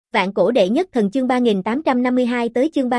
Vạn cổ đệ nhất thần chương 3852 tới chương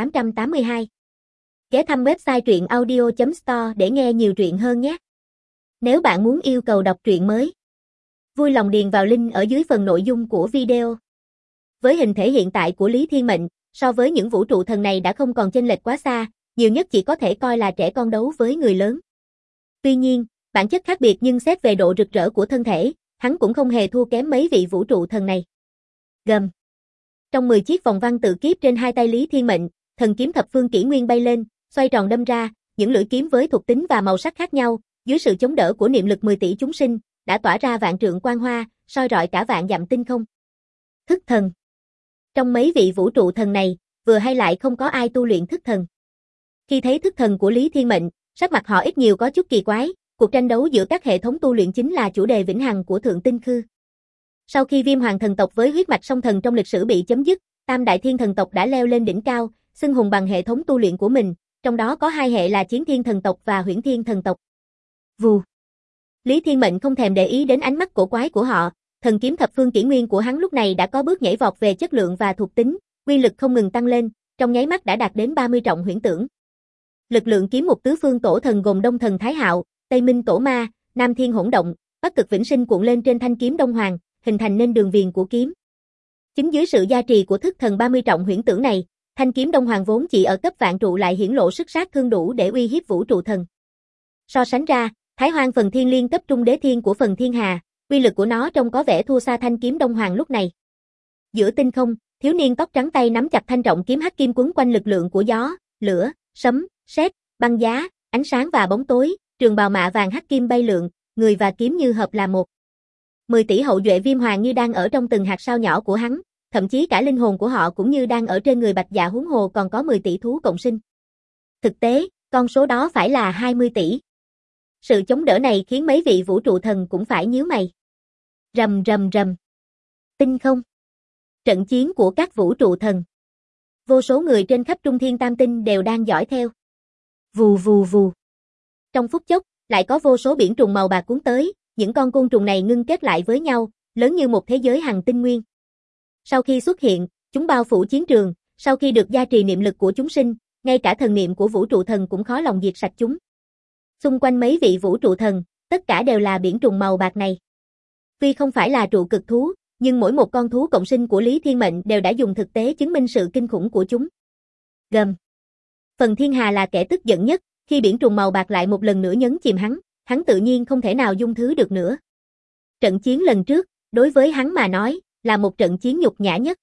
3882. Ghé thăm website truyện audio.store để nghe nhiều truyện hơn nhé. Nếu bạn muốn yêu cầu đọc truyện mới, vui lòng điền vào link ở dưới phần nội dung của video. Với hình thể hiện tại của Lý Thiên Mệnh, so với những vũ trụ thần này đã không còn chênh lệch quá xa, nhiều nhất chỉ có thể coi là trẻ con đấu với người lớn. Tuy nhiên, bản chất khác biệt nhưng xét về độ rực rỡ của thân thể, hắn cũng không hề thua kém mấy vị vũ trụ thần này. Gầm. Trong 10 chiếc vòng văn tự kiếp trên hai tay Lý Thiên Mệnh, thần kiếm thập phương kỷ nguyên bay lên, xoay tròn đâm ra, những lưỡi kiếm với thuộc tính và màu sắc khác nhau, dưới sự chống đỡ của niệm lực 10 tỷ chúng sinh, đã tỏa ra vạn trượng quang hoa, soi rọi cả vạn dặm tinh không. Thức thần. Trong mấy vị vũ trụ thần này, vừa hay lại không có ai tu luyện thức thần. Khi thấy thức thần của Lý Thiên Mệnh, sắc mặt họ ít nhiều có chút kỳ quái, cuộc tranh đấu giữa các hệ thống tu luyện chính là chủ đề vĩnh hằng của Thượng Tinh Khư. Sau khi Viêm Hoàng thần tộc với huyết mạch song thần trong lịch sử bị chấm dứt, Tam Đại Thiên thần tộc đã leo lên đỉnh cao, xưng hùng bằng hệ thống tu luyện của mình, trong đó có hai hệ là Chiến Thiên thần tộc và Huyễn Thiên thần tộc. Vù. Lý Thiên Mệnh không thèm để ý đến ánh mắt cổ quái của họ, thần kiếm thập phương kỷ nguyên của hắn lúc này đã có bước nhảy vọt về chất lượng và thuộc tính, uy lực không ngừng tăng lên, trong nháy mắt đã đạt đến 30 trọng huyễn tưởng. Lực lượng kiếm một tứ phương tổ thần gồm Đông Thần Thái Hạo, Tây Minh Tổ Ma, Nam Thiên Hỗn Động, Bắc Cực Vĩnh Sinh cuộn lên trên thanh kiếm Đông Hoàng, hình thành nên đường viền của kiếm. Chính dưới sự gia trì của thức thần 30 trọng huyễn tưởng này, thanh kiếm Đông Hoàng vốn chỉ ở cấp vạn trụ lại hiển lộ sức sát thương đủ để uy hiếp vũ trụ thần. So sánh ra, Thái Hoang phần thiên liên cấp trung đế thiên của phần thiên hà, uy lực của nó trông có vẻ thua xa thanh kiếm Đông Hoàng lúc này. Giữa tinh không, thiếu niên tóc trắng tay nắm chặt thanh trọng kiếm hắc kim quấn quanh lực lượng của gió, lửa, sấm, sét, băng giá, ánh sáng và bóng tối, trường bào mạ vàng hắc kim bay lượn, người và kiếm như hợp là một. 10 tỷ hậu duệ Viêm Hoàng như đang ở trong từng hạt sao nhỏ của hắn, thậm chí cả linh hồn của họ cũng như đang ở trên người Bạch Dạ huống hồ còn có 10 tỷ thú cộng sinh. Thực tế, con số đó phải là 20 tỷ. Sự chống đỡ này khiến mấy vị vũ trụ thần cũng phải nhíu mày. Rầm rầm rầm. Tinh không. Trận chiến của các vũ trụ thần. Vô số người trên khắp Trung Thiên Tam Tinh đều đang dõi theo. Vù vù vù. Trong phút chốc, lại có vô số biển trùng màu bạc cuốn tới, những con côn trùng này ngưng kết lại với nhau, lớn như một thế giới hằng tinh nguyên. Sau khi xuất hiện, chúng bao phủ chiến trường, sau khi được gia trì niệm lực của chúng sinh, ngay cả thần niệm của vũ trụ thần cũng khó lòng diệt sạch chúng. Xung quanh mấy vị vũ trụ thần, tất cả đều là biển trùng màu bạc này. Tuy không phải là trụ cực thú, nhưng mỗi một con thú cộng sinh của Lý Thiên Mệnh đều đã dùng thực tế chứng minh sự kinh khủng của chúng. Gầm. Phần thiên hà là kẻ tức giận nhất, khi biển trùng màu bạc lại một lần nữa nhấn chìm hắn tự nhiên không thể nào dung thứ được nữa. Trận chiến lần trước, đối với hắn mà nói, là một trận chiến nhục nhã nhất.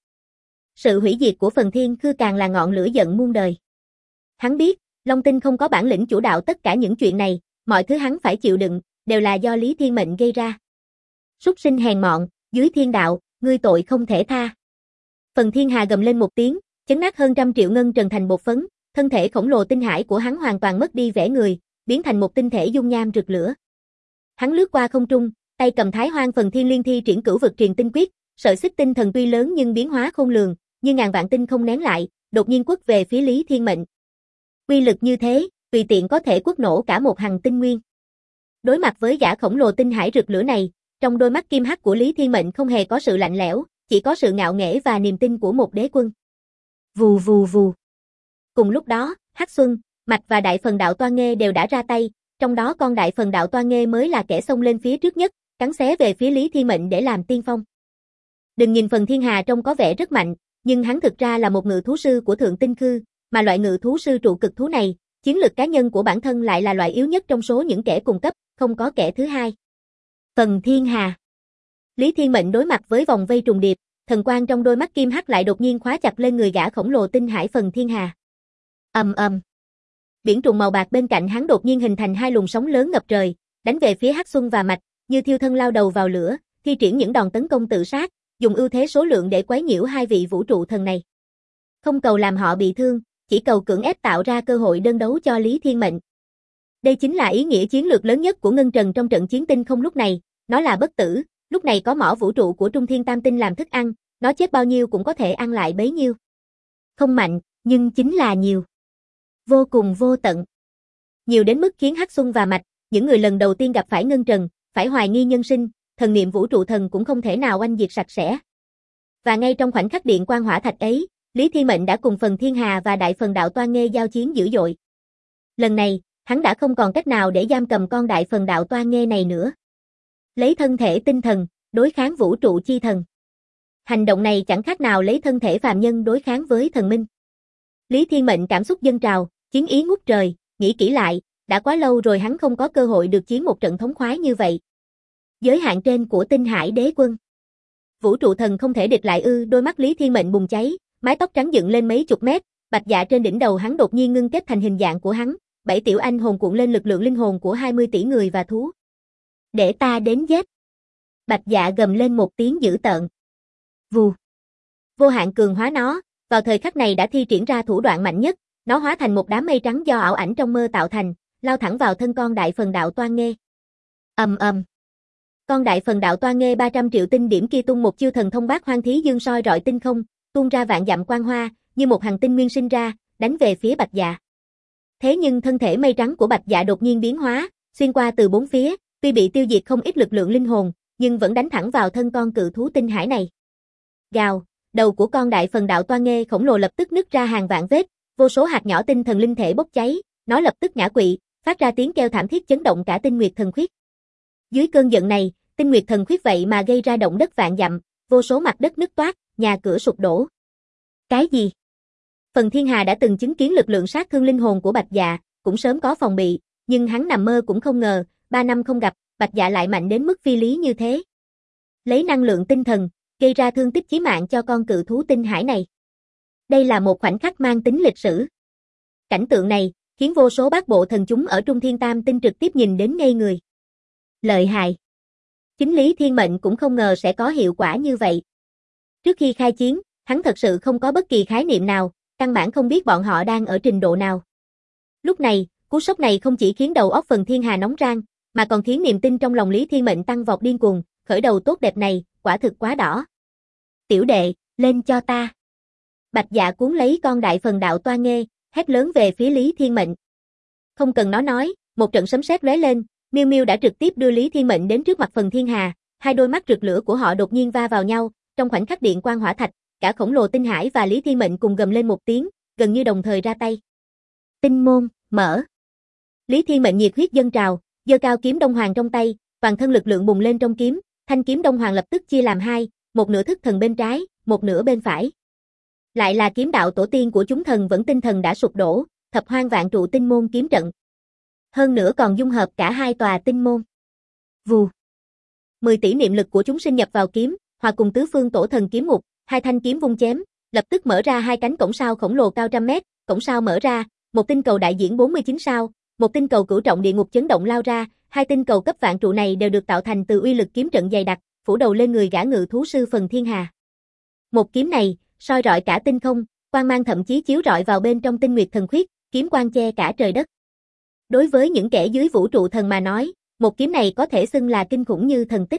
Sự hủy diệt của phần thiên khư càng là ngọn lửa giận muôn đời. Hắn biết, Long Tinh không có bản lĩnh chủ đạo tất cả những chuyện này, mọi thứ hắn phải chịu đựng, đều là do Lý Thiên Mệnh gây ra. Súc sinh hèn mọn, dưới thiên đạo, ngươi tội không thể tha. Phần thiên hà gầm lên một tiếng, chấn nát hơn 100 triệu ngân trần thành bột phấn, thân thể khổng lồ tinh hải của hắn hoàn toàn mất đi vẻ người, biến thành một tinh thể dung nham rực lửa. Hắn lướt qua không trung, tay cầm Thái Hoang phần thiên liên thi triển cửu vực truyền tinh quyết, sợi xích tinh thần tuy lớn nhưng biến hóa khôn lường, như ngàn vạn tinh không nén lại, đột nhiên quất về phía Lý Thiên Mệnh. Uy lực như thế, tùy tiện có thể quất nổ cả một hằng tinh nguyên. Đối mặt với gã khổng lồ tinh hải rực lửa này, trong đôi mắt kim hắc của Lý Thiên Mệnh không hề có sự lạnh lẽo, chỉ có sự ngạo nghễ và niềm tin của một đế quân. Vù vù vù. Cùng lúc đó, Hắc Xuân, Mạch và Đại Phần Đạo Toa Nghê đều đã ra tay, trong đó con Đại Phần Đạo Toa Nghê mới là kẻ xông lên phía trước nhất, cắn xé về phía Lý Thiên Mệnh để làm tiên phong. Đừng nhìn phần thiên hà trông có vẻ rất mạnh, nhưng hắn thực ra là một ngự thú sư của Thượng Tinh Khư, mà loại ngự thú sư trụ cực thú này, chiến lực cá nhân của bản thân lại là loại yếu nhất trong số những kẻ cùng cấp, không có kẻ thứ hai. Phần thiên hà. Lý Thiên Mệnh đối mặt với vòng vây trùng điệp, thần quang trong đôi mắt kim hắc lại đột nhiên khóa chặt lên người gã khổng lồ tinh hải phần thiên hà. Ầm ầm. Biển trùng màu bạc bên cạnh hắn đột nhiên hình thành hai luồng sóng lớn ngập trời, đánh về phía Hắc Xuân và Mạch, như thiêu thân lao đầu vào lửa, thi triển những đòn tấn công tự sát, dùng ưu thế số lượng để quấy nhiễu hai vị vũ trụ thần này. Không cầu làm họ bị thương, chỉ cầu cưỡng ép tạo ra cơ hội đơn đấu cho Lý Thiên Mệnh. Đây chính là ý nghĩa chiến lược lớn nhất của Ngân Trần trong trận chiến tinh không lúc này, nó là bất tử, lúc này có mỏ vũ trụ của Trung Thiên Tam Tinh làm thức ăn, nó chết bao nhiêu cũng có thể ăn lại bấy nhiêu. Không mạnh, nhưng chính là nhiều. Vô cùng vô tận. Nhiều đến mức khiến Hắc Xuân và Mạch, những người lần đầu tiên gặp phải Ngân Trần, phải hoài nghi nhân sinh, thần niệm vũ trụ thần cũng không thể nào oanh diệt sạch sẽ. Và ngay trong khoảnh khắc điện quang hỏa thạch ấy, Lý Thiên Mệnh đã cùng Phần Thiên Hà và Đại Phần Đạo Toa Nghê giao chiến dữ dội. Lần này, hắn đã không còn cách nào để giam cầm con Đại Phần Đạo Toa Nghê này nữa. Lấy thân thể tinh thần, đối kháng vũ trụ chi thần. Hành động này chẳng khác nào lấy thân thể phàm nhân đối kháng với thần minh. Lý Thiên Mệnh cảm xúc dâng trào, chiến ý ngút trời, nghĩ kỹ lại, đã quá lâu rồi hắn không có cơ hội được chiến một trận thống khoái như vậy. Giới hạn trên của Tinh Hải Đế Quân. Vũ trụ thần không thể địch lại ư? Đôi mắt Lý Thiên Mệnh bùng cháy, mái tóc trắng dựng lên mấy chục mét, bạch dạ trên đỉnh đầu hắn đột nhiên ngưng kết thành hình dạng của hắn, 7 tiểu anh hồn cuộn lên lực lượng linh hồn của 20 tỷ người và thú. Để ta đến giết. Bạch dạ gầm lên một tiếng dữ tợn. Vù. Vô hạn cường hóa nó, vào thời khắc này đã thi triển ra thủ đoạn mạnh nhất, nó hóa thành một đám mây trắng do ảo ảnh trong mơ tạo thành, lao thẳng vào thân con Đại Phần Đạo Toa Nghê. Ầm ầm. Con Đại Phần Đạo Toa Nghê 300 triệu tinh điểm kia tung một chiêu thần thông bát hoang thí dương soi rọi tinh không, tuôn ra vạn dặm quang hoa, như một hành tinh nguyên sinh ra, đánh về phía Bạch Dạ. Thế nhưng thân thể mây trắng của Bạch Dạ đột nhiên biến hóa, xuyên qua từ bốn phía, tuy bị tiêu diệt không ít lực lượng linh hồn, nhưng vẫn đánh thẳng vào thân con cự thú tinh hải này. Gào, đầu của con Đại Phần Đạo Toa Nghê khổng lồ lập tức nứt ra hàng vạn vết, vô số hạt nhỏ tinh thần linh thể bốc cháy, nó lập tức ngã quỵ, phát ra tiếng kêu thảm thiết chấn động cả Tinh Nguyệt Thần Khuyết. Dưới cơn giận này, Tinh Nguyệt Thần Khuyết vậy mà gây ra động đất vạn dặm, vô số mặt đất nứt toác, nhà cửa sụp đổ. Cái gì? Phần Thiên Hà đã từng chứng kiến lực lượng sát thương linh hồn của Bạch Dạ, cũng sớm có phòng bị, nhưng hắn nằm mơ cũng không ngờ, 3 năm không gặp, Bạch Dạ lại mạnh đến mức phi lý như thế. Lấy năng lượng tinh thần, gây ra thương tích chí mạng cho con cự thú tinh hải này. Đây là một khoảnh khắc mang tính lịch sử. Cảnh tượng này, khiến vô số bát bộ thần chúng ở Trung Thiên Tam Tinh trực tiếp nhìn đến ngây người. Lợi hại. Chính Lý Thiên Mệnh cũng không ngờ sẽ có hiệu quả như vậy. Trước khi khai chiến, hắn thật sự không có bất kỳ khái niệm nào, căn bản không biết bọn họ đang ở trình độ nào. Lúc này, cú sốc này không chỉ khiến đầu óc Phần Thiên Hà nóng rang, mà còn khiến niềm tin trong lòng Lý Thiên Mệnh tăng vọt điên cuồng, khởi đầu tốt đẹp này, quả thực quá đỏ. Tiểu đệ, lên cho ta. Bạch Dạ cuốn lấy con Đại Phần Đạo Toa Nghê, hét lớn về phía Lý Thiên Mệnh. Không cần nó nói, một trận sấm sét lóe lên, Miêu Miêu đã trực tiếp đưa Lý Thiên Mệnh đến trước mặt Phần Thiên Hà, hai đôi mắt rực lửa của họ đột nhiên va vào nhau, trong khoảnh khắc điện quang hỏa thạch, cả khổng lồ tinh hải và Lý Thiên Mệnh cùng gầm lên một tiếng, gần như đồng thời ra tay. Tinh môn, mở. Lý Thiên Mệnh nhiệt huyết dâng trào, giơ cao kiếm Đông Hoàng trong tay, toàn thân lực lượng bùng lên trong kiếm, thanh kiếm Đông Hoàng lập tức chia làm hai, một nửa thức thần bên trái, một nửa bên phải. Lại là kiếm đạo tổ tiên của chúng thần vẫn tinh thần đã sụp đổ, thập hoang vạn trụ tinh môn kiếm trận. Hơn nữa còn dung hợp cả hai tòa tinh môn. Vù. 10 tỷ niệm lực của chúng sinh nhập vào kiếm, hòa cùng tứ phương tổ thần kiếm ngục, hai thanh kiếm vung chém, lập tức mở ra hai cánh cổng sao khổng lồ cao trăm mét, cổng sao mở ra, một tinh cầu đại diễn 49 sao, một tinh cầu cửu trọng địa ngục chấn động lao ra, hai tinh cầu cấp vạn trụ này đều được tạo thành từ uy lực kiếm trận dày đặc, phủ đầu lên người gã ngự thú sư Phần Thiên Hà. Một kiếm này, soi rọi cả tinh không, quang mang thậm chí chiếu rọi vào bên trong Tinh Nguyệt Thần Khuyết, kiếm quang che cả trời đất. Đối với những kẻ dưới vũ trụ thần mà nói, một kiếm này có thể xưng là kinh khủng như thần tích.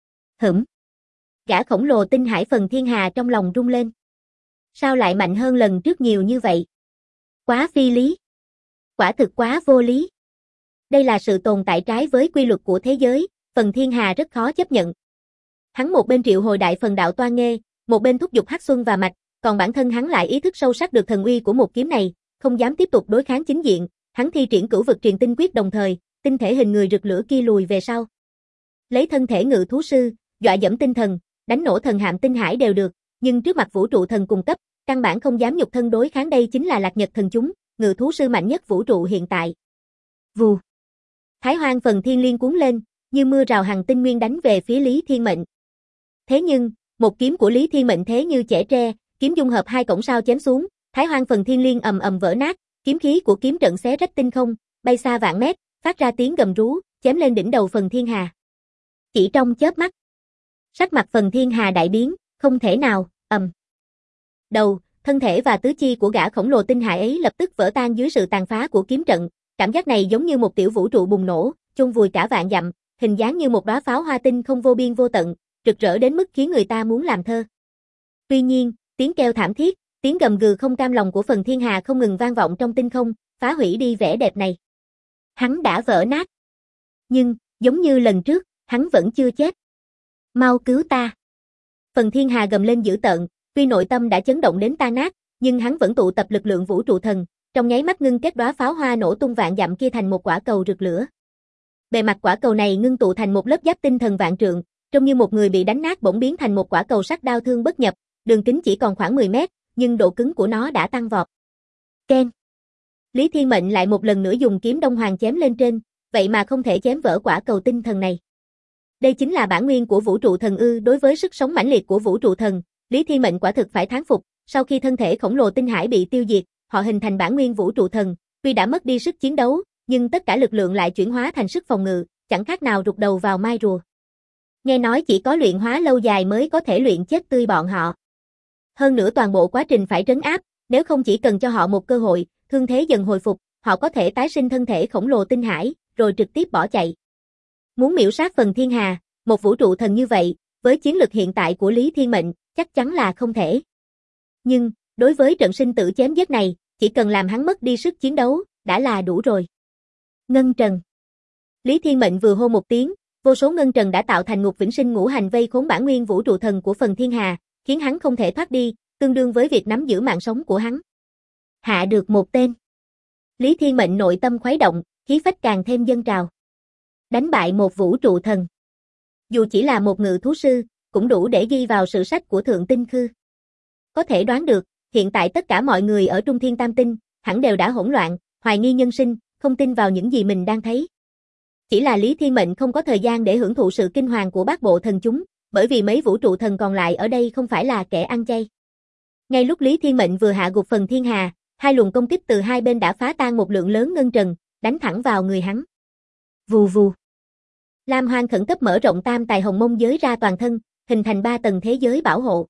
Gã khổng lồ tinh hải Phần Thiên Hà trong lòng rung lên. Sao lại mạnh hơn lần trước nhiều như vậy? Quá phi lý. Quả thực quá vô lý. Đây là sự tồn tại trái với quy luật của thế giới, Phần Thiên Hà rất khó chấp nhận. Hắn một bên triệu hồi Đại Phần Đạo Toa Nghê, một bên thúc giục Hắc Xuân và Mạch, còn bản thân hắn lại ý thức sâu sắc được thần uy của một kiếm này, không dám tiếp tục đối kháng chính diện, hắn thi triển Cửu Vực Truyền Tinh Quyết đồng thời, tinh thể hình người rực lửa kia lùi về sau. Lấy thân thể ngự thú sư, dọa dẫm tinh thần, đánh nổ thần hạm tinh hải đều được, nhưng trước mặt vũ trụ thần cung cấp, căn bản không dám nhục thân đối kháng. Đây chính là Lạc Nhật thần chúng, ngự thú sư mạnh nhất vũ trụ hiện tại. Vù. Thái Hoang Phần Thiên Liên cuốn lên, như mưa rào hằng tinh nguyên đánh về phía Lý Thiên Mệnh. Thế nhưng, một kiếm của Lý Thiên Mệnh thế như chẻ tre, kiếm dung hợp hai cổng sao chém xuống, Thái Hoang Phần Thiên Liên ầm ầm vỡ nát, kiếm khí của kiếm trận xé rách tinh không, bay xa vạn mét, phát ra tiếng gầm rú, chém lên đỉnh đầu Phần Thiên Hà. Chỉ trong chớp mắt, sắc mặt Phần Thiên Hà đại biến, không thể nào, đầu, thân thể và tứ chi của gã khổng lồ tinh hải ấy lập tức vỡ tan dưới sự tàn phá của kiếm trận, cảm giác này giống như một tiểu vũ trụ bùng nổ, chôn vùi cả vạn dặm, hình dáng như một đóa pháo hoa tinh không vô biên vô tận, rực rỡ đến mức khiến người ta muốn làm thơ. Tuy nhiên, tiếng kêu thảm thiết, tiếng gầm gừ không cam lòng của Phần Thiên Hà không ngừng vang vọng trong tinh không, phá hủy đi vẻ đẹp này. Hắn đã vỡ nát. Nhưng, giống như lần trước, hắn vẫn chưa chết. Mau cứu ta. Phần Thiên Hà gầm lên dữ tợn, tuy nội tâm đã chấn động đến tan nát, nhưng hắn vẫn tụ tập lực lượng vũ trụ thần, trong nháy mắt ngưng kết đóa pháo hoa nổ tung vạn dặm kia thành một quả cầu rực lửa. Bề mặt quả cầu này ngưng tụ thành một lớp giáp tinh thần vạn trượng, trông như một người bị đánh nát bỗng biến thành một quả cầu sắt đao thương bất nhập, đường kính chỉ còn khoảng 10 mét, nhưng độ cứng của nó đã tăng vọt. Keng. Lý Thiên Mệnh lại một lần nữa dùng kiếm Đông Hoàng chém lên trên, vậy mà không thể chém vỡ quả cầu tinh thần này. Đây chính là bản nguyên của vũ trụ thần ư? Đối với sức sống mãnh liệt của vũ trụ thần, Lý Thiên Mệnh quả thực phải thán phục, sau khi thân thể khổng lồ tinh hải bị tiêu diệt, họ hình thành bản nguyên vũ trụ thần, tuy đã mất đi sức chiến đấu, nhưng tất cả lực lượng lại chuyển hóa thành sức phòng ngự, chẳng khác nào rụt đầu vào mai rùa. Nghe nói chỉ có luyện hóa lâu dài mới có thể luyện chết tươi bọn họ. Hơn nữa toàn bộ quá trình phải trấn áp, nếu không chỉ cần cho họ một cơ hội, thương thế dần hồi phục, họ có thể tái sinh thân thể khổng lồ tinh hải, rồi trực tiếp bỏ chạy. Muốn miểu sát Phần Thiên Hà, một vũ trụ thần như vậy, với chiến lực hiện tại của Lý Thiên Mệnh, chắc chắn là không thể. Nhưng, đối với trận sinh tử chém giết này, chỉ cần làm hắn mất đi sức chiến đấu, đã là đủ rồi. Ngân Trần. Lý Thiên Mệnh vừa hô một tiếng, vô số ngân trần đã tạo thành ngục vĩnh sinh ngũ hành vây khốn bản nguyên vũ trụ thần của Phần Thiên Hà, khiến hắn không thể thoát đi, tương đương với việc nắm giữ mạng sống của hắn. Hạ được một tên. Lý Thiên Mệnh nội tâm khuấy động, khí phách càng thêm dâng trào. Đánh bại một vũ trụ thần. Dù chỉ là một ngự thú sư, cũng đủ để ghi vào sử sách của Thượng Tinh Khư. Có thể đoán được, hiện tại tất cả mọi người ở Trung Thiên Tam Tinh, hẳn đều đã hỗn loạn, hoài nghi nhân sinh, không tin vào những gì mình đang thấy. Chỉ là Lý Thiên Mệnh không có thời gian để hưởng thụ sự kinh hoàng của bát bộ thần chúng, bởi vì mấy vũ trụ thần còn lại ở đây không phải là kẻ ăn chay. Ngay lúc Lý Thiên Mệnh vừa hạ gục Phần Thiên Hà, hai luồng công kích từ hai bên đã phá tan một lượng lớn ngân trần, đánh thẳng vào người hắn. Vù vù. Lam Hoang khẩn cấp mở rộng tam tài hồng mông giới ra toàn thân, hình thành 3 tầng thế giới bảo hộ.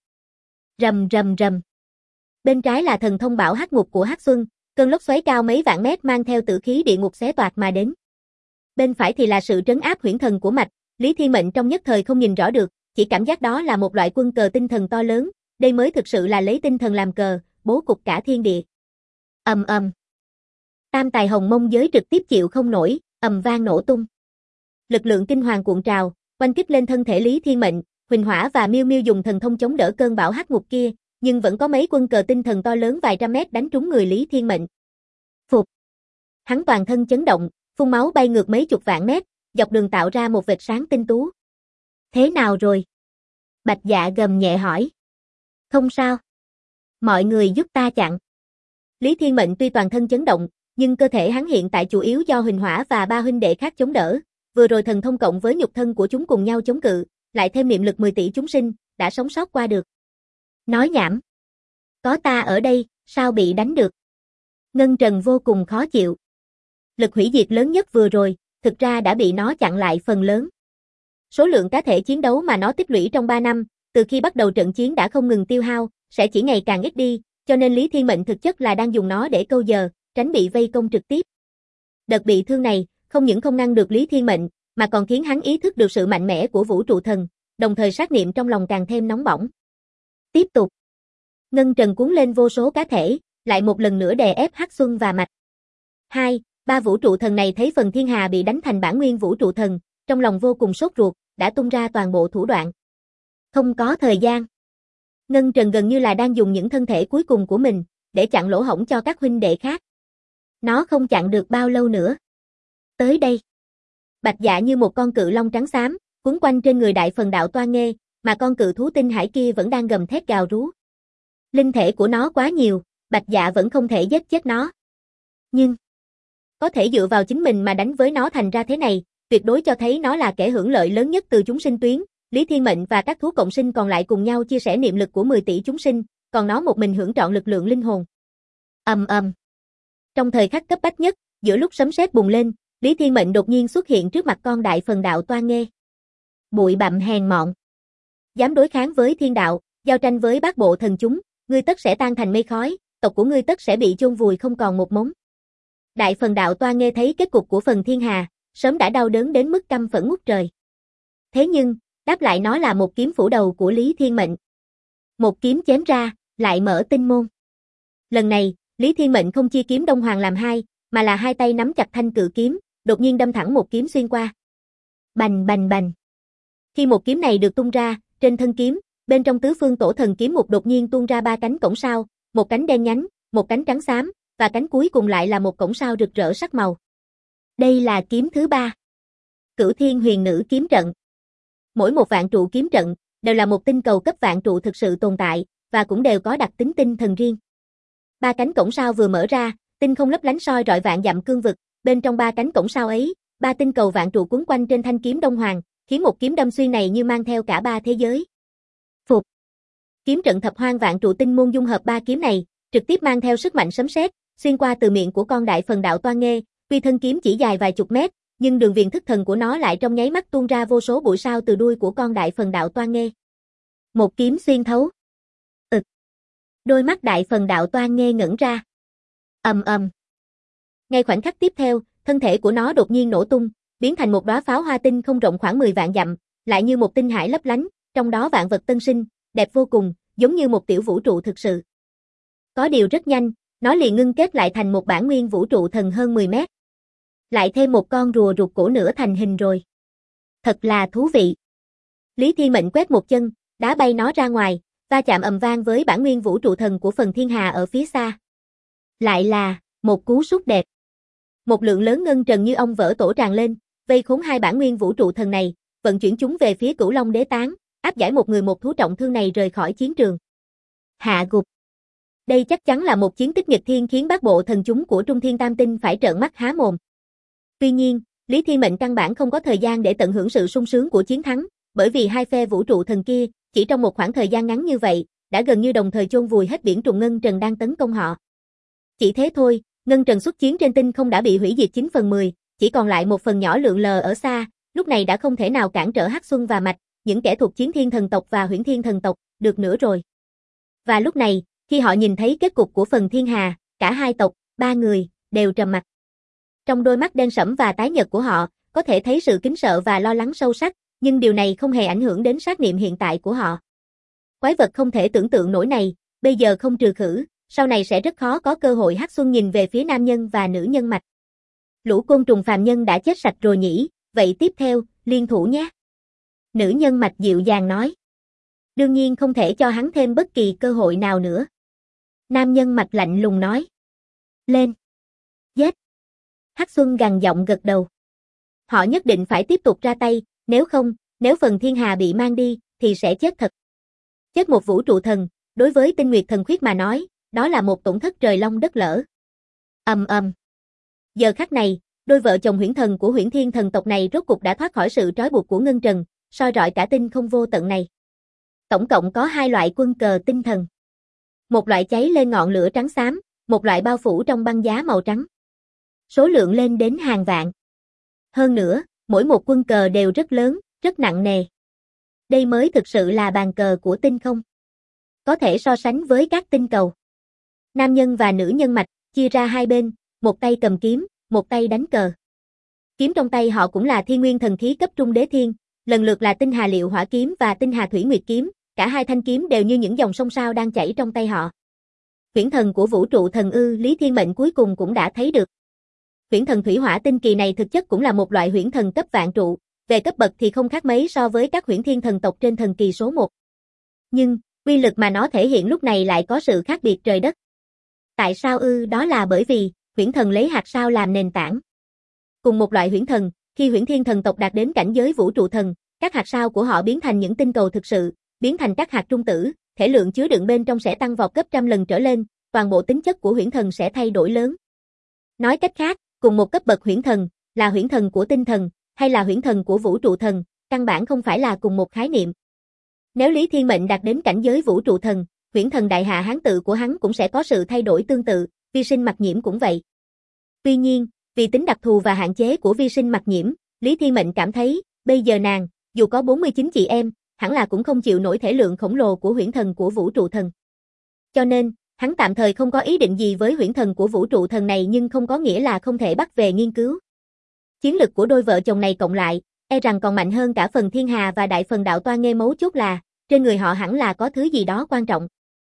Rầm rầm rầm. Bên trái là thần thông bảo hắc ngục của Hắc Xuân, cơn lốc xoáy cao mấy vạn mét mang theo tử khí địa ngục xé toạc mà đến. Bên phải thì là sự trấn áp huyễn thần của mạch, Lý Thiên Mệnh trong nhất thời không nhìn rõ được, chỉ cảm giác đó là một loại quân cờ tinh thần to lớn, đây mới thực sự là lấy tinh thần làm cờ, bố cục cả thiên địa. Ầm ầm. Tam tài hồng mông giới trực tiếp chịu không nổi, ầm vang nổ tung. Lực lượng kinh hoàng cuộn trào, oanh kích lên thân thể Lý Thiên Mệnh, Huỳnh Hỏa và Miêu Miêu dùng thần thông chống đỡ cơn bão hắc ngục kia, nhưng vẫn có mấy quân cờ tinh thần to lớn vài trăm mét đánh trúng người Lý Thiên Mệnh. Phục. Hắn toàn thân chấn động, phun máu bay ngược mấy chục vạn mét, dọc đường tạo ra một vệt sáng tinh tú. Thế nào rồi? Bạch Dạ gầm nhẹ hỏi. Không sao. Mọi người giúp ta chặn. Lý Thiên Mệnh tuy toàn thân chấn động, nhưng cơ thể hắn hiện tại chủ yếu do Huỳnh Hỏa và 3 huynh đệ khác chống đỡ, vừa rồi thần thông cộng với nhục thân của chúng cùng nhau chống cự, lại thêm niệm lực 10 tỷ chúng sinh, đã sống sót qua được. Nói nhảm. Có ta ở đây, sao bị đánh được? Ngân Trần vô cùng khó chịu. Lực hủy diệt lớn nhất vừa rồi, thực ra đã bị nó chặn lại phần lớn. Số lượng cá thể chiến đấu mà nó tích lũy trong 3 năm, từ khi bắt đầu trận chiến đã không ngừng tiêu hao, sẽ chỉ ngày càng ít đi, cho nên Lý Thiên Mệnh thực chất là đang dùng nó để câu giờ, tránh bị vây công trực tiếp. Đợt bị thương này, không những không ngăn được Lý Thiên Mệnh, mà còn khiến hắn ý thức được sự mạnh mẽ của vũ trụ thần, đồng thời sát niệm trong lòng càng thêm nóng bỏng. Tiếp tục. Ngân Trần cuốn lên vô số cá thể, lại một lần nữa đè ép Hắc Xuân và Mạch. 2, 3 vũ trụ thần này thấy Phần Thiên Hà bị đánh thành bản nguyên vũ trụ thần, trong lòng vô cùng sốt ruột, đã tung ra toàn bộ thủ đoạn. Không có thời gian. Ngân Trần gần như là đang dùng những thân thể cuối cùng của mình, để chặn lỗ hổng cho các huynh đệ khác. Nó không chặn được bao lâu nữa. Tới đây. Bạch Dạ như một con cự long trắng xám, quấn quanh trên người Đại Phần Đạo Toa Nghê, mà con cự thú tinh hải kia vẫn đang gầm thét gào rú. Linh thể của nó quá nhiều, Bạch Dạ vẫn không thể giết chết nó. Nhưng, có thể dựa vào chính mình mà đánh với nó thành ra thế này, tuyệt đối cho thấy nó là kẻ hưởng lợi lớn nhất từ chúng sinh tuyến. Lý Thiên Mệnh và các thú cộng sinh còn lại cùng nhau chia sẻ niệm lực của 10 tỷ chúng sinh, còn nó một mình hưởng trọn lực lượng linh hồn. Ầm ầm. Trong thời khắc cấp bách nhất, giữa lúc sấm sét bùng lên, Lý Thiên Mệnh đột nhiên xuất hiện trước mặt con Đại Phần Đạo Toa Nghê. Bụi bặm hèn mọn. Dám đối kháng với thiên đạo, giao tranh với bát bộ thần chúng, ngươi tất sẽ tan thành mây khói, tộc của ngươi tất sẽ bị chôn vùi không còn một mống. Đại Phần Đạo Toa Nghê thấy kết cục của Phần Thiên Hà, sớm đã đau đớn đến mức căm phẫn ngút trời. Thế nhưng, đáp lại nó là một kiếm phủ đầu của Lý Thiên Mệnh. Một kiếm chém ra, lại mở tinh môn. Lần này, Lý Thiên Mệnh không chia kiếm Đông Hoàng làm hai, mà là hai tay nắm chặt thanh cự kiếm, đột nhiên đâm thẳng một kiếm xuyên qua. Bành bành bành. Khi một kiếm này được tung ra, trên thân kiếm, Bên trong tứ phương tổ thần kiếm mục đột nhiên tuôn ra 3 cánh cổng sao, một cánh đen nhánh, một cánh trắng xám, và cánh cuối cùng lại là một cổng sao rực rỡ sắc màu. Đây là kiếm thứ 3. Cửu Thiên Huyền Nữ kiếm trận. Mỗi một vạn trụ kiếm trận đều là một tinh cầu cấp vạn trụ thực sự tồn tại, và cũng đều có đặc tính tinh thần riêng. 3 cánh cổng sao vừa mở ra, tinh không lấp lánh soi rọi vạn dặm cương vực, bên trong 3 cánh cổng sao ấy, 3 tinh cầu vạn trụ cuốn quanh trên thanh kiếm Đông Hoàng, khiến một kiếm đâm xuyên này như mang theo cả 3 thế giới. Phục. Kiếm trận Thập Hoang Vạn Trụ Tinh môn dung hợp 3 kiếm này, trực tiếp mang theo sức mạnh sấm sét, xuyên qua từ miệng của con đại phần đạo Toan Nghê, tuy thân kiếm chỉ dài vài chục mét, nhưng đường viền thức thần của nó lại trong nháy mắt tuôn ra vô số bụi sao từ đuôi của con đại phần đạo Toan Nghê. Một kiếm xuyên thấu. Đôi mắt đại phần đạo Toan Nghê ngẩn ra. Ầm ầm. Ngay khoảnh khắc tiếp theo, thân thể của nó đột nhiên nổ tung, biến thành một đóa pháo hoa tinh không rộng khoảng 10 vạn dặm, lại như một tinh hải lấp lánh, trong đó vạn vật tân sinh, đẹp vô cùng, giống như một tiểu vũ trụ thực sự. Có điều rất nhanh, nó liền ngưng kết lại thành một bản nguyên vũ trụ thần hơn 10 mét. Lại thêm một con rùa ruột cổ nữa thành hình rồi. Thật là thú vị. Lý Thiên Mệnh quét một chân, đá bay nó ra ngoài, va chạm ầm vang với bản nguyên vũ trụ thần của phần thiên hà ở phía xa. Lại là một cú sút đẹp. Một lượng lớn ngân trần như ong vỡ tổ tràn lên, vây khốn hai bản nguyên vũ trụ thần này, vận chuyển chúng về phía Cửu Long Đế Tán, áp giải một người một thú trọng thương này rời khỏi chiến trường. Hạ gục. Đây chắc chắn là một chiến tích nghịch thiên khiến bát bộ thần chúng của Trung Thiên Tam Tinh phải trợn mắt há mồm. Tuy nhiên, Lý Thiên Mệnh căn bản không có thời gian để tận hưởng sự sung sướng của chiến thắng, bởi vì hai phe vũ trụ thần kia, chỉ trong một khoảng thời gian ngắn như vậy, đã gần như đồng thời chôn vùi hết biển trùng ngân trần đang tấn công họ. Chỉ thế thôi, ngân trần xuất chiến trên tinh không đã bị hủy diệt 9/10, chỉ còn lại một phần nhỏ lượn lờ ở xa, lúc này đã không thể nào cản trở Hắc Xuân và Mạch, những kẻ thuộc Chiến Thiên thần tộc và Huyễn Thiên thần tộc, được nữa rồi. Và lúc này, khi họ nhìn thấy kết cục của phần thiên hà, cả hai tộc, 3 người, đều trầm mặc. Trong đôi mắt đen sẫm và tái nhợt của họ, có thể thấy sự kính sợ và lo lắng sâu sắc, nhưng điều này không hề ảnh hưởng đến sát niệm hiện tại của họ. Quái vật không thể tưởng tượng nổi này, bây giờ không trừ khử, sau này sẽ rất khó có cơ hội. Hắc Xuân nhìn về phía nam nhân và nữ nhân Mạch. Lũ côn trùng phàm nhân đã chết sạch rồi nhỉ, vậy tiếp theo, liên thủ nhé. Nữ nhân Mạch dịu dàng nói. Đương nhiên không thể cho hắn thêm bất kỳ cơ hội nào nữa. Nam nhân Mạch lạnh lùng nói. Lên. Giết. Hắc Xuân gằn giọng gật đầu. Họ nhất định phải tiếp tục ra tay, nếu không, nếu phần thiên hà bị mang đi, thì sẽ chết thật. Chết một vũ trụ thần, đối với Tinh Nguyệt thần khuyết mà nói, đó là một tổn thất trời long đất lở. Ầm ầm. Giờ khắc này, đôi vợ chồng huyễn thần của Huyễn Thiên thần tộc này rốt cục đã thoát khỏi sự trói buộc của ngân trần, soi rọi cả tinh không vô tận này. Tổng cộng có 2 loại quân cờ tinh thần. Một loại cháy lên ngọn lửa trắng xám, một loại bao phủ trong băng giá màu trắng. Số lượng lên đến hàng vạn. Hơn nữa, mỗi một quân cờ đều rất lớn, rất nặng nề. Đây mới thực sự là bàn cờ của tinh không. Có thể so sánh với các tinh cầu. Nam nhân và nữ nhân Mạch, chia ra hai bên, một tay cầm kiếm, một tay đánh cờ. Kiếm trong tay họ cũng là Thiên Nguyên thần khí cấp trung đế thiên, lần lượt là Tinh Hà Liệu Hỏa kiếm và Tinh Hà Thủy Nguyệt kiếm, cả hai thanh kiếm đều như những dòng sông sao đang chảy trong tay họ. Huyễn thần của vũ trụ thần Lý Thiên Mệnh cuối cùng cũng đã thấy được. Huyễn thần thủy hỏa tinh kỳ này thực chất cũng là một loại huyễn thần cấp vạn trụ, về cấp bậc thì không khác mấy so với các Huyễn Thiên thần tộc trên thần kỳ số 1. Nhưng, uy lực mà nó thể hiện lúc này lại có sự khác biệt trời đất. Tại sao đó là bởi vì, huyễn thần lấy hạt sao làm nền tảng. Cùng một loại huyễn thần, khi Huyễn Thiên thần tộc đạt đến cảnh giới vũ trụ thần, các hạt sao của họ biến thành những tinh cầu thực sự, biến thành các hạt trung tử, thể lượng chứa đựng bên trong sẽ tăng vọt gấp trăm lần trở lên, toàn bộ tính chất của huyễn thần sẽ thay đổi lớn. Nói cách khác, cùng một cấp bậc huyễn thần, là huyễn thần của tinh thần, hay là huyễn thần của vũ trụ thần, căn bản không phải là cùng một khái niệm. Nếu Lý Thiên Mệnh đạt đến cảnh giới vũ trụ thần, huyễn thần đại hạ hán tự của hắn cũng sẽ có sự thay đổi tương tự, Vi Sinh Mặc Nhiễm cũng vậy. Tuy nhiên, vì tính đặc thù và hạn chế của Vi Sinh Mặc Nhiễm, Lý Thiên Mệnh cảm thấy, bây giờ nàng, dù có 49 chị em, hẳn là cũng không chịu nổi thể lượng khổng lồ của huyễn thần của vũ trụ thần. Cho nên, hắn tạm thời không có ý định gì với huyễn thần của vũ trụ thần này, nhưng không có nghĩa là không thể bắt về nghiên cứu. Chiến lực của đôi vợ chồng này cộng lại, e rằng còn mạnh hơn cả phần thiên hà và đại phần đạo Toan Nghê, mấu chốt là, trên người họ hẳn là có thứ gì đó quan trọng.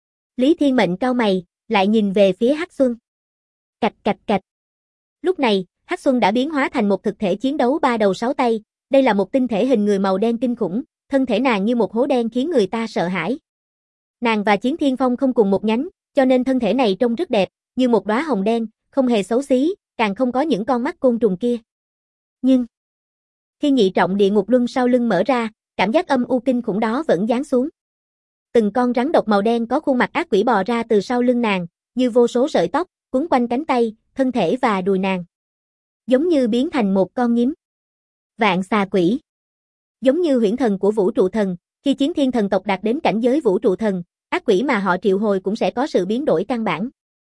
Lý Thiên Mệnh cau mày, lại nhìn về phía Hắc Xuân. Cạch cạch cạch. Lúc này, Hắc Xuân đã biến hóa thành một thực thể chiến đấu 3 đầu 6 tay, đây là một tinh thể hình người màu đen kinh khủng, thân thể nàng như một hố đen khiến người ta sợ hãi. Nàng và Chiến Thiên Phong không cùng một nhánh, cho nên thân thể này trông rất đẹp, như một đóa hồng đen, không hề xấu xí, càng không có những con mắt côn trùng kia. Nhưng khi nhị trọng địa ngục luân sau lưng mở ra, cảm giác âm u kinh khủng đó vẫn giáng xuống. Từng con rắn độc màu đen có khuôn mặt ác quỷ bò ra từ sau lưng nàng, như vô số sợi tóc, quấn quanh cánh tay, thân thể và đùi nàng. Giống như biến thành một con nhím. Vạn xà quỷ. Giống như huyễn thần của vũ trụ thần, khi Chiến Thiên thần tộc đạt đến cảnh giới vũ trụ thần, ác quỷ mà họ triệu hồi cũng sẽ có sự biến đổi căn bản.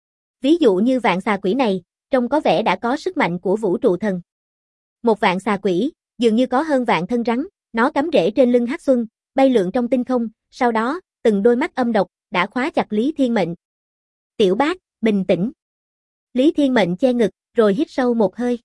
Ví dụ như vạn xà quỷ này, trông có vẻ đã có sức mạnh của vũ trụ thần. Một vạn xà quỷ, dường như có hơn vạn thân rắn, nó cắm rễ trên lưng Hắc Xuân, bay lượn trong tinh không, sau đó, từng đôi mắt âm độc đã khóa chặt Lý Thiên Mệnh. Tiểu bác, bình tĩnh. Lý Thiên Mệnh che ngực, rồi hít sâu một hơi.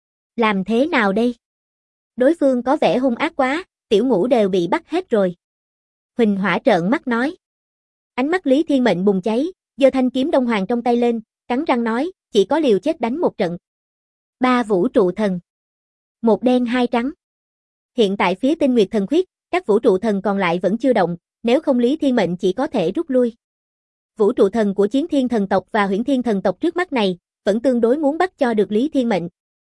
Làm thế nào đây? Đối phương có vẻ hung ác quá, tiểu ngũ đều bị bắt hết rồi. Huỳnh Hỏa trợn mắt nói. Ánh mắt Lý Thiên Mệnh bùng cháy, giơ thanh kiếm Đông Hoàng trong tay lên, cắn răng nói, chỉ có liều chết đánh một trận. 3 vũ trụ thần. 1 đen 2 trắng. Hiện tại phía Tinh Nguyệt Thần Khuyết, các vũ trụ thần còn lại vẫn chưa động, nếu không Lý Thiên Mệnh chỉ có thể rút lui. Vũ trụ thần của Chiến Thiên thần tộc và Huyễn Thiên thần tộc trước mắt này, vẫn tương đối muốn bắt cho được Lý Thiên Mệnh.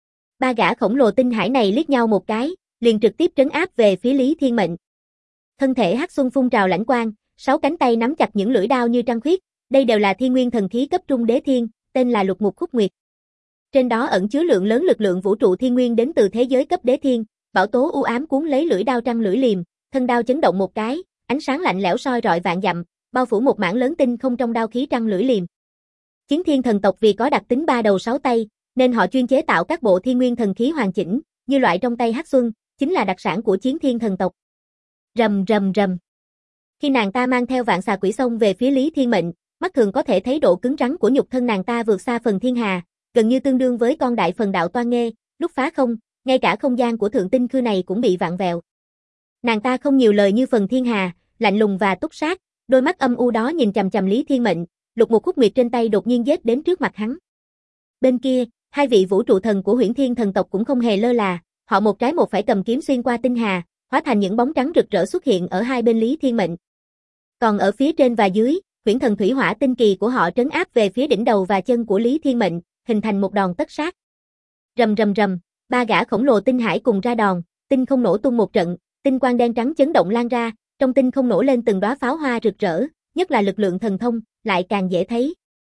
3 gã khổng lồ tinh hải này liếc nhau một cái, liền trực tiếp trấn áp về phía Lý Thiên Mệnh. Thân thể Hắc Xuân phun trào lãnh quang, 6 cánh tay nắm chặt những lưỡi đao như trăng khuyết, đây đều là thiên nguyên thần khí cấp trung đế thiên, tên là Lục Mục Khúc Nguyệt. Trên đó ẩn chứa lượng lớn lực lượng vũ trụ thiên nguyên đến từ thế giới cấp đế thiên, bão tố u ám cuốn lấy lưỡi đao trăng lưỡi liềm, thân đao chấn động một cái, ánh sáng lạnh lẽo soi rọi vạn dặm, bao phủ một mảng lớn tinh không trong đao khí trăng lưỡi liềm. Chiến Thiên thần tộc vì có đặc tính 3 đầu 6 tay, nên họ chuyên chế tạo các bộ thiên nguyên thần khí hoàn chỉnh, như loại trong tay Hắc Xuân, chính là đặc sản của Chiến Thiên thần tộc. Rầm rầm rầm. Khi nàng ta mang theo vạn xà quỷ xông về phía Lý Thiên Mệnh, mắt thường có thể thấy độ cứng rắn của nhục thân nàng ta vượt xa phần thiên hà, gần như tương đương với con đại phần đạo toan nghê, lúc phá không, ngay cả không gian của thượng tinh khư này cũng bị vặn vẹo. Nàng ta không nhiều lời như phần thiên hà, lạnh lùng và túc sát, đôi mắt âm u đó nhìn chằm chằm Lý Thiên Mệnh, Lục Mục Khúc Nguyệt trên tay đột nhiên giết đến trước mặt hắn. Bên kia, 2 vị vũ trụ thần của Huyễn Thiên thần tộc cũng không hề lơ là, họ một trái một phải cầm kiếm xuyên qua tinh hà, hóa thành những bóng trắng rực rỡ xuất hiện ở hai bên Lý Thiên Mệnh. Còn ở phía trên và dưới, Huyễn Thần Thủy Hỏa tinh kỳ của họ trấn áp về phía đỉnh đầu và chân của Lý Thiên Mệnh, hình thành một đòn tất sát. Rầm rầm rầm, 3 gã khổng lồ tinh hải cùng ra đòn, tinh không nổ tung một trận, tinh quang đen trắng chấn động lan ra, trong tinh không nổ lên từng đóa pháo hoa rực rỡ, nhất là lực lượng thần thông, lại càng dễ thấy.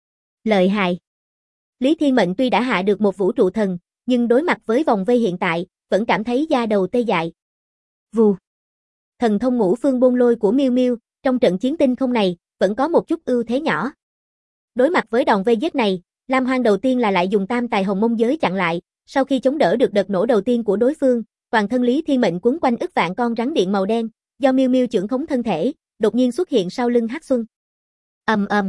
Lợi hại. Lý Thiên Mệnh tuy đã hạ được một vũ trụ thần, nhưng đối mặt với vòng vây hiện tại, vẫn cảm thấy da đầu tê dại. Vù. Thần thông ngũ phương bôn lôi của Miêu Miêu, trong trận chiến tinh không này, vẫn có một chút ưu thế nhỏ. Đối mặt với đòn vây giết này, Lam Hoang đầu tiên là lại dùng tam tài hồng mông giới chặn lại, sau khi chống đỡ được đợt nổ đầu tiên của đối phương, toàn thân Lý Thiên Mệnh quấn quanh ức vạn con rắn điện màu đen, do Miêu Miêu trưởng khống thân thể, đột nhiên xuất hiện sau lưng Hắc Xuân. Ầm ầm.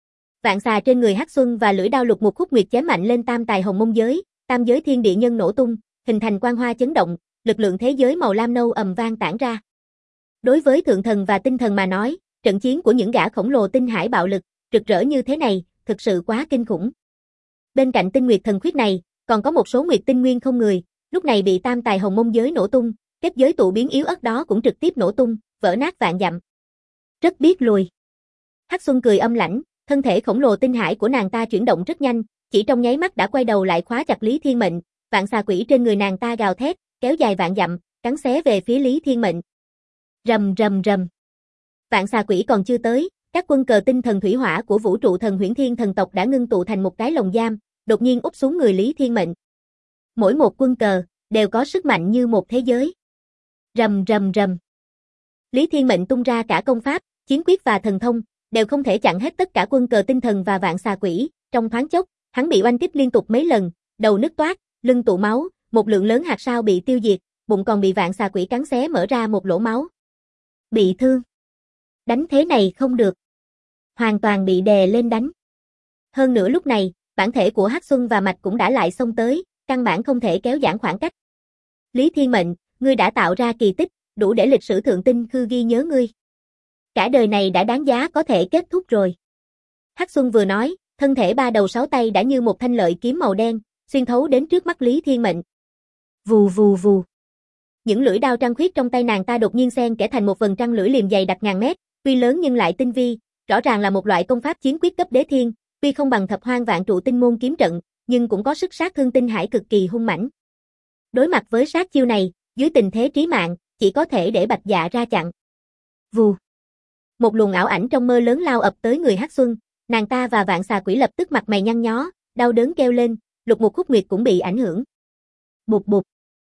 Vạn xà trên người Hắc Xuân và lưỡi đao Lục Mục Khúc Nguyệt chém mạnh lên tam tài hồng mông giới, tam giới thiên địa nhân nổ tung, hình thành quang hoa chấn động, lực lượng thế giới màu lam nâu ầm vang tản ra. Đối với thượng thần và tinh thần mà nói, trận chiến của những gã khổng lồ tinh hải bạo lực, rực rỡ như thế này, thực sự quá kinh khủng. Bên cạnh Tinh Nguyệt thần khuyết này, còn có một số nguyệt tinh nguyên không người, lúc này bị tam tài hồng mông giới nổ tung, kết giới tụ biến yếu ớt đó cũng trực tiếp nổ tung, vỡ nát vạn dặm. Rất biết lùi. Hắc Xuân cười âm lãnh, thân thể khổng lồ tinh hải của nàng ta chuyển động rất nhanh, chỉ trong nháy mắt đã quay đầu lại khóa chặt Lý Thiên Mệnh, vạn xà quỷ trên người nàng ta gào thét, kéo dài vạn dặm, cắn xé về phía Lý Thiên Mệnh. Rầm rầm rầm. Vạn xà quỷ còn chưa tới, các quân cờ tinh thần thủy hỏa của vũ trụ thần Huyễn Thiên thần tộc đã ngưng tụ thành một cái lồng giam, đột nhiên úp xuống người Lý Thiên Mệnh. Mỗi một quân cờ đều có sức mạnh như một thế giới. Rầm rầm rầm. Lý Thiên Mệnh tung ra cả công pháp, chiến quyết và thần thông, đều không thể chặn hết tất cả quân cờ tinh thần và vạn xà quỷ, trong thoáng chốc, hắn bị oanh kích liên tục mấy lần, đầu nứt toát, lưng tụ máu, một lượng lớn hạt sao bị tiêu diệt, bụng còn bị vạn xà quỷ cắn xé mở ra một lỗ máu. Bị thương. Đánh thế này không được. Hoàn toàn bị đè lên đánh. Hơn nữa lúc này, bản thể của Hắc Xuân và Mạch cũng đã lại xông tới, căn bản không thể kéo giãn khoảng cách. Lý Thiên Mệnh, ngươi đã tạo ra kỳ tích, đủ để lịch sử thượng tinh khư ghi nhớ ngươi. Cả đời này đã đáng giá có thể kết thúc rồi. Hắc Xuân vừa nói, thân thể 3 đầu 6 tay đã như một thanh lợi kiếm màu đen, xuyên thấu đến trước mắt Lý Thiên Mệnh. Vù vù vù. những lưỡi đao trăng khuyết trong tay nàng ta đột nhiên xen kẽ thành một vầng trăng lưỡi liềm dày đặc ngàn mét, tuy lớn nhưng lại tinh vi, rõ ràng là một loại công pháp chiến quyết cấp đế thiên, tuy không bằng Thập Hoang Vạn Trụ Tinh môn kiếm trận, nhưng cũng có sức sát thương tinh hải cực kỳ hung mãnh. Đối mặt với sát chiêu này, dưới tình thế trí mạng, chỉ có thể để Bạch Dạ ra chặn. Vù. Một luồng ảo ảnh trong mơ lớn lao ập tới người Hắc Xuân, nàng ta và Vạn Xà Quỷ lập tức mặt mày nhăn nhó, đau đớn kêu lên, Lục Mục Khúc Nguyệt cũng bị ảnh hưởng. Bụp bụp.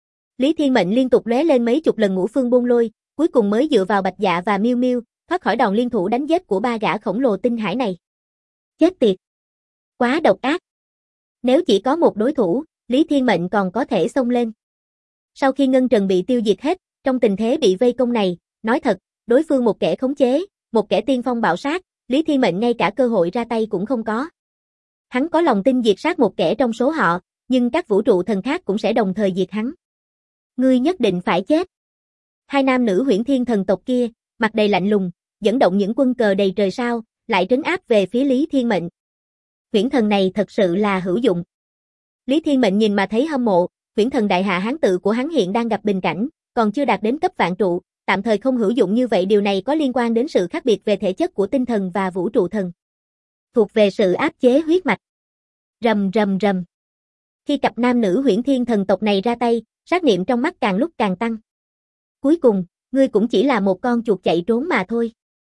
Lý Thiên Mệnh liên tục lóe lên mấy chục lần ngũ phương bôn lôi, cuối cùng mới dựa vào Bạch Dạ và Miêu Miêu, thoát khỏi đòn liên thủ đánh giết của ba gã khổng lồ tinh hải này. Chết tiệt. Quá độc ác. Nếu chỉ có một đối thủ, Lý Thiên Mệnh còn có thể xông lên. Sau khi Ngân Trần bị tiêu diệt hết, trong tình thế bị vây công này, nói thật, đối phương một kẻ khống chế, một kẻ tiên phong bạo sát, Lý Thiên Mệnh ngay cả cơ hội ra tay cũng không có. Hắn có lòng tin diệt sát một kẻ trong số họ, nhưng các vũ trụ thần khác cũng sẽ đồng thời diệt hắn. Ngươi nhất định phải chết. Hai nam nữ Huyễn Thiên thần tộc kia, mặt đầy lạnh lùng, dẫn động những quân cờ đầy trời sao, lại trấn áp về phía Lý Thiên Mệnh. Huyễn thần này thật sự là hữu dụng. Lý Thiên Mệnh nhìn mà thấy hâm mộ, Huyễn thần đại hạ hán tự của hắn hiện đang gặp bình cảnh, còn chưa đạt đến cấp vạn trụ, tạm thời không hữu dụng như vậy, điều này có liên quan đến sự khác biệt về thể chất của tinh thần và vũ trụ thần. Thuộc về sự áp chế huyết mạch. Rầm rầm rầm. Khi cặp nam nữ Huyễn Thiên thần tộc này ra tay, sát niệm trong mắt càng lúc càng tăng. Cuối cùng, ngươi cũng chỉ là một con chuột chạy trốn mà thôi.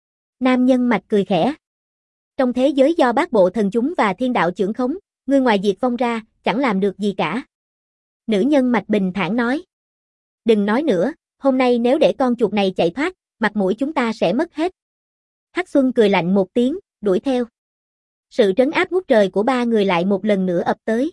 Nam nhân mạch cười khẽ. Trong thế giới do bát bộ thần chúng và thiên đạo trưởng khống, ngươi ngoài diệt vong ra, chẳng làm được gì cả. Nữ nhân mạch bình thản nói. Đừng nói nữa, hôm nay nếu để con chuột này chạy thoát, mặt mũi chúng ta sẽ mất hết. Hắc Xuân cười lạnh một tiếng, đuổi theo. Sự trấn áp ngút trời của ba người lại một lần nữa ập tới.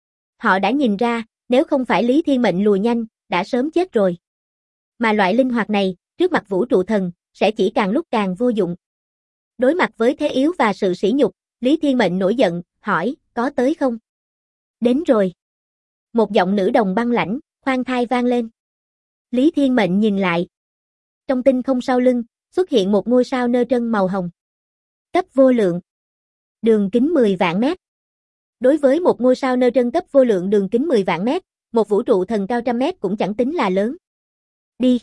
Họ đã nhìn ra, nếu không phải Lý Thiên Mệnh lùi nhanh, đã sớm chết rồi. Mà loại linh hoạt này, trước mặt vũ trụ thần, sẽ chỉ càng lúc càng vô dụng. Đối mặt với thế yếu và sự sỉ nhục, Lý Thiên Mệnh nổi giận, hỏi, có tới không? Đến rồi. Một giọng nữ đồng băng lãnh, khoan thai vang lên. Lý Thiên Mệnh nhìn lại. Trong tinh không sau lưng, xuất hiện một ngôi sao nơ trân màu hồng. Cấp vô lượng. Đường kính 10 vạn mét. Đối với một ngôi sao nơ trân cấp vô lượng đường kính 10 vạn mét, một vũ trụ thần cao trăm mét cũng chẳng tính là lớn. Đi.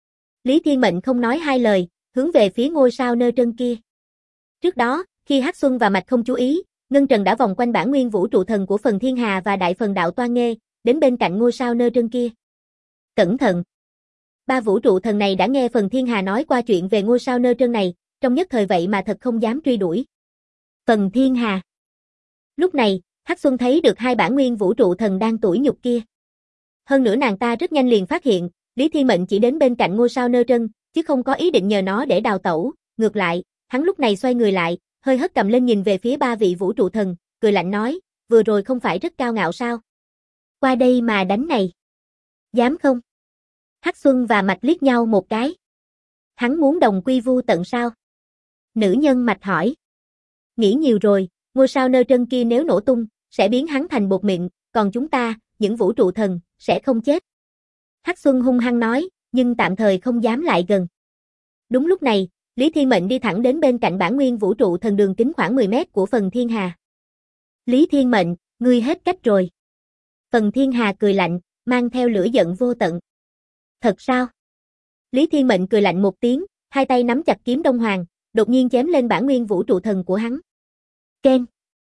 Lý Thiên Mệnh không nói hai lời, hướng về phía ngôi sao nơ trân kia. Trước đó, khi Hắc Xuân và Mạch không chú ý, Ngân Trần đã vòng quanh bản nguyên vũ trụ thần của phần Thiên Hà và đại phần đạo Toan Nghê, đến bên cạnh ngôi sao nơ trân kia. Cẩn thận. Ba vũ trụ thần này đã nghe phần Thiên Hà nói qua chuyện về ngôi sao nơ trân này, trong nhất thời vậy mà thật không dám truy đuổi. Phần Thiên Hà. Lúc này, Hắc Xuân thấy được hai bản nguyên vũ trụ thần đang tủi nhục kia. Hơn nữa nàng ta rất nhanh liền phát hiện, Lý Thiên Mệnh chỉ đến bên cạnh ngôi sao nơ trân, chứ không có ý định nhờ nó để đào tẩu, ngược lại, hắn lúc này xoay người lại, hơi hất cầm lên nhìn về phía ba vị vũ trụ thần, cười lạnh nói, vừa rồi không phải rất cao ngạo sao? Qua đây mà đánh này. Dám không? Hắc Xuân và Mạch liếc nhau một cái. Hắn muốn đồng quy vu tận sao? Nữ nhân Mạch hỏi. Nghĩ nhiều rồi, ngôi sao nơ trân kia nếu nổ tung, sẽ biến hắn thành bột mịn, còn chúng ta, những vũ trụ thần, sẽ không chết. Hắc Xuân hung hăng nói, nhưng tạm thời không dám lại gần. Đúng lúc này, Lý Thiên Mệnh đi thẳng đến bên cạnh bản nguyên vũ trụ thần đường kính khoảng 10 mét của phần Thiên Hà. Lý Thiên Mệnh, ngươi hết cách rồi. Phần Thiên Hà cười lạnh, mang theo lửa giận vô tận. Thật sao? Lý Thiên Mệnh cười lạnh một tiếng, hai tay nắm chặt kiếm Đông Hoàng, đột nhiên chém lên bản nguyên vũ trụ thần của hắn. Keng.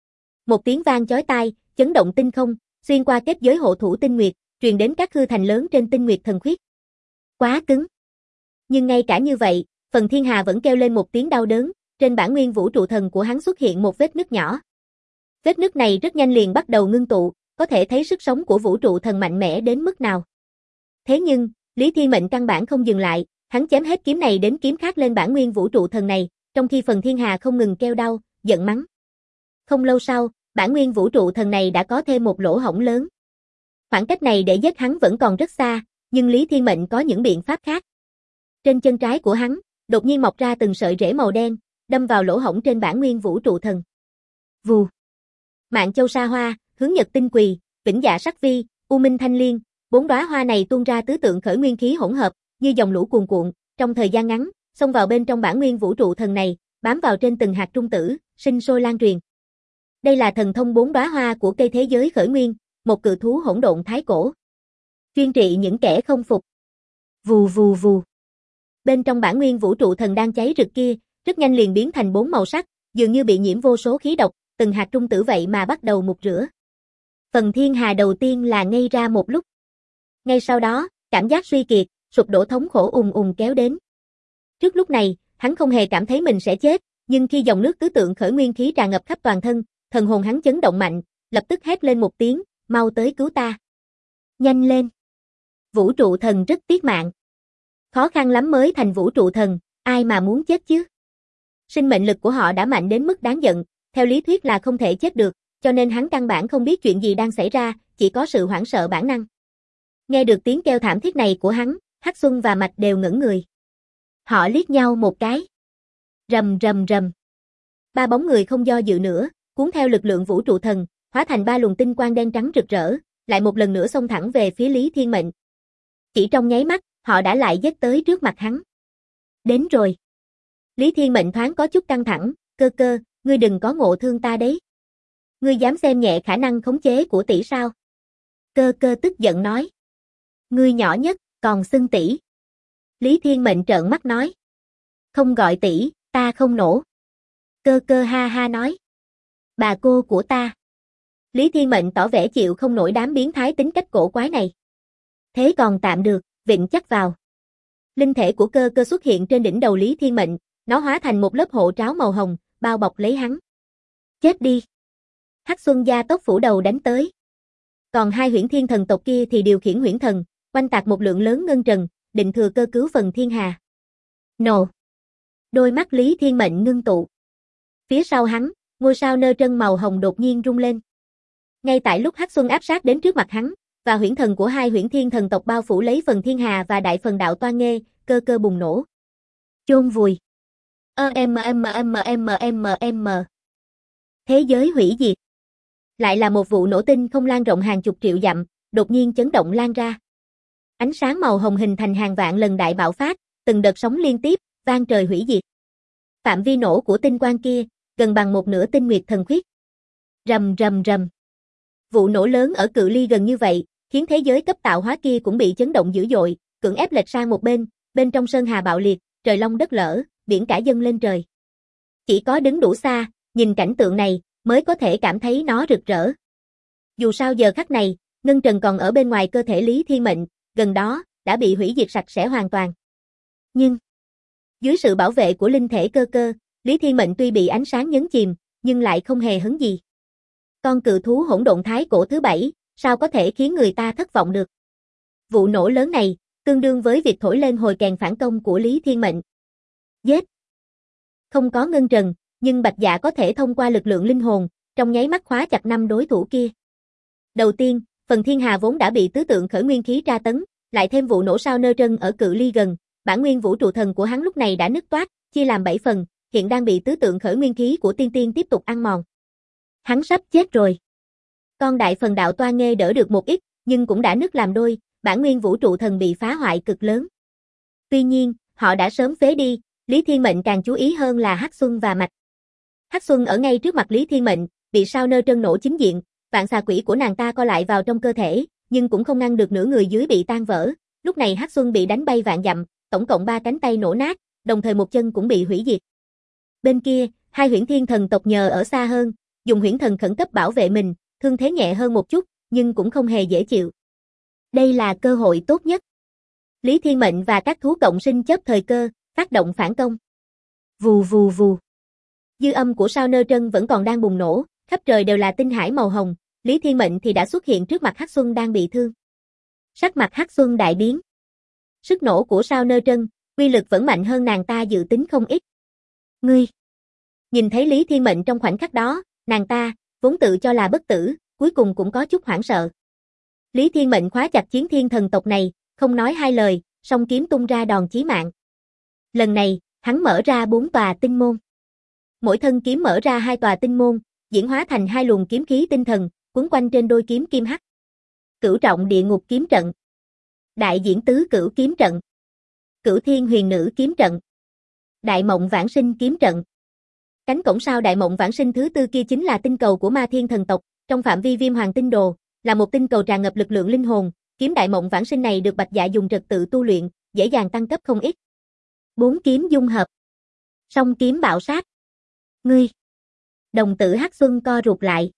Một tiếng vang chói tai, chấn động tinh không, xuyên qua kết giới hộ thủ tinh nguyệt, truyền đến các hư thành lớn trên tinh nguyệt thần khuyết. Quá cứng. Nhưng ngay cả như vậy, phần Thiên Hà vẫn kêu lên một tiếng đau đớn, trên bản nguyên vũ trụ thần của hắn xuất hiện một vết nứt nhỏ. Vết nứt này rất nhanh liền bắt đầu ngưng tụ, có thể thấy sức sống của vũ trụ thần mạnh mẽ đến mức nào. Thế nhưng, Lý Thiên Mệnh căn bản không dừng lại, hắn chém hết kiếm này đến kiếm khác lên bản nguyên vũ trụ thần này, trong khi phần Thiên Hà không ngừng kêu đau, giận mắng. Không lâu sau, bản nguyên vũ trụ thần này đã có thêm một lỗ hổng lớn. Khoảng cách này để giết hắn vẫn còn rất xa, nhưng Lý Thiên Mệnh có những biện pháp khác. Trên chân trái của hắn, đột nhiên mọc ra từng sợi rễ màu đen, đâm vào lỗ hổng trên bản nguyên vũ trụ thần. Vù. Mạn Châu Sa Hoa, Hướng Nhật Tinh Quỳ, Vĩnh Dạ Sắc Vi, U Minh Thanh Liên, bốn đóa hoa này tuôn ra tứ tượng khởi nguyên khí hỗn hợp, như dòng lũ cuồn cuộn, trong thời gian ngắn, xông vào bên trong bản nguyên vũ trụ thần này, bám vào trên từng hạt trung tử, sinh sôi lan truyền. Đây là thần thông bốn đóa hoa của cây thế giới khởi nguyên, một cự thú hỗn độn thái cổ. Chuyên trị những kẻ không phục. Vù vù vù. Bên trong bản nguyên vũ trụ thần đang cháy rực kia, rất nhanh liền biến thành 4 màu sắc, dường như bị nhiễm vô số khí độc, từng hạt trung tử vậy mà bắt đầu mục rửa. Phần thiên hà đầu tiên là ngây ra một lúc. Ngay sau đó, cảm giác suy kiệt, sụp đổ thống khổ ùn ùn kéo đến. Trước lúc này, hắn không hề cảm thấy mình sẽ chết, nhưng khi dòng nước tứ tượng khởi nguyên khí tràn ngập khắp toàn thân, thần hồn hắn chấn động mạnh, lập tức hét lên một tiếng, mau tới cứu ta. Nhanh lên. Vũ trụ thần rất tiếc mạng. Khó khăn lắm mới thành vũ trụ thần, ai mà muốn chết chứ? Sinh mệnh lực của họ đã mạnh đến mức đáng giận, theo lý thuyết là không thể chết được, cho nên hắn căn bản không biết chuyện gì đang xảy ra, chỉ có sự hoảng sợ bản năng. Nghe được tiếng kêu thảm thiết này của hắn, Hắc Xuân và Mạch đều ngẩn người. Họ liếc nhau một cái. Rầm rầm rầm. 3 bóng người không do dự nữa, cuốn theo lực lượng vũ trụ thần, hóa thành 3 luồng tinh quang đen trắng rực rỡ, lại một lần nữa xông thẳng về phía Lý Thiên Mệnh. Chỉ trong nháy mắt, họ đã lại giết tới trước mặt hắn. Đến rồi. Lý Thiên Mệnh thoáng có chút căng thẳng, cơ cơ, ngươi đừng có ngộ thương ta đấy. Ngươi dám xem nhẹ khả năng khống chế của tỷ sao? Cơ cơ tức giận nói. Ngươi nhỏ nhất, còn xưng tỷ. Lý Thiên Mệnh trợn mắt nói. Không gọi tỷ, ta không nổ. Cơ cơ ha ha nói. Bà cô của ta. Lý Thiên Mệnh tỏ vẻ chịu không nổi đám biến thái tính cách cổ quái này. Thế còn tạm được, vịn chắc vào. Linh thể của cơ cơ xuất hiện trên đỉnh đầu Lý Thiên Mệnh, nó hóa thành một lớp hộ tráo màu hồng, bao bọc lấy hắn. Chết đi. Hắc Xuân gia tốc phủ đầu đánh tới. Còn 2 huyễn thiên thần tộc kia thì điều khiển huyễn thần, oanh tạc một lượng lớn ngân trần, định thừa cơ cứu phần thiên hà. Nổ. Đôi mắt Lý Thiên Mệnh ngưng tụ. Phía sau hắn, ngôi sao nơ trân màu hồng đột nhiên rung lên. Ngay tại lúc Hắc Xuân áp sát đến trước mặt hắn, và huyễn thần của 2 huyễn thiên thần tộc bao phủ lấy phần thiên hà và đại phần đạo toan nghê, cơ cơ bùng nổ. Chôn vùi. Thế giới hủy diệt. Lại là một vụ nổ tinh không lan rộng hàng chục triệu dặm, đột nhiên chấn động lan ra. Ánh sáng màu hồng hình thành hàng vạn lần đại bạo phát, từng đợt sóng liên tiếp, vang trời hủy diệt. Phạm vi nổ của tinh quang kia, gần bằng một nửa tinh nguyệt thần khuyết. Rầm rầm rầm. Vụ nổ lớn ở cự ly gần như vậy, khiến thế giới cấp tạo hóa kia cũng bị chấn động dữ dội, cưỡng ép lệch sang một bên trong sơn hà bạo liệt, trời long đất lở, biển cả dâng lên trời. Chỉ có đứng đủ xa, nhìn cảnh tượng này, mới có thể cảm thấy nó rực rỡ. Dù sao giờ khắc này, ngân trần còn ở bên ngoài cơ thể Lý Thiên Mệnh, gần đó, đã bị hủy diệt sạch sẽ hoàn toàn. Nhưng, dưới sự bảo vệ của linh thể cơ cơ, Lý Thiên Mệnh tuy bị ánh sáng nhấn chìm, nhưng lại không hề hấn gì. Con cự thú hỗn độn thái cổ thứ 7, sao có thể khiến người ta thất vọng được. Vụ nổ lớn này, tương đương với việc thổi lên hồi kèn phản công của Lý Thiên Mệnh. Giết! Không có ngân trần, nhưng Bạch Dạ có thể thông qua lực lượng linh hồn, trong nháy mắt khóa chặt 5 đối thủ kia. Đầu tiên, phần thiên hà vốn đã bị tứ tượng khởi nguyên khí tra tấn, lại thêm vụ nổ sao nơ trân ở cự ly gần, bản nguyên vũ trụ thần của hắn lúc này đã nứt toác, chia làm 7 phần, hiện đang bị tứ tượng khởi nguyên khí của tiên tiên tiếp tục ăn mòn. Hắn sắp chết rồi. Con đại phần đạo toa nghê đỡ được một ít, nhưng cũng đã nứt làm đôi, bản nguyên vũ trụ thần bị phá hoại cực lớn. Tuy nhiên, họ đã sớm phế đi, Lý Thiên Mệnh càng chú ý hơn là Hắc Xuân và Mạch. Hắc Xuân ở ngay trước mặt Lý Thiên Mệnh, bị sao nơ trân nổ chính diện, vạn xà quỷ của nàng ta co lại vào trong cơ thể, nhưng cũng không ngăn được nửa người dưới bị tan vỡ. Lúc này Hắc Xuân bị đánh bay vạn dặm, tổng cộng 3 cánh tay nổ nát, đồng thời một chân cũng bị hủy diệt. Bên kia, 2 huyễn thiên thần tộc nhờ ở xa hơn, dùng huyễn thần khẩn cấp bảo vệ mình, thương thế nhẹ hơn một chút, nhưng cũng không hề dễ chịu. Đây là cơ hội tốt nhất. Lý Thiên Mệnh và các thú cộng sinh chớp thời cơ, phát động phản công. Vù vù vù. Dư âm của sao nơ trân vẫn còn đang bùng nổ, khắp trời đều là tinh hải màu hồng, Lý Thiên Mệnh thì đã xuất hiện trước mặt Hắc Xuân đang bị thương. Sắc mặt Hắc Xuân đại biến. Sức nổ của sao nơ trân, uy lực vẫn mạnh hơn nàng ta dự tính không ít. Ngươi! Nhìn thấy Lý Thiên Mệnh trong khoảnh khắc đó, nàng ta, vốn tự cho là bất tử, cuối cùng cũng có chút hoảng sợ. Lý Thiên Mệnh khóa chặt chiến thiên thần tộc này, không nói hai lời, song kiếm tung ra đòn chí mạng. Lần này, hắn mở ra 4 tòa tinh môn. Mỗi thân kiếm mở ra 2 tòa tinh môn, diễn hóa thành 2 luồng kiếm khí tinh thần, quấn quanh trên đôi kiếm kim hắc. Cửu trọng địa ngục kiếm trận, đại diễn tứ cửu kiếm trận, cửu thiên huyền nữ kiếm trận, đại mộng vãng sinh kiếm trận. Cánh cổng sao đại mộng vãng sinh thứ 4 kia chính là tinh cầu của ma thiên thần tộc, trong phạm vi viêm hoàng tinh đồ, là một tinh cầu tràn ngập lực lượng linh hồn. Kiếm đại mộng vãng sinh này được Bạch Dạ dùng trật tự tu luyện, dễ dàng tăng cấp không ít. 4 kiếm dung hợp. Song kiếm bạo sát. Ngươi. Đồng tử Hắc Xuân co rụt lại.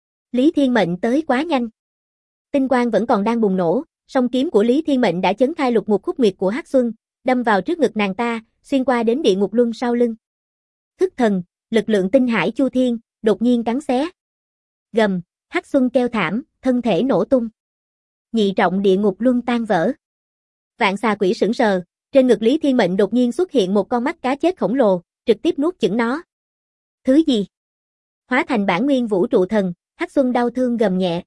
Lý Thiên Mệnh tới quá nhanh. Tinh quang vẫn còn đang bùng nổ, song kiếm của Lý Thiên Mệnh đã chấn khai lục ngục khúc nguyệt của Hắc Xuân, đâm vào trước ngực nàng ta, xuyên qua đến địa ngục luân sau lưng. Thức thần, lực lượng tinh hải chu thiên, đột nhiên cắn xé. Gầm, Hắc Xuân kêu thảm, thân thể nổ tung. Nhị trọng địa ngục luân tan vỡ. Vạn xà quỷ sững sờ, trên ngực Lý Thiên Mệnh đột nhiên xuất hiện một con mắt cá chết khổng lồ, trực tiếp nuốt chửng nó. Thứ gì? Hóa thành bản nguyên vũ trụ thần, Hắc Xuân đau thương gầm nhẹ.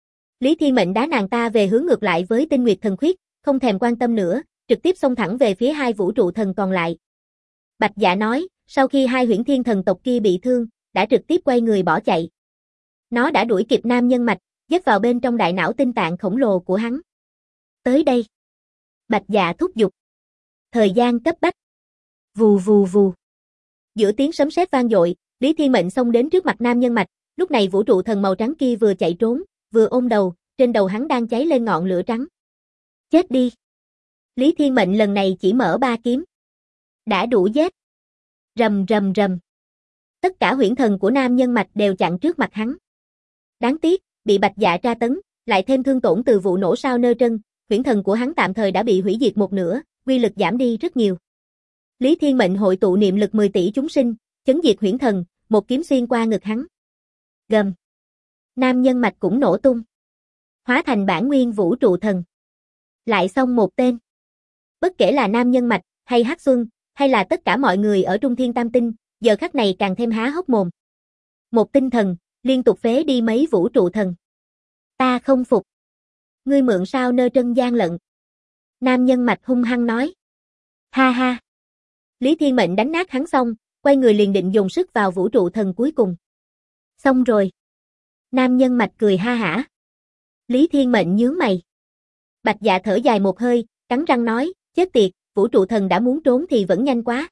Lý Thiên Mệnh đá nàng ta về hướng ngược lại với Tinh Nguyệt Thần Khuyết, không thèm quan tâm nữa, trực tiếp xông thẳng về phía hai vũ trụ thần còn lại. Bạch Dạ nói, sau khi hai Huyễn Thiên thần tộc kia bị thương, đã trực tiếp quay người bỏ chạy. Nó đã đuổi kịp nam nhân mạch, dắt vào bên trong đại não tinh tạng khổng lồ của hắn. Tới đây. Bạch Dạ thúc giục. Thời gian cấp bách. Vù vù vù. Giữa tiếng sấm sét vang dội, Lý Thiên Mệnh xông đến trước mặt nam nhân mạch, lúc này vũ trụ thần màu trắng kia vừa chạy trốn, vừa ôm đầu, trên đầu hắn đang cháy lên ngọn lửa trắng. Chết đi. Lý Thiên Mệnh lần này chỉ mở 3 kiếm. Đã đủ giết. Rầm rầm rầm. Tất cả huyễn thần của nam nhân mạch đều chặn trước mặt hắn. Đáng tiếc, bị Bạch Dạ tra tấn, lại thêm thương tổn từ vụ nổ sao nơ trân, huyễn thần của hắn tạm thời đã bị hủy diệt một nửa, uy lực giảm đi rất nhiều. Lý Thiên Mệnh hội tụ niệm lực 10 tỷ chúng sinh, chấn diệt huyễn thần, một kiếm xuyên qua ngực hắn. Gầm. Nam nhân mạch cũng nổ tung. Hóa thành bản nguyên vũ trụ thần. Lại xong một tên. Bất kể là nam nhân mạch, hay Hắc Xuân, hay là tất cả mọi người ở Trung Thiên Tam Tinh, giờ khắc này càng thêm há hốc mồm. Một tinh thần, liên tục phế đi mấy vũ trụ thần. Ta không phục. Ngươi mượn sao nơ trân gian lận. Nam nhân mạch hung hăng nói. Ha ha. Lý Thiên Mệnh đánh nát hắn xong, quay người liền định dùng sức vào vũ trụ thần cuối cùng. Xong rồi. Nam nhân mạch cười ha hả. Lý Thiên Mệnh nhướng mày. Bạch Dạ thở dài một hơi, cắn răng nói, chết tiệt, vũ trụ thần đã muốn trốn thì vẫn nhanh quá.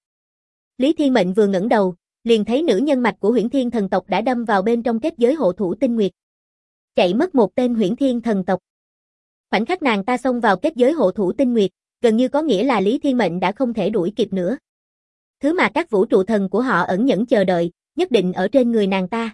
Lý Thiên Mệnh vừa ngẩng đầu, liền thấy nữ nhân mạch của Huyễn Thiên thần tộc đã đâm vào bên trong kết giới hộ thủ Tinh Nguyệt. Chạy mất một tên Huyễn Thiên thần tộc. Khoảnh khắc nàng ta xông vào kết giới hộ thủ Tinh Nguyệt, gần như có nghĩa là Lý Thiên Mệnh đã không thể đuổi kịp nữa. Thứ mà các vũ trụ thần của họ ẩn nhẫn chờ đợi, nhất định ở trên người nàng ta.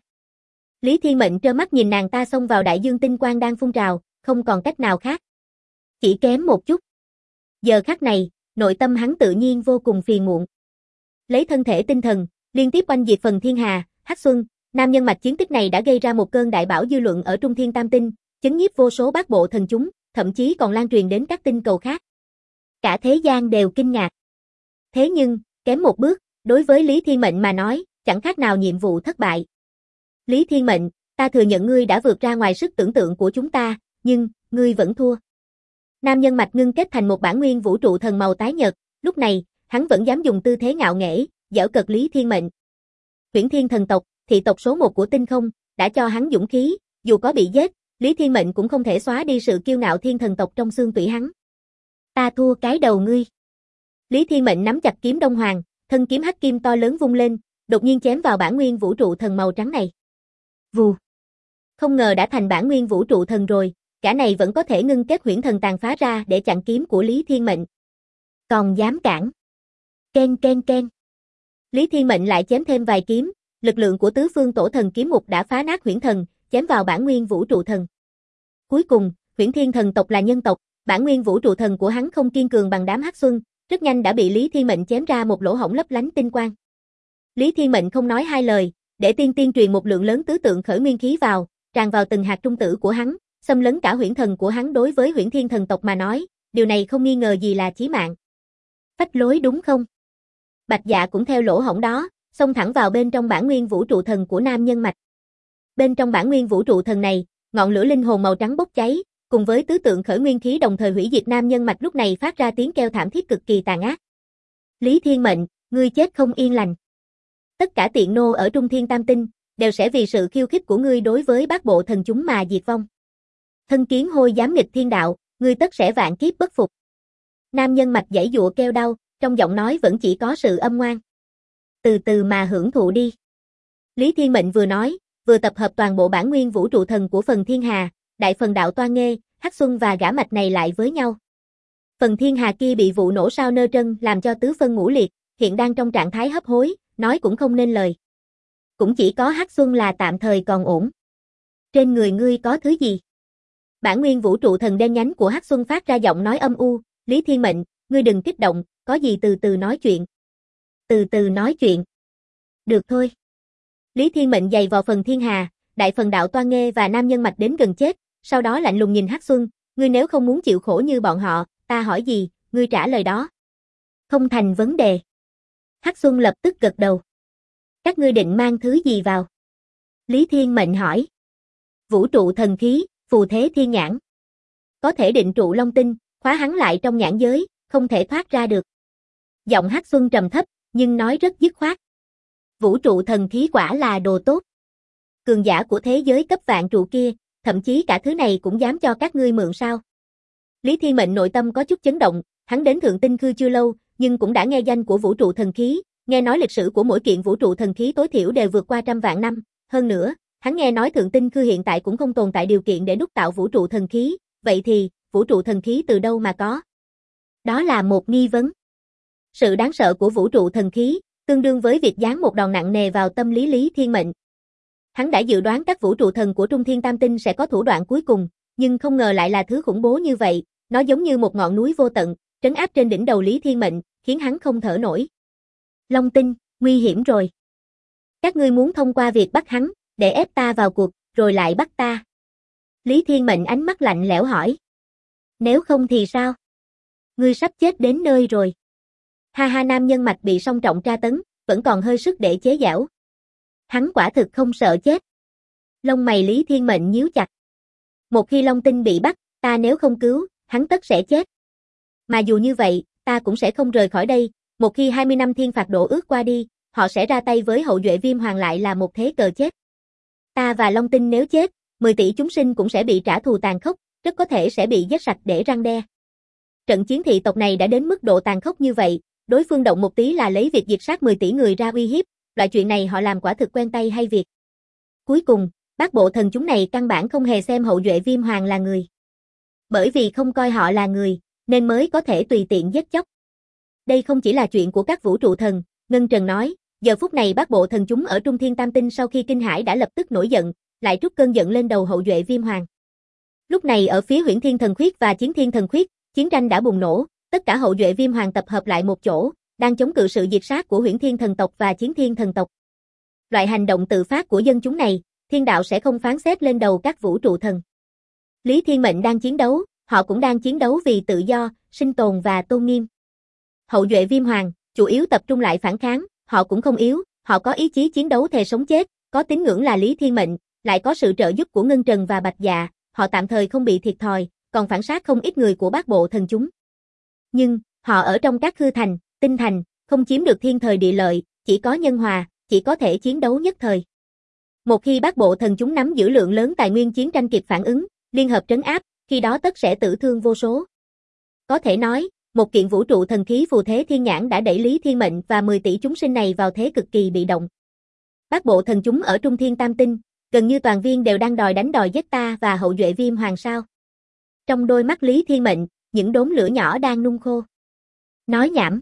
Lý Thiên Mệnh trơ mắt nhìn nàng ta xông vào đại dương tinh quang đang phun trào, không còn cách nào khác. Chỉ kém một chút. Giờ khắc này, nội tâm hắn tự nhiên vô cùng phiền muộn. Lấy thân thể tinh thần, liên tiếp oanh diệt phần thiên hà, Hắc Xuân, nam nhân mạch chiến tích này đã gây ra một cơn đại bão dư luận ở Trung Thiên Tam Tinh, chấn nhiếp vô số bát bộ thần chúng, thậm chí còn lan truyền đến các tinh cầu khác. Cả thế gian đều kinh ngạc. Thế nhưng, kém một bước, đối với Lý Thiên Mệnh mà nói, chẳng khác nào nhiệm vụ thất bại. Lý Thiên Mệnh, ta thừa nhận ngươi đã vượt ra ngoài sức tưởng tượng của chúng ta, nhưng, ngươi vẫn thua. Nam nhân mạch ngưng kết thành một bản nguyên vũ trụ thần màu tái nhợt, lúc này, hắn vẫn dám dùng tư thế ngạo nghễ, giễu cợt Lý Thiên Mệnh. Huyễn Thiên thần tộc, thị tộc số 1 của tinh không, đã cho hắn dũng khí, dù có bị giết, Lý Thiên Mệnh cũng không thể xóa đi sự kiêu ngạo thiên thần tộc trong xương tủy hắn. Ta thua cái đầu ngươi. Lý Thiên Mệnh nắm chặt kiếm Đông Hoàng, thân kiếm hắc kim to lớn vung lên, đột nhiên chém vào bản nguyên vũ trụ thần màu trắng này. Vù. Không ngờ đã thành bản nguyên vũ trụ thần rồi, cả này vẫn có thể ngưng kết huyễn thần tàn phá ra để chặn kiếm của Lý Thiên Mệnh. Còn dám cản. Ken ken ken. Lý Thiên Mệnh lại chém thêm vài kiếm, lực lượng của tứ phương tổ thần kiếm mục đã phá nát huyễn thần, chém vào bản nguyên vũ trụ thần. Cuối cùng, Huyễn Thiên thần tộc là nhân tộc, bản nguyên vũ trụ thần của hắn không kiên cường bằng đám Hắc Xuân, rất nhanh đã bị Lý Thiên Mệnh chém ra một lỗ hổng lấp lánh tinh quang. Lý Thiên Mệnh không nói hai lời, để tiên truyền một lượng lớn tứ tượng khởi nguyên khí vào, tràn vào từng hạt trung tử của hắn, xâm lấn cả huyễn thần của hắn. Đối với Huyễn Thiên thần tộc mà nói, điều này không nghi ngờ gì là chí mạng. Phách lối đúng không? Bạch Dạ cũng theo lỗ hổng đó, xông thẳng vào bên trong bản nguyên vũ trụ thần của nam nhân mạch. Bên trong bản nguyên vũ trụ thần này, ngọn lửa linh hồn màu trắng bốc cháy, cùng với tứ tượng khởi nguyên khí đồng thời hủy diệt nam nhân mạch lúc này phát ra tiếng kêu thảm thiết cực kỳ tàn ác. Lý Thiên Mệnh, ngươi chết không yên lành. Tất cả tiện nô ở Trung Thiên Tam Tinh, đều sẽ vì sự khiêu khích của ngươi đối với bát bộ thần chúng mà diệt vong. Thân kiến hôi dám nghịch thiên đạo, ngươi tất sẽ vạn kiếp bất phục. Nam nhân mạch giãy giụa kêu đau, trong giọng nói vẫn chỉ có sự âm ngoan. Từ từ mà hưởng thụ đi. Lý Thiên Mệnh vừa nói, vừa tập hợp toàn bộ bản nguyên vũ trụ thần của phần thiên hà, đại phần đạo Toa Nghê, Hắc Xuân và gã mạch này lại với nhau. Phần thiên hà kia bị vụ nổ sao nơ trân làm cho tứ phân ngũ liệt, hiện đang trong trạng thái hấp hối, nói cũng không nên lời. Cũng chỉ có Hắc Xuân là tạm thời còn ổn. Trên người ngươi có thứ gì? Bản nguyên vũ trụ thần đen nhánh của Hắc Xuân phát ra giọng nói âm u, Lý Thiên Mệnh, ngươi đừng kích động, có gì từ từ nói chuyện. Từ từ nói chuyện. Được thôi. Lý Thiên Mệnh giày vào phần thiên hà, đại phần đạo toan nghê và nam nhân mạch đến gần chết, sau đó lạnh lùng nhìn Hắc Xuân, ngươi nếu không muốn chịu khổ như bọn họ, ta hỏi gì, ngươi trả lời đó. Không thành vấn đề. Hắc Xuân lập tức gật đầu. Các ngươi định mang thứ gì vào? Lý Thiên Mệnh hỏi. Vũ trụ thần khí, phù thế thiên nhãn. Có thể định trụ long tinh, khóa hắn lại trong nhãn giới, không thể thoát ra được. Giọng Hắc Xuân trầm thấp, nhưng nói rất dứt khoát. Vũ trụ thần khí quả là đồ tốt. Cường giả của thế giới cấp vạn trụ kia, thậm chí cả thứ này cũng dám cho các ngươi mượn sao? Lý Thiên Mệnh nội tâm có chút chấn động, hắn đến Thượng Tinh Khư chưa lâu, nhưng cũng đã nghe danh của vũ trụ thần khí, nghe nói lịch sử của mỗi kiện vũ trụ thần khí tối thiểu đều vượt qua 100 vạn năm, hơn nữa, hắn nghe nói Thượng Tinh Khư hiện tại cũng không tồn tại điều kiện để đúc tạo vũ trụ thần khí, vậy thì, vũ trụ thần khí từ đâu mà có? Đó là một nghi vấn. Sự đáng sợ của vũ trụ thần khí, tương đương với việc giáng một đòn nặng nề vào tâm lý Lý Thiên Mệnh. Hắn đã dự đoán các vũ trụ thần của Trung Thiên Tam Tinh sẽ có thủ đoạn cuối cùng, nhưng không ngờ lại là thứ khủng bố như vậy, nó giống như một ngọn núi vô tận, trấn áp trên đỉnh đầu Lý Thiên Mệnh, khiến hắn không thở nổi. Long Tinh, nguy hiểm rồi. Các ngươi muốn thông qua việc bắt hắn, để ép ta vào cuộc, rồi lại bắt ta. Lý Thiên Mệnh ánh mắt lạnh lẽo hỏi. Nếu không thì sao? Ngươi sắp chết đến nơi rồi. Ha ha, nam nhân mạch bị song trọng tra tấn, vẫn còn hơi sức để chế giễu. Hắn quả thực không sợ chết. Lông mày Lý Thiên Mệnh nhíu chặt. Một khi Long Tinh bị bắt, ta nếu không cứu, hắn tất sẽ chết. Mà dù như vậy, ta cũng sẽ không rời khỏi đây, một khi 20 năm thiên phạt độ ước qua đi, họ sẽ ra tay với hậu duệ Viêm Hoàng lại là một thế cờ chết. Ta và Long Tinh nếu chết, 10 tỷ chúng sinh cũng sẽ bị trả thù tàn khốc, rất có thể sẽ bị giết sạch để răn đe. Trận chiến thị tộc này đã đến mức độ tàn khốc như vậy, đối phương động một tí là lấy việc diệt sát 10 tỷ người ra uy hiếp, loại chuyện này họ làm quả thực quen tay hay việc. Cuối cùng, bát bộ thần chúng này căn bản không hề xem hậu duệ Viêm Hoàng là người. Bởi vì không coi họ là người, nên mới có thể tùy tiện giết chóc. Đây không chỉ là chuyện của các vũ trụ thần, Ngân Trần nói, giờ phút này bát bộ thần chúng ở Trung Thiên Tam Tinh sau khi kinh hãi đã lập tức nổi giận, lại trút cơn giận lên đầu hậu duệ Viêm Hoàng. Lúc này ở phía Huyễn Thiên Thần Khuyết và Chiến Thiên Thần Khuyết, chiến tranh đã bùng nổ, tất cả hậu duệ Viêm Hoàng tập hợp lại một chỗ, đang chống cự sự diệt sát của Huyễn Thiên Thần tộc và Chiến Thiên Thần tộc. Loại hành động tự phát của dân chúng này, thiên đạo sẽ không phán xét lên đầu các vũ trụ thần. Lý Thiên Mệnh đang chiến đấu, họ cũng đang chiến đấu vì tự do, sinh tồn và tôn nghiêm. Hậu duệ Viêm Hoàng, chủ yếu tập trung lại phản kháng, họ cũng không yếu, họ có ý chí chiến đấu thề sống chết, có tín ngưỡng là Lý Thiên Mệnh, lại có sự trợ giúp của Ngân Trần và Bạch Dạ, họ tạm thời không bị thiệt thòi, còn phản sát không ít người của bát bộ thần chúng. Nhưng, họ ở trong các hư thành, tinh thành, không chiếm được thiên thời địa lợi, chỉ có nhân hòa, chỉ có thể chiến đấu nhất thời. Một khi bát bộ thần chúng nắm giữ lượng lớn tài nguyên chiến tranh kịp phản ứng, liên hợp trấn áp, khi đó tất sẽ tử thương vô số. Có thể nói, một kiện vũ trụ thần khí phù thế thiên nhãn đã đẩy Lý Thiên Mệnh và 10 tỷ chúng sinh này vào thế cực kỳ bị động. Bát bộ thần chúng ở Trung Thiên Tam Tinh, gần như toàn viên đều đang đòi giết ta và hậu duệ Viêm Hoàng sao. Trong đôi mắt Lý Thiên Mệnh, những đốm lửa nhỏ đang nung khô. Nói nhảm.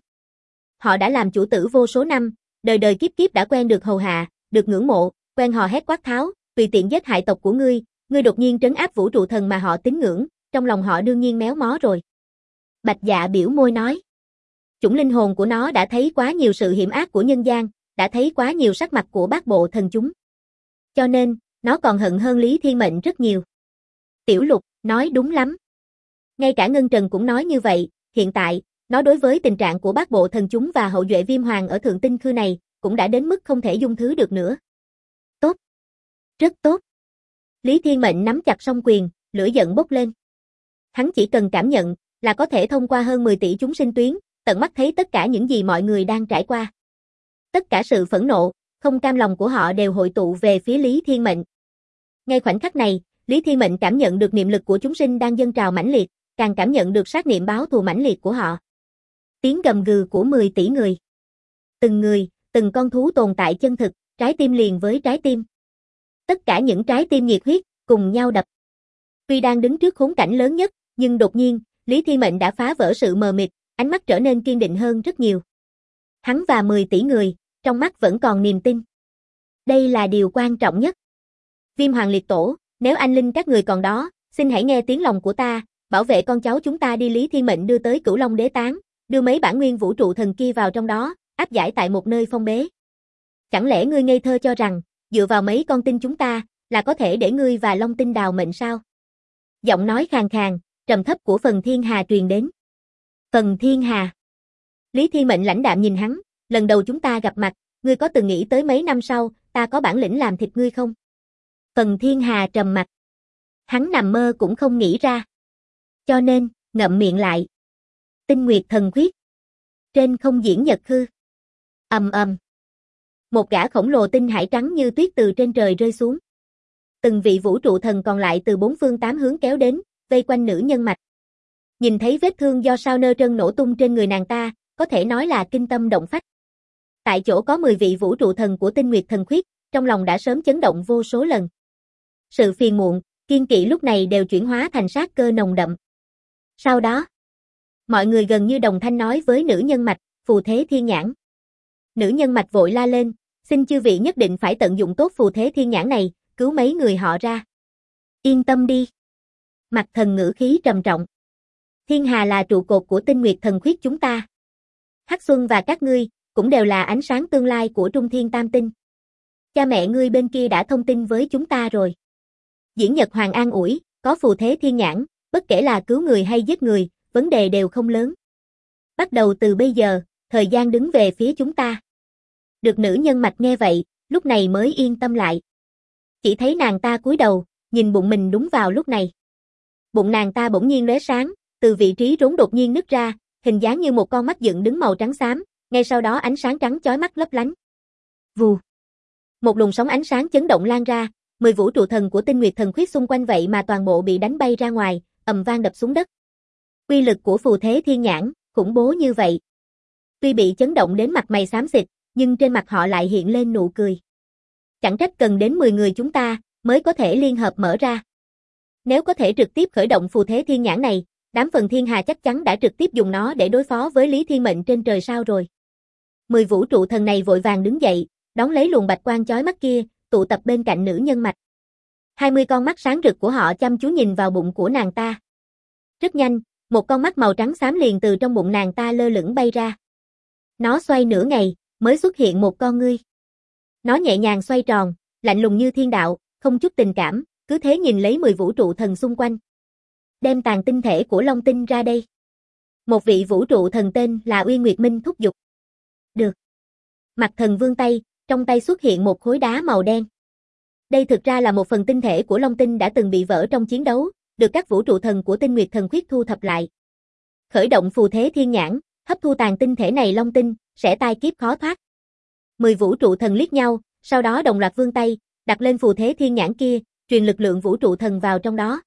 Họ đã làm chủ tử vô số năm, đời đời kiếp kiếp đã quen được hầu hạ, được ngưỡng mộ, quen hò hét quát tháo, tùy tiện giết hại tộc của ngươi đột nhiên trấn áp vũ trụ thần mà họ tín ngưỡng, trong lòng họ đương nhiên méo mó rồi. Bạch Dạ biểu môi nói. Chủng linh hồn của nó đã thấy quá nhiều sự hiểm ác của nhân gian, đã thấy quá nhiều sắc mặt của bát bộ thần chúng. Cho nên, nó còn hận hơn Lý Thiên Mệnh rất nhiều. Tiểu Lục, nói đúng lắm. Ngay cả Ngân Trần cũng nói như vậy, hiện tại, nó đối với tình trạng của bát bộ thần chúng và hậu duệ Viêm Hoàng ở Thượng Tinh Khư này, cũng đã đến mức không thể dung thứ được nữa. Tốt. Rất tốt. Lý Thiên Mệnh nắm chặt song quyền, lửa giận bốc lên. Hắn chỉ cần cảm nhận, là có thể thông qua hơn 10 tỷ chúng sinh tuyến, tận mắt thấy tất cả những gì mọi người đang trải qua. Tất cả sự phẫn nộ, không cam lòng của họ đều hội tụ về phía Lý Thiên Mệnh. Ngay khoảnh khắc này, Lý Thiên Mệnh cảm nhận được niệm lực của chúng sinh đang dâng trào mãnh liệt, càng cảm nhận được sát niệm báo thù mãnh liệt của họ. Tiếng gầm gừ của 10 tỷ người. Từng người, từng con thú tồn tại chân thực, trái tim liền với trái tim. Tất cả những trái tim nhiệt huyết, cùng nhau đập. Tuy đang đứng trước khốn cảnh lớn nhất, nhưng đột nhiên, Lý Thi Mệnh đã phá vỡ sự mờ mịt, ánh mắt trở nên kiên định hơn rất nhiều. Hắn và 10 tỷ người, trong mắt vẫn còn niềm tin. Đây là điều quan trọng nhất. Viêm Hoàng Liệt Tổ, nếu anh linh các người còn đó, xin hãy nghe tiếng lòng của ta, bảo vệ con cháu chúng ta đi. Lý Thi Mệnh đưa tới Cửu Long Đế Tán, đưa mấy bản nguyên vũ trụ thần kia vào trong đó, áp giải tại một nơi phong bế. Chẳng lẽ ngươi ngây thơ cho rằng, dựa vào mấy con tin chúng ta, là có thể để ngươi và Long Tinh đào mệnh sao? Giọng nói khàn khàn, trầm thấp của Phần Thiên Hà truyền đến. Phần Thiên Hà. Lý Thi Mệnh lãnh đạm nhìn hắn, lần đầu chúng ta gặp mặt, ngươi có từng nghĩ tới mấy năm sau, ta có bản lĩnh làm thịt ngươi không? Phần Thiên Hà trầm mặt. Hắn nằm mơ cũng không nghĩ ra. Cho nên, ngậm miệng lại. Tinh Nguyệt Thần Khuyết. Trên không diễn nhật khư. Ầm ầm. Một gã khổng lồ tinh hải trắng như tuyết từ trên trời rơi xuống. Từng vị vũ trụ thần còn lại từ bốn phương tám hướng kéo đến, vây quanh nữ nhân mạch. Nhìn thấy vết thương do sao nơ trân nổ tung trên người nàng ta, có thể nói là kinh tâm động phách. Tại chỗ có 10 vị vũ trụ thần của Tinh Nguyệt Thần Khuyết, trong lòng đã sớm chấn động vô số lần. Sự phiền muộn, kiên kỵ lúc này đều chuyển hóa thành sát cơ nồng đậm. Sau đó, mọi người gần như đồng thanh nói với nữ nhân mạch, phù thế thiên nhãn. Nữ nhân mạch vội la lên, xin chư vị nhất định phải tận dụng tốt phù thế thiên nhãn này, cứu mấy người họ ra. Yên tâm đi. Mặt thần ngữ khí trầm trọng. Thiên Hà là trụ cột của Tinh Nguyệt Thần Khuyết chúng ta. Hắc Xuân và các ngươi, cũng đều là ánh sáng tương lai của Trung Thiên Tam Tinh. Cha mẹ ngươi bên kia đã thông tin với chúng ta rồi. Diễn Nhật Hoàng an ủi, có phù thế thiên nhãn, bất kể là cứu người hay giết người, vấn đề đều không lớn. Bắt đầu từ bây giờ, thời gian đứng về phía chúng ta. Được nữ nhân mạch nghe vậy, lúc này mới yên tâm lại. Chỉ thấy nàng ta cúi đầu, nhìn bụng mình đúng vào lúc này. Bụng nàng ta bỗng nhiên lóe sáng, từ vị trí rốn đột nhiên nứt ra, hình dáng như một con mắt dựng đứng màu trắng xám, ngay sau đó ánh sáng trắng chói mắt lấp lánh. Vù. Một luồng sóng ánh sáng chấn động lan ra, 10 vũ trụ thần của Tinh Nguyệt Thần Khuyết xung quanh vậy mà toàn bộ bị đánh bay ra ngoài, ầm vang đập xuống đất. Uy lực của phù thế thiên nhãn, khủng bố như vậy. Tuy bị chấn động đến mặt mày xám xịt, nhưng trên mặt họ lại hiện lên nụ cười. Chẳng trách cần đến 10 người chúng ta, mới có thể liên hợp mở ra. Nếu có thể trực tiếp khởi động phù thế thiên nhãn này, đám Phần Thiên Hà chắc chắn đã trực tiếp dùng nó để đối phó với Lý Thi Mệnh trên trời sao rồi. 10 vũ trụ thần này vội vàng đứng dậy, đón lấy luồng bạch quang chói mắt kia, tụ tập bên cạnh nữ nhân mạch. 20 con mắt sáng rực của họ chăm chú nhìn vào bụng của nàng ta. Rất nhanh, một con mắt màu trắng xám liền từ trong bụng nàng ta lơ lửng bay ra. Nó xoay nửa ngày, mới xuất hiện một con ngươi. Nó nhẹ nhàng xoay tròn, lạnh lùng như thiên đạo, không chút tình cảm, cứ thế nhìn lấy 10 vũ trụ thần xung quanh. Đem tàn tinh thể của Long Tinh ra đây. Một vị vũ trụ thần tên là Uy Nguyệt Minh thúc giục. Được. Mặt thần vươn tay, trong tay xuất hiện một khối đá màu đen. Đây thực ra là một phần tinh thể của Long Tinh đã từng bị vỡ trong chiến đấu, được các vũ trụ thần của Tinh Nguyệt Thần Khuyết thu thập lại. Khởi động phù thế thiên nhãn, hấp thu tàn tinh thể này Long Tinh, sẽ tai kiếp khó thoát. 10 vũ trụ thần liếc nhau, sau đó đồng loạt vươn tay, đặt lên phù thế thiên nhãn kia, truyền lực lượng vũ trụ thần vào trong đó.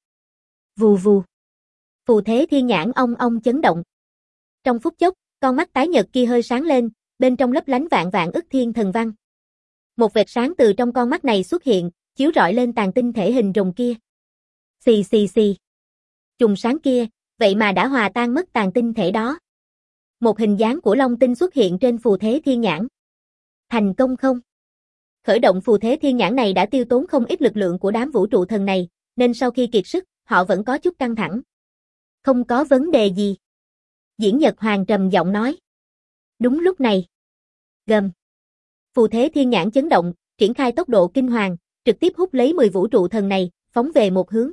Vù vù. Phù thế thiên nhãn ong ong chấn động. Trong phút chốc, con mắt tái nhợt kia hơi sáng lên, bên trong lấp lánh vạn vạn ức thiên thần văn. Một vệt sáng từ trong con mắt này xuất hiện, chiếu rọi lên tàn tinh thể hình rồng kia. Xì xì xì. Chùm sáng kia, vậy mà đã hòa tan mất tàn tinh thể đó. Một hình dáng của Long Tinh xuất hiện trên phù thế thiên nhãn. Thành công không? Khởi động phù thế thiên nhãn này đã tiêu tốn không ít lực lượng của đám vũ trụ thần này, nên sau khi kiệt sức, họ vẫn có chút căng thẳng. Không có vấn đề gì. Diễn Nhật Hoàng trầm giọng nói. Đúng lúc này. Gầm. Phù thế thiên nhãn chấn động, triển khai tốc độ kinh hoàng, trực tiếp hút lấy 10 vũ trụ thần này, phóng về một hướng.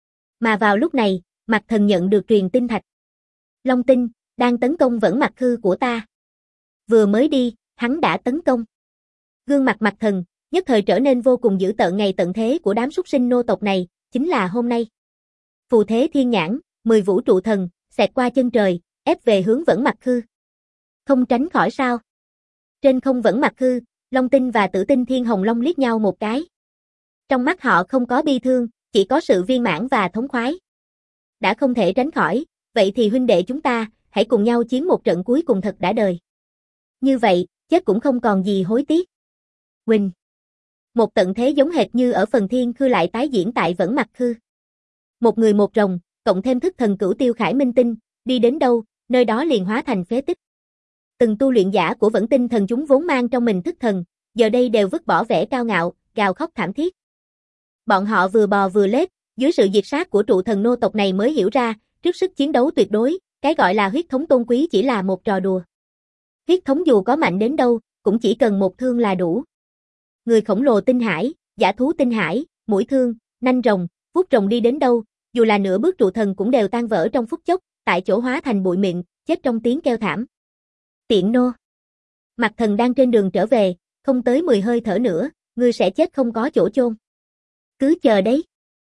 Mà vào lúc này, mặt thần nhận được truyền tinh thạch. Long Tinh, đang tấn công vẫn mặt khư của ta. Vừa mới đi, hắn đã tấn công. Gương mặt mặt thần, nhất thời trở nên vô cùng dữ tợn. Ngày tận thế của đám súc sinh nô tộc này, chính là hôm nay. Phù thế thiên nhãn, 10 vũ trụ thần, xẹt qua chân trời, ép về hướng vẫn mặt khư. Không tránh khỏi sao? Trên không vẫn mặt khư, Long Tinh và Tử Tinh Thiên Hồng Long liếc nhau một cái. Trong mắt họ không có bi thương, chỉ có sự viên mãn và thống khoái. Đã không thể tránh khỏi, vậy thì huynh đệ chúng ta, hãy cùng nhau chiến một trận cuối cùng thật đã đời. Như vậy, chết cũng không còn gì hối tiếc. Huỳnh. Một tận thế giống hệt như ở phần thiên khư lại tái diễn tại vẫn mặt khư. Một người một rồng, cộng thêm thức thần cửu tiêu khải minh tinh, đi đến đâu, nơi đó liền hóa thành phế tích. Từng tu luyện giả của Vẫn Tinh Thần chúng vốn mang trong mình thức thần, giờ đây đều vứt bỏ vẻ cao ngạo, gào khóc thảm thiết. Bọn họ vừa bò vừa lết, dưới sự diệt sát của trụ thần nô tộc này mới hiểu ra, trước sức chiến đấu tuyệt đối, cái gọi là huyết thống tôn quý chỉ là một trò đùa. Huyết thống dù có mạnh đến đâu, cũng chỉ cần một thương là đủ. Người khổng lồ tinh hải, dã thú tinh hải, mũi thương, nanh rồng, vuốt rồng đi đến đâu, dù là nửa bước trụ thần cũng đều tan vỡ trong phút chốc, tại chỗ hóa thành bụi mịn, chết trong tiếng kêu thảm. Tiện nô. Mạc Thần đang trên đường trở về, không tới 10 hơi thở nữa, ngươi sẽ chết không có chỗ chôn. Cứ chờ đấy.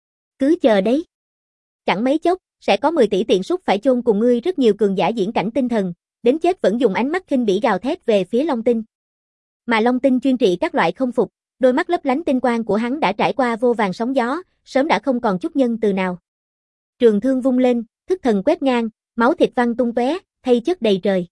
Cứ chờ đấy. Chẳng mấy chốc, sẽ có 10 tỷ tiện súc phải chôn cùng ngươi. Rất nhiều cường giả diễn cảnh tinh thần, đến chết vẫn dùng ánh mắt khinh bỉ gào thét về phía Long Tinh. Mà Long Tinh chuyên trị các loại không phục, đôi mắt lấp lánh tinh quang của hắn đã trải qua vô vàn sóng gió, sớm đã không còn chút nhân từ nào. Trường thương vung lên, thức thần quét ngang, máu thịt văng tung tóe, thây chất đầy trời.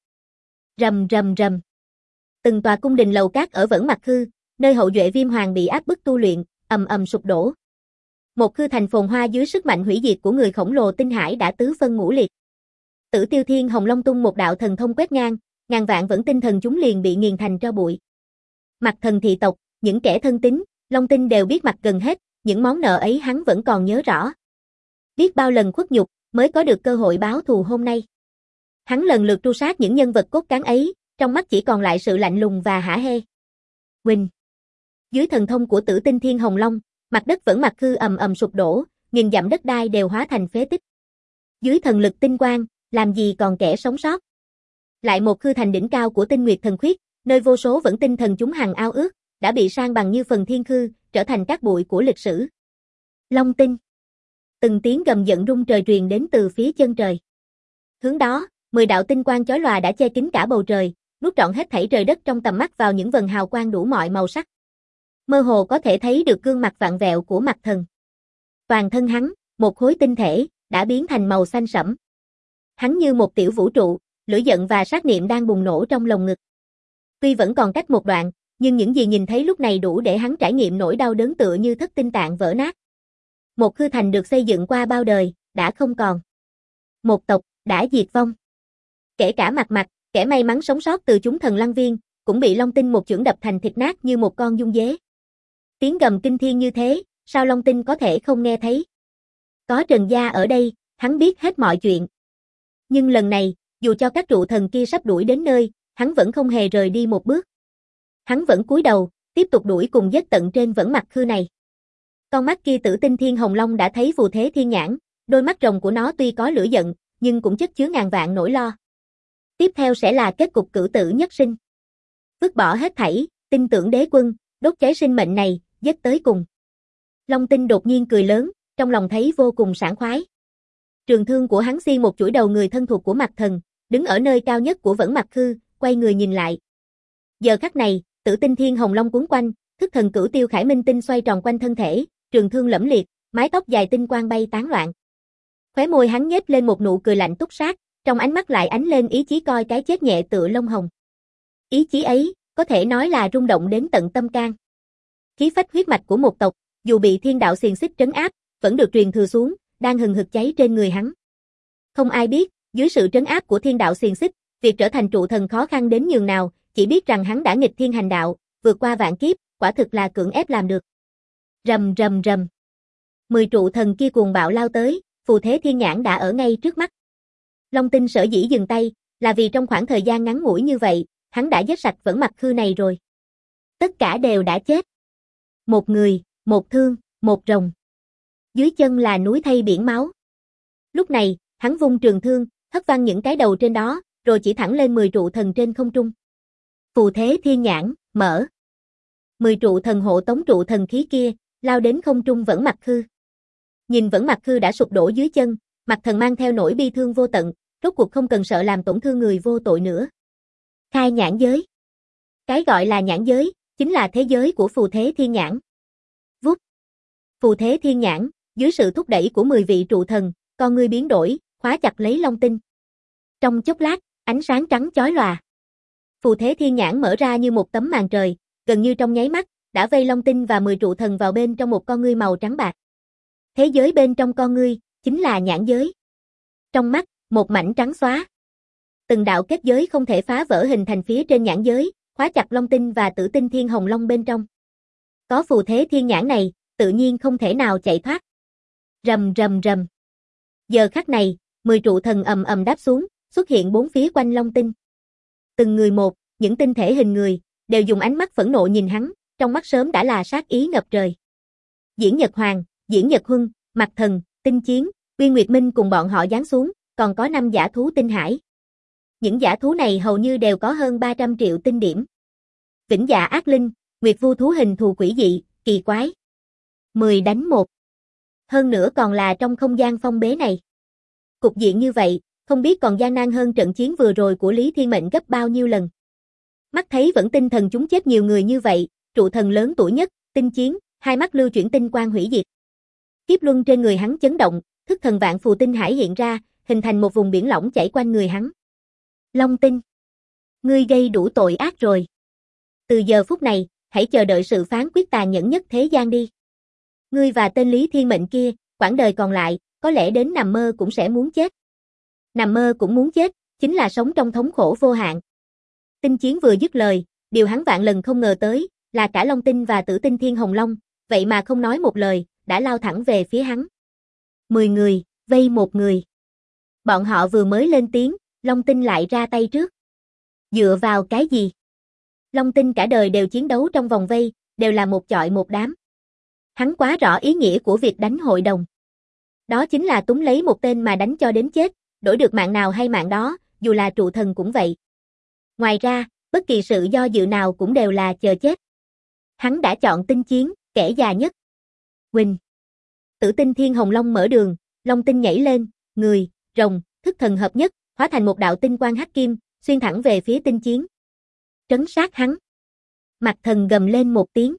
Rầm rầm rầm. Từng tòa cung đình lầu cát ở Vẫn Mặc Khư, nơi hậu duệ Viêm Hoàng bị áp bức tu luyện, ầm ầm sụp đổ. Một khư thành phồn hoa dưới sức mạnh hủy diệt của người khổng lồ tinh hải đã tứ phân ngũ liệt. Tử Tiêu Thiên Hồng Long tung một đạo thần thông quét ngang, ngàn vạn Vẫn Tinh Thần chúng liền bị nghiền thành tro bụi. Mặt thần thị tộc, những kẻ thân tín, Long Tinh đều biết mặt gần hết, những món nợ ấy hắn vẫn còn nhớ rõ. Biết bao lần khuất nhục, mới có được cơ hội báo thù hôm nay. Hắn lần lượt tru sát những nhân vật cốt cán ấy, trong mắt chỉ còn lại sự lạnh lùng và hả hê. Huỳnh. Dưới thần thông của Tử Tinh Thiên Hồng Long, mặt đất Vẫn Mặc Khư ầm ầm sụp đổ, nghìn dặm đất đai đều hóa thành phế tích. Dưới thần lực tinh quang, làm gì còn kẻ sống sót. Lại một khư thành đỉnh cao của Tinh Nguyệt Thần Khuyết, nơi vô số Vẫn Tinh Thần chúng hằng ao ước, đã bị san bằng như phần thiên khư, trở thành cát bụi của lịch sử. Long Tinh. Từng tiếng gầm giận rung trời truyền đến từ phía chân trời. Hướng đó, 10 đạo tinh quang chói lòa đã che kín cả bầu trời, nuốt trọn hết thảy trời đất trong tầm mắt vào những vần hào quang đủ mọi màu sắc. Mơ hồ có thể thấy được gương mặt vặn vẹo của Mạc Thần. Toàn thân hắn, một khối tinh thể, đã biến thành màu xanh sẫm. Hắn như một tiểu vũ trụ, lửa giận và sát niệm đang bùng nổ trong lồng ngực. Tuy vẫn còn cách một đoạn, nhưng những gì nhìn thấy lúc này đủ để hắn trải nghiệm nỗi đau đớn tựa như thất tinh tạng vỡ nát. Một khư thành được xây dựng qua bao đời, đã không còn. Một tộc, đã diệt vong. Kể cả Mạc, kẻ may mắn sống sót từ chúng thần lăng viên, cũng bị Long Tinh một chưởng đập thành thịt nát như một con giun dế. Tiếng gầm kinh thiên như thế, sao Long Tinh có thể không nghe thấy? Có Trần Gia ở đây, hắn biết hết mọi chuyện. Nhưng lần này, dù cho các trụ thần kia sắp đuổi đến nơi, hắn vẫn không hề rời đi một bước. Hắn vẫn cúi đầu, tiếp tục đuổi cùng giết tận trên Vẫn Mặc Khư này. Con mắt kia Tử Tinh Thiên Hồng Long đã thấy phù thế thiên nhãn, đôi mắt rồng của nó tuy có lửa giận, nhưng cũng chất chứa ngàn vạn nỗi lo. Tiếp theo sẽ là kết cục cửu tử nhất sinh. Vứt bỏ hết thảy, tin tưởng đế quân, đốt cháy sinh mệnh này, giết tới cùng. Long Tinh đột nhiên cười lớn, trong lòng thấy vô cùng sảng khoái. Trường thương của hắn xuyên một chuỗi đầu người thân thuộc của Mạc Thần, đứng ở nơi cao nhất của Vẫn Mặc Khư, quay người nhìn lại. Giờ khắc này, Tử Tinh Thiên Hồng Long cuốn quanh, thức thần cửu tiêu khải minh tinh xoay tròn quanh thân thể, trường thương lẫm liệt, mái tóc dài tinh quang bay tán loạn. Khóe môi hắn nhếch lên một nụ cười lạnh túc sát, trong ánh mắt lại ánh lên ý chí coi cái chết nhẹ tựa lông hồng. Ý chí ấy, có thể nói là rung động đến tận tâm can. Khí phách huyết mạch của một tộc, dù bị thiên đạo xiềng xích trấn áp, vẫn được truyền thừa xuống, đang hừng hực cháy trên người hắn. Không ai biết, dưới sự trấn áp của thiên đạo xiềng xích, việc trở thành trụ thần khó khăn đến nhường nào, chỉ biết rằng hắn đã nghịch thiên hành đạo, vượt qua vạn kiếp, quả thực là cưỡng ép làm được. Rầm rầm rầm. 10 trụ thần kia cuồng bạo lao tới, phù thế thiên nhãn đã ở ngay trước mắt. Long Tinh sở dĩ dừng tay, là vì trong khoảng thời gian ngắn ngủi như vậy, hắn đã giết sạch Vẫn Mặc Khư này rồi. Tất cả đều đã chết. Một người, một thương, một rồng. Dưới chân là núi thây biển máu. Lúc này, hắn vung trường thương, hất văng những cái đầu trên đó, rồi chỉ thẳng lên 10 trụ thần trên không trung. Phù thế thiên nhãn, mở. 10 trụ thần hộ tống trụ thần khí kia, lao đến không trung Vẫn Mặc Khư. Nhìn Vẫn Mặc Khư đã sụp đổ dưới chân, Mạc Thần mang theo nỗi bi thương vô tận, rốt cuộc không cần sợ làm tổn thương người vô tội nữa. Khai nhãn giới. Cái gọi là nhãn giới, chính là thế giới của phù thế thiên nhãn. Vút. Phù thế thiên nhãn, dưới sự thúc đẩy của 10 vị trụ thần, con ngươi biến đổi, khóa chặt lấy Long Tinh. Trong chốc lát, ánh sáng trắng chói lòa. Phù thế thiên nhãn mở ra như một tấm màn trời, gần như trong nháy mắt, đã vây Long Tinh và 10 trụ thần vào bên trong một con ngươi màu trắng bạc. Thế giới bên trong con ngươi, chính là nhãn giới. Trong mắt, một mảnh trắng xóa. Từng đạo kết giới không thể phá vỡ hình thành phía trên nhãn giới, khóa chặt Long Tinh và Tử Tinh Thiên Hồng Long bên trong. Có phù thế thiên nhãn này, tự nhiên không thể nào chạy thoát. Rầm rầm rầm. Giờ khắc này, 10 trụ thần ầm ầm đáp xuống, xuất hiện bốn phía quanh Long Tinh. Từng người một, những tinh thể hình người, đều dùng ánh mắt phẫn nộ nhìn hắn, trong mắt sớm đã là sát ý ngập trời. Diễn Nhật Hoàng, Diễn Nhật Huân, Mạc Thần, Tinh Chiến, Uyên Nguyệt Minh cùng bọn họ giáng xuống, còn có 5 giả thú tinh hải. Những giả thú này hầu như đều có hơn 300 triệu tinh điểm. Vĩnh Dạ Ác Linh, Nguyệt Vu thú hình thù quỷ dị, kỳ quái. 10 đánh 1. Hơn nữa còn là trong không gian phong bế này. Cục diện như vậy, không biết còn gian nan hơn trận chiến vừa rồi của Lý Thiên Mệnh gấp bao nhiêu lần. Mắt thấy vẫn tinh thần chúng chết nhiều người như vậy, trụ thần lớn tuổi nhất, Tinh Chiến, hai mắt lưu chuyển tinh quang hủy diệt. Kiếp luân trên người hắn chấn động, thức thần vạn phù tinh hải hiện ra, hình thành một vùng biển lỏng chảy quanh người hắn. Long Tinh, ngươi gây đủ tội ác rồi. Từ giờ phút này, hãy chờ đợi sự phán quyết tàn nhẫn nhất thế gian đi. Ngươi và tên Lý Thiên Mệnh kia, quãng đời còn lại, có lẽ đến nằm mơ cũng sẽ muốn chết. Nằm mơ cũng muốn chết, chính là sống trong thống khổ vô hạn. Tinh Chiến vừa dứt lời, điều hắn vạn lần không ngờ tới, là cả Long Tinh và Tử Tinh Thiên Hồng Long, vậy mà không nói một lời, đã lao thẳng về phía hắn. 10 người, vây một người. Bọn họ vừa mới lên tiếng, Long Tinh lại ra tay trước. Dựa vào cái gì? Long Tinh cả đời đều chiến đấu trong vòng vây, đều là một chọi một đám. Hắn quá rõ ý nghĩa của việc đánh hội đồng. Đó chính là túm lấy một tên mà đánh cho đến chết, đổi được mạng nào hay mạng đó, dù là trụ thần cũng vậy. Ngoài ra, bất kỳ sự do dự nào cũng đều là chờ chết. Hắn đã chọn Tinh Chiến, kẻ già nhất. Quỳnh. Tử Tinh Thiên Hồng Long mở đường, Long Tinh nhảy lên, người, rồng, thức thần hợp nhất, hóa thành một đạo tinh quang hắc kim, xuyên thẳng về phía Tinh Chiến. Trấn sát hắn. Mạc Thần gầm lên một tiếng.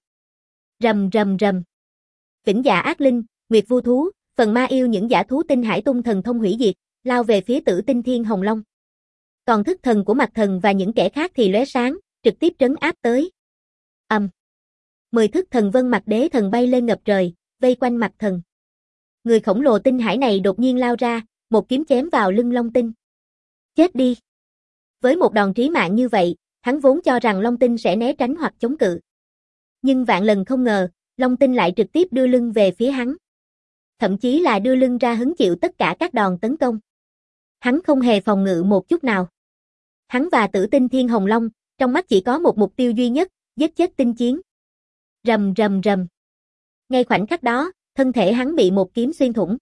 Rầm rầm rầm. Vĩnh Dạ Ác Linh, Nguyệt Vu thú, phần ma yêu những giả thú tinh hải tung thần thông hủy diệt, lao về phía Tử Tinh Thiên Hồng Long. Còn thức thần của Mạc Thần và những kẻ khác thì lóe sáng, trực tiếp trấn áp tới. 10 thức thần Vân Mạc Đế thần bay lên ngập trời, vây quanh Mạc Thần. Người khổng lồ tinh hải này đột nhiên lao ra, một kiếm chém vào lưng Long Tinh. Chết đi. Với một đòn trí mạng như vậy, hắn vốn cho rằng Long Tinh sẽ né tránh hoặc chống cự. Nhưng vạn lần không ngờ, Long Tinh lại trực tiếp đưa lưng về phía hắn. Thậm chí là đưa lưng ra hứng chịu tất cả các đòn tấn công. Hắn không hề phòng ngự một chút nào. Hắn và Tử Tinh Thiên Hồng Long, trong mắt chỉ có một mục tiêu duy nhất, giết chết Tinh Chiến. Rầm rầm rầm. Ngay khoảnh khắc đó, thân thể hắn bị một kiếm xuyên thủng.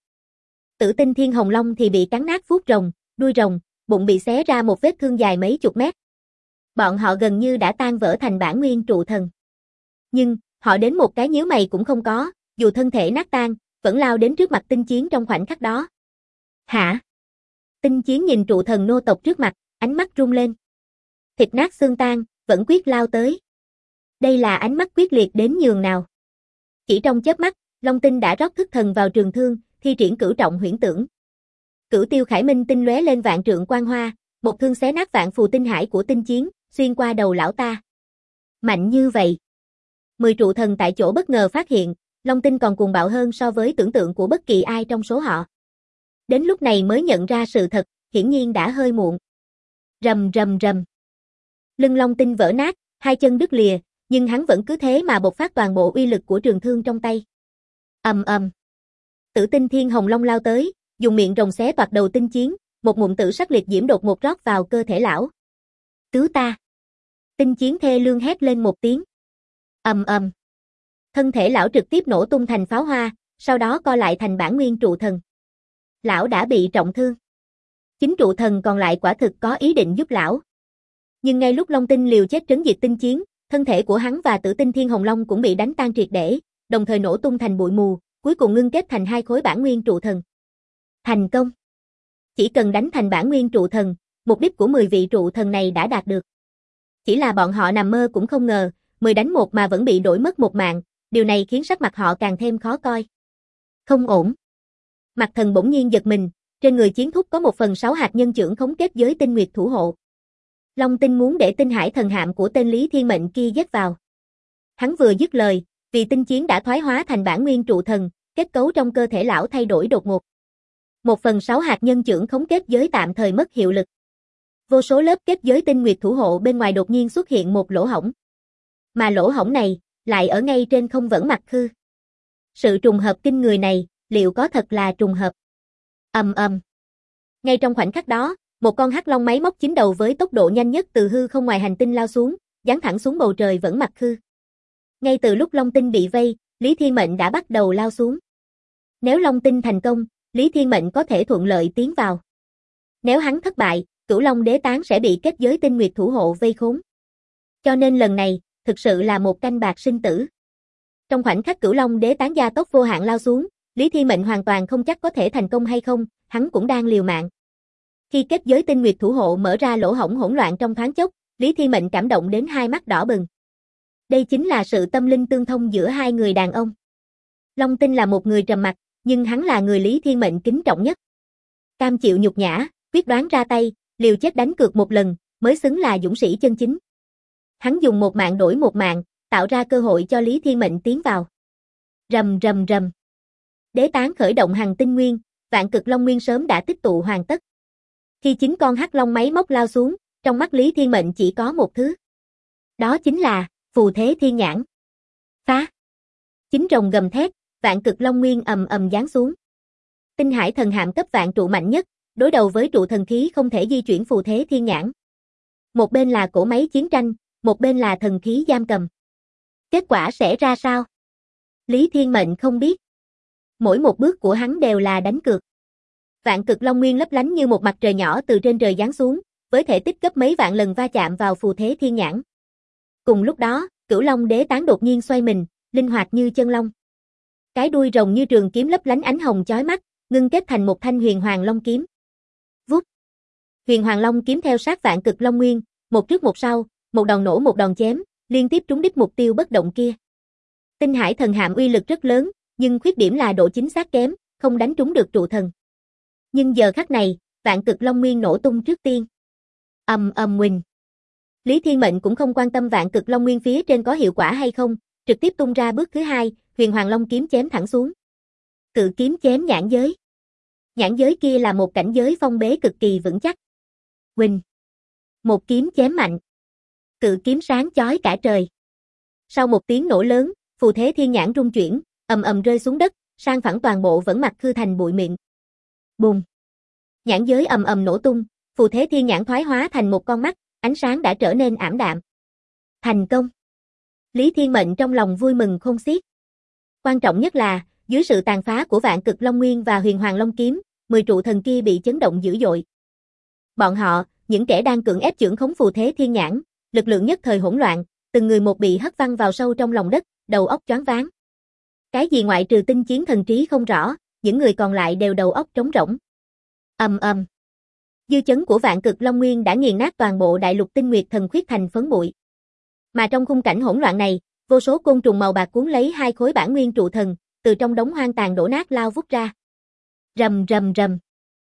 Tử Tinh Thiên Hồng Long thì bị cắn nát vuốt rồng, đuôi rồng, bụng bị xé ra một vết thương dài mấy chục mét. Bọn họ gần như đã tan vỡ thành bản nguyên trụ thần. Nhưng, họ đến một cái nhíu mày cũng không có, dù thân thể nát tan, vẫn lao đến trước mặt Tinh Chiến trong khoảnh khắc đó. Hả? Tinh Chiến nhìn trụ thần nô tộc trước mặt, ánh mắt rung lên. Thịt nát xương tan, vẫn quyết lao tới. Đây là ánh mắt quyết liệt đến nhường nào. Chỉ trong chớp mắt, Long Tinh đã rót thức thần vào trường thương, thi triển cửu trọng huyễn tưởng. Cửu tiêu khải minh tinh lóe lên vạn trượng quang hoa, một thương xé nát vạn phù tinh hải của Tinh Chiến, xuyên qua đầu lão ta. Mạnh như vậy. 10 trụ thần tại chỗ bất ngờ phát hiện, Long Tinh còn cuồng bạo hơn so với tưởng tượng của bất kỳ ai trong số họ. Đến lúc này mới nhận ra sự thật, hiển nhiên đã hơi muộn. Rầm rầm rầm. Lưng Long Tinh vỡ nát, hai chân đứt lìa, nhưng hắn vẫn cứ thế mà bộc phát toàn bộ uy lực của trường thương trong tay. Ầm ầm. Tử Tinh Thiên Hồng Long lao tới, dùng miệng rồng xé toạc đầu Tinh Chiến, một ngụm tử sắc liệt diễm đột ngột rót vào cơ thể lão. Cứu ta! Tinh Chiến thê lương hét lên một tiếng. Ầm ầm. Thân thể lão trực tiếp nổ tung thành pháo hoa, sau đó co lại thành bản nguyên trụ thần. Lão đã bị trọng thương. Chính trụ thần còn lại quả thực có ý định giúp lão. Nhưng ngay lúc Long Tinh liều chết trấn diệt Tinh Chiến, thân thể của hắn và Tử Tinh Thiên Hồng Long cũng bị đánh tan triệt để, đồng thời nổ tung thành bụi mù, cuối cùng ngưng kết thành hai khối bản nguyên trụ thần. Thành công! Chỉ cần đánh thành bản nguyên trụ thần, mục đích của 10 vị trụ thần này đã đạt được. Chỉ là bọn họ nằm mơ cũng không ngờ, 10 đánh 1 mà vẫn bị đổi mất một mạng, điều này khiến sắc mặt họ càng thêm khó coi. Không ổn. Mạc Thần bỗng nhiên giật mình, trên người chiến thúc có 1/6 hạt nhân chưởng khống kết giới tinh nguyệt thủ hộ. Long Tinh muốn để tinh hải thần hạm của tên Lý Thiên Mệnh kia dắt vào. Hắn vừa dứt lời, vì Tinh Chiến đã thoái hóa thành bản nguyên trụ thần, kết cấu trong cơ thể lão thay đổi đột ngột. 1/6 hạt nhân chưởng khống kết giới tạm thời mất hiệu lực. Vô số lớp kết giới tinh nguyệt thủ hộ bên ngoài đột nhiên xuất hiện một lỗ hổng. Mà lỗ hổng này, lại ở ngay trên không vẫn mặt khư. Sự trùng hợp kinh người này, liệu có thật là trùng hợp? Ầm ầm. Ngay trong khoảnh khắc đó, một con hắc long máy móc chín đầu với tốc độ nhanh nhất từ hư không ngoài hành tinh lao xuống, giáng thẳng xuống bầu trời vẫn mặt khư. Ngay từ lúc Long Tinh bị vây, Lý Thiên Mệnh đã bắt đầu lao xuống. Nếu Long Tinh thành công, Lý Thiên Mệnh có thể thuận lợi tiến vào. Nếu hắn thất bại, Cửu Long Đế Tán sẽ bị kết giới tinh nguyệt thủ hộ vây khốn. Cho nên lần này, thực sự là một canh bạc sinh tử. Trong khoảnh khắc Cửu Long Đế Tán gia tốc vô hạn lao xuống, Lý Thiên Mệnh hoàn toàn không chắc có thể thành công hay không, hắn cũng đang liều mạng. Khi kết giới tinh nguyệt thủ hộ mở ra lỗ hổng hỗn loạn trong thoáng chốc, Lý Thiên Mệnh cảm động đến hai mắt đỏ bừng. Đây chính là sự tâm linh tương thông giữa hai người đàn ông. Long Tinh là một người trầm mặc, nhưng hắn là người Lý Thiên Mệnh kính trọng nhất. Cam chịu nhục nhã, quyết đoán ra tay, liều chết đánh cược một lần, mới xứng là dũng sĩ chân chính. Hắn dùng một mạng đổi một mạng, tạo ra cơ hội cho Lý Thiên Mệnh tiến vào. Rầm rầm rầm. Đế tán khởi động hằng tinh nguyên, vạn cực long nguyên sớm đã tích tụ hoàn tất. Khi 9 con hắc long máy móc lao xuống, trong mắt Lý Thiên Mệnh chỉ có một thứ. Đó chính là phù thế thiên nhãn. Phá. 9 rồng gầm thét, vạn cực long nguyên ầm ầm giáng xuống. Tinh hải thần hạm cấp vạn trụ mạnh nhất, đối đầu với trụ thần khí không thể di chuyển phù thế thiên nhãn. Một bên là cỗ máy chiến tranh, một bên là thần khí giam cầm. Kết quả sẽ ra sao? Lý Thiên Mệnh không biết. Mỗi một bước của hắn đều là đánh cược. Vạn cực long nguyên lấp lánh như một mặt trời nhỏ từ trên trời giáng xuống, với thể tích gấp mấy vạn lần va chạm vào phù thế thiên nhãn. Cùng lúc đó, Cửu Long Đế Tán đột nhiên xoay mình, linh hoạt như chân long. Cái đuôi rồng như trường kiếm lấp lánh ánh hồng chói mắt, ngưng kết thành một thanh huyền hoàng long kiếm. Vút. Huyền hoàng long kiếm theo sát vạn cực long nguyên, một trước một sau, một đòn nổ một đòn chém, liên tiếp trúng đích mục tiêu bất động kia. Tinh hải thần hạm uy lực rất lớn, nhưng khuyết điểm là độ chính xác kém, không đánh trúng được trụ thần. Nhưng giờ khắc này, vạn cực long nguyên nổ tung trước tiên. Ầm ầm huỳnh. Lý Thiên Mệnh cũng không quan tâm vạn cực long nguyên phía trên có hiệu quả hay không, trực tiếp tung ra bước thứ hai, huyền hoàng long kiếm chém thẳng xuống. Cự kiếm chém nhãn giới. Nhãn giới kia là một cảnh giới phong bế cực kỳ vững chắc. Huỳnh. Một kiếm chém mạnh. Cự kiếm sáng chói cả trời. Sau một tiếng nổ lớn, phù thế thiên nhãn rung chuyển, ầm ầm rơi xuống đất, sang phẳng toàn bộ vẫn mặt khư thành bụi mịn. Bùng. Nhãn giới ầm ầm nổ tung, phù thế thiên nhãn thoái hóa thành một con mắt, ánh sáng đã trở nên ảm đạm. Thành công. Lý Thiên Mệnh trong lòng vui mừng khôn xiết. Quan trọng nhất là, dưới sự tàn phá của vạn cực long nguyên và huyền hoàng long kiếm, 10 trụ thần kia bị chấn động dữ dội. Bọn họ, những kẻ đang cưỡng ép chưởng khống phù thế thiên nhãn, lực lượng nhất thời hỗn loạn, từng người một bị hất văng vào sâu trong lòng đất, đầu óc choáng váng. Cái gì ngoại trừ tinh chiến thần trí không rõ, những người còn lại đều đầu óc trống rỗng. Ầm ầm. Dư chấn của vạn cực long nguyên đã nghiền nát toàn bộ đại lục tinh nguyệt thần khuyết thành phấn bụi. Mà trong khung cảnh hỗn loạn này, vô số côn trùng màu bạc cuốn lấy hai khối bản nguyên trụ thần, từ trong đống hoang tàn đổ nát lao vút ra. Rầm rầm rầm.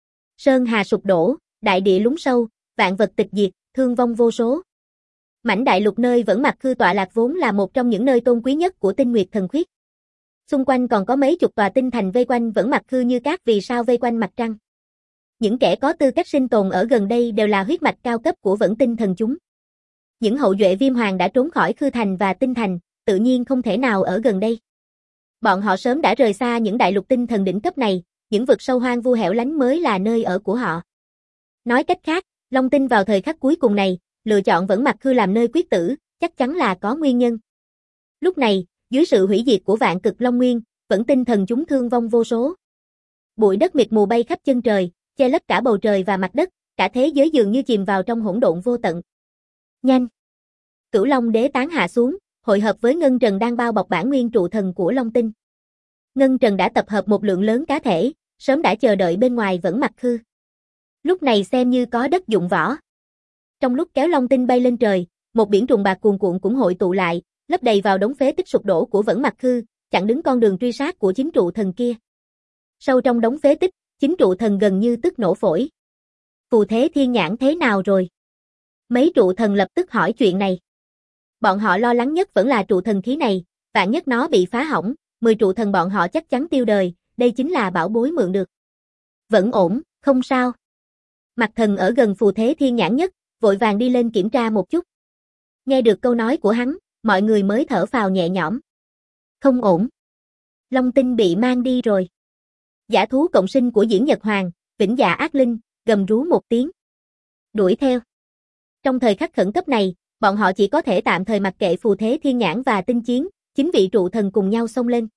Sơn hà sụp đổ, đại địa lún sâu, vạn vật tịch diệt, thương vong vô số. Mảnh đại lục nơi vẫn mặt khư tọa lạc vốn là một trong những nơi tôn quý nhất của tinh nguyệt thần khuyết. Xung quanh còn có mấy chục tòa tinh thành vây quanh vẫn mặt khư như các vì sao vây quanh mặt trăng. Những kẻ có tư cách sinh tồn ở gần đây đều là huyết mạch cao cấp của vẫn tinh thần chúng. Những hậu duệ Viêm Hoàng đã trốn khỏi khư thành và tinh thành, tự nhiên không thể nào ở gần đây. Bọn họ sớm đã rời xa những đại lục tinh thần đỉnh cấp này, những vực sâu hoang vu hẻo lánh mới là nơi ở của họ. Nói cách khác, Long Tinh vào thời khắc cuối cùng này, lựa chọn vẫn mặt khư làm nơi quyết tử, chắc chắn là có nguyên nhân. Lúc này, dưới sự hủy diệt của vạn cực long nguyên, vẫn tinh thần chúng thương vong vô số. Bụi đất mịt mù bay khắp chân trời, che lấp cả bầu trời và mặt đất, cả thế giới dường như chìm vào trong hỗn độn vô tận. Nhanh! Cửu Long Đế Tán hạ xuống, hội hợp với Ngân Trần đang bao bọc bản nguyên trụ thần của Long Tinh. Ngân Trần đã tập hợp một lượng lớn cá thể, sớm đã chờ đợi bên ngoài vẫn mặt khư. Lúc này xem như có đất dụng võ. Trong lúc kéo Long Tinh bay lên trời, một biển trùng bạc cuồn cuộn cũng hội tụ lại, lấp đầy vào đống phế tích sụp đổ của vẫn mặt khư, chặn đứng con đường truy sát của chính trụ thần kia. Sâu trong đống phế tích, chính trụ thần gần như tức nổ phổi. Phù thế thiên nhãn thế nào rồi? Mấy trụ thần lập tức hỏi chuyện này. Bọn họ lo lắng nhất vẫn là trụ thần khí này, vạn nhất nó bị phá hỏng, 10 trụ thần bọn họ chắc chắn tiêu đời, đây chính là bảo bối mượn được. Vẫn ổn, không sao. Mặt Thần ở gần phù thế thiên nhãn nhất, vội vàng đi lên kiểm tra một chút. Nghe được câu nói của hắn, mọi người mới thở phào nhẹ nhõm. Không ổn. Long tinh bị mang đi rồi. Giả thú cộng sinh của Diễn Nhật Hoàng, Vĩnh Dạ Ác Linh, gầm rú một tiếng. Đuổi theo. Trong thời khắc khẩn cấp này, bọn họ chỉ có thể tạm thời mặc kệ phù thế thiên nhãn và tinh chiến, 9 vị trụ thần cùng nhau xông lên.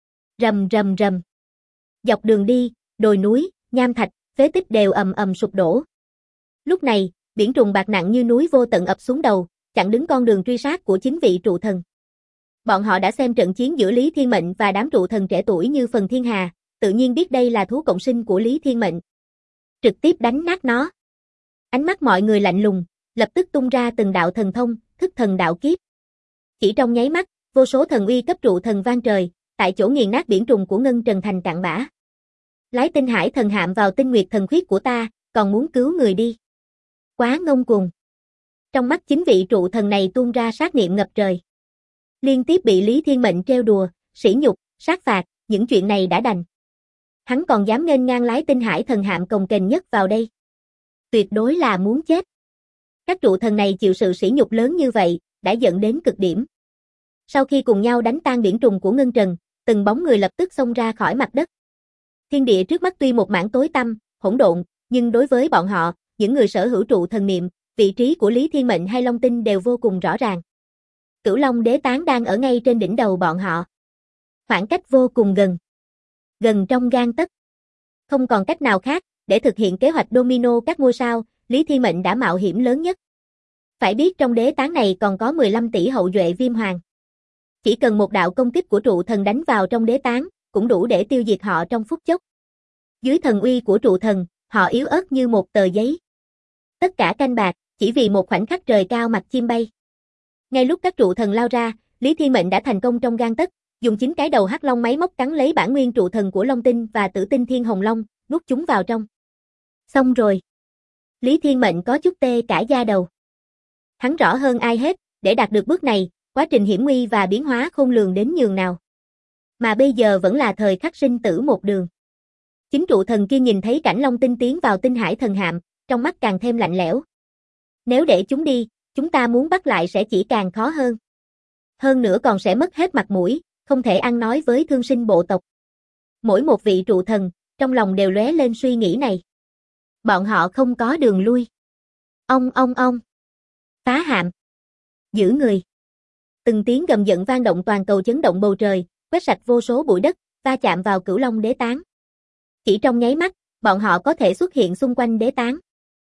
Rầm rầm rầm. Dọc đường đi, đồi núi, nham thạch, phế tích đều ầm ầm sụp đổ. Lúc này, biển trùng bạc nặng như núi vô tận ập xuống đầu, chặn đứng con đường truy sát của 9 vị trụ thần. Bọn họ đã xem trận chiến giữa Lý Thiên Mệnh và đám trụ thần trẻ tuổi như phần thiên hà, tự nhiên biết đây là thú cộng sinh của Lý Thiên Mệnh. Trực tiếp đánh nát nó. Ánh mắt mọi người lạnh lùng, lập tức tung ra từng đạo thần thông, thức thần đạo kiếp. Chỉ trong nháy mắt, vô số thần uy cấp trụ thần vang trời, tại chỗ nghiền nát biển trùng của Ngân Trần thành cạn bã. Lái Tinh Hải thần hạm vào Tinh Nguyệt thần khuyết của ta, còn muốn cứu người đi. Quá ngông cuồng. Trong mắt 9 vị trụ thần này tuôn ra sát niệm ngập trời. Liên tiếp bị Lý Thiên Mệnh trêu đùa, sỉ nhục, sát phạt, những chuyện này đã đành. Hắn còn dám nghênh ngang lái Tinh Hải thần hạm cồng kềnh nhất vào đây. Tuyệt đối là muốn chết. Các trụ thần này chịu sự sỉ nhục lớn như vậy, đã dẫn đến cực điểm. Sau khi cùng nhau đánh tan biển trùng của Ngân Trần, từng bóng người lập tức xông ra khỏi mặt đất. Thiên địa trước mắt tuy một mảng tối tăm, hỗn độn, nhưng đối với bọn họ, những người sở hữu trụ thần niệm, vị trí của Lý Thiên Mệnh hay Long Tinh đều vô cùng rõ ràng. Cửu Long Đế Tán đang ở ngay trên đỉnh đầu bọn họ. Khoảng cách vô cùng gần. Gần trong gang tấc. Không còn cách nào khác, để thực hiện kế hoạch domino các ngôi sao, Lý Thiên Mệnh đã mạo hiểm lớn nhất. Phải biết trong đế tán này còn có 15 tỷ hậu duệ viêm hoàng. Chỉ cần một đạo công kích của trụ thần đánh vào trong đế tán, cũng đủ để tiêu diệt họ trong phút chốc. Dưới thần uy của trụ thần, họ yếu ớt như một tờ giấy. Tất cả canh bạc, chỉ vì một khoảnh khắc trời cao mặt chim bay. Ngay lúc các trụ thần lao ra, Lý Thiên Mệnh đã thành công trong gang tấc, dùng 9 cái đầu hắc long máy móc cắn lấy bản nguyên trụ thần của Long Tinh và Tử Tinh Thiên Hồng Long, nuốt chúng vào trong. Xong rồi. Lý Thiên Mệnh có chút tê cả da đầu. Hắn rõ hơn ai hết, để đạt được bước này, quá trình hiểm nguy và biến hóa khôn lường đến nhường nào. Mà bây giờ vẫn là thời khắc sinh tử một đường. 9 trụ thần kia nhìn thấy cảnh Long Tinh tiến vào Tinh Hải thần hạm, trong mắt càng thêm lạnh lẽo. Nếu để chúng đi, chúng ta muốn bắt lại sẽ chỉ càng khó hơn. Hơn nữa còn sẽ mất hết mặt mũi, không thể ăn nói với thương sinh bộ tộc. Mỗi một vị trụ thần, trong lòng đều lóe lên suy nghĩ này. Bọn họ không có đường lui. Ông. Phá hạm. Giữ người. Từng tiếng gầm giận vang động toàn cầu chấn động bầu trời, quét sạch vô số bụi đất, va chạm vào Cửu Long Đế Tán. Chỉ trong nháy mắt, bọn họ có thể xuất hiện xung quanh đế tán.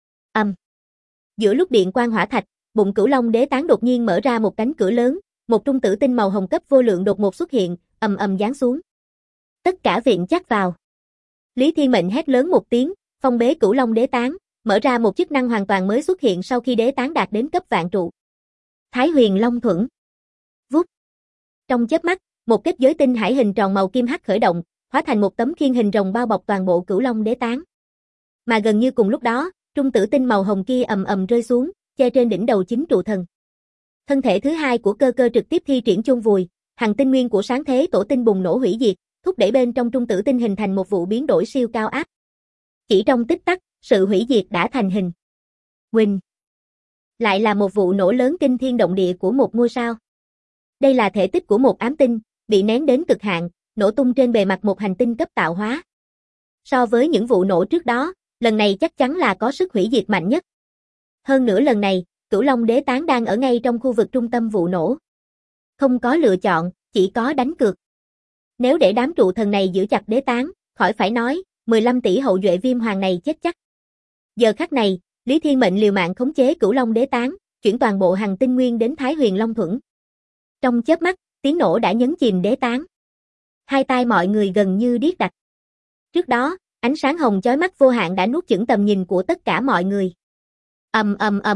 Giữa lúc điện quang hỏa thạch, bụng Cửu Long Đế Tán đột nhiên mở ra một cánh cửa lớn, một trung tử tinh màu hồng cấp vô lượng đột ngột xuất hiện, ầm giáng xuống. Tất cả viện chắc vào. Lý Thiên Mệnh hét lớn một tiếng, phong bế Cửu Long Đế Tán, mở ra một chức năng hoàn toàn mới xuất hiện sau khi đế tán đạt đến cấp vạn trụ. Thái Huyền Long Thuẫn. Vút. Trong chớp mắt, một kết giới tinh hải hình tròn màu kim hắc khởi động, hóa thành một tấm khiên hình rồng bao bọc toàn bộ Cửu Long Đế Tán. Mà gần như cùng lúc đó, trung tử tinh màu hồng kia ầm rơi xuống, che trên đỉnh đầu 9 trụ thần. Thân thể thứ hai của cơ cơ trực tiếp thi triển chôn vùi, hằng tinh nguyên của sáng thế tổ tinh bùng nổ hủy diệt, thúc đẩy bên trong trung tử tinh hình thành một vụ biến đổi siêu cao áp. Chỉ trong tích tắc, sự hủy diệt đã thành hình. Huỳnh. Lại là một vụ nổ lớn kinh thiên động địa của một ngôi sao. Đây là thể tích của một ám tinh, bị nén đến cực hạn, nổ tung trên bề mặt một hành tinh cấp tạo hóa. So với những vụ nổ trước đó, lần này chắc chắn là có sức hủy diệt mạnh nhất. Hơn nữa lần này, Cửu Long Đế Tán đang ở ngay trong khu vực trung tâm vụ nổ. Không có lựa chọn, chỉ có đánh cược. Nếu để đám trụ thần này giữ chặt đế tán, khỏi phải nói, 15 tỷ hậu duệ viêm hoàng này chết chắc. Giờ khắc này, Lý Thiên Mệnh liều mạng khống chế Cửu Long Đế Tán, chuyển toàn bộ hằng tinh nguyên đến Thái Huyền Long Thuẫn. Trong chớp mắt, tiếng nổ đã nhấn chìm đế tán. Hai tai mọi người gần như điếc đặc. Trước đó, ánh sáng hồng chói mắt vô hạn đã nuốt chửng tầm nhìn của tất cả mọi người. Ầm.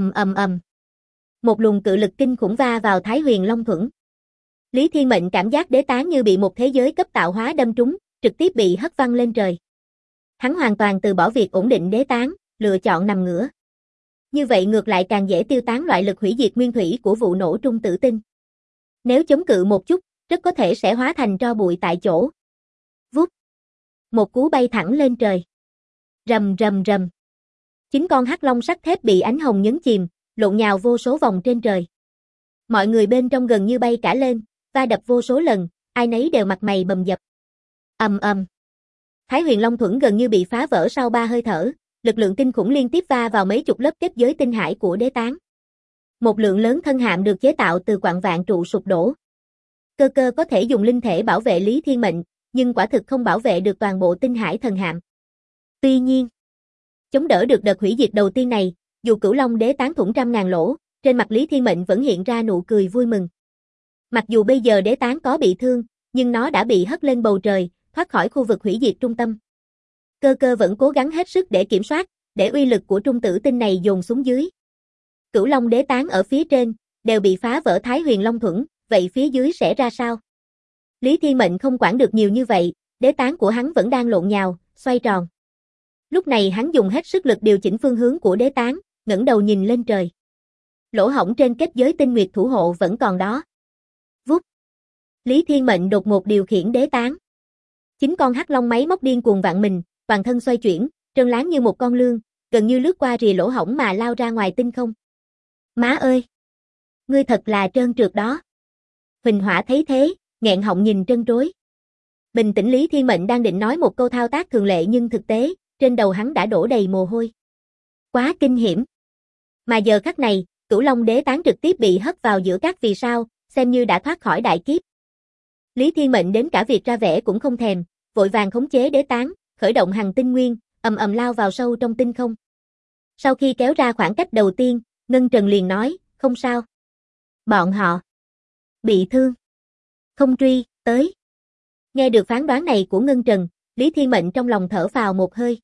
Một luồng cự lực kinh khủng va vào Thái Huyền Long Thuẫn. Lý Thiên Mệnh cảm giác đế tán như bị một thế giới cấp tạo hóa đâm trúng, trực tiếp bị hất văng lên trời. Hắn hoàn toàn từ bỏ việc ổn định đế tán, lựa chọn nằm ngửa. Như vậy ngược lại càng dễ tiêu tán loại lực hủy diệt nguyên thủy của vụ nổ trung tử tinh. Nếu chống cự một chút, rất có thể sẽ hóa thành tro bụi tại chỗ. Vút. Một cú bay thẳng lên trời. Rầm rầm rầm. 9 con hắc long sắt thép bị ánh hồng nhấn chìm, lộn nhào vô số vòng trên trời. Mọi người bên trong gần như bay cả lên, va đập vô số lần, ai nấy đều mặt mày bầm dập. Ầm ầm. Thái Huyền Long Thuẫn gần như bị phá vỡ sau 3 hơi thở, lực lượng kinh khủng liên tiếp va vào mấy chục lớp kết giới tinh hải của đế tán. Một lượng lớn thân hạm được chế tạo từ quặng vạn trụ sụp đổ. Cơ cơ có thể dùng linh thể bảo vệ Lý Thiên Mệnh, nhưng quả thực không bảo vệ được toàn bộ tinh hải thần hạm. Tuy nhiên, chống đỡ được đợt hủy diệt đầu tiên này, dù Cửu Long đế tán thủng trăm ngàn lỗ, trên mặt Lý Thiên Mệnh vẫn hiện ra nụ cười vui mừng. Mặc dù bây giờ đế tán có bị thương, nhưng nó đã bị hất lên bầu trời, thoát khỏi khu vực hủy diệt trung tâm. Cơ cơ vẫn cố gắng hết sức để kiểm soát, để uy lực của trung tử tinh này dồn xuống dưới. Cửu Long đế tán ở phía trên, đều bị phá vỡ Thái Huyền Long Thuẫn, vậy phía dưới sẽ ra sao? Lý Thiên Mệnh không quản được nhiều như vậy, đế tán của hắn vẫn đang lộn nhào, xoay tròn. Lúc này hắn dùng hết sức lực điều chỉnh phương hướng của đế tán, ngẩng đầu nhìn lên trời. Lỗ hổng trên kết giới tinh nguyệt thủ hộ vẫn còn đó. Vút. Lý Thiên Mệnh đột ngột điều khiển đế tán. 9 con hắc long máy móc điên cuồng vặn mình, toàn thân xoay chuyển, trơn láng như một con lươn, gần như lướt qua rìa lỗ hổng mà lao ra ngoài tinh không. Má ơi! Ngươi thật là trơn trượt đó. Huỳnh Hỏa thấy thế, nghẹn họng nhìn trân trối. Bình tĩnh Lý Thiên Mệnh đang định nói một câu thao tác thường lệ nhưng thực tế, trên đầu hắn đã đổ đầy mồ hôi. Quá kinh hiểm. Mà giờ khắc này, Cửu Long đế tán trực tiếp bị hất vào giữa các vì sao, xem như đã thoát khỏi đại kiếp. Lý Thiên Mệnh đến cả việc ra vẻ cũng không thèm, vội vàng khống chế đế tán, khởi động hằng tinh nguyên, ầm ầm lao vào sâu trong tinh không. Sau khi kéo ra khoảng cách đầu tiên, Ngân Trần liền nói, không sao. Bọn họ bị thương. Không truy, tới. Nghe được phán đoán này của Ngân Trần, Lý Thiên Mệnh trong lòng thở phào một hơi.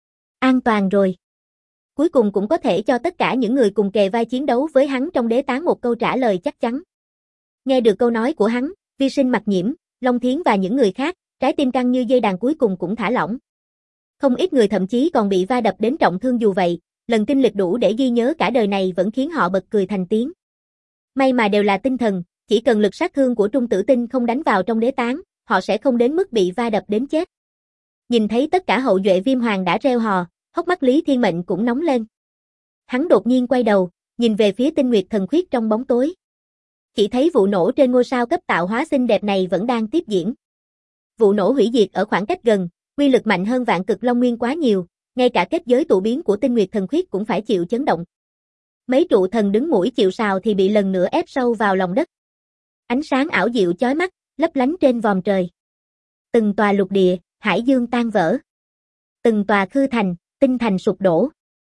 An toàn rồi. Cuối cùng cũng có thể cho tất cả những người cùng kề vai chiến đấu với hắn trong đế tán một câu trả lời chắc chắn. Nghe được câu nói của hắn, Vi Sinh Mặc Nhiễm, Long Thiến và những người khác, trái tim căng như dây đàn cuối cùng cũng thả lỏng. Không ít người thậm chí còn bị va đập đến trọng thương dù vậy, lần kinh lịch đủ để ghi nhớ cả đời này vẫn khiến họ bật cười thành tiếng. May mà đều là tinh thần, chỉ cần lực sát thương của trung tử tinh không đánh vào trong đế tán, họ sẽ không đến mức bị va đập đến chết. Nhìn thấy tất cả hậu duệ Viêm Hoàng đã reo hò, hốc mắt Lý Thiên Mệnh cũng nóng lên. Hắn đột nhiên quay đầu, nhìn về phía Tinh Nguyệt Thần Khuyết trong bóng tối. Chỉ thấy vụ nổ trên ngôi sao cấp tạo hóa xinh đẹp này vẫn đang tiếp diễn. Vụ nổ hủy diệt ở khoảng cách gần, uy lực mạnh hơn Vạn Cực Long Nguyên quá nhiều, ngay cả kết giới tụ biến của Tinh Nguyệt Thần Khuyết cũng phải chịu chấn động. Mấy trụ thần đứng mũi chịu sào thì bị lần nữa ép sâu vào lòng đất. Ánh sáng ảo diệu chói mắt, lấp lánh trên vòm trời. Từng tòa lục địa, hải dương tan vỡ. Từng tòa khư thành, tinh thành sụp đổ.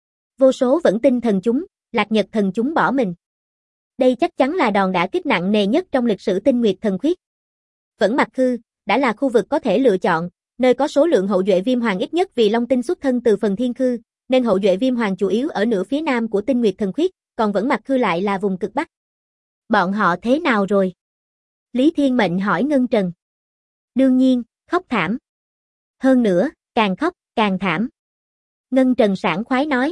Vô số vẫn tinh thần chúng, Lạc Nhật thần chúng bỏ mình. Đây chắc chắn là đòn đả kích nặng nề nhất trong lịch sử Tinh Nguyệt Thần Khuyết. Vẫn Mặc Khư, đã là khu vực có thể lựa chọn, nơi có số lượng hậu duệ Viêm Hoàng ít nhất vì Long Tinh xuất thân từ phần Thiên Khư, nên hậu duệ Viêm Hoàng chủ yếu ở nửa phía nam của Tinh Nguyệt Thần Khuyết, còn Vẫn Mặc Khư lại là vùng cực bắc. Bọn họ thế nào rồi? Lý Thiên Mệnh hỏi Ngân Trần. Đương nhiên, khóc thảm. Hơn nữa, càng khóc, càng thảm. Ngân Trần sảng khoái nói.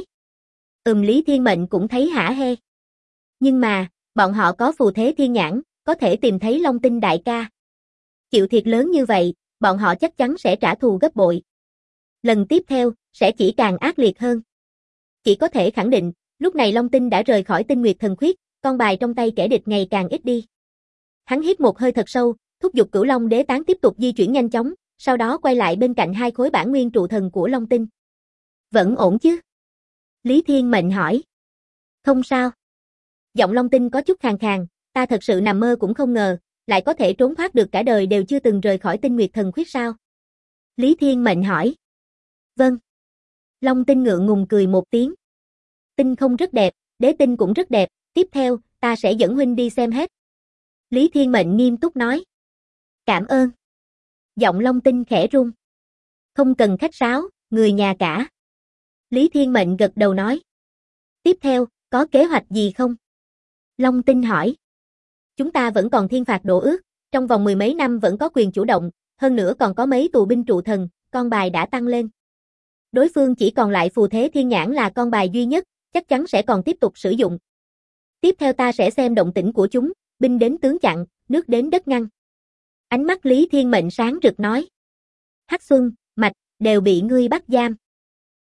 Lý Thiên Mệnh cũng thấy hả hê. Nhưng mà, bọn họ có phù thế thiên nhãn, có thể tìm thấy Long Tinh đại ca. Chịu thiệt lớn như vậy, bọn họ chắc chắn sẽ trả thù gấp bội. Lần tiếp theo, sẽ chỉ càng ác liệt hơn. Chỉ có thể khẳng định, lúc này Long Tinh đã rời khỏi Tinh Nguyệt Thần Khuyết, con bài trong tay kẻ địch ngày càng ít đi. Hắn hít một hơi thật sâu, thúc giục Cửu Long đế tán tiếp tục di chuyển nhanh chóng, sau đó quay lại bên cạnh hai khối bản nguyên trụ thần của Long Tinh. Vẫn ổn chứ? Lý Thiên Mệnh hỏi. Không sao. Giọng Long Tinh có chút khàn khàn, ta thật sự nằm mơ cũng không ngờ, lại có thể trốn thoát được cả đời đều chưa từng rời khỏi Tinh Nguyệt Thần Khuyết sao? Lý Thiên Mệnh hỏi. Vâng. Long Tinh ngượng ngùng cười một tiếng. Tinh không rất đẹp, đế tinh cũng rất đẹp, tiếp theo, ta sẽ dẫn huynh đi xem hết. Lý Thiên Mệnh nghiêm túc nói. Cảm ơn. Giọng Long Tinh khẽ run. Không cần khách sáo, người nhà cả. Lý Thiên Mệnh gật đầu nói. Tiếp theo, có kế hoạch gì không? Long Tinh hỏi. Chúng ta vẫn còn thiên phạt đổ ước, trong vòng 10 mấy năm vẫn có quyền chủ động, hơn nữa còn có mấy tù binh trụ thần, con bài đã tăng lên. Đối phương chỉ còn lại phù thế thiên nhãn là con bài duy nhất, chắc chắn sẽ còn tiếp tục sử dụng. Tiếp theo ta sẽ xem động tĩnh của chúng, binh đến tướng chặn, nước đến đất ngăn. Ánh mắt Lý Thiên Mệnh sáng rực nói. Hắc Xuân, Mạch, đều bị ngươi bắt giam.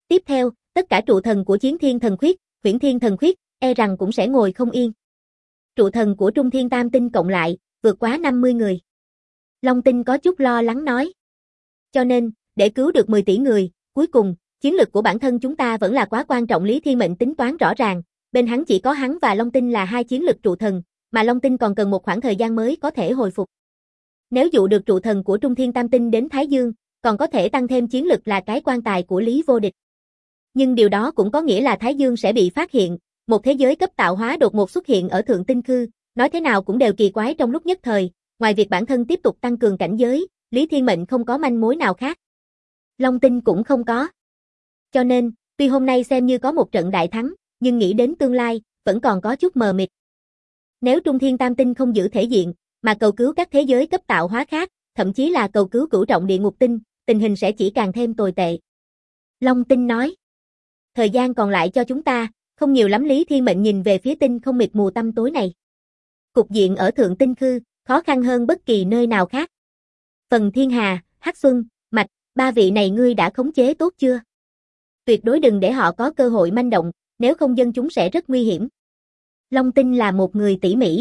Tiếp theo, tất cả trụ thần của Chiến Thiên Thần Khuyết, Huyễn Thiên Thần Khuyết, e rằng cũng sẽ ngồi không yên. Trụ thần của Trung Thiên Tam Tinh cộng lại, vượt quá 50 người. Long Tinh có chút lo lắng nói. Cho nên, để cứu được 10 tỷ người, cuối cùng, chiến lực của bản thân chúng ta vẫn là quá quan trọng. Lý Thiên Mệnh tính toán rõ ràng, bên hắn chỉ có hắn và Long Tinh là hai chiến lực trụ thần, mà Long Tinh còn cần một khoảng thời gian mới có thể hồi phục. Nếu dụ được trụ thần của Trung Thiên Tam Tinh đến Thái Dương, còn có thể tăng thêm chiến lực là cái quan tài của Lý Vô Địch. Nhưng điều đó cũng có nghĩa là Thái Dương sẽ bị phát hiện, một thế giới cấp tạo hóa đột ngột xuất hiện ở Thượng Tinh Khư, nói thế nào cũng đều kỳ quái trong lúc nhất thời, ngoài việc bản thân tiếp tục tăng cường cảnh giới, Lý Thiên Mệnh không có manh mối nào khác. Long Tinh cũng không có. Cho nên, tuy hôm nay xem như có một trận đại thắng, nhưng nghĩ đến tương lai, vẫn còn có chút mờ mịt. Nếu Trung Thiên Tam Tinh không giữ thể diện, mà cầu cứu các thế giới cấp tạo hóa khác, thậm chí là cầu cứu cửu trọng địa ngục tinh, tình hình sẽ chỉ càng thêm tồi tệ. Long Tinh nói. Thời gian còn lại cho chúng ta, không nhiều lắm. Lý Thiên Mệnh nhìn về phía tinh không mịt mù tăm tối này. Cục diện ở Thượng Tinh Khư, khó khăn hơn bất kỳ nơi nào khác. Phần Thiên Hà, Hắc Xuân, Mạch, ba vị này ngươi đã khống chế tốt chưa? Tuyệt đối đừng để họ có cơ hội manh động, nếu không dân chúng sẽ rất nguy hiểm. Long Tinh là một người tỉ mỉ.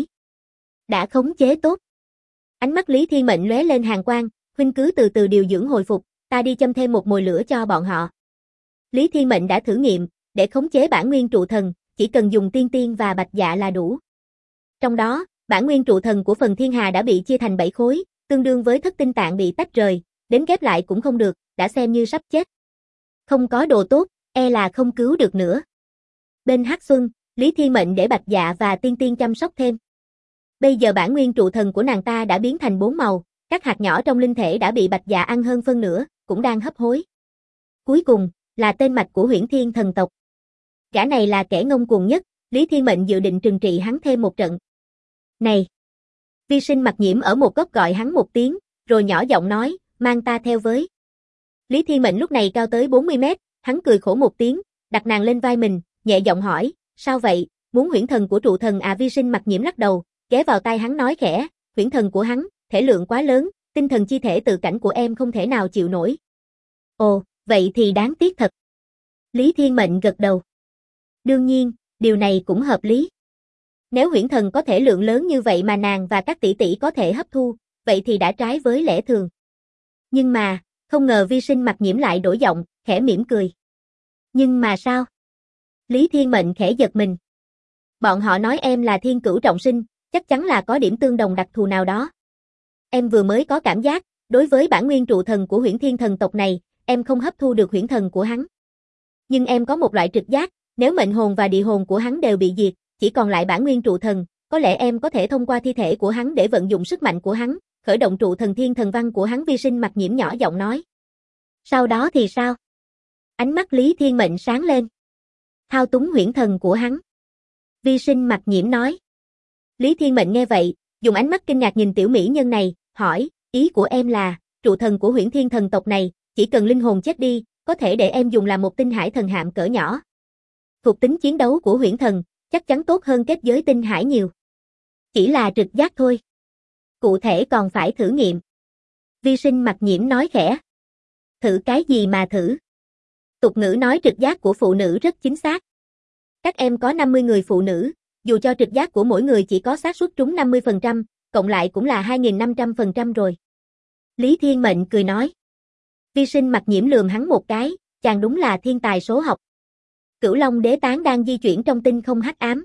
Đã khống chế tốt. Ánh mắt Lý Thiên Mệnh lóe lên hàn quang, huynh cứ từ từ điều dưỡng hồi phục, ta đi châm thêm một mồi lửa cho bọn họ. Lý Thiên Mệnh đã thử nghiệm, để khống chế bản nguyên trụ thần, chỉ cần dùng tiên tiên và bạch dạ là đủ. Trong đó, bản nguyên trụ thần của phần Thiên Hà đã bị chia thành 7 khối, tương đương với thất tinh tạng bị tách rời, đến ghép lại cũng không được, đã xem như sắp chết. Không có đồ tốt, e là không cứu được nữa. Bên Hắc Xuân, Lý Thiên Mệnh để bạch dạ và tiên tiên chăm sóc thêm. Bây giờ bản nguyên trụ thần của nàng ta đã biến thành 4 màu, các hạt nhỏ trong linh thể đã bị bạch dạ ăn hơn phân nửa, cũng đang hấp hối. Cuối cùng, là tên mạch của Huyễn Thiên thần tộc. Gã này là kẻ ngông cuồng nhất, Lý Thiên Mệnh dự định trừng trị hắn thêm một trận. Này! Vi Sinh Mặc Nhiễm ở một góc gọi hắn một tiếng, rồi nhỏ giọng nói, mang ta theo với. Lý Thiên Mệnh lúc này cao tới 40 mét, hắn cười khổ một tiếng, đặt nàng lên vai mình, nhẹ giọng hỏi, sao vậy, muốn huyễn thần của trụ thần à? Vi Sinh Mặc Nhiễm lắc đầu, ghé vào tai hắn nói khẽ, huyễn thần của hắn, thể lượng quá lớn, tinh thần chi thể tự cảnh của em không thể nào chịu nổi. Ồ, vậy thì đáng tiếc thật. Lý Thiên Mệnh gật đầu. Đương nhiên, điều này cũng hợp lý. Nếu huyễn thần có thể lượng lớn như vậy mà nàng và các tỷ tỷ có thể hấp thu, vậy thì đã trái với lẽ thường. Nhưng mà, không ngờ Vi Sinh Mặc Nhiễm lại đổi giọng, khẽ mỉm cười. Nhưng mà sao? Lý Thiên Mệnh khẽ giật mình. Bọn họ nói em là thiên cửu trọng sinh, chắc chắn là có điểm tương đồng đặc thù nào đó. Em vừa mới có cảm giác, đối với bản nguyên trụ thần của Huyễn Thiên thần tộc này, em không hấp thu được huyễn thần của hắn. Nhưng em có một loại trực giác, nếu mệnh hồn và địa hồn của hắn đều bị diệt, chỉ còn lại bản nguyên trụ thần, có lẽ em có thể thông qua thi thể của hắn để vận dụng sức mạnh của hắn, khởi động trụ thần thiên thần văn của hắn. Vi Sinh Mặc Nhiễm nhỏ giọng nói. Sau đó thì sao? Ánh mắt Lý Thiên Mệnh sáng lên. Thao túng huyễn thần của hắn. Vi Sinh Mặc Nhiễm nói. Lý Thiên Mệnh nghe vậy, dùng ánh mắt kinh ngạc nhìn tiểu mỹ nhân này, hỏi, ý của em là, trụ thần của Huyễn Thiên thần tộc này, chỉ cần linh hồn chết đi, có thể để em dùng làm một tinh hải thần hạm cỡ nhỏ. Thuộc tính chiến đấu của huyễn thần, chắc chắn tốt hơn kết giới tinh hải nhiều. Chỉ là trực giác thôi. Cụ thể còn phải thử nghiệm. Vi Sinh Mặc Nhiễm nói khẽ. Thử cái gì mà thử? Tục ngữ nói trực giác của phụ nữ rất chính xác. Các em có 50 người phụ nữ, dù cho trực giác của mỗi người chỉ có xác suất trúng 50%, cộng lại cũng là 2.500% rồi. Lý Thiên Mệnh cười nói. Vi Sinh Mặc Nhiễm lườm hắn một cái, chàng đúng là thiên tài số học. Cửu Long Đế Tán đang di chuyển trong tinh không hắc ám.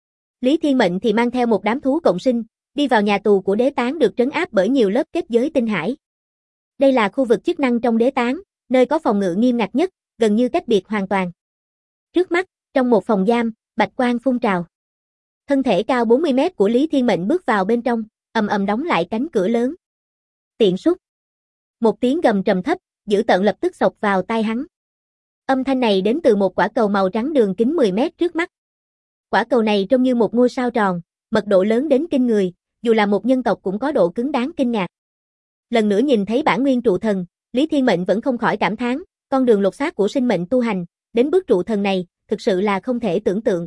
Lý Thiên Mệnh thì mang theo một đám thú cộng sinh, đi vào nhà tù của Đế Tán được trấn áp bởi nhiều lớp kết giới tinh hải. Đây là khu vực chức năng trong Đế Tán, nơi có phòng ngự nghiêm ngặt nhất, gần như cách biệt hoàn toàn. Trước mắt, trong một phòng giam, bạch quang phun trào. Thân thể cao 40 mét của Lý Thiên Mệnh bước vào bên trong, ầm ầm đóng lại cánh cửa lớn. Tiện súc. Một tiếng gầm trầm thấp, dữ tợn lập tức xộc vào tai hắn. Âm thanh này đến từ một quả cầu màu trắng đường kính 10 mét trước mắt. Quả cầu này trông như một ngôi sao tròn, mật độ lớn đến kinh người, dù là một nhân tộc cũng có độ cứng đáng kinh ngạc. Lần nữa nhìn thấy bản nguyên trụ thần, Lý Thiên Mệnh vẫn không khỏi cảm thán, con đường lột xác của sinh mệnh tu hành, đến bước trụ thần này, thực sự là không thể tưởng tượng.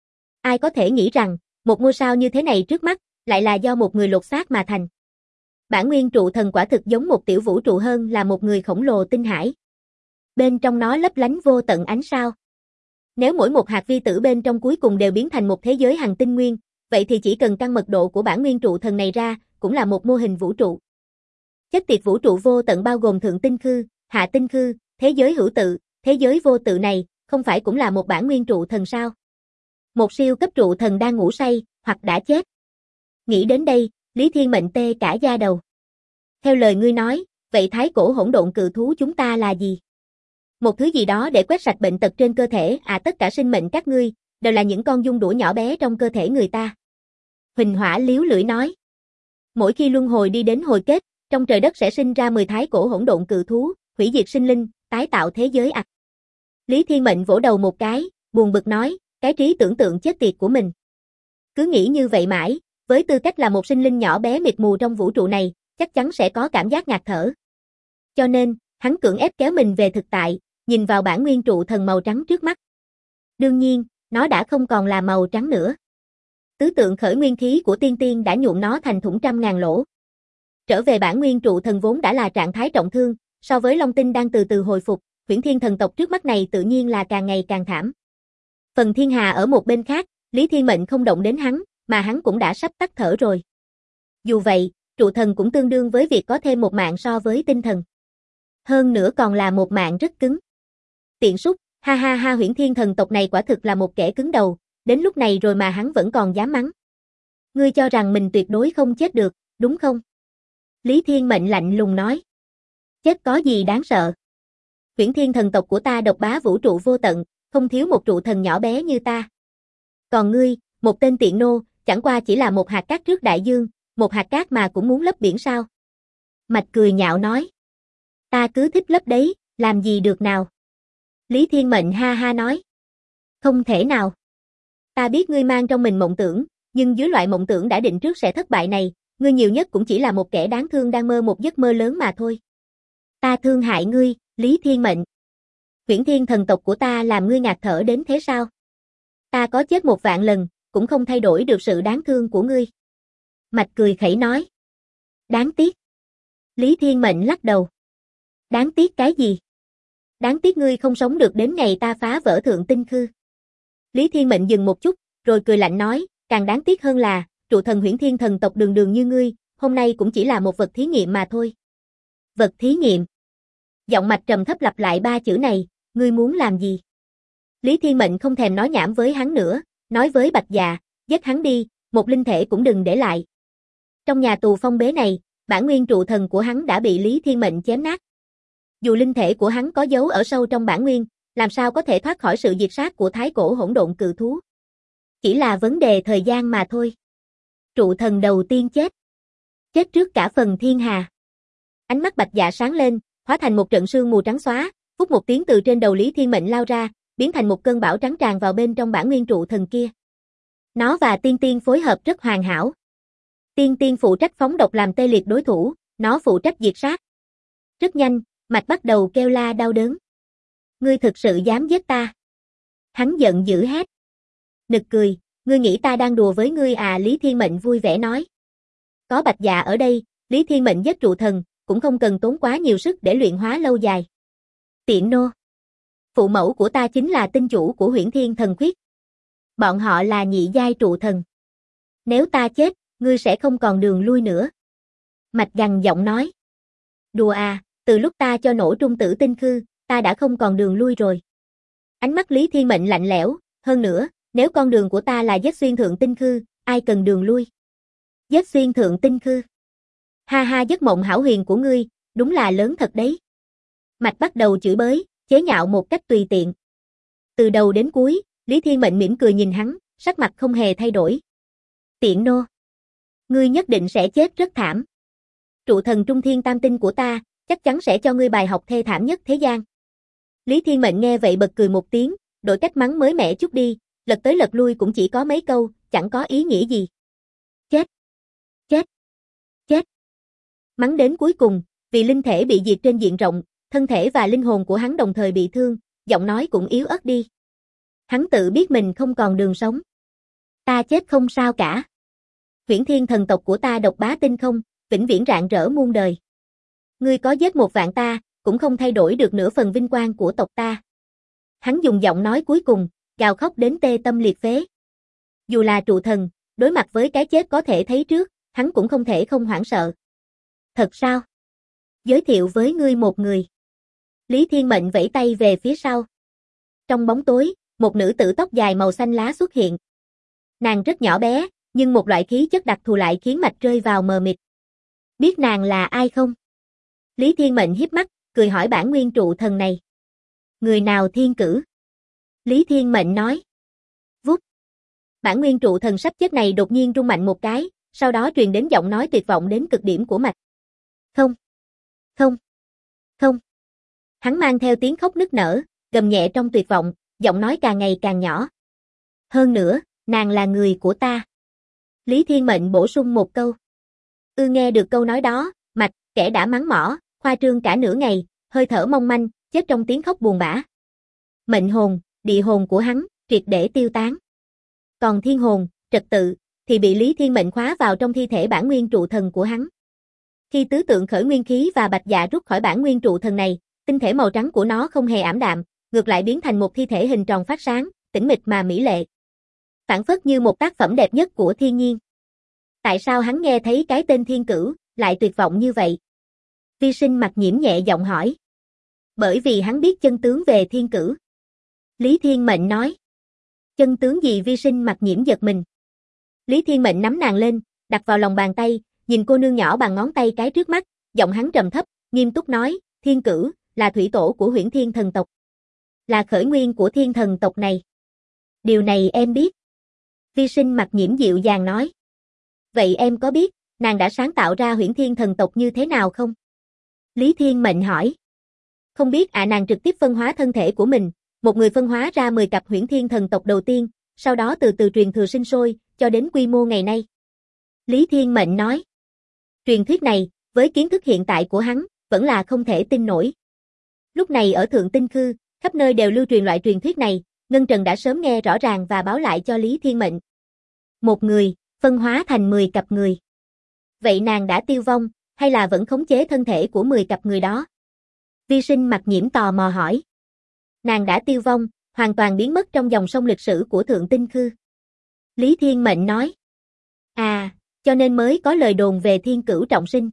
Ai có thể nghĩ rằng, một ngôi sao như thế này trước mắt, lại là do một người lột xác mà thành. Bản nguyên trụ thần quả thực giống một tiểu vũ trụ hơn là một người khổng lồ tinh hải. Bên trong nó lấp lánh vô tận ánh sao. Nếu mỗi một hạt vi tử bên trong cuối cùng đều biến thành một thế giới hằng tinh nguyên, vậy thì chỉ cần căn mật độ của bản nguyên trụ thần này ra, cũng là một mô hình vũ trụ. Chất tiệt vũ trụ vô tận bao gồm thượng tinh khư, hạ tinh khư, thế giới hữu tự, thế giới vô tự này, không phải cũng là một bản nguyên trụ thần sao? Một siêu cấp trụ thần đang ngủ say, hoặc đã chết. Nghĩ đến đây, Lý Thiên Mệnh tê cả da đầu. Theo lời ngươi nói, vậy thái cổ hỗn độn cự thú chúng ta là gì? Một thứ gì đó để quét sạch bệnh tật trên cơ thể, tất cả sinh mệnh các ngươi, đều là những con dung đũa nhỏ bé trong cơ thể người ta. Huỳnh Hỏa liếu lưỡi nói. Mỗi khi luân hồi đi đến hồi kết, trong trời đất sẽ sinh ra 10 thái cổ hỗn độn cự thú, hủy diệt sinh linh, tái tạo thế giới ạch. Lý Thiên Mệnh vỗ đầu một cái, buồn bực nói, cái trí tưởng tượng chết tiệt của mình. Cứ nghĩ như vậy mãi, với tư cách là một sinh linh nhỏ bé mịt mù trong vũ trụ này, chắc chắn sẽ có cảm giác ngạt thở. Cho nên, hắn cưỡng ép kéo mình về thực tại, nhìn vào bản nguyên trụ thần màu trắng trước mắt. Đương nhiên, nó đã không còn là màu trắng nữa. Tứ tượng khởi nguyên khí của tiên tiên đã nhuộm nó thành thủng trăm ngàn lỗ. Trở về bản nguyên trụ thần vốn đã là trạng thái trọng thương, so với Long Tinh đang từ từ hồi phục, Huyễn Thiên thần tộc trước mắt này tự nhiên là càng ngày càng thảm. Phần Thiên Hà ở một bên khác, Lý Thiên Mệnh không động đến hắn, mà hắn cũng đã sắp tắt thở rồi. Dù vậy, trụ thần cũng tương đương với việc có thêm một mạng so với tinh thần. Hơn nữa còn là một mạng rất cứng. Tiện súc, ha ha ha, Huyễn Thiên thần tộc này quả thực là một kẻ cứng đầu, đến lúc này rồi mà hắn vẫn còn dám mắng. Ngươi cho rằng mình tuyệt đối không chết được, đúng không? Lý Thiên Mệnh lạnh lùng nói. Chết có gì đáng sợ? Huyễn Thiên thần tộc của ta độc bá vũ trụ vô tận, không thiếu một trụ thần nhỏ bé như ta. Còn ngươi, một tên tiện nô, chẳng qua chỉ là một hạt cát trước đại dương, một hạt cát mà cũng muốn lấp biển sao? Mạch cười nhạo nói. Ta cứ thích lấp đấy, làm gì được nào? Lý Thiên Mệnh ha ha nói. Không thể nào. Ta biết ngươi mang trong mình mộng tưởng, nhưng dưới loại mộng tưởng đã định trước sẽ thất bại này, ngươi nhiều nhất cũng chỉ là một kẻ đáng thương đang mơ một giấc mơ lớn mà thôi. Ta thương hại ngươi, Lý Thiên Mệnh. Huyễn Thiên thần tộc của ta làm ngươi ngạt thở đến thế sao? Ta có chết 1.000 lần, cũng không thay đổi được sự đáng thương của ngươi. Mạch cười khẩy nói. Đáng tiếc. Lý Thiên Mệnh lắc đầu. Đáng tiếc cái gì? Đáng tiếc ngươi không sống được đến ngày ta phá vỡ thượng tinh khư. Lý Thiên Mệnh dừng một chút, rồi cười lạnh nói, càng đáng tiếc hơn là, trụ thần Huyễn Thiên thần tộc đường đường như ngươi, hôm nay cũng chỉ là một vật thí nghiệm mà thôi. Vật thí nghiệm. Giọng Mạch trầm thấp lặp lại 3 chữ này, ngươi muốn làm gì? Lý Thiên Mệnh không thèm nói nhảm với hắn nữa, nói với Bạch Dạ, giết hắn đi, một linh thể cũng đừng để lại. Trong nhà tù phong bế này, bản nguyên trụ thần của hắn đã bị Lý Thiên Mệnh chém nát. Dù linh thể của hắn có dấu ở sâu trong bản nguyên, làm sao có thể thoát khỏi sự diệt sát của thái cổ hỗn độn cự thú. Chỉ là vấn đề thời gian mà thôi. Trụ thần đầu tiên chết. Chết trước cả phần thiên hà. Ánh mắt Bạch Dạ sáng lên, hóa thành một trận sương mù trắng xóa, phút một tiếng từ trên đầu Lý Thiên Mệnh lao ra, biến thành một cơn bão trắng tràn vào bên trong bản nguyên trụ thần kia. Nó và Tiên Tiên phối hợp rất hoàn hảo. Tiên Tiên phụ trách phóng độc làm tê liệt đối thủ, nó phụ trách diệt sát. Rất nhanh, Mạch bắt đầu kêu la đau đớn. Ngươi thực sự dám giết ta? Hắn giận dữ hét. Nực cười, ngươi nghĩ ta đang đùa với ngươi à? Lý Thiên Mệnh vui vẻ nói. Có Bạch Dạ ở đây, Lý Thiên Mệnh giết trụ thần, cũng không cần tốn quá nhiều sức để luyện hóa lâu dài. Tiện nô. Phụ mẫu của ta chính là tinh chủ của Huyễn Thiên thần khuyết. Bọn họ là nhị giai trụ thần. Nếu ta chết, ngươi sẽ không còn đường lui nữa. Mạch gằn giọng nói. Đùa à, từ lúc ta cho nổ trung tử tinh khư, ta đã không còn đường lui rồi. Ánh mắt Lý Thiên Mệnh lạnh lẽo, hơn nữa, nếu con đường của ta là giết xuyên thượng tinh khư, ai cần đường lui? Giết xuyên thượng tinh khư. Ha ha, giấc mộng hão huyền của ngươi, đúng là lớn thật đấy. Mạch bắt đầu chửi bới, chế nhạo một cách tùy tiện. Từ đầu đến cuối, Lý Thiên Mệnh mỉm cười nhìn hắn, sắc mặt không hề thay đổi. Tiện nô. Ngươi nhất định sẽ chết rất thảm. Trụ thần trung thiên tam tinh của ta, chắc chắn sẽ cho ngươi bài học thê thảm nhất thế gian. Lý Thiên Mệnh nghe vậy bật cười một tiếng, đổi cách mắng mới mẻ chút đi, lật tới lật lui cũng chỉ có mấy câu, chẳng có ý nghĩa gì. Chết. Chết. Chết. Mắng đến cuối cùng, vì linh thể bị diệt trên diện rộng, thân thể và linh hồn của hắn đồng thời bị thương, giọng nói cũng yếu ớt đi. Hắn tự biết mình không còn đường sống. Ta chết không sao cả. Huyễn Thiên thần tộc của ta độc bá tinh không, vĩnh viễn rạng rỡ muôn đời. Ngươi có giết 1.000 ta, cũng không thay đổi được nửa phần vinh quang của tộc ta. Hắn dùng giọng nói cuối cùng, gào khóc đến tê tâm liệt phế. Dù là trụ thần, đối mặt với cái chết có thể thấy trước, hắn cũng không thể không hoảng sợ. Thật sao? Giới thiệu với ngươi một người. Lý Thiên Mệnh vẫy tay về phía sau. Trong bóng tối, một nữ tử tóc dài màu xanh lá xuất hiện. Nàng rất nhỏ bé, nhưng một loại khí chất đặc thù lại khiến mạch rơi vào mờ mịt. Biết nàng là ai không? Lý Thiên Mệnh híp mắt, cười hỏi bản nguyên trụ thần này. Người nào thiên cử? Lý Thiên Mệnh nói. Vút. Bản nguyên trụ thần sắp chết này đột nhiên rung mạnh một cái, sau đó truyền đến giọng nói tuyệt vọng đến cực điểm của mạch. Không. Không. Không. Hắn mang theo tiếng khóc nức nở, gầm nhẹ trong tuyệt vọng, giọng nói càng ngày càng nhỏ. Hơn nữa, nàng là người của ta. Lý Thiên Mệnh bổ sung một câu. Nghe được câu nói đó, mạch, kẻ đã mắng mỏ, khoa trương cả nửa ngày, hơi thở mong manh, chết trong tiếng khóc buồn bã. Mệnh hồn, địa hồn của hắn, triệt để tiêu tán. Còn thiên hồn, trật tự, thì bị Lý Thiên Mệnh khóa vào trong thi thể bản nguyên trụ thần của hắn. Khi tứ tượng khởi nguyên khí và bạch dạ rút khỏi bản nguyên trụ thần này, tinh thể màu trắng của nó không hề ảm đạm, ngược lại biến thành một thi thể hình tròn phát sáng, tĩnh mịch mà mỹ lệ. Phảng phất như một tác phẩm đẹp nhất của thiên nhiên. Tại sao hắn nghe thấy cái tên thiên cửu, lại tuyệt vọng như vậy? Vi Sinh Mặc Nhiễm nhẹ giọng hỏi. Bởi vì hắn biết chân tướng về thiên cửu. Lý Thiên Mệnh nói. Chân tướng gì? Vi Sinh Mặc Nhiễm giật mình. Lý Thiên Mệnh nắm nàng lên, đặt vào lòng bàn tay, nhìn cô nương nhỏ bằng ngón tay cái trước mắt, giọng hắn trầm thấp, nghiêm túc nói, thiên cửu, là thủy tổ của Huyễn Thiên thần tộc. Là khởi nguyên của thiên thần tộc này. Điều này em biết. Vi Sinh Mặc Nhiễm dịu dàng nói. Vậy em có biết, nàng đã sáng tạo ra Huyễn Thiên thần tộc như thế nào không? Lý Thiên Mệnh hỏi. Không biết nàng trực tiếp phân hóa thân thể của mình, một người phân hóa ra 10 cặp Huyễn Thiên thần tộc đầu tiên, sau đó từ từ truyền thừa sinh sôi, cho đến quy mô ngày nay. Lý Thiên Mệnh nói. Truyền thuyết này, với kiến thức hiện tại của hắn, vẫn là không thể tin nổi. Lúc này ở Thượng Tinh Khư, khắp nơi đều lưu truyền loại truyền thuyết này, Ngân Trần đã sớm nghe rõ ràng và báo lại cho Lý Thiên Mệnh. Một người, phân hóa thành 10 cặp người. Vậy nàng đã tiêu vong, hay là vẫn khống chế thân thể của 10 cặp người đó? Vi Sinh Mặc Nhiễm tò mò hỏi. Nàng đã tiêu vong, hoàn toàn biến mất trong dòng sông lịch sử của Thượng Tinh Khư. Lý Thiên Mệnh nói. Cho nên mới có lời đồn về thiên cửu trọng sinh.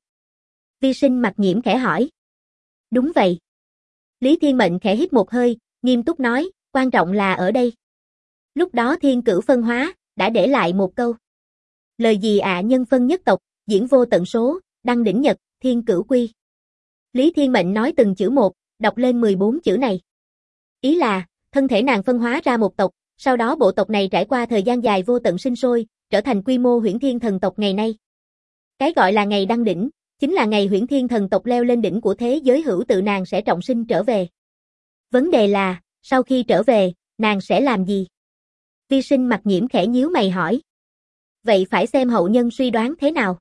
Vi Sinh Mặc Nhiễm khẽ hỏi. Đúng vậy. Lý Thiên Mệnh khẽ hít một hơi, nghiêm túc nói, quan trọng là ở đây. Lúc đó thiên cửu phân hóa, đã để lại một câu. Lời gì nhân phân nhất tộc, diễn vô tận số, đăng đỉnh nhật, thiên cửu quy. Lý Thiên Mệnh nói từng chữ một, đọc lên 14 chữ này. Ý là, thân thể nàng phân hóa ra một tộc, sau đó bộ tộc này trải qua thời gian dài vô tận sinh sôi, trở thành quy mô Huyễn Thiên thần tộc ngày nay. Cái gọi là ngày đăng đỉnh, chính là ngày Huyễn Thiên thần tộc leo lên đỉnh của thế giới hữu tự nàng sẽ trọng sinh trở về. Vấn đề là, sau khi trở về, nàng sẽ làm gì? Vi Sinh Mặc Nhiễm khẽ nhíu mày hỏi. Vậy phải xem hậu nhân suy đoán thế nào?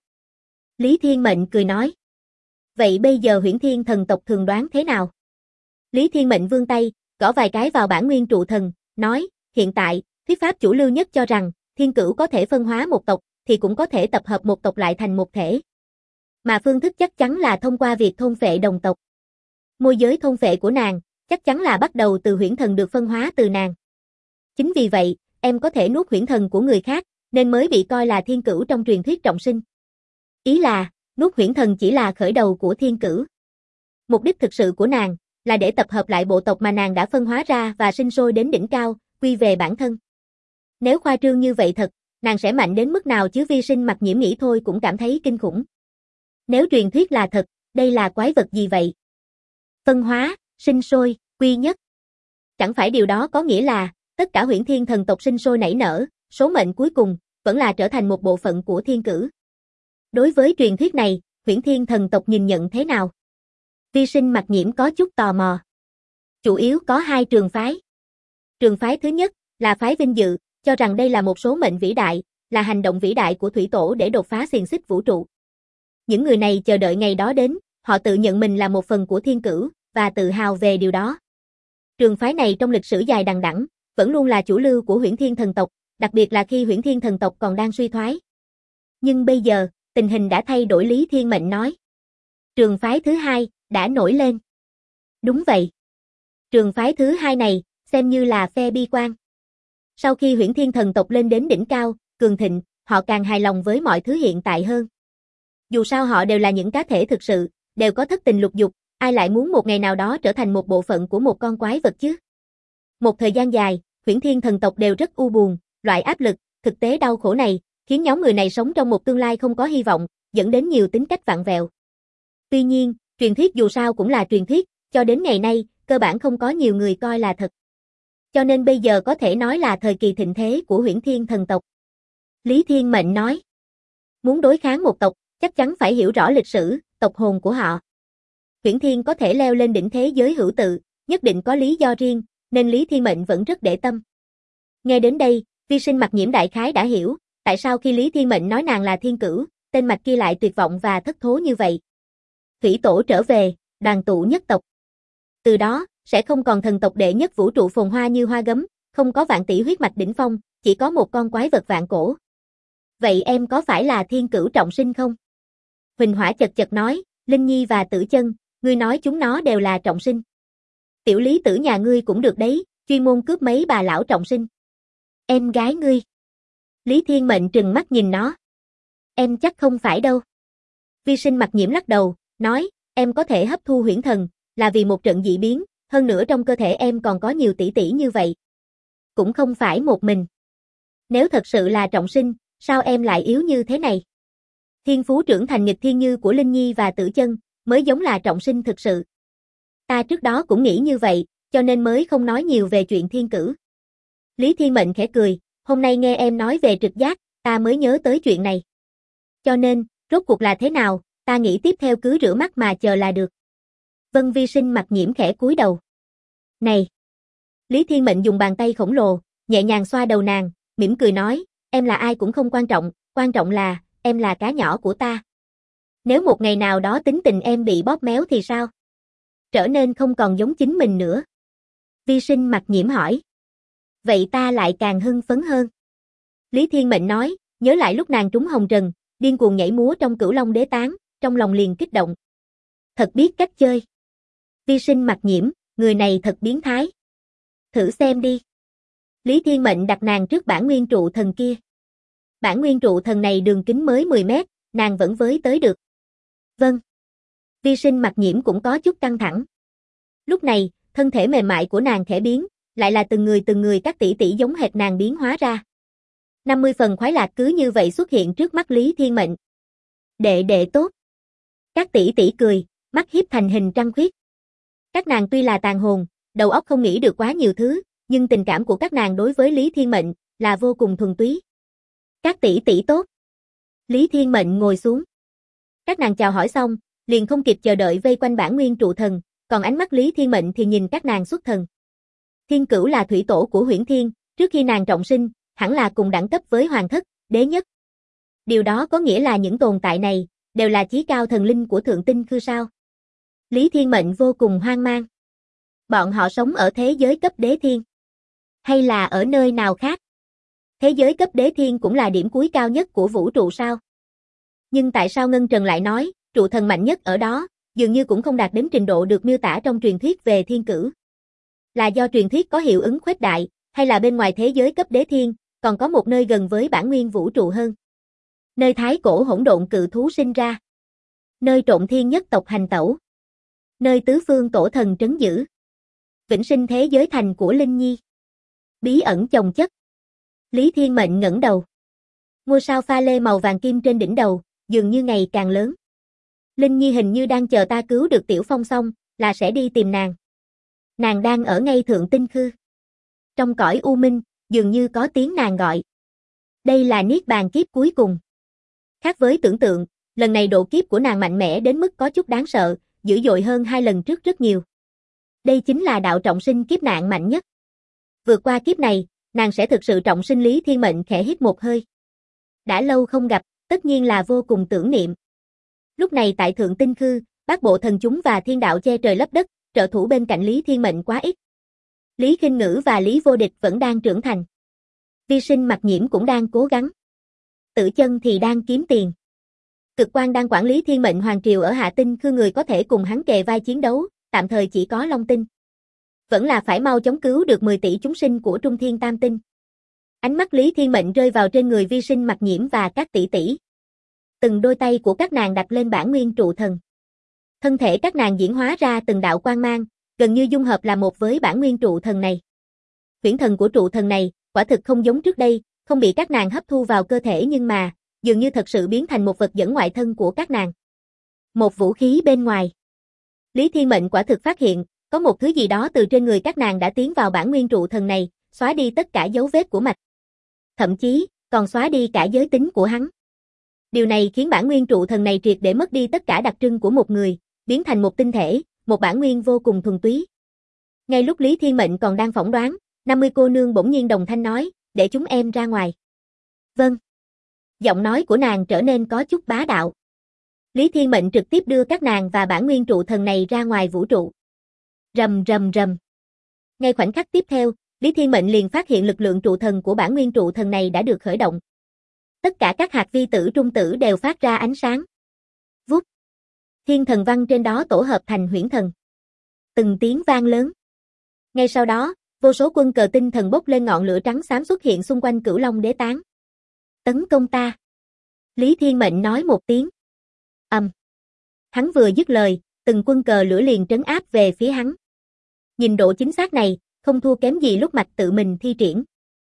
Lý Thiên Mệnh cười nói. Vậy bây giờ Huyễn Thiên thần tộc thường đoán thế nào? Lý Thiên Mệnh vươn tay, gõ vài cái vào bản nguyên trụ thần, nói, hiện tại, thuyết pháp chủ lưu nhất cho rằng, thiên cửu có thể phân hóa một tộc, thì cũng có thể tập hợp một tộc lại thành một thể. Mà phương thức chắc chắn là thông qua việc thôn phệ đồng tộc. Môi giới thôn phệ của nàng, chắc chắn là bắt đầu từ huyễn thần được phân hóa từ nàng. Chính vì vậy, em có thể nuốt huyễn thần của người khác, nên mới bị coi là thiên cửu trong truyền thuyết trọng sinh. Ý là, nuốt huyễn thần chỉ là khởi đầu của thiên cửu. Mục đích thực sự của nàng, là để tập hợp lại bộ tộc mà nàng đã phân hóa ra và sinh sôi đến đỉnh cao, quy về bản thân. Nếu khoa trương như vậy thật, nàng sẽ mạnh đến mức nào chứ? Vi Sinh Mặc Nhiễm nghĩ thôi cũng cảm thấy kinh khủng. Nếu truyền thuyết là thật, đây là quái vật gì vậy? Phân hóa, sinh sôi, quy nhất. Chẳng phải điều đó có nghĩa là, tất cả Huyễn Thiên thần tộc sinh sôi nảy nở, số mệnh cuối cùng, vẫn là trở thành một bộ phận của thiên cửu. Đối với truyền thuyết này, Huyễn Thiên thần tộc nhìn nhận thế nào? Vi Sinh Mặc Nhiễm có chút tò mò. Chủ yếu có hai trường phái. Trường phái thứ nhất, là phái vinh dự, cho rằng đây là một số mệnh vĩ đại, là hành động vĩ đại của thủy tổ để đột phá xiềng xích vũ trụ. Những người này chờ đợi ngày đó đến, họ tự nhận mình là một phần của thiên cửu, và tự hào về điều đó. Trường phái này trong lịch sử dài đằng đẵng, vẫn luôn là chủ lưu của Huyễn Thiên thần tộc, đặc biệt là khi Huyễn Thiên thần tộc còn đang suy thoái. Nhưng bây giờ, tình hình đã thay đổi. Lý Thiên Mệnh nói. Trường phái thứ hai, đã nổi lên. Đúng vậy. Trường phái thứ hai này, xem như là phe bi quan. Sau khi Huyễn Thiên thần tộc lên đến đỉnh cao, cường thịnh, họ càng hài lòng với mọi thứ hiện tại hơn. Dù sao họ đều là những cá thể thực sự, đều có thất tình lục dục, ai lại muốn một ngày nào đó trở thành một bộ phận của một con quái vật chứ? Một thời gian dài, Huyễn Thiên thần tộc đều rất u buồn, loại áp lực, thực tế đau khổ này, khiến nhóm người này sống trong một tương lai không có hy vọng, dẫn đến nhiều tính cách vặn vẹo. Tuy nhiên, truyền thuyết dù sao cũng là truyền thuyết, cho đến ngày nay, cơ bản không có nhiều người coi là thật. Cho nên bây giờ có thể nói là thời kỳ thịnh thế của Huyễn Thiên thần tộc. Lý Thiên Mệnh nói, muốn đối kháng một tộc, chắc chắn phải hiểu rõ lịch sử, tộc hồn của họ. Huyễn Thiên có thể leo lên đỉnh thế giới hữu tự, nhất định có lý do riêng, nên Lý Thiên Mệnh vẫn rất để tâm. Nghe đến đây, Vi Sinh Mặc Nhiễm đại khái đã hiểu, tại sao khi Lý Thiên Mệnh nói nàng là thiên cửu, tên mạch kia lại tuyệt vọng và thất thố như vậy. Thủy tổ trở về, đoàn tụ nhất tộc. Từ đó, sẽ không còn thần tộc đệ nhất vũ trụ phồn hoa như hoa gấm, không có vạn tỷ huyết mạch đỉnh phong, chỉ có một con quái vật vạn cổ. Vậy em có phải là thiên cửu trọng sinh không? Huỳnh Hỏa chật chật nói, Linh Nhi và Tử Chân, ngươi nói chúng nó đều là trọng sinh. Tiểu Lý Tử nhà ngươi cũng được đấy, chuyên môn cướp mấy bà lão trọng sinh. Em gái ngươi. Lý Thiên Mệnh trừng mắt nhìn nó. Em chắc không phải đâu. Vi Sinh Mặc Nhiễm lắc đầu, nói, em có thể hấp thu huyễn thần, là vì một trận dị biến, hơn nữa trong cơ thể em còn có nhiều tỷ tỷ như vậy. Cũng không phải một mình. Nếu thật sự là trọng sinh, sao em lại yếu như thế này? Thiên phú trưởng thành nghịch thiên như của Linh Nhi và Tử Chân, mới giống là trọng sinh thực sự. Ta trước đó cũng nghĩ như vậy, cho nên mới không nói nhiều về chuyện thiên cử. Lý Thiên Mệnh khẽ cười, hôm nay nghe em nói về trực giác, ta mới nhớ tới chuyện này. Cho nên, rốt cuộc là thế nào, ta nghĩ tiếp theo cứ rửa mắt mà chờ là được. Vân Vi Sinh Mặc Nhiễm khẽ cúi đầu. Này! Lý Thiên Mệnh dùng bàn tay khổng lồ, nhẹ nhàng xoa đầu nàng, mỉm cười nói, em là ai cũng không quan trọng là, em là cá nhỏ của ta. Nếu một ngày nào đó tính tình em bị bóp méo thì sao? Trở nên không còn giống chính mình nữa. Vi Sinh Mặc Nhiễm hỏi. Vậy ta lại càng hưng phấn hơn. Lý Thiên Mệnh nói, nhớ lại lúc nàng trúng hồng trần, điên cuồng nhảy múa trong Cửu Long Đế Tán, trong lòng liền kích động. Thật biết cách chơi. Vi Sinh Mặc Nhiễm, người này thật biến thái. Thử xem đi. Lý Thiên Mệnh đặt nàng trước bản nguyên trụ thần kia. Bản nguyên trụ thần này đường kính mới 10 mét, nàng vẫn với tới được. Vâng. Vi Sinh Mặc Nhiễm cũng có chút căng thẳng. Lúc này, thân thể mềm mại của nàng khẽ biến, lại là từng người các tỷ tỷ giống hệt nàng biến hóa ra. 50 phần khoái lạc cứ như vậy xuất hiện trước mắt Lý Thiên Mệnh. Đệ đệ tốt. Các tỷ tỷ cười, mắt hiếp thành hình trăng khuyết. Các nàng tuy là tàn hồn, đầu óc không nghĩ được quá nhiều thứ, nhưng tình cảm của các nàng đối với Lý Thiên Mệnh là vô cùng thuần túy. Các tỷ tỷ tốt. Lý Thiên Mệnh ngồi xuống. Các nàng chào hỏi xong, liền không kịp chờ đợi vây quanh bản nguyên trụ thần, còn ánh mắt Lý Thiên Mệnh thì nhìn các nàng xuất thần. Thiên Cửu là thủy tổ của Huyễn Thiên, trước khi nàng trọng sinh, hẳn là cùng đẳng cấp với Hoàng Thất, Đế Nhất. Điều đó có nghĩa là những tồn tại này, đều là chí cao thần linh của Thượng Tinh Khư sao? Lý Thiên Mệnh vô cùng hoang mang. Bọn họ sống ở thế giới cấp Đế Thiên, hay là ở nơi nào khác? Thế giới cấp Đế Thiên cũng là điểm cuối cao nhất của vũ trụ sao? Nhưng tại sao Ngân Trần lại nói, trụ thần mạnh nhất ở đó, dường như cũng không đạt đến trình độ được miêu tả trong truyền thuyết về Thiên Cửu? Là do truyền thuyết có hiệu ứng khuếch đại, hay là bên ngoài thế giới cấp Đế Thiên, còn có một nơi gần với bản nguyên vũ trụ hơn? Nơi thái cổ hỗn độn cự thú sinh ra. Nơi trộn thiên nhất tộc hành tẩu. Nơi tứ phương tổ thần trấn giữ. Vĩnh sinh thế giới thành của Linh Nhi. Bí ẩn chồng chất. Lý Thiên Mệnh ngẩng đầu. Ngôi sao pha lê màu vàng kim trên đỉnh đầu, dường như ngày càng lớn. Linh Nhi hình như đang chờ ta cứu được Tiểu Phong xong, là sẽ đi tìm nàng. Nàng đang ở ngay Thượng Tinh Khư. Trong cõi u minh, dường như có tiếng nàng gọi. Đây là niết bàn kiếp cuối cùng. Khác với tưởng tượng, lần này độ kiếp của nàng mạnh mẽ đến mức có chút đáng sợ, dữ dội hơn 2 lần trước rất nhiều. Đây chính là đạo trọng sinh kiếp nạn mạnh nhất. Vượt qua kiếp này, nàng sẽ thực sự trọng sinh. Lý Thiên Mệnh khẽ hít một hơi. Đã lâu không gặp, tất nhiên là vô cùng tưởng niệm. Lúc này tại Thượng Tinh Khư, Bát Bộ thần chúng và thiên đạo che trời lấp đất, trợ thủ bên cạnh Lý Thiên Mệnh quá ít. Lý Khinh Ngữ và Lý Vô Địch vẫn đang trưởng thành. Vi Sinh Mặc Nhiễm cũng đang cố gắng. Tử Chân thì đang kiếm tiền. Cực Quang đang quản lý Thiên Mệnh Hoàng Triều ở Hạ Tinh Khư, người có thể cùng hắn kề vai chiến đấu, tạm thời chỉ có Long Tinh. Vẫn là phải mau chóng cứu được 10 tỷ chúng sinh của Trung Thiên Tam Tinh. Ánh mắt Lý Thiên Mệnh rơi vào trên người Vi Sinh Mặc Nhiễm và các tỷ tỷ. Từng đôi tay của các nàng đặt lên bản nguyên trụ thần. Thân thể các nàng diễn hóa ra từng đạo quang mang, gần như dung hợp là một với bản nguyên trụ thần này. Huyễn thần của trụ thần này, quả thực không giống trước đây, không bị các nàng hấp thu vào cơ thể nhưng mà, dường như thật sự biến thành một vật dẫn ngoại thân của các nàng. Một vũ khí bên ngoài. Lý Thiên Mệnh quả thực phát hiện, có một thứ gì đó từ trên người các nàng đã tiến vào bản nguyên trụ thần này, xóa đi tất cả dấu vết của mạch. Thậm chí, còn xóa đi cả giới tính của hắn. Điều này khiến bản nguyên trụ thần này triệt để mất đi tất cả đặc trưng của một người, biến thành một tinh thể, một bản nguyên vô cùng thuần túy. Ngay lúc Lý Thiên Mệnh còn đang phỏng đoán, 50 cô nương bỗng nhiên đồng thanh nói, để chúng em ra ngoài. Vâng. Giọng nói của nàng trở nên có chút bá đạo. Lý Thiên Mệnh trực tiếp đưa các nàng và bản nguyên trụ thần này ra ngoài vũ trụ. Rầm rầm rầm. Ngay khoảnh khắc tiếp theo, Lý Thiên Mệnh liền phát hiện lực lượng trụ thần của bản nguyên trụ thần này đã được khởi động. Tất cả các hạt vi tử trung tử đều phát ra ánh sáng. Vút. Thiên thần văn trên đó tổ hợp thành huyễn thần. Từng tiếng vang lớn. Ngay sau đó, vô số quân cờ tinh thần bốc lên ngọn lửa trắng xám xuất hiện xung quanh Cửu Long Đế Tán. Tấn công ta. Lý Thiên Mệnh nói một tiếng. Hắn vừa dứt lời, từng quân cờ lửa liền trấn áp về phía hắn. Nhìn độ chính xác này, không thua kém gì lúc Mạch tự mình thi triển.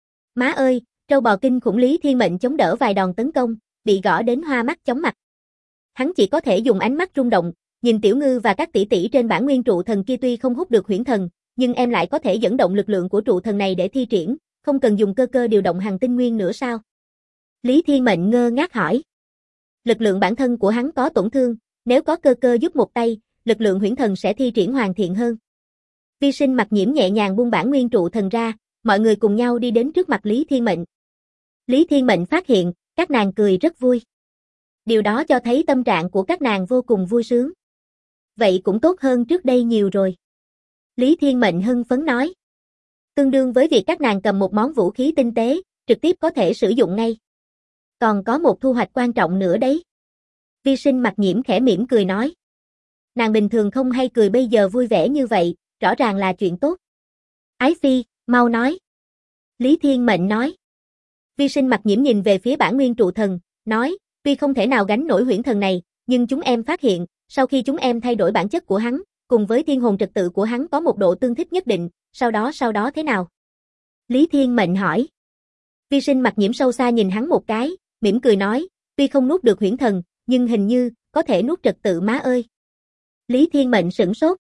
Má ơi, trâu bò kinh khủng Lý Thiên Mệnh chống đỡ vài đòn tấn công, bị gõ đến hoa mắt chóng mặt. Hắn chỉ có thể dùng ánh mắt rung động, nhìn Tiểu Ngư và các tỷ tỷ trên bản nguyên trụ thần kia tuy không hút được huyễn thần, nhưng em lại có thể dẫn động lực lượng của trụ thần này để thi triển, không cần dùng cơ điều động hàng tinh nguyên nữa sao? Lý Thiên Mệnh ngơ ngác hỏi. Lực lượng bản thân của hắn có tổn thương, nếu có cơ giúp một tay, lực lượng huyễn thần sẽ thi triển hoàn thiện hơn. Vi Sinh Mặc Nhiễm nhẹ nhàng buông bản nguyên trụ thần ra, mọi người cùng nhau đi đến trước mặt Lý Thiên Mệnh. Lý Thiên Mệnh phát hiện, các nàng cười rất vui. Điều đó cho thấy tâm trạng của các nàng vô cùng vui sướng. Vậy cũng tốt hơn trước đây nhiều rồi. Lý Thiên Mệnh hưng phấn nói. Tương đương với việc các nàng cầm một món vũ khí tinh tế, trực tiếp có thể sử dụng ngay. Còn có một thu hoạch quan trọng nữa đấy. Vi Sinh Mặc Nhiễm khẽ mỉm cười nói. Nàng bình thường không hay cười bây giờ vui vẻ như vậy, rõ ràng là chuyện tốt. Ái Phi, mau nói. Lý Thiên Mệnh nói. Vi Sinh Mặc Nhiễm nhìn về phía bản nguyên trụ thần, nói, tuy không thể nào gánh nổi huyễn thần này, nhưng chúng em phát hiện, sau khi chúng em thay đổi bản chất của hắn, cùng với thiên hồn trật tự của hắn có một độ tương thích nhất định, sau đó thế nào? Lý Thiên Mệnh hỏi. Vi Sinh Mặc Nhiễm sâu xa nhìn hắn một cái, mỉm cười nói, tuy không nuốt được huyễn thần, nhưng hình như, có thể nuốt trật tự má ơi. Lý Thiên Mệnh sửng sốt.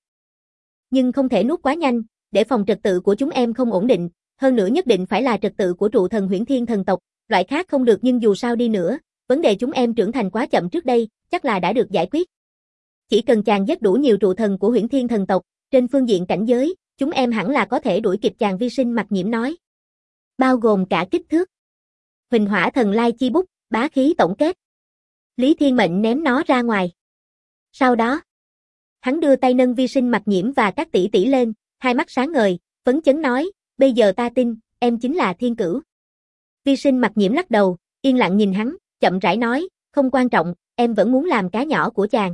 Nhưng không thể nuốt quá nhanh, để phòng trật tự của chúng em không ổn định, hơn nữa nhất định phải là trật tự của trụ thần Huyễn Thiên thần tộc, loại khác không được nhưng dù sao đi nữa, vấn đề chúng em trưởng thành quá chậm trước đây, chắc là đã được giải quyết. Chỉ cần chàng giết đủ nhiều trụ thần của Huyễn Thiên thần tộc, trên phương diện cảnh giới, chúng em hẳn là có thể đuổi kịp chàng. Vi Sinh Mặc Nhiễm nói. Bao gồm cả kích thước. Huỳnh Hỏa Thần Lai Chi Bút, bá khí tổng kết. Lý Thiên Mệnh ném nó ra ngoài. Sau đó, hắn đưa tay nâng Vi Sinh Mặc Nhiễm và các tỷ tỷ lên, hai mắt sáng ngời, phấn chấn nói, bây giờ ta tin, em chính là Thiên Cửu. Vi Sinh Mặc Nhiễm lắc đầu, yên lặng nhìn hắn, chậm rãi nói, không quan trọng, em vẫn muốn làm cá nhỏ của chàng.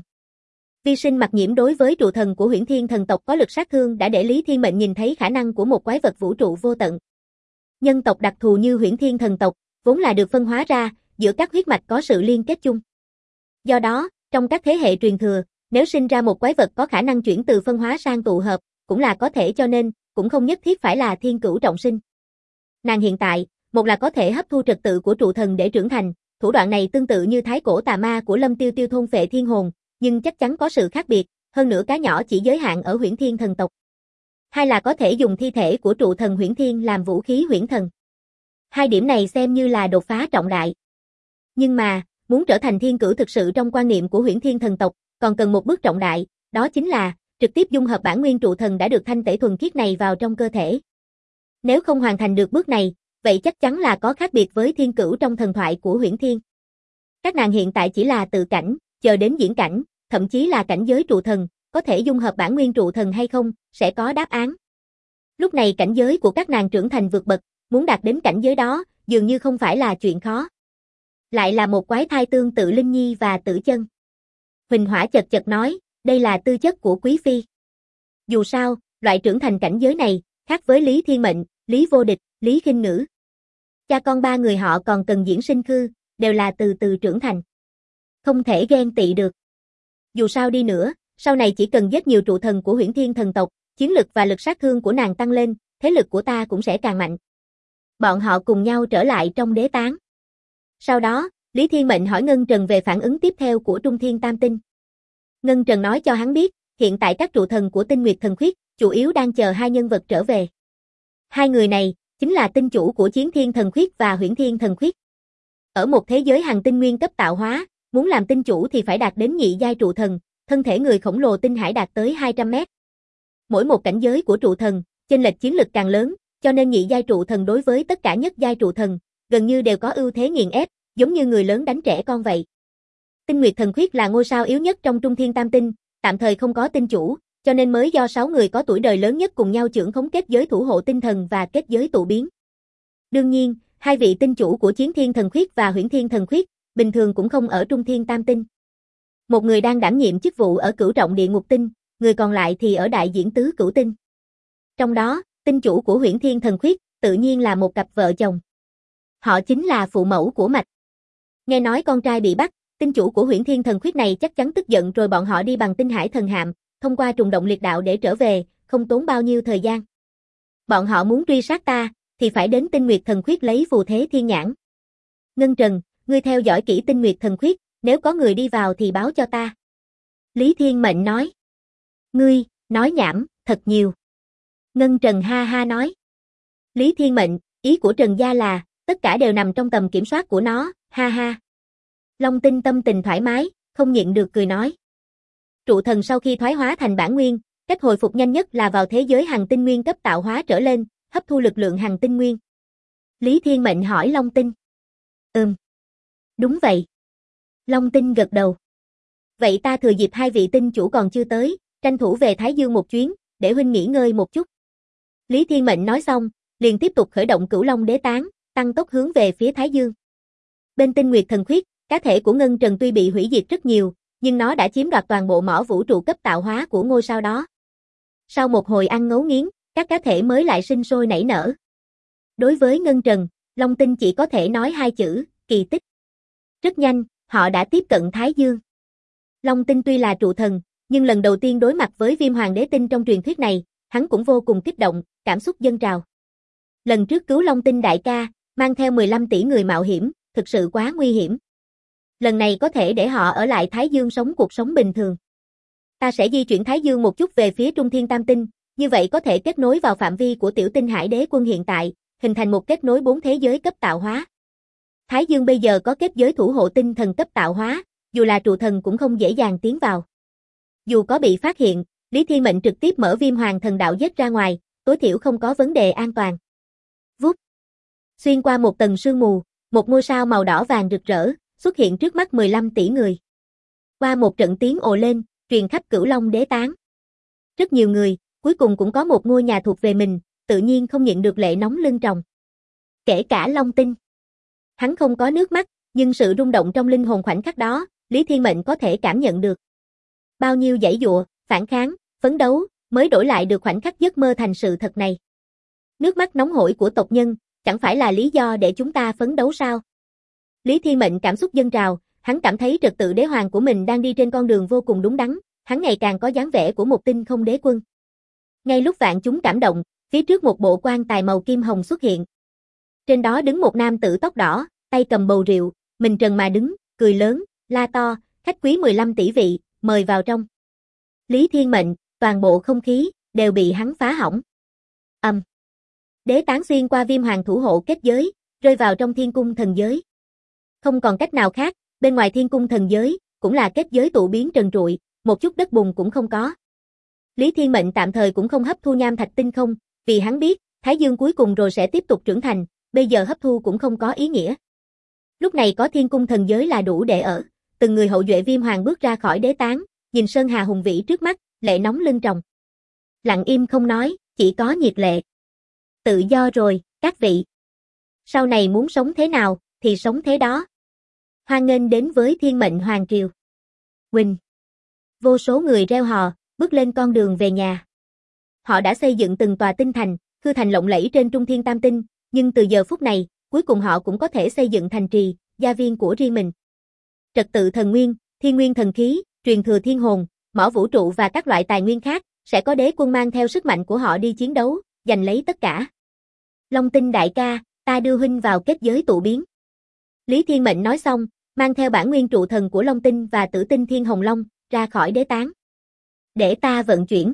Vi Sinh Mặc Nhiễm đối với trụ thần của Huyễn Thiên thần tộc có lực sát thương đã để Lý Thiên Mệnh nhìn thấy khả năng của một quái vật vũ trụ vô tận. Nhân tộc đặc thù như Huyễn Thiên thần tộc, vốn là được phân hóa ra, giữa các huyết mạch có sự liên kết chung. Do đó, trong các thế hệ truyền thừa, nếu sinh ra một quái vật có khả năng chuyển từ phân hóa sang tụ hợp, cũng là có thể cho nên, cũng không nhất thiết phải là Thiên Cửu trọng sinh. Nàng hiện tại, một là có thể hấp thu trật tự của trụ thần để trưởng thành, thủ đoạn này tương tự như thái cổ tà ma của Lâm Tiêu Tiêu thôn phệ thiên hồn, nhưng chắc chắn có sự khác biệt, hơn nữa cá nhỏ chỉ giới hạn ở Huyễn Thiên thần tộc. Hai là có thể dùng thi thể của trụ thần Huyễn Thiên làm vũ khí huyễn thần. Hai điểm này xem như là đột phá trọng đại. Nhưng mà, muốn trở thành Thiên Cửu thực sự trong quan niệm của Huyễn Thiên thần tộc, còn cần một bước trọng đại, đó chính là trực tiếp dung hợp bản nguyên trụ thần đã được thanh tẩy thuần khiết này vào trong cơ thể. Nếu không hoàn thành được bước này, vậy chắc chắn là có khác biệt với Thiên Cửu trong thần thoại của Huyễn Thiên. Các nàng hiện tại chỉ là tự cảnh, chờ đến diễn cảnh, thậm chí là cảnh giới trụ thần, có thể dung hợp bản nguyên trụ thần hay không, sẽ có đáp án. Lúc này cảnh giới của các nàng trưởng thành vượt bậc, muốn đạt đến cảnh giới đó, dường như không phải là chuyện khó. Lại là một quái thai tương tự Linh Nhi và Tử Chân. Huỳnh Hỏa chật chật nói, đây là tư chất của Quý Phi. Dù sao, loại trưởng thành cảnh giới này, khác với Lý Thiên Mệnh, Lý Vô Địch, Lý Khinh Ngữ. Cha con ba người họ còn cần diễn sinh khư, đều là từ từ trưởng thành. Không thể ghen tị được. Dù sao đi nữa, sau này chỉ cần giết nhiều trụ thần của Huyễn Thiên thần tộc, chiến lực và lực sát thương của nàng tăng lên, thế lực của ta cũng sẽ càng mạnh. Bọn họ cùng nhau trở lại trong đế tán. Sau đó, Lý Thiên Mệnh hỏi Ngân Trần về phản ứng tiếp theo của Trung Thiên Tam Tinh. Ngân Trần nói cho hắn biết, hiện tại các trụ thần của Tinh Nguyệt Thần Khuyết, chủ yếu đang chờ hai nhân vật trở về. Hai người này, chính là tinh chủ của Chiến Thiên Thần Khuyết và Huyễn Thiên Thần Khuyết. Ở một thế giới hằng tinh nguyên cấp tạo hóa, muốn làm tinh chủ thì phải đạt đến nhị giai trụ thần, thân thể người khổng lồ tinh hải đạt tới 200 mét. Mỗi một cảnh giới của trụ thần, chênh lệch chiến lực càng lớn, cho nên nhị giai trụ thần đối với tất cả nhất giai trụ thần, gần như đều có ưu thế nghiền ép, giống như người lớn đánh trẻ con vậy. Tinh Nguyệt Thần Khuyết là ngôi sao yếu nhất trong Trung Thiên Tam Tinh, tạm thời không có tinh chủ, cho nên mới do 6 người có tuổi đời lớn nhất cùng nhau chưởng khống kết giới thủ hộ tinh thần và kết giới tụ biến. Đương nhiên, hai vị tinh chủ của Chiến Thiên Thần Khuyết và Huyễn Thiên Thần Khuyết, bình thường cũng không ở Trung Thiên Tam Tinh. Một người đang đảm nhiệm chức vụ ở Cửu Trọng Địa Ngục Tinh, người còn lại thì ở Đại Diễn Tứ Cửu Tinh. Trong đó, tinh chủ của Huyễn Thiên Thần Khuyết, tự nhiên là một cặp vợ chồng. Họ chính là phụ mẫu của Mạch. Nghe nói con trai bị bắt, tinh chủ của Huyễn Thiên Thần Khuyết này chắc chắn tức giận rồi bọn họ đi bằng tinh hải thần hạm, thông qua trùng động liệt đạo để trở về, không tốn bao nhiêu thời gian. Bọn họ muốn truy sát ta, thì phải đến Tinh Nguyệt Thần Khuyết lấy phù thế thiên nhãn. Ngân Trần, ngươi theo dõi kỹ Tinh Nguyệt Thần Khuyết, nếu có người đi vào thì báo cho ta. Lý Thiên Mệnh nói. Ngươi, nói nhảm, thật nhiều. Ngân Trần ha ha nói. Lý Thiên Mệnh, ý của Trần gia là, tất cả đều nằm trong tầm kiểm soát của nó, ha ha. Long Tinh tâm tình thoải mái, không nhịn được cười nói. Trụ thần sau khi thoái hóa thành bản nguyên, cách hồi phục nhanh nhất là vào thế giới hằng tinh nguyên cấp tạo hóa trở lên, hấp thu lực lượng hằng tinh nguyên. Lý Thiên Mệnh hỏi Long Tinh. Đúng vậy. Long Tinh gật đầu. Vậy ta thừa dịp hai vị tinh chủ còn chưa tới, tranh thủ về Thái Dương một chuyến, để huynh nghỉ ngơi một chút. Lý Thiên Mệnh nói xong, liền tiếp tục khởi động Cửu Long Đế Tán, tăng tốc hướng về phía Thái Dương. Bên Tinh Nguyệt Thần Khuyết, cá thể của Ngân Trần tuy bị hủy diệt rất nhiều, nhưng nó đã chiếm đoạt toàn bộ mỏ vũ trụ cấp tạo hóa của ngôi sao đó. Sau một hồi ăn ngấu nghiến, các cá thể mới lại sinh sôi nảy nở. Đối với Ngân Trần, Long Tinh chỉ có thể nói hai chữ, kỳ tích. Rất nhanh, họ đã tiếp cận Thái Dương. Long Tinh tuy là trụ thần, nhưng lần đầu tiên đối mặt với Viêm Hoàng Đế Tinh trong truyền thuyết này, hắn cũng vô cùng kích động, cảm xúc dâng trào. Lần trước cứu Long Tinh đại ca, mang theo 15 tỷ người mạo hiểm, thực sự quá nguy hiểm. Lần này có thể để họ ở lại Thái Dương sống cuộc sống bình thường. Ta sẽ di chuyển Thái Dương một chút về phía Trung Thiên Tam Tinh, như vậy có thể kết nối vào phạm vi của Tiểu Tinh Hải Đế Quân hiện tại, hình thành một kết nối 4 thế giới cấp tạo hóa. Thái Dương bây giờ có kết giới thủ hộ tinh thần cấp tạo hóa, dù là trụ thần cũng không dễ dàng tiến vào. Dù có bị phát hiện, Lý Thiên Mệnh trực tiếp mở Viêm Hoàng Thần Đạo giết ra ngoài, tối thiểu không có vấn đề an toàn. Vút. Xuyên qua một tầng sương mù, một ngôi sao màu đỏ vàng rực rỡ, xuất hiện trước mắt 15 tỷ người. Qua một trận tiếng ồ lên, truyền khắp Cửu Long Đế Tán. Rất nhiều người, cuối cùng cũng có một ngôi nhà thuộc về mình, tự nhiên không nhịn được lệ nóng lưng tròng. Kể cả Long Tinh. Hắn không có nước mắt, nhưng sự rung động trong linh hồn khoảnh khắc đó, Lý Thiên Mệnh có thể cảm nhận được. Bao nhiêu giãy giụa, phản kháng, phấn đấu, mới đổi lại được khoảnh khắc giấc mơ thành sự thật này. Nước mắt nóng hổi của tộc nhân, chẳng phải là lý do để chúng ta phấn đấu sao? Lý Thiên Mệnh cảm xúc dâng trào, hắn cảm thấy trật tự đế hoàng của mình đang đi trên con đường vô cùng đúng đắn, hắn ngày càng có dáng vẻ của một tinh không đế quân. Ngay lúc vạn chúng cảm động, phía trước một bộ quan tài màu kim hồng xuất hiện. Trên đó đứng một nam tử tóc đỏ, tay cầm bầu rượu, mình trần mà đứng, cười lớn, la to, khách quý 15 tỷ vị, mời vào trong. Lý Thiên Mệnh, toàn bộ không khí, đều bị hắn phá hỏng. Đế tán xuyên qua Viêm Hoàng thủ hộ kết giới, rơi vào trong Thiên Cung thần giới. Không còn cách nào khác, bên ngoài Thiên Cung thần giới, cũng là kết giới tụ biến trần trụi, một chút đất bùn cũng không có. Lý Thiên Mệnh tạm thời cũng không hấp thu nham thạch tinh không, vì hắn biết, Thái Dương cuối cùng rồi sẽ tiếp tục trưởng thành, bây giờ hấp thu cũng không có ý nghĩa. Lúc này có Thiên Cung thần giới là đủ để ở, từng người hậu duệ Viêm Hoàng bước ra khỏi đế tán, nhìn sơn hà hùng vĩ trước mắt, lệ nóng lưng tròng. Lặng im không nói, chỉ có nhiệt lệ. Tự do rồi, các vị. Sau này muốn sống thế nào, thì sống thế đó. Hoan nghênh đến với Thiên Mệnh Hoàng Triều. Huỳnh. Vô số người reo hò, bước lên con đường về nhà. Họ đã xây dựng từng tòa tinh thành, khư thành lộng lẫy trên trung thiên tam tinh, nhưng từ giờ phút này, cuối cùng họ cũng có thể xây dựng thành trì, gia viên của riêng mình. Trật tự thần nguyên, thiên nguyên thần khí, truyền thừa thiên hồn, mỏ vũ trụ và các loại tài nguyên khác, sẽ có đế quân mang theo sức mạnh của họ đi chiến đấu, giành lấy tất cả. Long Tinh đại ca, ta đưa huynh vào kết giới tụ biến. Lý Thiên Mệnh nói xong, mang theo bản nguyên trụ thần của Long Tinh và Tử Tinh Thiên Hồng Long, ra khỏi đế tán. Để ta vận chuyển.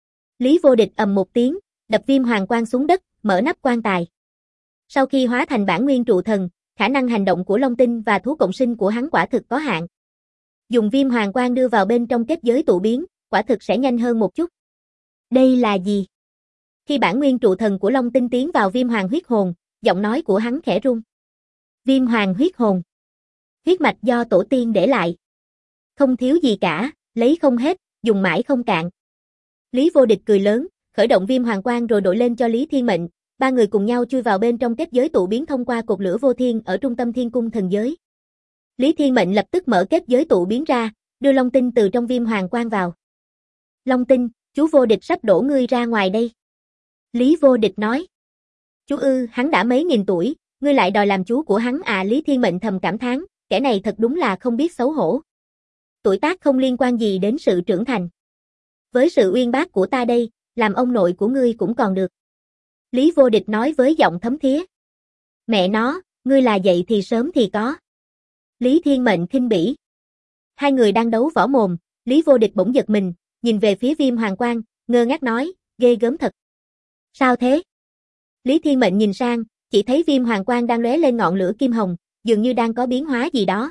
Lý Vô Địch ầm một tiếng, đập viêm hoàng quang xuống đất, mở nắp quan tài. Sau khi hóa thành bản nguyên trụ thần, khả năng hành động của Long Tinh và thú cộng sinh của hắn quả thực có hạn. Dùng viêm hoàng quang đưa vào bên trong kết giới tụ biến, quả thực sẽ nhanh hơn một chút. Đây là gì? Khi bản nguyên trụ thần của Long Tinh tiến vào viêm hoàng huyết hồn, giọng nói của hắn khẽ run. Viêm hoàng huyết hồn. Huyết mạch do tổ tiên để lại. Không thiếu gì cả, lấy không hết, dùng mãi không cạn. Lý Vô Địch cười lớn, khởi động viêm hoàng quang rồi đội lên cho Lý Thiên Mệnh, ba người cùng nhau chui vào bên trong kết giới tụ biến thông qua cột lửa vô thiên ở trung tâm thiên cung thần giới. Lý Thiên Mệnh lập tức mở kết giới tụ biến ra, đưa Long Tinh từ trong viêm hoàng quang vào. Long Tinh, chú Vô Địch sắp đổ ngươi ra ngoài đây. Lý Vô Địch nói. Chú ư, hắn đã mấy nghìn tuổi, ngươi lại đòi làm chú của hắn à? Lý Thiên Mệnh thầm cảm thán, kẻ này thật đúng là không biết xấu hổ. Tuổi tác không liên quan gì đến sự trưởng thành. Với sự uyên bác của ta đây, làm ông nội của ngươi cũng còn được. Lý Vô Địch nói với giọng thấm thía. Mẹ nó, ngươi là vậy thì sớm thì có. Lý Thiên Mệnh khinh bỉ. Hai người đang đấu võ mồm, Lý Vô Địch bỗng giật mình, nhìn về phía viêm hoàng quang, ngơ ngác nói, ghê gớm thật. Sao thế? Lý Thiên Mệnh nhìn sang, chỉ thấy viêm hoàng quang đang lóe lên ngọn lửa kim hồng, dường như đang có biến hóa gì đó.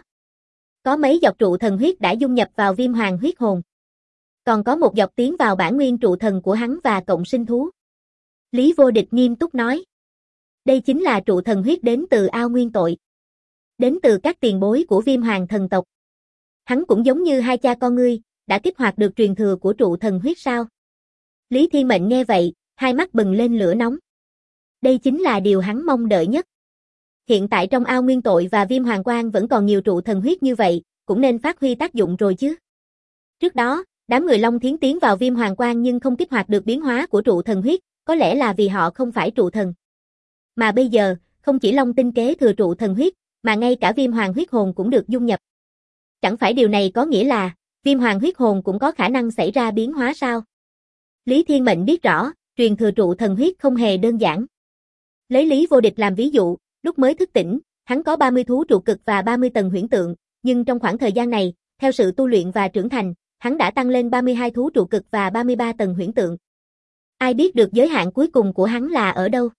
Có mấy giọt trụ thần huyết đã dung nhập vào viêm hoàng huyết hồn. Còn có một giọt tiến vào bản nguyên trụ thần của hắn và cộng sinh thú. Lý Vô Địch nghiêm túc nói. Đây chính là trụ thần huyết đến từ ao nguyên tội. Đến từ các tiền bối của viêm hoàng thần tộc. Hắn cũng giống như hai cha con ngươi, đã kích hoạt được truyền thừa của trụ thần huyết sao? Lý Thiên Mệnh nghe vậy, hai mắt bừng lên lửa nóng. Đây chính là điều hắn mong đợi nhất. Hiện tại trong ao nguyên tội và viêm hoàng quang vẫn còn nhiều trụ thần huyết như vậy, cũng nên phát huy tác dụng rồi chứ. Trước đó, đám người Long Thiến tiến vào viêm hoàng quang nhưng không kích hoạt được biến hóa của trụ thần huyết, có lẽ là vì họ không phải trụ thần. Mà bây giờ, không chỉ Long Tinh kế thừa trụ thần huyết, mà ngay cả viêm hoàng huyết hồn cũng được dung nhập. Chẳng phải điều này có nghĩa là, viêm hoàng huyết hồn cũng có khả năng xảy ra biến hóa sao? Lý Thiên Mệnh biết rõ, truyền thừa trụ thần huyết không hề đơn giản. Lấy Lý Vô Địch làm ví dụ, lúc mới thức tỉnh, hắn có 30 thú trụ cực và 30 tầng huyễn tượng, nhưng trong khoảng thời gian này, theo sự tu luyện và trưởng thành, hắn đã tăng lên 32 thú trụ cực và 33 tầng huyễn tượng. Ai biết được giới hạn cuối cùng của hắn là ở đâu?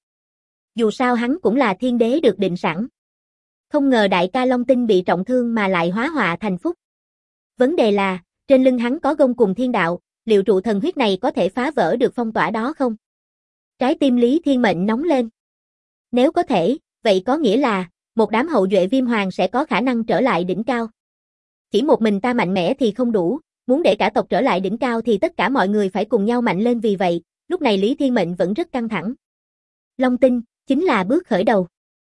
Dù sao hắn cũng là thiên đế được định sẵn. Không ngờ đại ca Long Tinh bị trọng thương mà lại hóa họa thành phúc. Vấn đề là, trên lưng hắn có gông cùng thiên đạo, liệu trụ thần huyết này có thể phá vỡ được phong tỏa đó không? Trái tim Lý Thiên Mệnh nóng lên. Nếu có thể, vậy có nghĩa là, một đám hậu duệ viêm hoàng sẽ có khả năng trở lại đỉnh cao. Chỉ một mình ta mạnh mẽ thì không đủ, muốn để cả tộc trở lại đỉnh cao thì tất cả mọi người phải cùng nhau mạnh lên, vì vậy, lúc này Lý Thiên Mệnh vẫn rất căng thẳng. Long Tinh, chính là bước khởi đầu.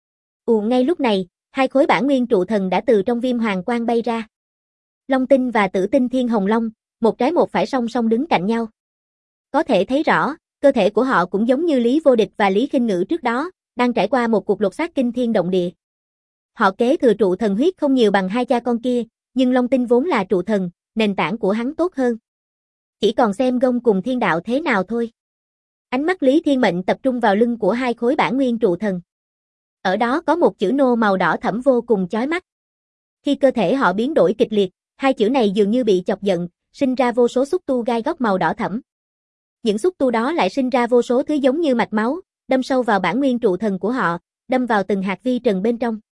Ngay lúc này, hai khối bản nguyên trụ thần đã từ trong viêm hoàng quang bay ra. Long Tinh và Tử Tinh Thiên Hồng Long, một trái một phải song song đứng cạnh nhau. Có thể thấy rõ, cơ thể của họ cũng giống như Lý Vô Địch và Lý Khinh Ngữ trước đó, đang trải qua một cuộc lột xác kinh thiên động địa. Họ kế thừa trụ thần huyết không nhiều bằng hai cha con kia, nhưng Long Tinh vốn là trụ thần, nền tảng của hắn tốt hơn. Chỉ còn xem gông cùng thiên đạo thế nào thôi. Ánh mắt Lý Thiên Mệnh tập trung vào lưng của hai khối bản nguyên trụ thần. Ở đó có một chữ nô màu đỏ thẫm vô cùng chói mắt. Khi cơ thể họ biến đổi kịch liệt, hai chữ này dường như bị chọc giận, sinh ra vô số xúc tu gai góc màu đỏ thẫm. Những xúc tu đó lại sinh ra vô số thứ giống như mạch máu, đâm sâu vào bản nguyên trụ thần của họ, đâm vào từng hạt vi trần bên trong.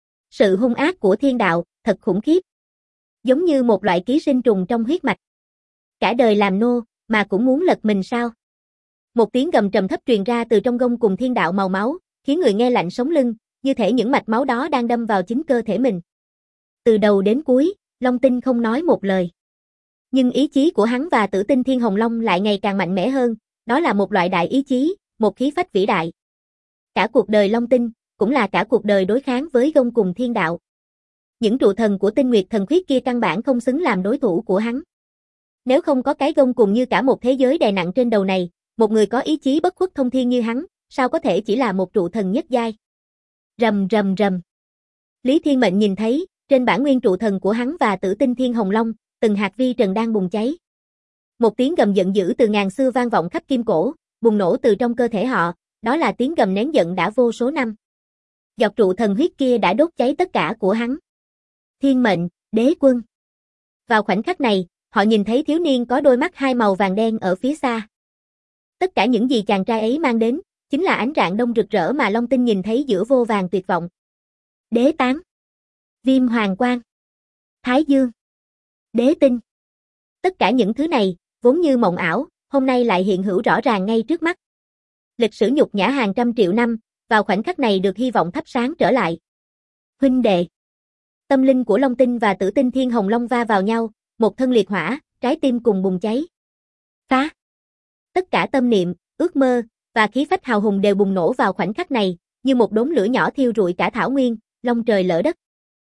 Sự hung ác của thiên đạo, thật khủng khiếp. Giống như một loại ký sinh trùng trong huyết mạch. Cả đời làm nô, mà cũng muốn lật mình sao? Một tiếng gầm trầm thấp truyền ra từ trong gông cùng thiên đạo màu máu, khiến người nghe lạnh sống lưng, như thể những mạch máu đó đang đâm vào chính cơ thể mình. Từ đầu đến cuối, Long Tinh không nói một lời. Nhưng ý chí của hắn và Tử Tinh Thiên Hồng Long lại ngày càng mạnh mẽ hơn, đó là một loại đại ý chí, một khí phách vĩ đại. Cả cuộc đời Long Tinh, cũng là cả cuộc đời đối kháng với gông cùng thiên đạo. Những trụ thần của Tinh Nguyệt Thần Khuyết kia căn bản không xứng làm đối thủ của hắn. Nếu không có cái gông cùng như cả một thế giới đè nặng trên đầu này, Một người có ý chí bất khuất thông thiên như hắn, sao có thể chỉ là một trụ thần nhất giai. Rầm rầm rầm. Lý Thiên Mệnh nhìn thấy, trên bản nguyên trụ thần của hắn và Tử Tinh Thiên Hồng Long, từng hạt vi trần đang bùng cháy. Một tiếng gầm giận dữ từ ngàn xưa vang vọng khắp kim cổ, bùng nổ từ trong cơ thể họ, đó là tiếng gầm nén giận đã vô số năm. Giọt trụ thần huyết kia đã đốt cháy tất cả của hắn. Thiên Mệnh, Đế Quân. Vào khoảnh khắc này, họ nhìn thấy thiếu niên có đôi mắt hai màu vàng đen ở phía xa. Tất cả những gì chàng trai ấy mang đến, chính là ánh rạng đông rực rỡ mà Long Tinh nhìn thấy giữa vô vàn tuyệt vọng. Đế tán, Viêm Hoàng Quang, Thái Dương, Đế Tinh. Tất cả những thứ này, vốn như mộng ảo, hôm nay lại hiện hữu rõ ràng ngay trước mắt. Lịch sử nhục nhã hàng trăm triệu năm, vào khoảnh khắc này được hy vọng thắp sáng trở lại. Huynh đệ. Tâm linh của Long Tinh và Tử Tinh Thiên Hồng Long va vào nhau, một thân liệt hỏa, trái tim cùng bùng cháy. Phá. Tất cả tâm niệm, ước mơ và khí phách hào hùng đều bùng nổ vào khoảnh khắc này, như một đốm lửa nhỏ thiêu rụi cả thảo nguyên, long trời lở đất.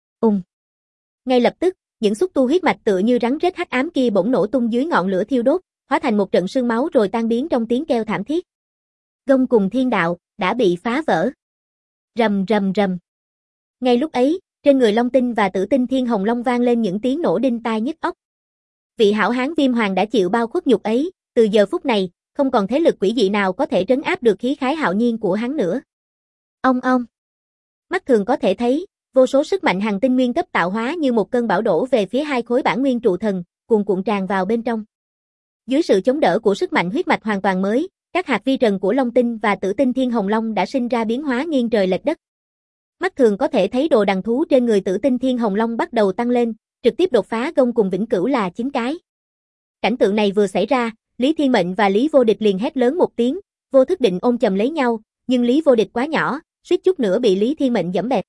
Ngay lập tức, những xúc tu huyết mạch tựa như rắn rết hắc ám kia bỗng nổ tung dưới ngọn lửa thiêu đốt, hóa thành một trận sương máu rồi tan biến trong tiếng kêu thảm thiết. Gông cùng thiên đạo đã bị phá vỡ. Rầm rầm rầm. Ngay lúc ấy, trên người Long Tinh và Tử Tinh Thiên Hồng Long vang lên những tiếng nổ đinh tai nhức óc. Vị hảo hán Viêm Hoàng đã chịu bao khuất nhục ấy, từ giờ phút này, không còn thế lực quỷ dị nào có thể trấn áp được khí khái hạo nhiên của hắn nữa. Ong ong. Mắt thường có thể thấy, vô số sức mạnh hằng tinh nguyên cấp tạo hóa như một cơn bão đổ về phía hai khối bản nguyên trụ thần, cuồn cuộn tràn vào bên trong. Dưới sự chống đỡ của sức mạnh huyết mạch hoàn toàn mới, các hạt vi trần của Long Tinh và Tử Tinh Thiên Hồng Long đã sinh ra biến hóa nghiêng trời lệch đất. Mắt thường có thể thấy đồ đằng thú trên người Tử Tinh Thiên Hồng Long bắt đầu tăng lên, trực tiếp đột phá gông cùng vĩnh cửu là 9 cái. Cảnh tượng này vừa xảy ra, Lý Thiên Mệnh và Lý Vô Địch liền hét lớn một tiếng, vô thức định ôm chầm lấy nhau, nhưng Lý Vô Địch quá nhỏ, suýt chút nữa bị Lý Thiên Mệnh giẫm bẹp.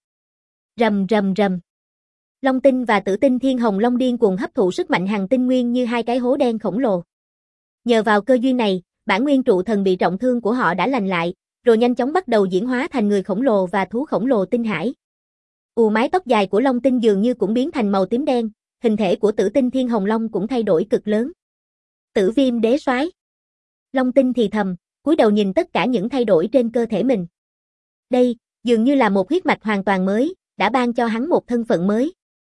Rầm rầm rầm. Long Tinh và Tử Tinh Thiên Hồng Long điên cuồng hấp thụ sức mạnh hằng tinh nguyên như hai cái hố đen khổng lồ. Nhờ vào cơ duyên này, bản nguyên trụ thần bị trọng thương của họ đã lành lại, rồi nhanh chóng bắt đầu diễn hóa thành người khổng lồ và thú khổng lồ tinh hải. Mái tóc dài của Long Tinh dường như cũng biến thành màu tím đen, hình thể của Tử Tinh Thiên Hồng Long cũng thay đổi cực lớn. Tử Viêm Đế Soái. Long Tinh thì thầm, cúi đầu nhìn tất cả những thay đổi trên cơ thể mình. Đây, dường như là một huyết mạch hoàn toàn mới, đã ban cho hắn một thân phận mới.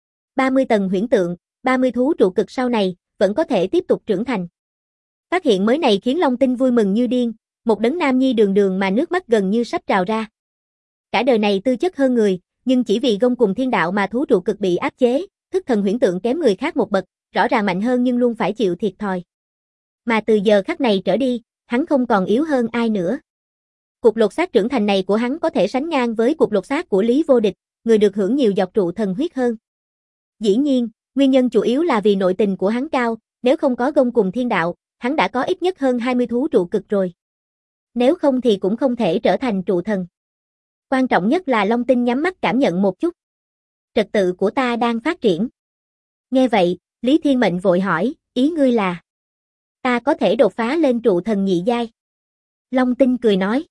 30 tầng huyễn tượng, 30 thú trụ cực sau này, vẫn có thể tiếp tục trưởng thành. Phát hiện mới này khiến Long Tinh vui mừng như điên, một đấng nam nhi đường đường mà nước mắt gần như sắp trào ra. Cả đời này tư chất hơn người, nhưng chỉ vì gông cùng thiên đạo mà thú trụ cực bị áp chế, thức thần huyễn tượng kém người khác một bậc, rõ ràng mạnh hơn nhưng luôn phải chịu thiệt thòi. Mà từ giờ khắc này trở đi, hắn không còn yếu hơn ai nữa. Cuộc lột xác trưởng thành này của hắn có thể sánh ngang với cuộc lột xác của Lý Vô Địch, người được hưởng nhiều giọt trụ thần huyết hơn. Dĩ nhiên, nguyên nhân chủ yếu là vì nội tình của hắn cao, nếu không có gông cùng thiên đạo, hắn đã có ít nhất hơn 20 thú trụ cực rồi. Nếu không thì cũng không thể trở thành trụ thần. Quan trọng nhất là Long Tinh nhắm mắt cảm nhận một chút. Trật tự của ta đang phát triển. Nghe vậy, Lý Thiên Mệnh vội hỏi, ý ngươi là ta có thể đột phá lên trụ thần nhị giai. Long Tinh cười nói.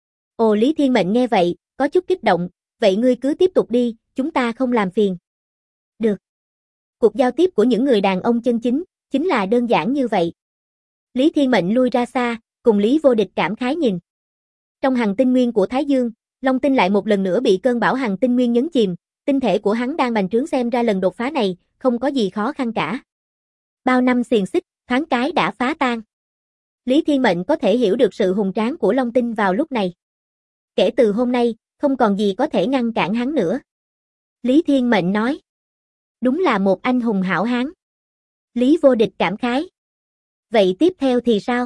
Ồ, Lý Thiên Mệnh nghe vậy, có chút kích động, vậy ngươi cứ tiếp tục đi, chúng ta không làm phiền. Được. Cuộc giao tiếp của những người đàn ông chân chính là đơn giản như vậy. Lý Thiên Mệnh lui ra xa, cùng Lý Vô Địch cảm khái nhìn. Trong hằng tinh nguyên của Thái Dương, Long Tinh lại một lần nữa bị cơn bão hằng tinh nguyên nhấn chìm, tinh thể của hắn đang bành trướng xem ra lần đột phá này, không có gì khó khăn cả. Bao năm xiềng xích, thoáng cái đã phá tan. Lý Thiên Mệnh có thể hiểu được sự hùng tráng của Long Tinh vào lúc này. Kể từ hôm nay, không còn gì có thể ngăn cản hắn nữa. Lý Thiên Mệnh nói. Đúng là một anh hùng hảo hán. Lý Vô Địch cảm khái. Vậy tiếp theo thì sao?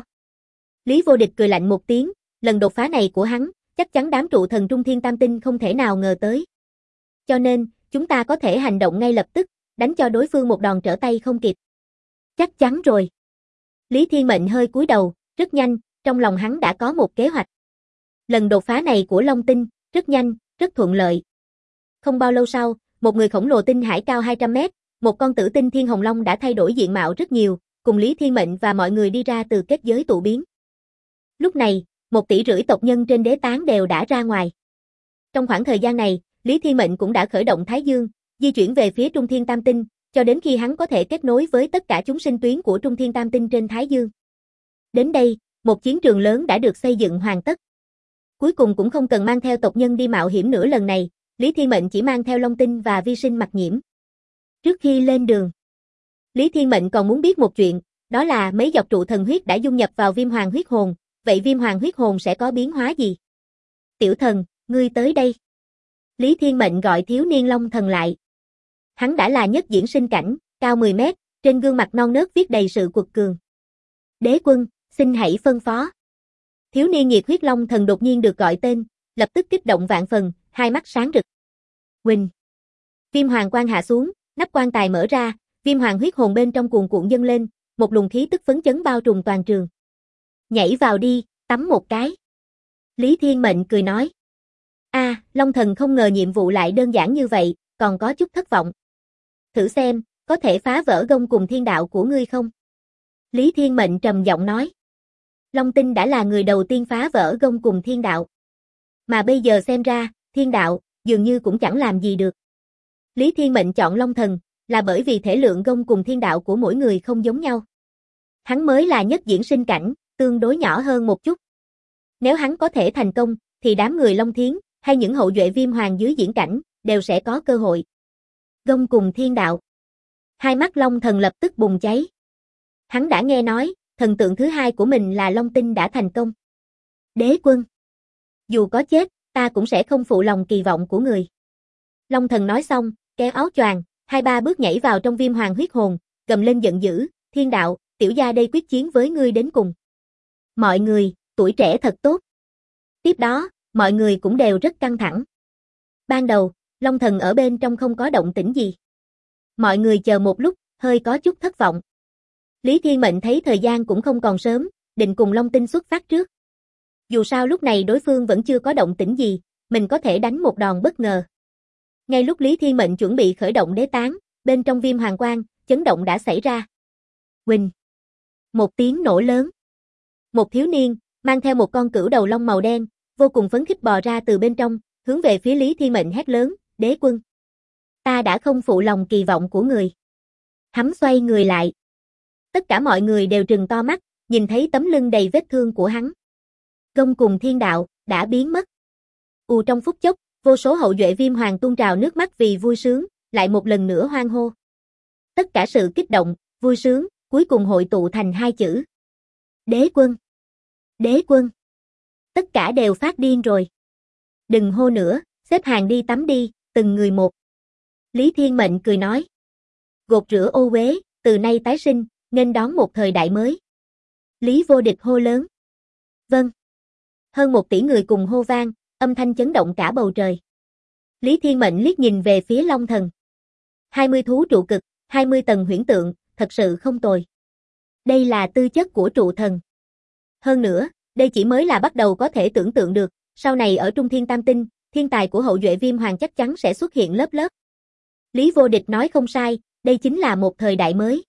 Lý Vô Địch cười lạnh một tiếng, lần đột phá này của hắn, chắc chắn đám trụ thần Trung Thiên Tam Tinh không thể nào ngờ tới. Cho nên, chúng ta có thể hành động ngay lập tức, đánh cho đối phương một đòn trở tay không kịp. Chắc chắn rồi. Lý Thiên Mệnh hơi cúi đầu, rất nhanh, trong lòng hắn đã có một kế hoạch. Lần đột phá này của Long Tinh, rất nhanh, rất thuận lợi. Không bao lâu sau, một người khổng lồ tinh hải cao 200 mét, một con Tử Tinh Thiên Hồng Long đã thay đổi diện mạo rất nhiều, cùng Lý Thiên Mệnh và mọi người đi ra từ kết giới tụ biến. Lúc này, 1,5 tỷ tộc nhân trên đế tán đều đã ra ngoài. Trong khoảng thời gian này, Lý Thiên Mệnh cũng đã khởi động Thái Dương, di chuyển về phía Trung Thiên Tam Tinh, cho đến khi hắn có thể kết nối với tất cả chúng sinh tuyến của Trung Thiên Tam Tinh trên Thái Dương. Đến đây, Một chiến trường lớn đã được xây dựng hoàn tất. Cuối cùng cũng không cần mang theo tộc nhân đi mạo hiểm nữa, lần này, Lý Thiên Mệnh chỉ mang theo Long Tinh và Vi Sinh Mặc Nhiễm. Trước khi lên đường, Lý Thiên Mệnh còn muốn biết một chuyện, đó là mấy giọt trụ thần huyết đã dung nhập vào Viêm Hoàng huyết hồn, vậy Viêm Hoàng huyết hồn sẽ có biến hóa gì? Tiểu thần, ngươi tới đây. Lý Thiên Mệnh gọi thiếu niên Long Thần lại. Hắn đã là nhất diễn sinh cảnh, cao 10 mét, trên gương mặt non nớt viết đầy sự cuột cường. Đế quân, xin hãy phân phó. Thiếu niên nhiệt huyết Long Thần đột nhiên được gọi tên, lập tức kích động vạn phần, hai mắt sáng rực. Huỳnh. Viêm Hoàng quan hạ xuống, nắp quan tài mở ra, Viêm Hoàng huyết hồn bên trong cuồn cuộn dâng lên, một luồng khí tức phấn chấn bao trùm toàn trường. Nhảy vào đi, tắm một cái. Lý Thiên Mệnh cười nói. Long Thần không ngờ nhiệm vụ lại đơn giản như vậy, còn có chút thất vọng. Thử xem, có thể phá vỡ gông cùng thiên đạo của ngươi không? Lý Thiên Mệnh trầm giọng nói. Long Tinh đã là người đầu tiên phá vỡ gông cùng thiên đạo. Mà bây giờ xem ra, thiên đạo, dường như cũng chẳng làm gì được. Lý Thiên Mệnh chọn Long Thần, là bởi vì thể lượng gông cùng thiên đạo của mỗi người không giống nhau. Hắn mới là nhất diễn sinh cảnh, tương đối nhỏ hơn một chút. Nếu hắn có thể thành công, thì đám người Long Thiến, hay những hậu duệ Viêm Hoàng dưới diễn cảnh, đều sẽ có cơ hội. Gông cùng thiên đạo. Hai mắt Long Thần lập tức bùng cháy. Hắn đã nghe nói, thần tượng thứ hai của mình là Long Tinh đã thành công. Đế quân. Dù có chết, ta cũng sẽ không phụ lòng kỳ vọng của người. Long Thần nói xong, kéo áo choàng, 2-3 bước nhảy vào trong Viêm Hoàng huyết hồn, gầm lên giận dữ, thiên đạo, tiểu gia đây quyết chiến với ngươi đến cùng. Mọi người, tuổi trẻ thật tốt. Tiếp đó, mọi người cũng đều rất căng thẳng. Ban đầu, Long Thần ở bên trong không có động tĩnh gì. Mọi người chờ một lúc, hơi có chút thất vọng. Lý Thiên Mệnh thấy thời gian cũng không còn sớm, định cùng Long Tinh xuất phát trước. Dù sao lúc này đối phương vẫn chưa có động tĩnh gì, mình có thể đánh một đòn bất ngờ. Ngay lúc Lý Thiên Mệnh chuẩn bị khởi động đế tán, bên trong Viêm Hoàng Quang, chấn động đã xảy ra. Huỳnh. Một tiếng nổ lớn. Một thiếu niên, mang theo một con cửu đầu long màu đen, vô cùng phấn khích bò ra từ bên trong, hướng về phía Lý Thiên Mệnh hét lớn, đế quân. Ta đã không phụ lòng kỳ vọng của người. Hắn xoay người lại. Tất cả mọi người đều trừng to mắt, nhìn thấy tấm lưng đầy vết thương của hắn. Gông cùng thiên đạo, đã biến mất. Trong phút chốc, vô số hậu duệ Viêm Hoàng tuôn trào nước mắt vì vui sướng, lại một lần nữa hoan hô. Tất cả sự kích động, vui sướng, cuối cùng hội tụ thành hai chữ. Đế quân. Đế quân. Tất cả đều phát điên rồi. Đừng hô nữa, xếp hàng đi tắm đi, từng người một. Lý Thiên Mệnh cười nói. Gột rửa ô uế, từ nay tái sinh, nên đón một thời đại mới. Lý Vô Địch hô lớn. Vâng. Hơn 1 tỷ người cùng hô vang, âm thanh chấn động cả bầu trời. Lý Thiên Mệnh liếc nhìn về phía Long Thần. 20 thú trụ cực, 20 tầng huyễn tượng, thật sự không tồi. Đây là tư chất của trụ thần. Hơn nữa, đây chỉ mới là bắt đầu, có thể tưởng tượng được, sau này ở Trung Thiên Tam Tinh, thiên tài của hậu duệ Viêm Hoàng chắc chắn sẽ xuất hiện lớp lớp. Lý Vô Địch nói không sai, đây chính là một thời đại mới.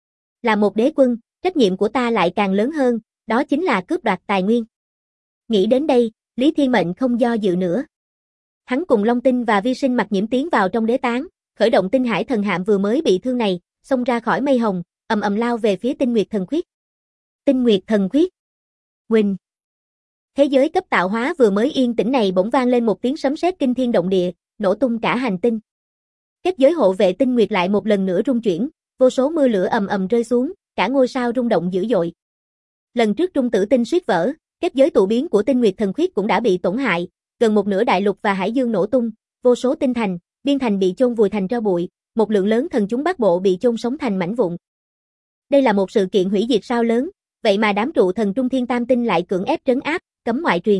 Là một đế quân, trách nhiệm của ta lại càng lớn hơn, đó chính là cướp đoạt tài nguyên. Nghĩ đến đây, Lý Thiên Mệnh không do dự nữa. Hắn cùng Long Tinh và Vi Sinh Mặc Nhiễm tiến vào trong đế tán, khởi động Tinh Hải Thần Hạm vừa mới bị thương này, xông ra khỏi mây hồng, ầm ầm lao về phía Tinh Nguyệt Thần Khuyết. Tinh Nguyệt Thần Khuyết. Huỳnh. Thế giới cấp tạo hóa vừa mới yên tĩnh này bỗng vang lên một tiếng sấm sét kinh thiên động địa, nổ tung cả hành tinh. Kết giới hộ vệ Tinh Nguyệt lại một lần nữa rung chuyển, vô số mưa lửa ầm ầm rơi xuống, cả ngôi sao rung động dữ dội. Lần trước Trung Tử Tinh suýt vỡ, kết giới tụ biến của Tinh Nguyệt Thần Khuyết cũng đã bị tổn hại, gần một nửa đại lục và hải dương nổ tung, vô số tinh thành, biên thành bị chôn vùi thành tro bụi, một lượng lớn thần chúng Bắc Bộ bị chôn sống thành mảnh vụn. Đây là một sự kiện hủy diệt sao lớn, vậy mà đám trụ thần Trung Thiên Tam Tinh lại cưỡng ép trấn áp, cấm ngoại truyền.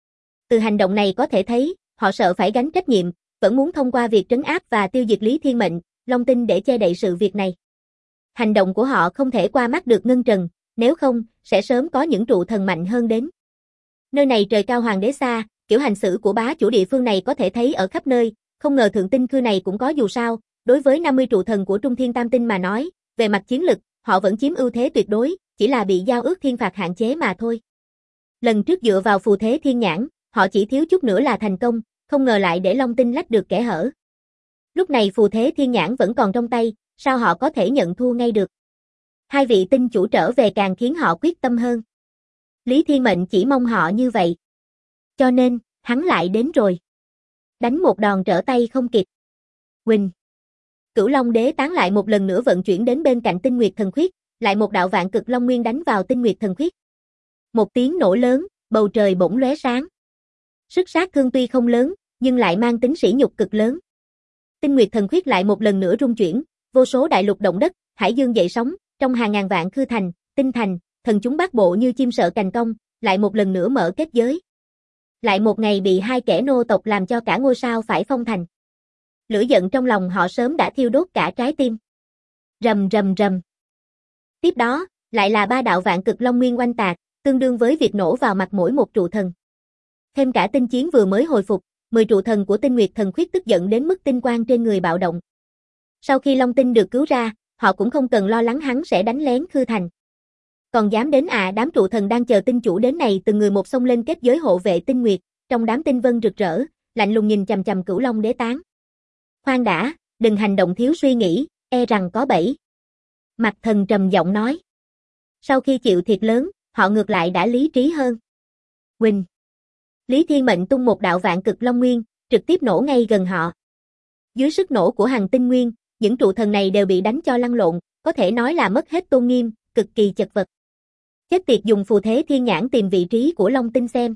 Từ hành động này có thể thấy, họ sợ phải gánh trách nhiệm, vẫn muốn thông qua việc trấn áp và tiêu diệt Lý Thiên Mệnh, Long Tinh để che đậy sự việc này. Hành động của họ không thể qua mắt được ngân trần, nếu không, sẽ sớm có những trụ thần mạnh hơn đến. Nơi này trời cao hoàng đế xa, kiểu hành xử của bá chủ địa phương này có thể thấy ở khắp nơi, không ngờ thượng tinh khư này cũng có. Dù sao, đối với 50 trụ thần của Trung Thiên Tam Tinh mà nói, về mặt chiến lực, họ vẫn chiếm ưu thế tuyệt đối, chỉ là bị giao ước thiên phạt hạn chế mà thôi. Lần trước dựa vào phù thế thiên nhãn, họ chỉ thiếu chút nữa là thành công, không ngờ lại để Long Tinh lách được kẽ hở. Lúc này phù thế thiên nhãn vẫn còn trong tay, sao họ có thể nhận thua ngay được? Hai vị tinh chủ trở về càng khiến họ quyết tâm hơn. Lý Thiên Mệnh chỉ mong họ như vậy. Cho nên, hắn lại đến rồi. Đánh một đòn trở tay không kịp. Huỳnh. Cửu Long Đế tán lại một lần nữa vận chuyển đến bên cạnh Tinh Nguyệt Thần Khuyết, lại một đạo vạn cực long nguyên đánh vào Tinh Nguyệt Thần Khuyết. Một tiếng nổ lớn, bầu trời bỗng lóe sáng. Sức sát thương tuy không lớn, nhưng lại mang tính sỉ nhục cực lớn. Tinh Nguyệt Thần Khuyết lại một lần nữa rung chuyển, vô số đại lục động đất, hải dương dậy sóng, trong hàng ngàn vạn khư thành, tinh thành, thần chúng bát bộ như chim sợ cành cong, lại một lần nữa mở kết giới. Lại một ngày bị hai kẻ nô tộc làm cho cả ngôi sao phải phong thành. Lửa giận trong lòng họ sớm đã thiêu đốt cả trái tim. Rầm rầm rầm. Tiếp đó, lại là ba đạo vạn cực long nguyên oanh tạc, tương đương với việc nổ vào mặt mỗi một trụ thần. Thêm cả tinh chiến vừa mới hồi phục, 10 trụ thần của Tinh Nguyệt Thần Khuyết tức giận đến mức tinh quang trên người bạo động. Sau khi Long Tinh được cứu ra, họ cũng không cần lo lắng hắn sẽ đánh lén khư thành. Còn dám đến đám trụ thần đang chờ tinh chủ đến này từng người một xông lên kết giới hộ vệ Tinh Nguyệt, trong đám tinh vân rực rỡ, lạnh lùng nhìn chằm chằm Cửu Long Đế tán. Khoan đã, đừng hành động thiếu suy nghĩ, e rằng có bẫy. Mặt Thần trầm giọng nói. Sau khi chịu thiệt lớn, họ ngược lại đã lý trí hơn. Huỳnh. Lý Thiên Mệnh tung một đạo vạn cực long nguyên, trực tiếp nổ ngay gần họ. Dưới sức nổ của hằng tinh nguyên, những trụ thần này đều bị đánh cho lăn lộn, có thể nói là mất hết tôn nghiêm, cực kỳ chật vật. Chết tiệt, dùng phù thế thiên nhãn tìm vị trí của Long Tinh xem.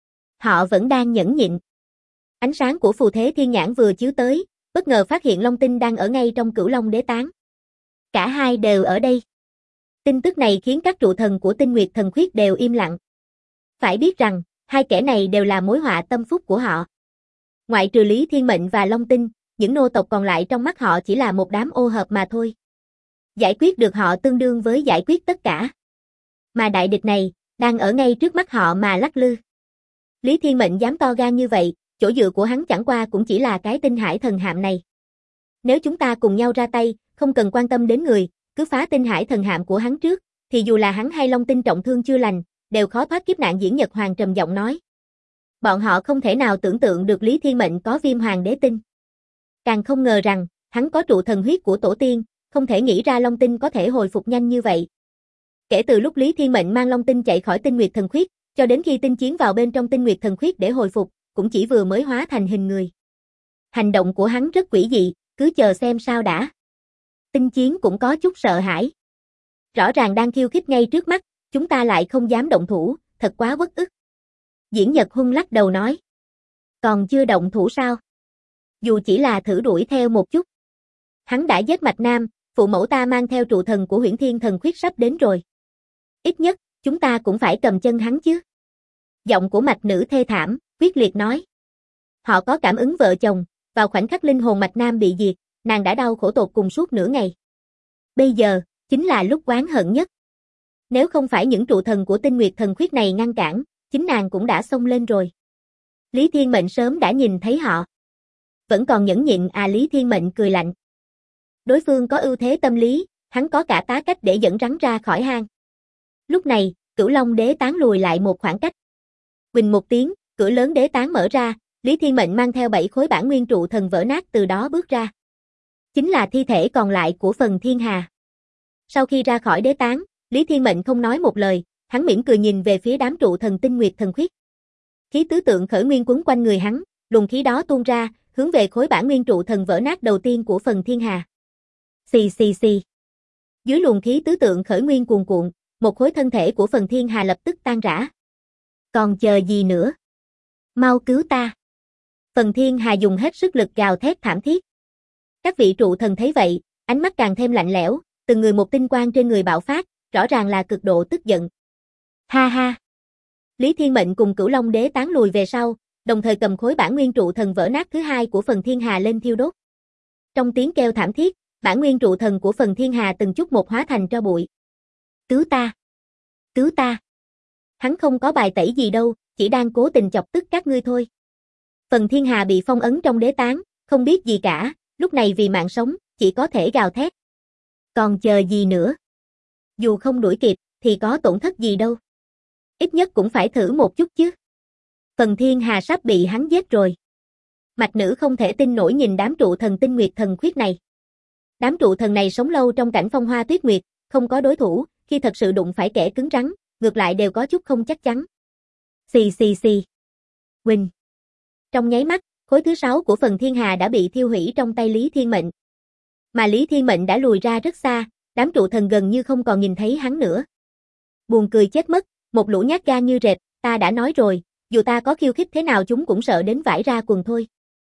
Họ vẫn đang nhẫn nhịn. Ánh sáng của phù thế thiên nhãn vừa chiếu tới, bất ngờ phát hiện Long Tinh đang ở ngay trong Cửu Long Đế tán. Cả hai đều ở đây. Tin tức này khiến các trụ thần của Tinh Nguyệt Thần Khuyết đều im lặng. Phải biết rằng, hai kẻ này đều là mối họa tâm phúc của họ. Ngoại trừ Lý Thiên Mệnh và Long Tinh, những nô tộc còn lại trong mắt họ chỉ là một đám ô hợp mà thôi. Giải quyết được họ tương đương với giải quyết tất cả. Mà đại địch này, đang ở ngay trước mắt họ mà lắc lư. Lý Thiên Mệnh dám to gan như vậy, chỗ dựa của hắn chẳng qua cũng chỉ là cái Tinh Hải Thần Hạm này. Nếu chúng ta cùng nhau ra tay, không cần quan tâm đến người, cứ phá Tinh Hải Thần Hạm của hắn trước, thì dù là hắn hay Long Tinh trọng thương chưa lành, đều khó thoát kiếp nạn. Diễn Nhật Hoàng trầm giọng nói. Bọn họ không thể nào tưởng tượng được Lý Thiên Mệnh có Viêm Hoàng Đế Tinh. Càng không ngờ rằng, hắn có trụ thần huyết của tổ tiên, không thể nghĩ ra Long Tinh có thể hồi phục nhanh như vậy. Kể từ lúc Lý Thiên Mệnh mang Long Tinh chạy khỏi Tinh Nguyệt Thần Khuyết, cho đến khi tinh chiến vào bên trong Tinh Nguyệt Thần Khuyết để hồi phục, cũng chỉ vừa mới hóa thành hình người. Hành động của hắn rất quỷ dị, cứ chờ xem sao đã. Tinh chiến cũng có chút sợ hãi. Rõ ràng đang khiêu khích ngay trước mắt, chúng ta lại không dám động thủ, thật quá uất ức. Diễn Nhật Hung lắc đầu nói. Còn chưa động thủ sao? Dù chỉ là thử đuổi theo một chút. Hắn đã giết Mạch Nam, phụ mẫu ta mang theo trụ thần của Huyễn Thiên Thần Khuyết sắp đến rồi. Ít nhất, chúng ta cũng phải cầm chân hắn chứ. Giọng của Mạch Nữ thê thảm, quyết liệt nói. Họ có cảm ứng vợ chồng, vào khoảnh khắc linh hồn Mạch Nam bị diệt, nàng đã đau khổ tột cùng suốt nửa ngày. Bây giờ, chính là lúc oán hận nhất. Nếu không phải những trụ thần của Tinh Nguyệt Thần Khuyết này ngăn cản, chính nàng cũng đã xông lên rồi. Lý Thiên Mệnh sớm đã nhìn thấy họ. Vẫn còn nhẫn nhịn Lý Thiên Mệnh cười lạnh. Đối phương có ưu thế tâm lý, hắn có cả tá cách để dẫn rắn ra khỏi hang. Lúc này, Cửu Long Đế tán lùi lại một khoảng cách. Huỳnh một tiếng, cửa lớn đế tán mở ra, Lý Thiên Mệnh mang theo 7 khối bản nguyên trụ thần vỡ nát từ đó bước ra. Chính là thi thể còn lại của Phần Thiên Hà. Sau khi ra khỏi đế tán, Lý Thiên Mệnh không nói một lời, hắn mỉm cười nhìn về phía đám trụ thần Tinh Nguyệt Thần Khuyết. Khí tứ tượng khởi nguyên quấn quanh người hắn, luồng khí đó tuôn ra, hướng về khối bản nguyên trụ thần vỡ nát đầu tiên của Phần Thiên Hà. Xì xì xì. Dưới luồng khí tứ tượng khởi nguyên cuồn cuộn, một khối thân thể của Phần Thiên Hà lập tức tan rã. Còn chờ gì nữa? Mau cứu ta. Phần Thiên Hà dùng hết sức lực gào thét thảm thiết. Các vị trụ thần thấy vậy, ánh mắt càng thêm lạnh lẽo, từng người một tinh quang trên người bạo phát, rõ ràng là cực độ tức giận. Ha ha. Lý Thiên Mệnh cùng Cửu Long Đế tán lùi về sau, đồng thời cầm khối bản nguyên trụ thần vỡ nát thứ hai của Phần Thiên Hà lên thiêu đốt. Trong tiếng kêu thảm thiết, bản nguyên trụ thần của Phần Thiên Hà từng chút một hóa thành tro bụi. Cứu ta! Cứu ta! Hắn không có bài tẩy gì đâu, chỉ đang cố tình chọc tức các ngươi thôi. Phần Thiên Hà bị phong ấn trong đế tán, không biết gì cả, lúc này vì mạng sống, chỉ có thể gào thét. Còn chờ gì nữa? Dù không đuổi kịp, thì có tổn thất gì đâu. Ít nhất cũng phải thử một chút chứ. Phần Thiên Hà sắp bị hắn giết rồi. Mạch Nữ không thể tin nổi nhìn đám trụ thần Tinh Nguyệt Thần Khuyết này. Đám trụ thần này sống lâu trong cảnh phong hoa tuyết nguyệt, không có đối thủ, khi thật sự đụng phải kẻ cứng rắn, ngược lại đều có chút không chắc chắn. Xì xì xì. Huỳnh. Trong nháy mắt, khối thứ 6 của phần thiên hà đã bị thiêu hủy trong tay Lý Thiên Mệnh. Mà Lý Thiên Mệnh đã lùi ra rất xa, đám trụ thần gần như không còn nhìn thấy hắn nữa. Buồn cười chết mất, một lũ nhát gan như rệp, ta đã nói rồi, dù ta có khiêu khích thế nào chúng cũng sợ đến vãi ra quần thôi.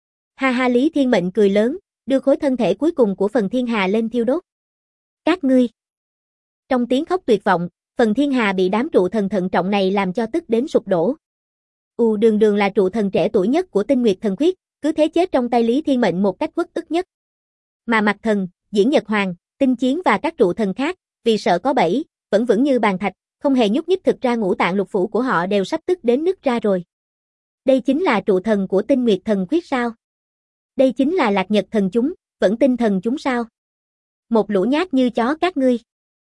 Ha ha, Lý Thiên Mệnh cười lớn, đưa khối thân thể cuối cùng của phần thiên hà lên thiêu đốt. Các ngươi. Trong tiếng khóc tuyệt vọng, phần thiên hà bị đám trụ thần thận trọng này làm cho tức đến sụp đổ. Đường Đường là trụ thần trẻ tuổi nhất của Tinh Nguyệt Thần Khuyết, cứ thế chết trong tay Lý Thiên Mệnh một cách uất ức nhất. Mà Mạc Thần, Diễn Nhật Hoàng, Tinh Chiến và các trụ thần khác, vì sợ có bẫy, vẫn vững như bàn thạch, không hề nhúc nhích, thực ra ngũ tạng lục phủ của họ đều sắp tức đến nứt ra rồi. Đây chính là trụ thần của Tinh Nguyệt Thần Khuyết sao? Đây chính là Lạc Nhật thần chúng, vẫn tinh thần chúng sao? Một lũ nhát như chó các ngươi.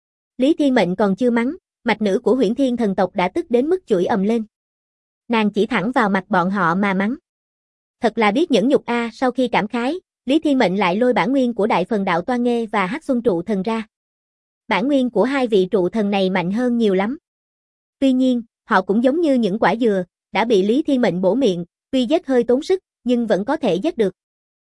Lý Thiên Mệnh còn chưa mắng, mạch nữ của Huyễn Thiên thần tộc đã tức đến mức chửi ầm lên. Nàng chỉ thẳng vào mặt bọn họ mà mắng. Thật là biết nhẫn nhục a. Sau khi cảm khái, Lý Thiên Mệnh lại lôi bản nguyên của Đại Phần Đạo Toan Nghê và Hắc Xuân trụ thần ra. Bản nguyên của hai vị trụ thần này mạnh hơn nhiều lắm. Tuy nhiên, họ cũng giống như những quả dừa, đã bị Lý Thiên Mệnh bổ miệng, tuy giết hơi tốn sức, nhưng vẫn có thể giết được.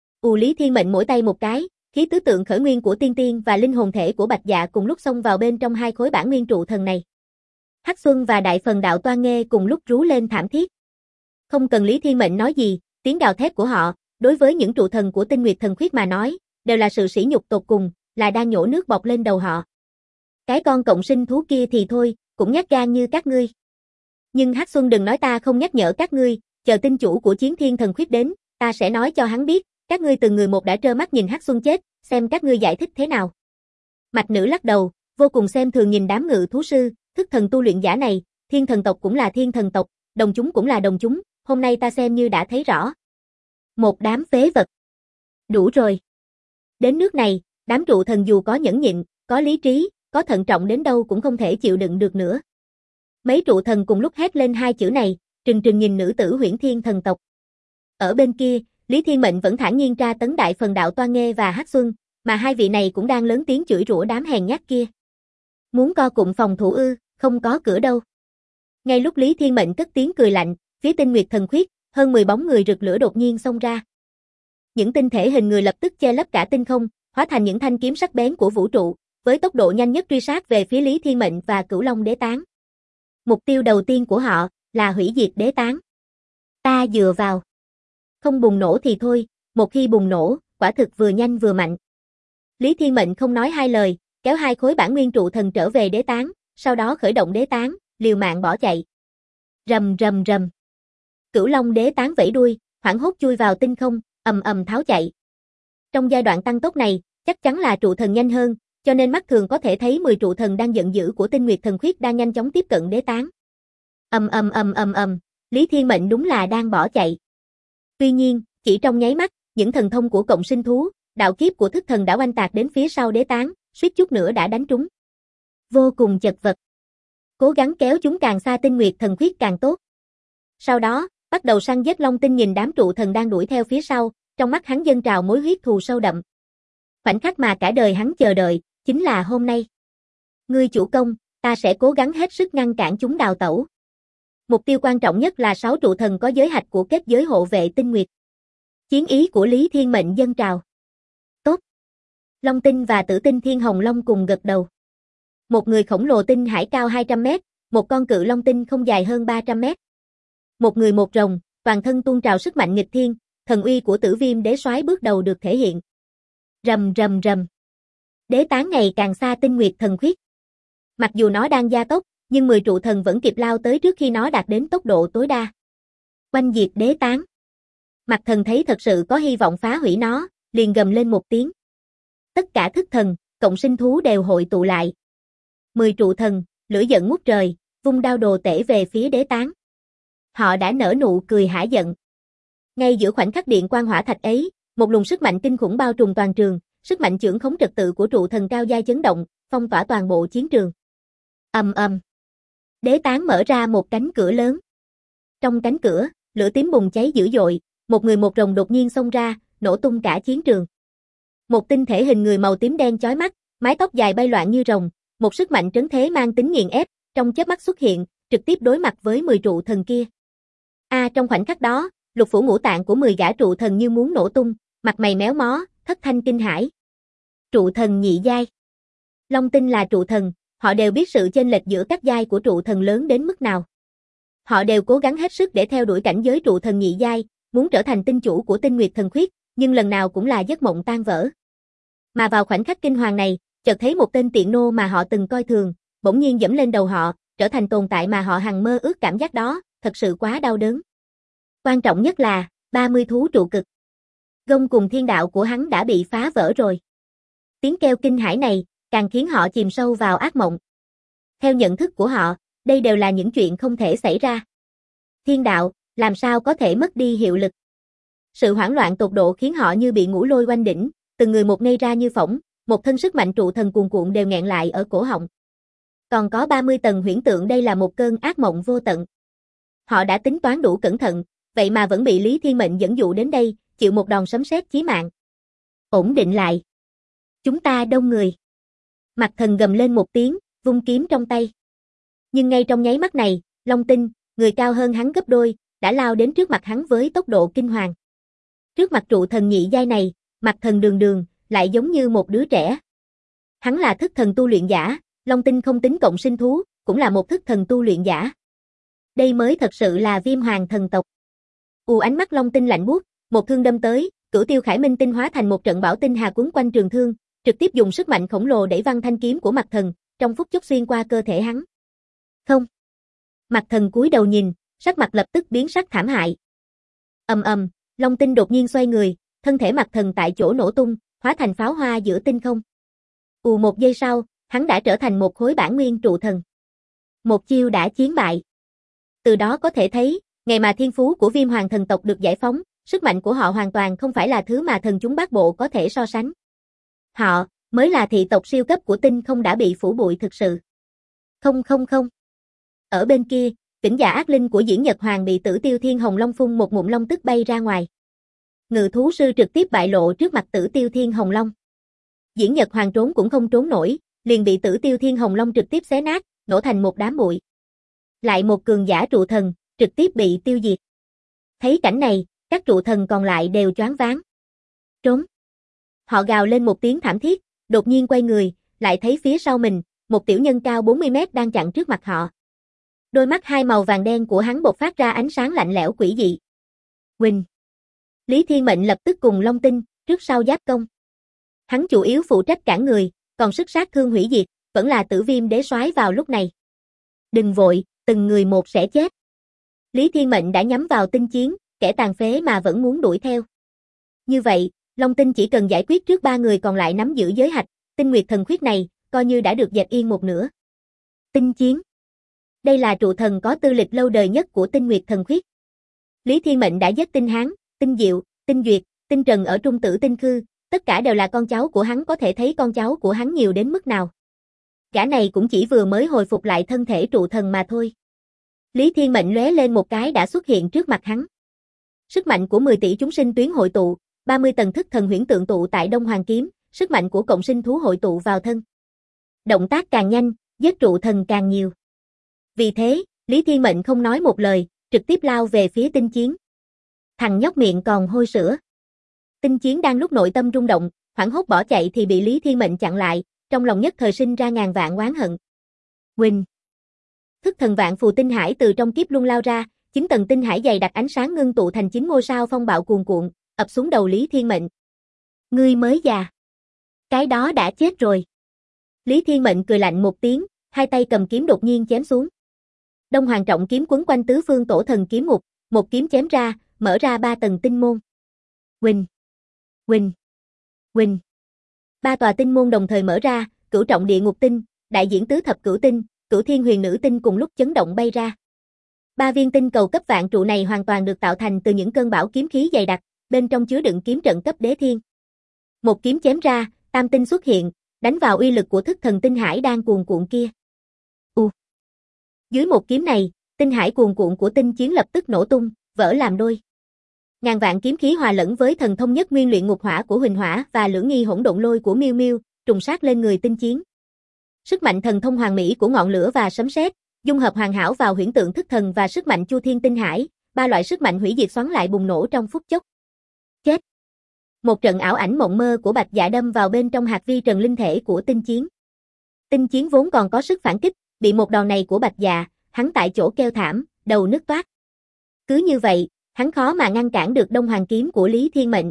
Lý Thiên Mệnh mỗi tay một cái, khí tứ tượng khởi nguyên của tiên tiên và linh hồn thể của Bạch Dạ cùng lúc xông vào bên trong hai khối bản nguyên trụ thần này. Hắc Xuân và Đại Phần Đạo Toan Nghê cùng lúc rú lên thảm thiết. Không cần Lý Thiên Mệnh nói gì, tiếng gào thét của họ, đối với những trụ thần của Tinh Nguyệt Thần Khuyết mà nói, đều là sự sỉ nhục tột cùng, là đang nhổ nước bọt lên đầu họ. Cái con cộng sinh thú kia thì thôi, cũng nhát gan như các ngươi. Nhưng Hắc Xuân đừng nói ta không nhắc nhở các ngươi, chờ tinh chủ của Chiến Thiên Thần Khuyết đến, ta sẽ nói cho hắn biết, các ngươi từng người một đã trơ mắt nhìn Hắc Xuân chết, xem các ngươi giải thích thế nào. Mạch nữ lắc đầu, vô cùng xem thường nhìn đám ngự thú sư, thức thần tu luyện giả này, thiên thần tộc cũng là thiên thần tộc, đồng chúng cũng là đồng chúng, hôm nay ta xem như đã thấy rõ. Một đám phế vật. Đủ rồi. Đến nước này, đám trụ thần dù có nhẫn nhịn, có lý trí, có thận trọng đến đâu cũng không thể chịu đựng được nữa. Mấy trụ thần cùng lúc hét lên hai chữ này, trừng trừng nhìn nữ tử Huyễn Thiên thần tộc. Ở bên kia, Lý Thiên Mệnh vẫn thản nhiên tra tấn Đại Phần Đạo Toan Nghê và Hắc Xuân, mà hai vị này cũng đang lớn tiếng chửi rủa đám hèn nhát kia. Muốn co cụm phòng thủ ư, không có cửa đâu. Ngay lúc Lý Thiên Mệnh cất tiếng cười lạnh, phía Tinh Nguyệt Thần Khuyết, hơn 10 bóng người rực lửa đột nhiên xông ra. Những tinh thể hình người lập tức che lấp cả tinh không, hóa thành những thanh kiếm sắc bén của vũ trụ, với tốc độ nhanh nhất truy sát về phía Lý Thiên Mệnh và Cửu Long Đế Tán. Mục tiêu đầu tiên của họ là hủy diệt Đế Tán. Ta dựa vào. Không bùng nổ thì thôi, một khi bùng nổ, quả thực vừa nhanh vừa mạnh. Lý Thiên Mệnh không nói hai lời, kéo hai khối bản nguyên trụ thần trở về Đế Tán, sau đó khởi động Đế Tán, liều mạng bỏ chạy. Rầm rầm rầm. Cửu Long Đế Tán vẫy đuôi, hoảng hốt chui vào tinh không, ầm ầm tháo chạy. Trong giai đoạn tăng tốc này, chắc chắn là trụ thần nhanh hơn, cho nên mắt thường có thể thấy 10 trụ thần đang giận dữ của Tinh Nguyệt Thần Khuyết đang nhanh chóng tiếp cận Đế Tán. Lý Thiên Mệnh đúng là đang bỏ chạy. Tuy nhiên, chỉ trong nháy mắt, những thần thông của cộng sinh thú, đạo kiếp của thức thần đã oanh tạc đến phía sau Đế Tán, suýt chút nữa đã đánh trúng. Vô cùng chật vật. Cố gắng kéo chúng càng xa Tinh Nguyệt Thần Khuyết càng tốt. Sau đó, bắt đầu săn giết Long Tinh nhìn đám trụ thần đang đuổi theo phía sau, trong mắt hắn dâng trào mối huyết thù sâu đậm. Khoảnh khắc mà cả đời hắn chờ đợi, chính là hôm nay. Ngươi chủ công, ta sẽ cố gắng hết sức ngăn cản chúng đào tẩu. Mục tiêu quan trọng nhất là 6 trụ thần có giới hạch của kết giới hộ vệ Tinh Nguyệt. Chiến ý của Lý Thiên Mệnh dâng trào. Tốt. Long Tinh và Tử Tinh Thiên Hồng Long cùng gật đầu. Một người khổng lồ tinh hải cao 200 mét, một con cự long tinh không dài hơn 300 mét. Một người một rồng, toàn thân tuôn trào sức mạnh nghịch thiên, thần uy của Tử Viêm Đế Soái bước đầu được thể hiện. Rầm rầm rầm. Đế Tán ngày càng xa Tinh Nguyệt Thần Khuyết. Mặc dù nó đang gia tốc, nhưng 10 trụ thần vẫn kịp lao tới trước khi nó đạt đến tốc độ tối đa. Oanh diệt Đế Tán. Mặt thần thấy thật sự có hy vọng phá hủy nó, liền gầm lên một tiếng. Tất cả thức thần, cộng sinh thú đều hội tụ lại. 10 trụ thần, lửa giận ngút trời, vung đao đồ tể về phía Đế Tán. Họ đã nở nụ cười hả giận. Ngay giữa khoảnh khắc điện quang hỏa thạch ấy, một luồng sức mạnh kinh khủng bao trùm toàn trường, sức mạnh chưởng khống trật tự của trụ thần cao giai chấn động, phong tỏa toàn bộ chiến trường. Ầm ầm. Đế Tán mở ra một cánh cửa lớn. Trong cánh cửa, lửa tím bùng cháy dữ dội, một người một rồng đột nhiên xông ra, nổ tung cả chiến trường. Một tinh thể hình người màu tím đen chói mắt, mái tóc dài bay loạn như rồng, một sức mạnh trấn thế mang tính nghiền ép, trong chớp mắt xuất hiện, trực tiếp đối mặt với 10 trụ thần kia. Trong khoảnh khắc đó, lục phủ ngũ tạng của 10 gã trụ thần như muốn nổ tung, mặt mày méo mó, thất thanh kinh hãi. Trụ thần nhị giai. Long Tinh là trụ thần, họ đều biết sự chênh lệch giữa các giai của trụ thần lớn đến mức nào. Họ đều cố gắng hết sức để theo đuổi cảnh giới trụ thần nhị giai, muốn trở thành tinh chủ của Tinh Nguyệt Thần Khuyết, nhưng lần nào cũng là giấc mộng tan vỡ. Mà vào khoảnh khắc kinh hoàng này, chợt thấy một tên tiện nô mà họ từng coi thường, bỗng nhiên giẫm lên đầu họ, trở thành tồn tại mà họ hằng mơ ước. Cảm giác đó, thật sự quá đau đớn. Quan trọng nhất là, 30 thú trụ cực. Gông cùng thiên đạo của hắn đã bị phá vỡ rồi. Tiếng kêu kinh hãi này, càng khiến họ chìm sâu vào ác mộng. Theo nhận thức của họ, đây đều là những chuyện không thể xảy ra. Thiên đạo, làm sao có thể mất đi hiệu lực? Sự hoảng loạn tột độ khiến họ như bị ngũ lôi oanh đỉnh, từng người một ngây ra như phỏng, một thân sức mạnh trụ thần cuồn cuộn đều nghẹn lại ở cổ họng. Còn có 30 tầng huyễn tượng, đây là một cơn ác mộng vô tận. Họ đã tính toán đủ cẩn thận, vậy mà vẫn bị Lý Thiên Mệnh dẫn dụ đến đây, chịu một đòn sấm sét chí mạng. Ổn định lại. Chúng ta đông người. Mạc Thần gầm lên một tiếng, vung kiếm trong tay. Nhưng ngay trong nháy mắt này, Long Tinh, người cao hơn hắn gấp đôi, đã lao đến trước mặt hắn với tốc độ kinh hoàng. Trước mặt trụ thần nhị giai này, Mạc Thần đường đường, lại giống như một đứa trẻ. Hắn là thức thần tu luyện giả, Long Tinh không tính cộng sinh thú, cũng là một thức thần tu luyện giả. Đây mới thật sự là Viêm Hoàng thần tộc. Ánh mắt Long Tinh lạnh buốt, một thương đâm tới, Cửu Tiêu Khải Minh tinh hóa thành một trận bão tinh hà quấn quanh trường thương, trực tiếp dùng sức mạnh khổng lồ đẩy văng thanh kiếm của Mạc Thần, trong phút chốc xuyên qua cơ thể hắn. Không. Mạc Thần cúi đầu nhìn, sắc mặt lập tức biến sắc thảm hại. Ầm ầm, Long Tinh đột nhiên xoay người, thân thể Mạc Thần tại chỗ nổ tung, hóa thành pháo hoa giữa tinh không. Một giây sau, hắn đã trở thành một khối bản nguyên trụ thần. Một chiêu đã chiến bại. Từ đó có thể thấy, ngày mà thiên phú của Viêm Hoàng thần tộc được giải phóng, sức mạnh của họ hoàn toàn không phải là thứ mà thần chúng bát bộ có thể so sánh. Họ mới là thị tộc siêu cấp của tinh không đã bị phủ bụi thực sự. Không. Ở bên kia, Vĩnh Dạ ác linh của Diễn Nhật Hoàng bị Tử Tiêu Thiên Hồng Long phun một ngụm long tức bay ra ngoài. Ngự thú sư trực tiếp bại lộ trước mặt Tử Tiêu Thiên Hồng Long. Diễn Nhật Hoàng trốn cũng không trốn nổi, liền bị Tử Tiêu Thiên Hồng Long trực tiếp xé nát, nổ thành một đám bụi. Lại một cường giả trụ thần, trực tiếp bị tiêu diệt. Thấy cảnh này, các trụ thần còn lại đều choáng váng. Trốn. Họ gào lên một tiếng thảm thiết, đột nhiên quay người, lại thấy phía sau mình, một tiểu nhân cao 40 mét đang chặn trước mặt họ. Đôi mắt hai màu vàng đen của hắn bộc phát ra ánh sáng lạnh lẽo quỷ dị. Huỳnh. Lý Thiên Mệnh lập tức cùng Long Tinh, trước sau giáp công. Hắn chủ yếu phụ trách cản người, còn sức sát thương hủy diệt, vẫn là Tử Viêm đế soái vào lúc này. Đừng vội, từng người một sẽ chết. Lý Thiên Mệnh đã nhắm vào Tinh Chiến, kẻ tàn phế mà vẫn muốn đuổi theo. Như vậy, Long Tinh chỉ cần giải quyết trước 3 người còn lại nắm giữ giới hạch, Tinh Nguyệt Thần Khuyết này, coi như đã được dẹp yên một nửa. Tinh Chiến. Đây là trụ thần có tư lịch lâu đời nhất của Tinh Nguyệt Thần Khuyết. Lý Thiên Mệnh đã giết Tinh Hán, Tinh Diệu, Tinh Duyệt, Tinh Trần ở Trung Tử Tinh Khư, tất cả đều là con cháu của hắn, có thể thấy con cháu của hắn nhiều đến mức nào. Gã này cũng chỉ vừa mới hồi phục lại thân thể trụ thần mà thôi. Lý Thiên Mệnh lóe lên một cái đã xuất hiện trước mặt hắn. Sức mạnh của 10 tỷ chúng sinh tuyến hội tụ, 30 tầng thức thần huyễn tượng tụ tại Đông Hoàng kiếm, sức mạnh của cộng sinh thú hội tụ vào thân. Động tác càng nhanh, giết trụ thần càng nhiều. Vì thế, Lý Thiên Mệnh không nói một lời, trực tiếp lao về phía Tinh Chiến. Thằng nhóc miệng còn hôi sữa. Tinh Chiến đang lúc nội tâm rung động, hoảng hốt bỏ chạy thì bị Lý Thiên Mệnh chặn lại, trong lòng nhất thời sinh ra ngàn vạn oán hận. Huỳnh. Thức thần vạn phù tinh hải từ trong kiếp luân lao ra, 9 tầng tinh hải dày đặc ánh sáng ngưng tụ thành 9 ngôi sao phong bạo cuồn cuộn, ập xuống đầu Lý Thiên Mệnh. Ngươi mới già. Cái đó đã chết rồi. Lý Thiên Mệnh cười lạnh một tiếng, hai tay cầm kiếm đột nhiên chém xuống. Đông Hoàng trọng kiếm quấn quanh tứ phương tổ thần kiếm ngục, một kiếm chém ra, mở ra 3 tầng tinh môn. Huỳnh. Huỳnh. Huỳnh. 3 tòa tinh môn đồng thời mở ra, cửu trọng địa ngục tinh, đại diễn tứ thập cửu tinh, cửu thiên huyền nữ tinh cùng lúc chấn động bay ra. 3 viên tinh cầu cấp vạn trụ này hoàn toàn được tạo thành từ những cơn bão kiếm khí dày đặc, bên trong chứa đựng kiếm trận cấp đế thiên. Một kiếm chém ra, tam tinh xuất hiện, đánh vào uy lực của thức thần tinh hải đang cuồn cuộn kia. Dưới một kiếm này, tinh hải cuồn cuộn của Tinh Chiến lập tức nổ tung, vỡ làm đôi. Ngàn vạn kiếm khí hòa lẫn với thần thông nhất nguyên luyện ngục hỏa của Huỳnh Hỏa và lưỡng nghi hỗn độn lôi của Miêu Miêu, trùng sát lên người Tinh Chiến. Sức mạnh thần thông hoàn mỹ của ngọn lửa và sấm sét, Dung hợp hoàn hảo vào huyễn tượng thức thần và sức mạnh Chu Thiên Tinh Hải, ba loại sức mạnh hủy diệt xoắn lại bùng nổ trong phút chốc. Chết! Một trận ảo ảnh mộng mơ của Bạch Dạ đâm vào bên trong hạt vi trần linh thể của Tinh Chiến. Tinh Chiến vốn còn có sức phản kích, bị một đòn này của Bạch Dạ, hắn tại chỗ kêu thảm, đầu nứt toát. Cứ như vậy, hắn khó mà ngăn cản được Đông Hoàng kiếm của Lý Thiên Mệnh.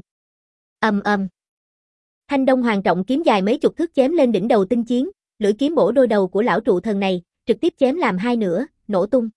Ầm ầm. Thanh Đông Hoàng trọng kiếm dài mấy chục thước chém lên đỉnh đầu Tinh Chiến, lưỡi kiếm bổ đôi đầu của lão trụ thần này, trực tiếp chém làm hai nửa, nổ tung.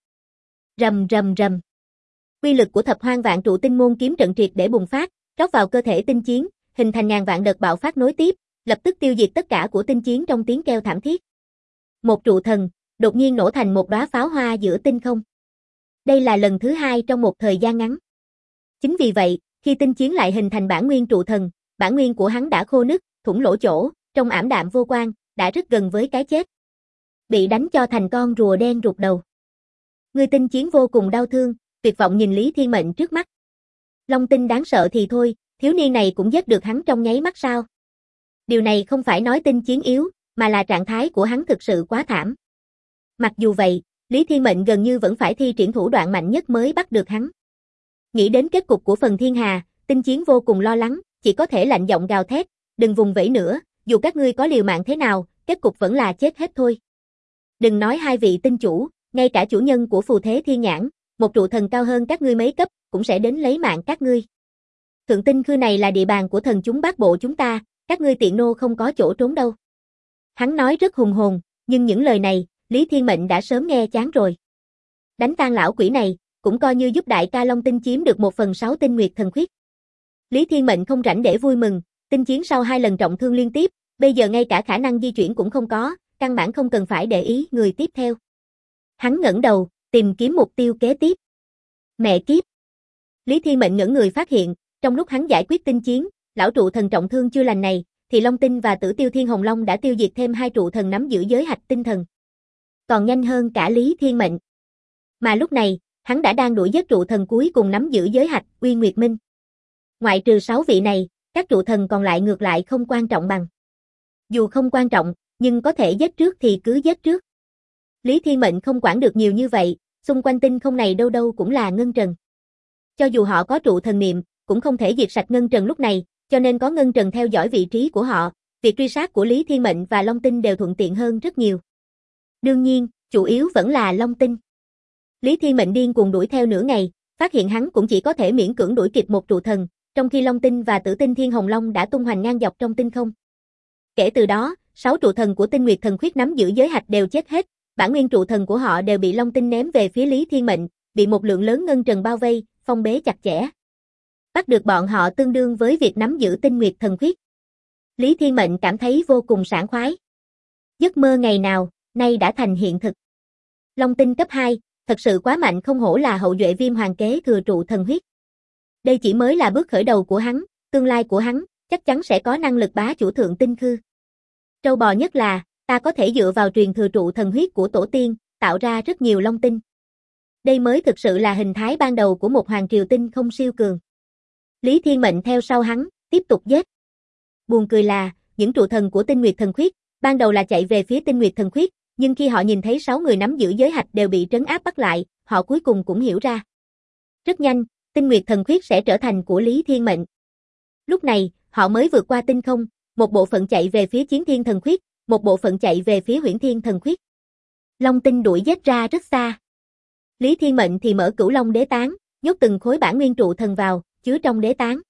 Rầm rầm rầm. Uy lực của Thập Hoang Vạn Trụ Tinh Môn kiếm trận triệt để bùng phát, trót vào cơ thể Tinh Chiến, hình thành ngàn vạn đợt bạo phát nối tiếp, lập tức tiêu diệt tất cả của Tinh Chiến trong tiếng kêu thảm thiết. Một trụ thần, đột nhiên nổ thành một đóa pháo hoa giữa tinh không. Đây là lần thứ hai trong một thời gian ngắn. Chính vì vậy, khi Tinh Chiến lại hình thành bản nguyên trụ thần, bản nguyên của hắn đã khô nứt, thủng lỗ chỗ, trong ảm đạm vô quang, đã rất gần với cái chết. Bị đánh cho thành con rùa đen rụt đầu. Người Tinh Chiến vô cùng đau thương, tuyệt vọng nhìn Lý Thiên Mệnh trước mắt. Long tinh đáng sợ thì thôi, thiếu niên này cũng giết được hắn trong nháy mắt sao? Điều này không phải nói Tinh Chiến yếu, mà là trạng thái của hắn thực sự quá thảm. Mặc dù vậy, Lý Thiên Mệnh gần như vẫn phải thi triển thủ đoạn mạnh nhất mới bắt được hắn. Nghĩ đến kết cục của phần thiên hà, Tinh Chiến vô cùng lo lắng, chỉ có thể lạnh giọng gào thét, đừng vùng vẫy nữa, dù các ngươi có liều mạng thế nào, kết cục vẫn là chết hết thôi. Đừng nói hai vị tinh chủ, ngay cả chủ nhân của phù thế thiên nhãn, một trụ thần cao hơn các ngươi mấy cấp, cũng sẽ đến lấy mạng các ngươi. Thượng tinh khư này là địa bàn của thần chúng bát bộ chúng ta, các ngươi tiện nô không có chỗ trốn đâu. Hắn nói rất hùng hồn, nhưng những lời này, Lý Thiên Mệnh đã sớm nghe chán rồi. Đánh tan lão quỷ này, cũng coi như giúp đại ca Long Tinh chiếm được 1/6 tinh nguyệt thần khuyết. Lý Thiên Mệnh không rảnh để vui mừng, Tinh Chiến sau 2 lần trọng thương liên tiếp, bây giờ ngay cả khả năng di chuyển cũng không có, căn bản không cần phải để ý người tiếp theo. Hắn ngẩng đầu, tìm kiếm mục tiêu kế tiếp. Mẹ kiếp! Lý Thiên Mệnh ngẩn người phát hiện, trong lúc hắn giải quyết Tinh Chiến, lão trụ thần trọng thương chưa lành này, thì Long Tinh và Tử Tiêu Thiên Hồng Long đã tiêu diệt thêm 2 trụ thần nắm giữ giới hạch tinh thần. Còn nhanh hơn cả Lý Thiên Mệnh. Mà lúc này, hắn đã đang đuổi giết trụ thần cuối cùng nắm giữ giới hạch, Uy Nguyệt Minh. Ngoại trừ 6 vị này, các trụ thần còn lại ngược lại không quan trọng bằng. Dù không quan trọng, nhưng có thể giết trước thì cứ giết trước. Lý Thiên Mệnh không quản được nhiều như vậy, xung quanh tinh không này đâu đâu cũng là ngân trần. Cho dù họ có trụ thần niệm, cũng không thể diệt sạch ngân trần lúc này, cho nên có ngân trần theo dõi vị trí của họ, việc truy sát của Lý Thiên Mệnh và Long Tinh đều thuận tiện hơn rất nhiều. Đương nhiên, chủ yếu vẫn là Long Tinh. Lý Thiên Mệnh điên cuồng đuổi theo nửa ngày, phát hiện hắn cũng chỉ có thể miễn cưỡng đuổi kịp một trụ thần, trong khi Long Tinh và Tử Tinh Thiên Hồng Long đã tung hoành ngang dọc trong tinh không. Kể từ đó, 6 trụ thần của Tinh Nguyệt Thần Khuyết nắm giữ giới hạch đều chết hết, bản nguyên trụ thần của họ đều bị Long Tinh ném về phía Lý Thiên Mệnh, bị một lượng lớn ngân trần bao vây, phong bế chặt chẽ. Bắt được bọn họ tương đương với việc nắm giữ Tinh Nguyệt Thần Khuyết. Lý Thiên Mệnh cảm thấy vô cùng sảng khoái. Giấc mơ ngày nào, nay đã thành hiện thực. Long Tinh cấp 2, thật sự quá mạnh không hổ là hậu duệ Viêm Hoàng kế thừa trụ thần huyết. Đây chỉ mới là bước khởi đầu của hắn, tương lai của hắn, chắc chắn sẽ có năng lực bá chủ thượng tinh khư. Trâu bò nhất là, ta có thể dựa vào truyền thừa trụ thần huyết của tổ tiên, tạo ra rất nhiều long tinh. Đây mới thực sự là hình thái ban đầu của một hoàng triều tinh không siêu cường. Lý Thiên Mệnh theo sau hắn, tiếp tục giết. Buồn cười là, những trụ thần của Tinh Nguyệt Thần Khuyết, ban đầu là chạy về phía Tinh Nguyệt Thần Khuyết, nhưng khi họ nhìn thấy 6 người nắm giữ giới hạch đều bị trấn áp bắt lại, họ cuối cùng cũng hiểu ra. Rất nhanh, Tinh Nguyệt Thần Khuyết sẽ trở thành của Lý Thiên Mệnh. Lúc này, họ mới vượt qua tinh không, một bộ phận chạy về phía Chiến Thiên Thần Khuyết, một bộ phận chạy về phía Huyễn Thiên Thần Khuyết. Long Tinh đuổi giết ra rất xa. Lý Thiên Mệnh thì mở Cửu Long Đế Tán, nhốt từng khối bản nguyên trụ thần vào, chứa trong đế tán.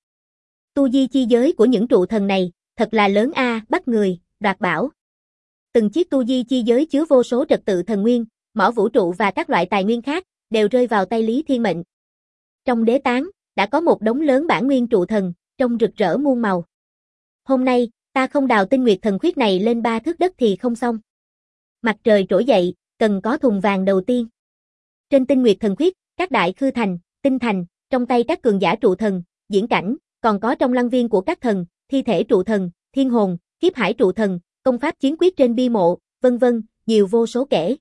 Tu vi chi giới của những trụ thần này, thật là lớn a, bắt người, đoạt bảo. Từng chiếc tu vi chi giới chứa vô số trật tự thần nguyên, mỏ vũ trụ và các loại tài nguyên khác, đều rơi vào tay Lý Thiên Mệnh. Trong đế tán, đã có một đống lớn bản nguyên trụ thần, trông rực rỡ muôn màu. Hôm nay, ta không đào Tinh Nguyệt Thần Khuyết này lên 3 thước đất thì không xong. Mặt trời trỗi dậy, cần có thùng vàng đầu tiên. Trên Tinh Nguyệt Thần Khuyết, các đại khư thành, tinh thành, trong tay các cường giả trụ thần, diễn cảnh, còn có trong lăng viên của các thần, thi thể trụ thần, thiên hồn, kiếp hải trụ thần, công pháp chiến quyết trên bia mộ, vân vân, nhiều vô số kể.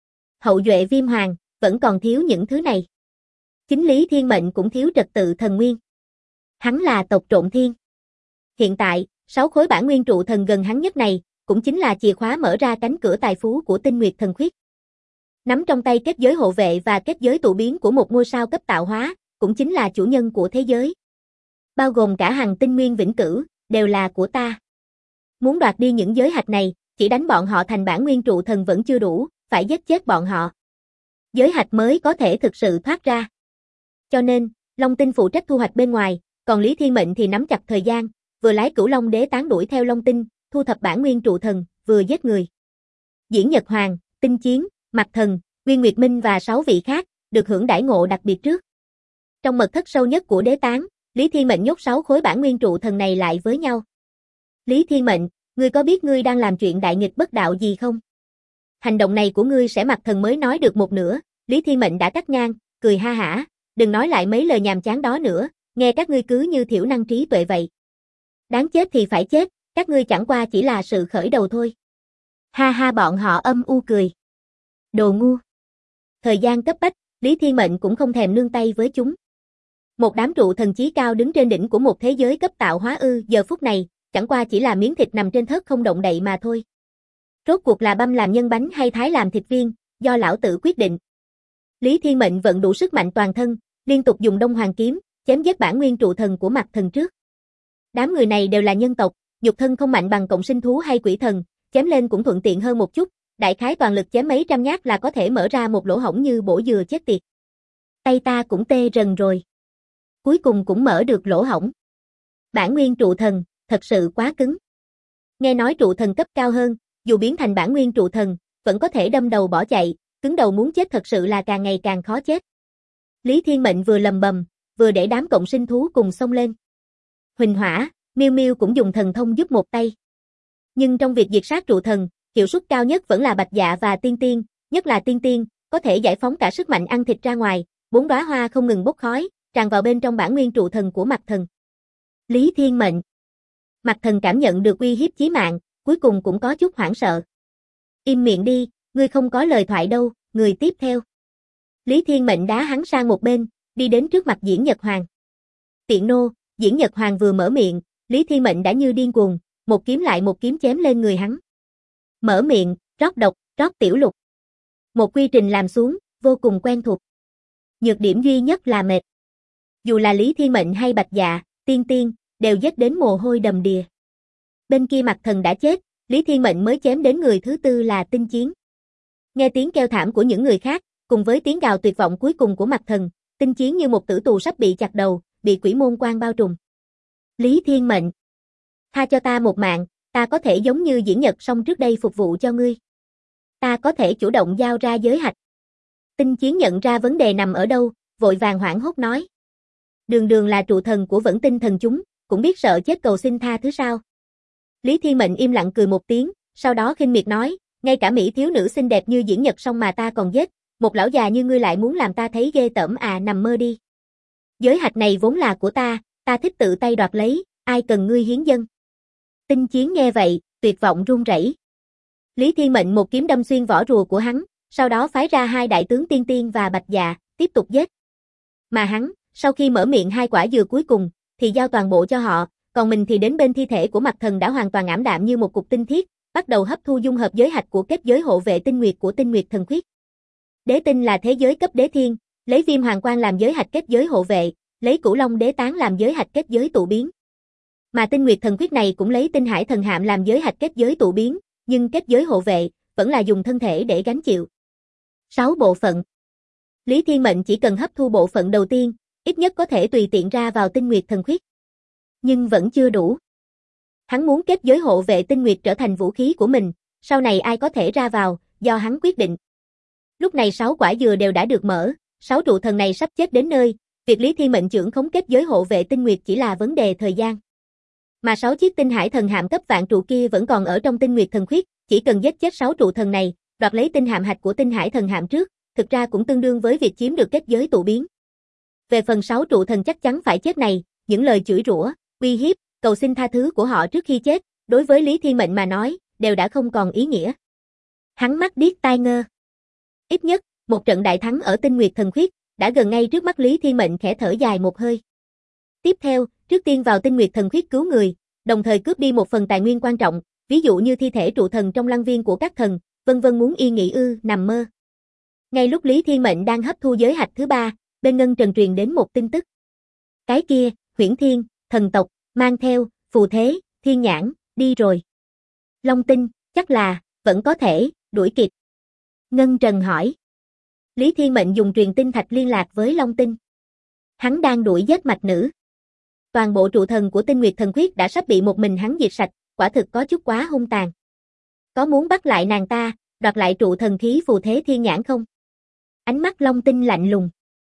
Hậu duệ Viêm Hoàng, vẫn còn thiếu những thứ này. Chính Lý Thiên Mệnh cũng thiếu trật tự thần nguyên. Hắn là tộc Trộn Thiên. Hiện tại, 6 khối bản nguyên trụ thần gần hắn nhất này, cũng chính là chìa khóa mở ra cánh cửa tài phú của Tinh Nguyệt Thần Khuyết. Nắm trong tay kết giới hộ vệ và kết giới tụ biến của một ngôi sao cấp tạo hóa, cũng chính là chủ nhân của thế giới. Bao gồm cả hành tinh nguyên vĩnh cửu, đều là của ta. Muốn đoạt đi những giới hạch này, chỉ đánh bọn họ thành bản nguyên trụ thần vẫn chưa đủ, phải giết chết bọn họ. Giới hạch mới có thể thực sự thoát ra. Cho nên, Long Tinh phụ trách thu hoạch bên ngoài, còn Lý Thiên Mệnh thì nắm chặt thời gian, vừa lái Cửu Long Đế tán đuổi theo Long Tinh, thu thập bản nguyên trụ thần, vừa giết người. Diễn Nhật Hoàng, Tinh Chiến, Mặt Thần, Nguyên Nguyệt Minh và 6 vị khác, được hưởng đãi ngộ đặc biệt trước. Trong mật thất sâu nhất của đế tán, Lý Thiên Mệnh nhốt 6 khối bản nguyên trụ thần này lại với nhau. Lý Thiên Mệnh, ngươi có biết ngươi đang làm chuyện đại nghịch bất đạo gì không? Hành động này của ngươi sẽ Mặt Thần mới nói được một nửa, Lý Thiên Mệnh đã cắt ngang, cười ha hả, đừng nói lại mấy lời nhàm chán đó nữa, nghe các ngươi cứ như thiểu năng trí tuệ vậy. Đáng chết thì phải chết, các ngươi chẳng qua chỉ là sự khởi đầu thôi. Ha ha, bọn họ âm u cười. Đồ ngu. Thời gian cấp bách, Lý Thiên Mệnh cũng không thèm nương tay với chúng. Một đám trụ thần chí cao đứng trên đỉnh của một thế giới cấp tạo hóa giờ phút này, chẳng qua chỉ là miếng thịt nằm trên thớt không động đậy mà thôi. Rốt cuộc là băm làm nhân bánh hay thái làm thịt viên, do lão tử quyết định. Lý Thiên Mệnh vận đủ sức mạnh toàn thân, liên tục dùng Đông Hoàng kiếm, chém giết bản nguyên trụ thần của Mặt Thần trước. Đám người này đều là nhân tộc, nhục thân không mạnh bằng cộng sinh thú hay quỷ thần, chém lên cũng thuận tiện hơn một chút, đại khái toàn lực chém mấy trăm nhát là có thể mở ra một lỗ hổng như bổ dừa chết tiệt. Tay ta cũng tê rần rồi. Cuối cùng cũng mở được lỗ hổng. Bản nguyên trụ thần, thật sự quá cứng. Nghe nói trụ thần cấp cao hơn, dù biến thành bản nguyên trụ thần, vẫn có thể đâm đầu bỏ chạy, cứng đầu muốn chết thật sự là càng ngày càng khó chết. Lý Thiên Mệnh vừa lầm bầm, vừa để đám cộng sinh thú cùng xông lên. Huỳnh Hỏa, Miêu Miêu cũng dùng thần thông giúp một tay. Nhưng trong việc diệt sát trụ thần, hiệu suất cao nhất vẫn là Bạch Dạ và Tiên Tiên, nhất là Tiên Tiên, có thể giải phóng cả sức mạnh ăn thịt ra ngoài, 4 đóa hoa không ngừng bốc khói, tràn vào bên trong bản nguyên trụ thần của Mặt Thần. Lý Thiên Mệnh. Mặt Thần cảm nhận được uy hiếp chí mạng, cuối cùng cũng có chút hoảng sợ. Im miệng đi, ngươi không có lời thoại đâu, người tiếp theo. Lý Thiên Mệnh đá hắn sang một bên, đi đến trước mặt Diễn Nhật Hoàng. Tiện nô, Diễn Nhật Hoàng vừa mở miệng, Lý Thiên Mệnh đã như điên cuồng, một kiếm lại một kiếm chém lên người hắn. Mở miệng, rót độc, rót tiểu lục. Một quy trình làm xuống, vô cùng quen thuộc. Nhược điểm duy nhất là mệt. Dù là Lý Thiên Mệnh hay Bạch Dạ, Tiên Tiên, đều giết đến mồ hôi đầm đìa. Bên kia Mặt Thần đã chết, Lý Thiên Mệnh mới chém đến người thứ tư là Tinh Chiến. Nghe tiếng kêu thảm của những người khác, cùng với tiếng gào tuyệt vọng cuối cùng của Mặt Thần, Tinh Chiến như một tử tù sắp bị chặt đầu, bị quỷ môn quan bao trùm. Lý Thiên Mệnh, tha cho ta một mạng, ta có thể giống như Diễn Nhật xong trước đây phục vụ cho ngươi. Ta có thể chủ động giao ra giới hạch. Tinh Chiến nhận ra vấn đề nằm ở đâu, vội vàng hoảng hốt nói. Đường đường là trụ thần của Vẫn Tinh thần chúng, cũng biết sợ chết cầu xin tha thứ sao. Lý Thiên Mệnh im lặng cười một tiếng, sau đó khinh miệt nói, ngay cả mỹ thiếu nữ xinh đẹp như Diễn Nhật xong mà ta còn giết, một lão già như ngươi lại muốn làm ta thấy ghê tởm à, nằm mơ đi. Giới hạch này vốn là của ta thích tự tay đoạt lấy, ai cần ngươi hiến dâng. Tinh Chiến nghe vậy, tuyệt vọng run rẩy. Lý Thiên Mệnh một kiếm đâm xuyên vỏ rùa của hắn, sau đó phái ra hai đại tướng Tiên Tiên và Bạch Dạ, tiếp tục giết. Mà hắn, sau khi mở miệng hai quả dừa cuối cùng, thì giao toàn bộ cho họ, còn mình thì đến bên thi thể của Mặt Thần đã hoàn toàn ảm đạm như một cục tinh thiết, bắt đầu hấp thu dung hợp giới hạch của kết giới hộ vệ tinh nguyệt của Tinh Nguyệt Thần Khuyết. Đế tinh là thế giới cấp đế thiên, lấy Viêm Hoàng Quang làm giới hạch kết giới hộ vệ, lấy Cửu Long Đế tán làm giới hạch kết giới tụ biến. Mà Tinh Nguyệt Thần Khuyết này cũng lấy Tinh Hải Thần Hạm làm giới hạch kết giới tụ biến, nhưng kết giới hộ vệ vẫn là dùng thân thể để gánh chịu. 6 bộ phận. Lý Thiên Mệnh chỉ cần hấp thu bộ phận đầu tiên, ít nhất có thể tùy tiện ra vào Tinh Nguyệt Thần Khuyết. Nhưng vẫn chưa đủ. Hắn muốn kết giới hộ vệ Tinh Nguyệt trở thành vũ khí của mình, sau này ai có thể ra vào, do hắn quyết định. Lúc này 6 quả dừa đều đã được mở, 6 trụ thần này sắp chết đến nơi, việc Lý Thiên Mệnh trưởng khống kết giới hộ vệ Tinh Nguyệt chỉ là vấn đề thời gian. Mà 6 chiếc Tinh Hải Thần Hạm cấp vạn trụ kia vẫn còn ở trong Tinh Nguyệt Thần Khuyết, chỉ cần giết chết 6 trụ thần này, đoạt lấy tinh hạm hạch của Tinh Hải Thần Hạm trước, thực ra cũng tương đương với việc chiếm được kết giới tụ biến. Về phần 6 trụ thần chắc chắn phải chết này, những lời chửi rủa, uy hiếp, cầu xin tha thứ của họ trước khi chết, đối với Lý Thiên Mệnh mà nói, đều đã không còn ý nghĩa. Hắn mắt điếc tai ngơ. Ít nhất, một trận đại thắng ở Tinh Nguyệt Thần Khuyết, đã gần ngay trước mắt Lý Thiên Mệnh khẽ thở dài một hơi. Tiếp theo, trước tiên vào Tinh Nguyệt Thần Khuyết cứu người, đồng thời cướp đi một phần tài nguyên quan trọng, ví dụ như thi thể trụ thần trong lăng viên của các thần, vân vân. Muốn yên nghỉ nằm mơ. Ngay lúc Lý Thiên Mệnh đang hấp thu giới hạch thứ 3, bên ngân trần truyền đến một tin tức. Cái kia, Huyễn Thiên, thần tộc, mang theo, phù thế, thiên nhãn, đi rồi. Long Tinh, chắc là, vẫn có thể, đuổi kịp. Ngân Trần hỏi. Lý Thiên Mệnh dùng truyền tinh thạch liên lạc với Long Tinh. Hắn đang đuổi giết mạch nữ. Toàn bộ trụ thần của Tinh Nguyệt Thần Khuyết đã sắp bị một mình hắn diệt sạch, quả thực có chút quá hung tàn. Có muốn bắt lại nàng ta, đoạt lại trụ thần khí phù thế thiên nhãn không? Ánh mắt Long Tinh lạnh lùng.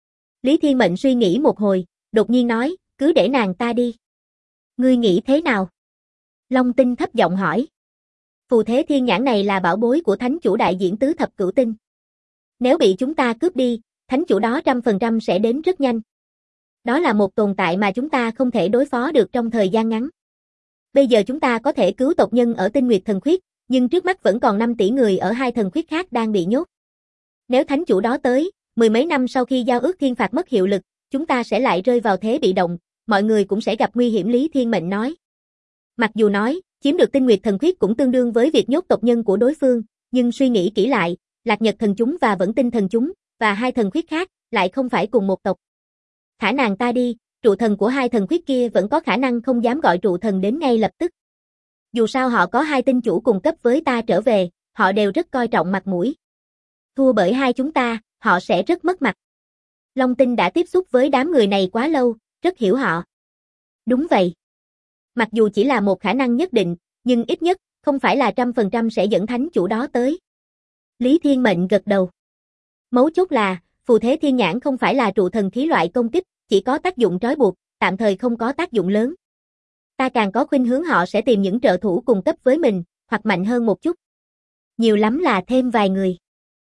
Lý Thiên Mệnh suy nghĩ một hồi, đột nhiên nói, cứ để nàng ta đi. Ngươi nghĩ thế nào? Long Tinh thấp giọng hỏi. Phù thế thiên nhãn này là bảo bối của thánh chủ đại diễn tứ thập cửu tinh. Nếu bị chúng ta cướp đi, thánh chủ đó 100% sẽ đến rất nhanh. Đó là một tồn tại mà chúng ta không thể đối phó được trong thời gian ngắn. Bây giờ chúng ta có thể cứu tộc nhân ở Tinh Nguyệt Thần Khuyết, nhưng trước mắt vẫn còn 5 tỷ người ở 2 thần khuyết khác đang bị nhốt. Nếu thánh chủ đó tới, mười mấy năm sau khi giao ước thiên phạt mất hiệu lực, chúng ta sẽ lại rơi vào thế bị động, mọi người cũng sẽ gặp nguy hiểm. Lý Thiên Mệnh nói. Mặc dù nói, chiếm được Tinh Nguyệt Thần Khuyết cũng tương đương với việc nhốt tộc nhân của đối phương, nhưng suy nghĩ kỹ lại, Lạc Nhật thần chúng và Vẫn Tinh thần chúng, và 2 thần khuyết khác, lại không phải cùng một tộc. Thả nàng ta đi, trụ thần của 2 thần khuyết kia vẫn có khả năng không dám gọi trụ thần đến ngay lập tức. Dù sao họ có 2 tinh chủ cùng cấp với ta trở về, họ đều rất coi trọng mặt mũi. Thua bởi hai chúng ta, họ sẽ rất mất mặt. Long Tinh đã tiếp xúc với đám người này quá lâu, rất hiểu họ. Đúng vậy. Mặc dù chỉ là một khả năng nhất định, nhưng ít nhất, không phải là 100% sẽ dẫn thánh chủ đó tới. Lý Thiên Mệnh gật đầu. Mấu chốt là, phù thế thiên nhãn không phải là trụ thần khí loại công kích, chỉ có tác dụng trói buộc, tạm thời không có tác dụng lớn. Ta càng có khuynh hướng họ sẽ tìm những trợ thủ cùng cấp với mình, hoặc mạnh hơn một chút. Nhiều lắm là thêm vài người.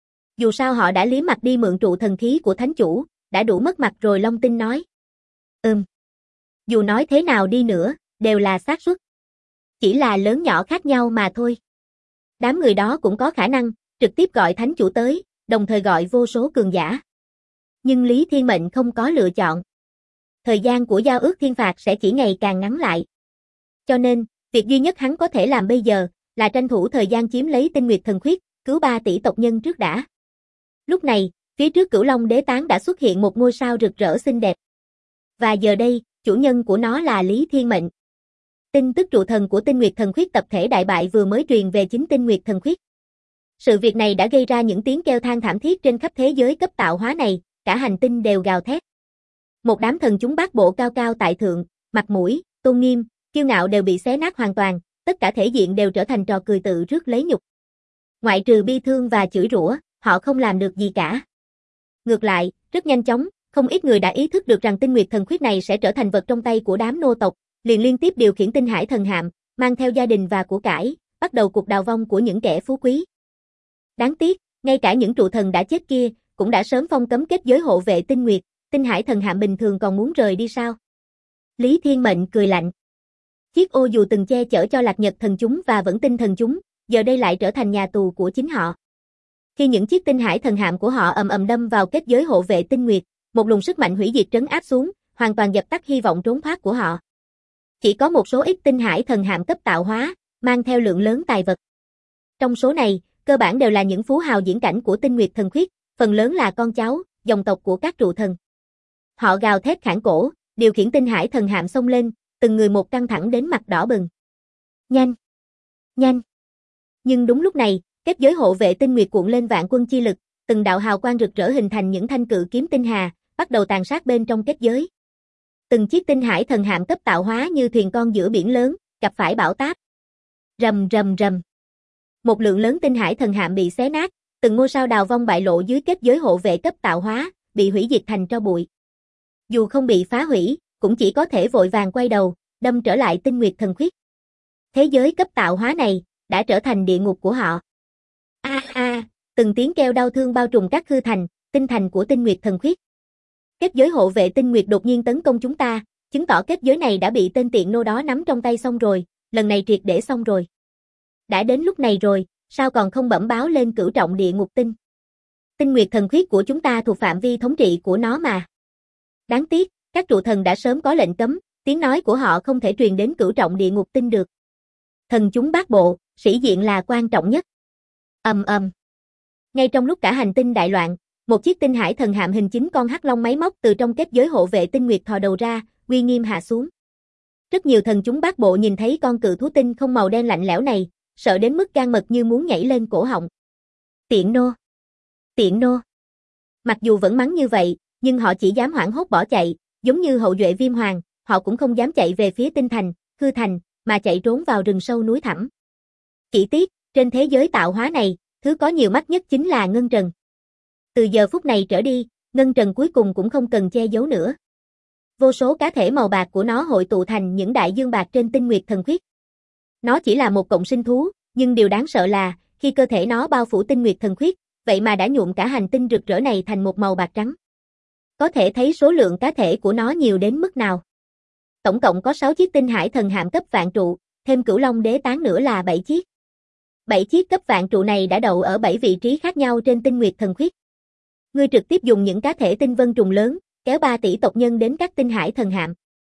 Dù sao họ đã liếm mặt đi mượn trụ thần khí của thánh chủ, đã đủ mất mặt rồi. Long Tinh nói. Dù nói thế nào đi nữa, đều là xác suất. Chỉ là lớn nhỏ khác nhau mà thôi. Đám người đó cũng có khả năng, trực tiếp gọi thánh chủ tới, đồng thời gọi vô số cường giả. Nhưng Lý Thiên Mệnh không có lựa chọn. Thời gian của giao ước thiên phạt sẽ chỉ ngày càng ngắn lại. Cho nên, việc duy nhất hắn có thể làm bây giờ, là tranh thủ thời gian chiếm lấy Tinh Nguyệt Thần Khuyết, cứu 3 tỷ tộc nhân trước đã. Lúc này, phía trước Cửu Long Đế Tán đã xuất hiện một ngôi sao rực rỡ xinh đẹp. Và giờ đây, chủ nhân của nó là Lý Thiên Mệnh. Tin tức trụ thần của Tinh Nguyệt Thần Khuyết tập thể đại bại vừa mới truyền về chính Tinh Nguyệt Thần Khuyết. Sự việc này đã gây ra những tiếng kêu than thảm thiết trên khắp thế giới cấp tạo hóa này, cả hành tinh đều gào thét. Một đám thần chúng bát bộ cao cao tại thượng, mặt mũi, tôn nghiêm, kiêu ngạo đều bị xé nát hoàn toàn, tất cả thể diện đều trở thành trò cười tự rước lấy nhục. Ngoại trừ bi thương và chửi rủa, họ không làm được gì cả. Ngược lại, rất nhanh chóng, không ít người đã ý thức được rằng Tinh Nguyệt Thần Khuyết này sẽ trở thành vật trong tay của đám nô tộc, liền liên tiếp điều khiển Tinh Hải Thần Hạm, mang theo gia đình và của cải, bắt đầu cuộc đào vong của những kẻ phú quý. Đáng tiếc, ngay cả những trụ thần đã chết kia, cũng đã sớm phong cấm kết giới hộ vệ Tinh Nguyệt, Tinh Hải Thần Hạm bình thường còn muốn rời đi sao? Lý Thiên Mệnh cười lạnh. Chiếc ô dù từng che chở cho Lạc Nhật thần chúng và Vẫn Tinh thần chúng, giờ đây lại trở thành nhà tù của chính họ. Khi những chiếc Tinh Hải Thần Hạm của họ ầm ầm đâm vào kết giới hộ vệ Tinh Nguyệt, một luồng sức mạnh hủy diệt trấn áp xuống, hoàn toàn dập tắt hy vọng trốn thoát của họ. Chỉ có một số ít Tinh Hải Thần Hạm cấp tạo hóa, mang theo lượng lớn tài vật. Trong số này, cơ bản đều là những phú hào diễn cảnh của Tinh Nguyệt Thần Khuyết, phần lớn là con cháu, dòng tộc của các trụ thần. Họ gào thét khản cổ, điều khiển Tinh Hải Thần Hạm xông lên, từng người một căng thẳng đến mặt đỏ bừng. Nhanh! Nhanh! Nhưng đúng lúc này, kết giới hộ vệ Tinh Nguyệt cuộn lên vạn quân chi lực, từng đạo hào quang rực rỡ hình thành những thanh cự kiếm tinh hà, bắt đầu tàn sát bên trong kết giới. Từng chiếc Tinh Hải Thần Hạm cấp tạo hóa như thuyền con giữa biển lớn, gặp phải bão táp. Rầm rầm rầm. Một lượng lớn Tinh Hải Thần Hạm bị xé nát, từng ngôi sao đào vong bại lộ dưới kết giới hộ vệ cấp tạo hóa, bị hủy diệt thành tro bụi. Dù không bị phá hủy, cũng chỉ có thể vội vàng quay đầu, đâm trở lại Tinh Nguyệt Thần Khuyết. Thế giới cấp tạo hóa này, đã trở thành địa ngục của họ. Từng tiếng kêu đau thương bao trùm các hư thành, tinh thành của Tinh Nguyệt Thần Khuyết. Kết giới hộ vệ Tinh Nguyệt đột nhiên tấn công chúng ta, chứng tỏ kết giới này đã bị tên tiện nô đó nắm trong tay xong rồi, lần này triệt để xong rồi. Đã đến lúc này rồi, sao còn không bẩm báo lên cửu trọng địa ngục tinh? Tinh Nguyệt Thần Khuyết của chúng ta thuộc phạm vi thống trị của nó mà. Đáng tiếc, các trụ thần đã sớm có lệnh cấm, tiếng nói của họ không thể truyền đến cửu trọng địa ngục tinh được. Thần chúng bát bộ, sĩ diện là quan trọng nhất. Ngay trong lúc cả hành tinh đại loạn, Một chiếc tinh hải thần hạm hình 9 con hắc long máy móc từ trong kết giới hộ vệ tinh nguyệt thò đầu ra, uy nghiêm hạ xuống. Rất nhiều thần chúng bát bộ nhìn thấy con cự thú tinh không màu đen lạnh lẽo này, sợ đến mức gan mật như muốn nhảy lên cổ họng. Tiện nô! Tiện nô! Mặc dù vẫn mắng như vậy, nhưng họ chỉ dám hoảng hốt bỏ chạy, giống như hậu duệ Viêm Hoàng, họ cũng không dám chạy về phía tinh thành, hư thành, mà chạy trốn vào rừng sâu núi thẳm. Chỉ tiếc, trên thế giới tạo hóa này, thứ có nhiều mắt nhất chính là ngân trần. Từ giờ phút này trở đi, ngân trần cuối cùng cũng không cần che giấu nữa. Vô số cá thể màu bạc của nó hội tụ thành những đại dương bạc trên tinh nguyệt thần khuyết. Nó chỉ là một cộng sinh thú, nhưng điều đáng sợ là, khi cơ thể nó bao phủ tinh nguyệt thần khuyết, vậy mà đã nhuộm cả hành tinh rực rỡ này thành một màu bạc trắng. Có thể thấy số lượng cá thể của nó nhiều đến mức nào. Tổng cộng có 6 chiếc tinh hải thần hạm cấp vạn trụ, thêm Cửu Long đế tán nữa là 7 chiếc. 7 chiếc cấp vạn trụ này đã đậu ở 7 vị trí khác nhau trên tinh nguyệt thần khuyết. Ngươi trực tiếp dùng những cá thể tinh vân trùng lớn, kéo 3 tỷ tộc nhân đến các tinh hải thần hạm.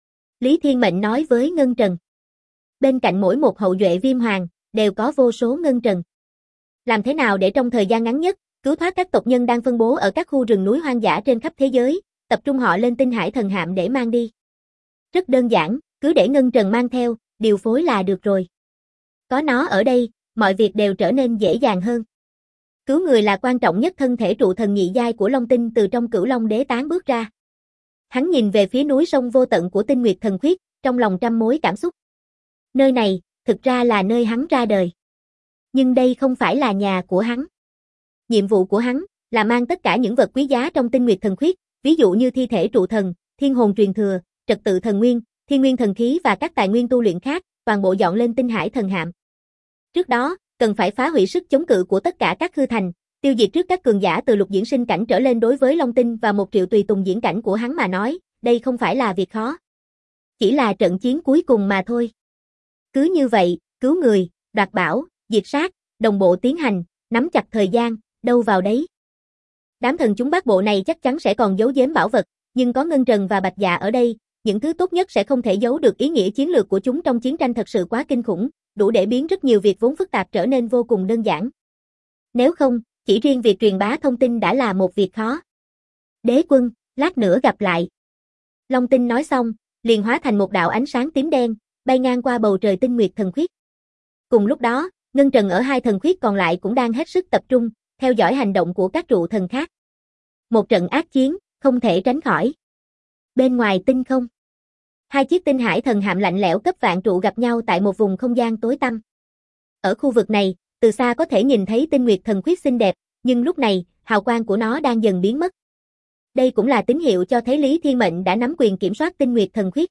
Lý Thiên Mệnh nói với Ngân Trần. Bên cạnh mỗi một hậu duệ Viêm Hoàng, đều có vô số Ngân Trần. Làm thế nào để trong thời gian ngắn nhất, cứu thoát các tộc nhân đang phân bố ở các khu rừng núi hoang dã trên khắp thế giới, tập trung họ lên tinh hải thần hạm để mang đi. Rất đơn giản, cứ để Ngân Trần mang theo, điều phối là được rồi. Có nó ở đây, mọi việc đều trở nên dễ dàng hơn. Cứu người là quan trọng nhất. Thân thể trụ thần nhị giai của Long Tinh từ trong Cửu Long đế tán bước ra. Hắn nhìn về phía núi sông vô tận của tinh nguyệt thần khuyết, trong lòng trăm mối cảm xúc. Nơi này, thực ra là nơi hắn ra đời. Nhưng đây không phải là nhà của hắn. Nhiệm vụ của hắn là mang tất cả những vật quý giá trong tinh nguyệt thần khuyết, ví dụ như thi thể trụ thần, thiên hồn truyền thừa, trật tự thần nguyên, thiên nguyên thần khí và các tài nguyên tu luyện khác, toàn bộ dọn lên tinh hải thần hạm. Trước đó, cần phải phá hủy sức chống cự của tất cả các hư thành, tiêu diệt trước các cường giả từ lục diễn sinh cảnh trở lên. Đối với Long Tinh và 1 triệu tùy tùng diễn cảnh của hắn mà nói, đây không phải là việc khó. Chỉ là trận chiến cuối cùng mà thôi. Cứ như vậy, cứu người, đoạt bảo, diệt sát, đồng bộ tiến hành, nắm chặt thời gian, đâu vào đấy. Đám thần chúng bát bộ này chắc chắn sẽ còn giấu giếm bảo vật, nhưng có Ngân Trần và Bạch Dạ ở đây, những thứ tốt nhất sẽ không thể giấu được. Ý nghĩa chiến lược của chúng trong chiến tranh thật sự quá kinh khủng, đủ để biến rất nhiều việc vốn phức tạp trở nên vô cùng đơn giản. Nếu không, chỉ riêng việc truyền bá thông tin đã là một việc khó. Đế quân, lát nữa gặp lại. Long Tinh nói xong, liền hóa thành một đạo ánh sáng tím đen, bay ngang qua bầu trời tinh nguyệt thần khuyết. Cùng lúc đó, Ngân Trần ở 2 thần khuyết còn lại cũng đang hết sức tập trung, theo dõi hành động của các trụ thần khác. Một trận ác chiến, không thể tránh khỏi. Bên ngoài tinh không, 2 chiếc tinh hải thần hạm lạnh lẽo cấp vạn trụ gặp nhau tại một vùng không gian tối tăm. Ở khu vực này, từ xa có thể nhìn thấy tinh nguyệt thần khuyết xinh đẹp, nhưng lúc này, hào quang của nó đang dần biến mất. Đây cũng là tín hiệu cho thấy Lý Thiên Mệnh đã nắm quyền kiểm soát tinh nguyệt thần khuyết.